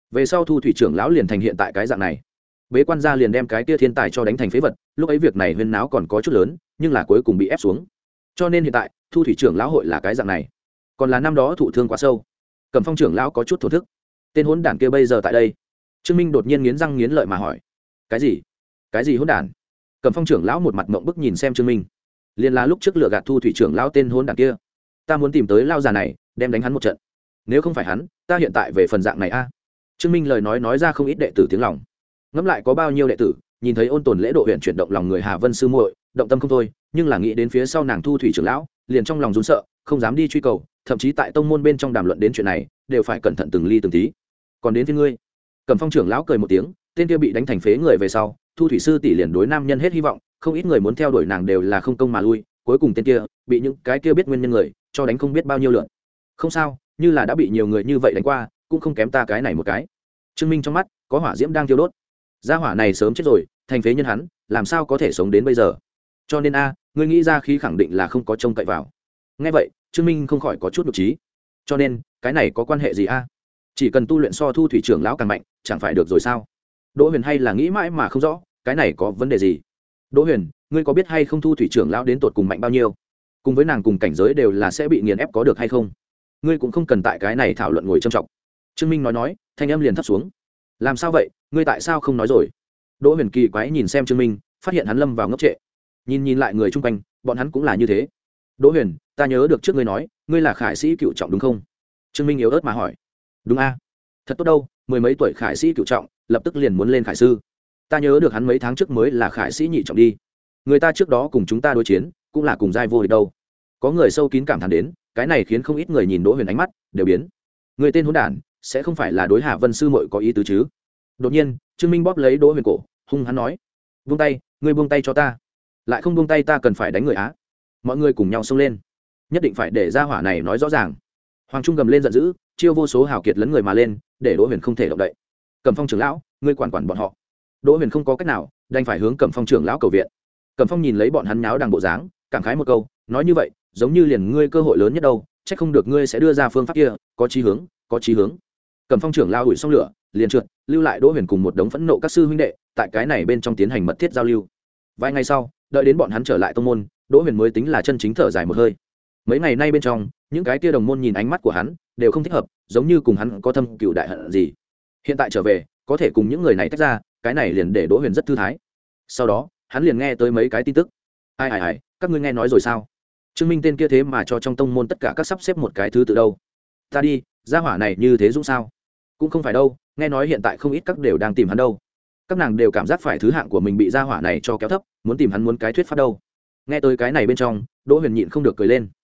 về sau thu thủy trưởng lão liền thành hiện tại cái dạng này. Bế quan gia liền đem cái kia thiên tài cho đánh thành phế vật, lúc ấy việc này huyên náo còn có chút lớn, nhưng là cuối cùng bị ép xuống. Cho nên hiện tại thu thủy trưởng lão hội là cái dạng này. Còn là năm đó thụ thương quá sâu. Cẩm Phong trưởng lão có chút thổ thức. Tên hỗn đản kia bây giờ tại đây. Trương Minh đột nhiên nghiến răng nghiến lợi mà hỏi: cái gì? Cái gì hỗn đản? Cẩm Phong trưởng lão một mặt mộng bức nhìn xem Trương Minh. Liên là lúc trước lừa gạt thu thủy trưởng lão tên hỗn đản kia. Ta muốn tìm tới lao già này, đem đánh hắn một trận. Nếu không phải hắn, ta hiện tại về phần dạng này a. Trương Minh lời nói nói ra không ít đệ tử tiếng lòng. Ngẫm lại có bao nhiêu đệ tử nhìn thấy ôn tồn lễ độ huyện chuyển động lòng người Hà Vân sư muội, động tâm không thôi, nhưng là nghĩ đến phía sau nàng thu thủy trưởng lão, liền trong lòng run sợ, không dám đi truy cầu, thậm chí tại tông môn bên trong đàm luận đến chuyện này, đều phải cẩn thận từng ly từng tí. Còn đến với ngươi, Cẩm Phong trưởng lão cười một tiếng, tên kia bị đánh thành phế người về sau, thu thủy sư tỷ liền đối nam nhân hết hy vọng, không ít người muốn theo đuổi nàng đều là không công mà lui, cuối cùng tên kia bị những cái kia biết nguyên nhân người cho đánh không biết bao nhiêu lượt. Không sao, như là đã bị nhiều người như vậy đánh qua, cũng không kém ta cái này một cái. Trương Minh trong mắt có hỏa diễm đang thiêu đốt. Gia hỏa này sớm chết rồi, thành phế nhân hắn, làm sao có thể sống đến bây giờ? Cho nên a, ngươi nghĩ ra khí khẳng định là không có trông cậy vào. Nghe vậy, Trương Minh không khỏi có chút nhục trí. Cho nên, cái này có quan hệ gì a? Chỉ cần tu luyện so thu thủy trưởng lão càng mạnh, chẳng phải được rồi sao? Đỗ Huyền hay là nghĩ mãi mà không rõ, cái này có vấn đề gì? Đỗ Huyền, ngươi có biết hay không thu thủy trưởng lão đến tột cùng mạnh bao nhiêu? Cùng với nàng cùng cảnh giới đều là sẽ bị nghiền ép có được hay không? Ngươi cũng không cần tại cái này thảo luận ngồi trầm trọng. Trương Minh nói nói, thanh âm liền thấp xuống. Làm sao vậy, ngươi tại sao không nói rồi? Đỗ Huyền kỳ quái nhìn xem Trương Minh, phát hiện hắn lâm vào ngốc trệ. Nhìn nhìn lại người chung quanh, bọn hắn cũng là như thế. Đỗ Huyền, ta nhớ được trước ngươi nói, ngươi là khải sĩ cựu trọng đúng không? Trương Minh yếu ớt mà hỏi. Đúng a. Thật tốt đâu, mười mấy tuổi khải sĩ cựu trọng, lập tức liền muốn lên khải sư. Ta nhớ được hắn mấy tháng trước mới là khải sĩ nhị trọng đi. Người ta trước đó cùng chúng ta đối chiến, cũng là cùng giai vô địch đâu. Có người sâu kín cảm thán đến, cái này khiến không ít người nhìn Đỗ Huyền ánh mắt đều biến. Người tên hỗn đản, sẽ không phải là đối Hạ Vân sư muội có ý tứ chứ? Đột nhiên, Trương Minh bóp lấy Đỗ Huyền cổ, hung hắn nói: "Buông tay, ngươi buông tay cho ta. Lại không buông tay ta cần phải đánh người á." Mọi người cùng nhau xông lên, nhất định phải để ra hỏa này nói rõ ràng. Hoàng Trung gầm lên giận dữ, chiêu vô số hào kiệt lấn người mà lên, để Đỗ Huyền không thể động đậy. Cẩm Phong trưởng lão, ngươi quản quản bọn họ. Đỗ Huyền không có cách nào, đành phải hướng Cẩm Phong trưởng lão cầu viện. Cẩm Phong nhìn lấy bọn hắn nháo đằng bộ dáng, cảm khái một câu, nói như vậy, giống như liền ngươi cơ hội lớn nhất đâu, chắc không được ngươi sẽ đưa ra phương pháp kia, có chí hướng, có chí hướng. Cẩm Phong trưởng lao đuổi xong lửa, liền trượt, lưu lại Đỗ Huyền cùng một đống phẫn nộ các sư huynh đệ, tại cái này bên trong tiến hành mật thiết giao lưu. Vài ngày sau, đợi đến bọn hắn trở lại tông môn, Đỗ Huyền mới tính là chân chính thở dài một hơi. Mấy ngày nay bên trong, những cái kia đồng môn nhìn ánh mắt của hắn, đều không thích hợp, giống như cùng hắn có thâm cừu đại hận gì. Hiện tại trở về, có thể cùng những người này tách ra, cái này liền để Đỗ Huyền rất thư thái. Sau đó, hắn liền nghe tới mấy cái tin tức. Ai ai ai, các ngươi nghe nói rồi sao? Trương Minh tên kia thế mà cho trong tông môn tất cả các sắp xếp một cái thứ tự đâu? Ta đi, gia hỏa này như thế dũng sao? Cũng không phải đâu, nghe nói hiện tại không ít các đều đang tìm hắn đâu. Các nàng đều cảm giác phải thứ hạng của mình bị gia hỏa này cho kéo thấp, muốn tìm hắn muốn cái thuyết pháp đâu. Nghe tới cái này bên trong, Đỗ Huyền nhịn không được cười lên.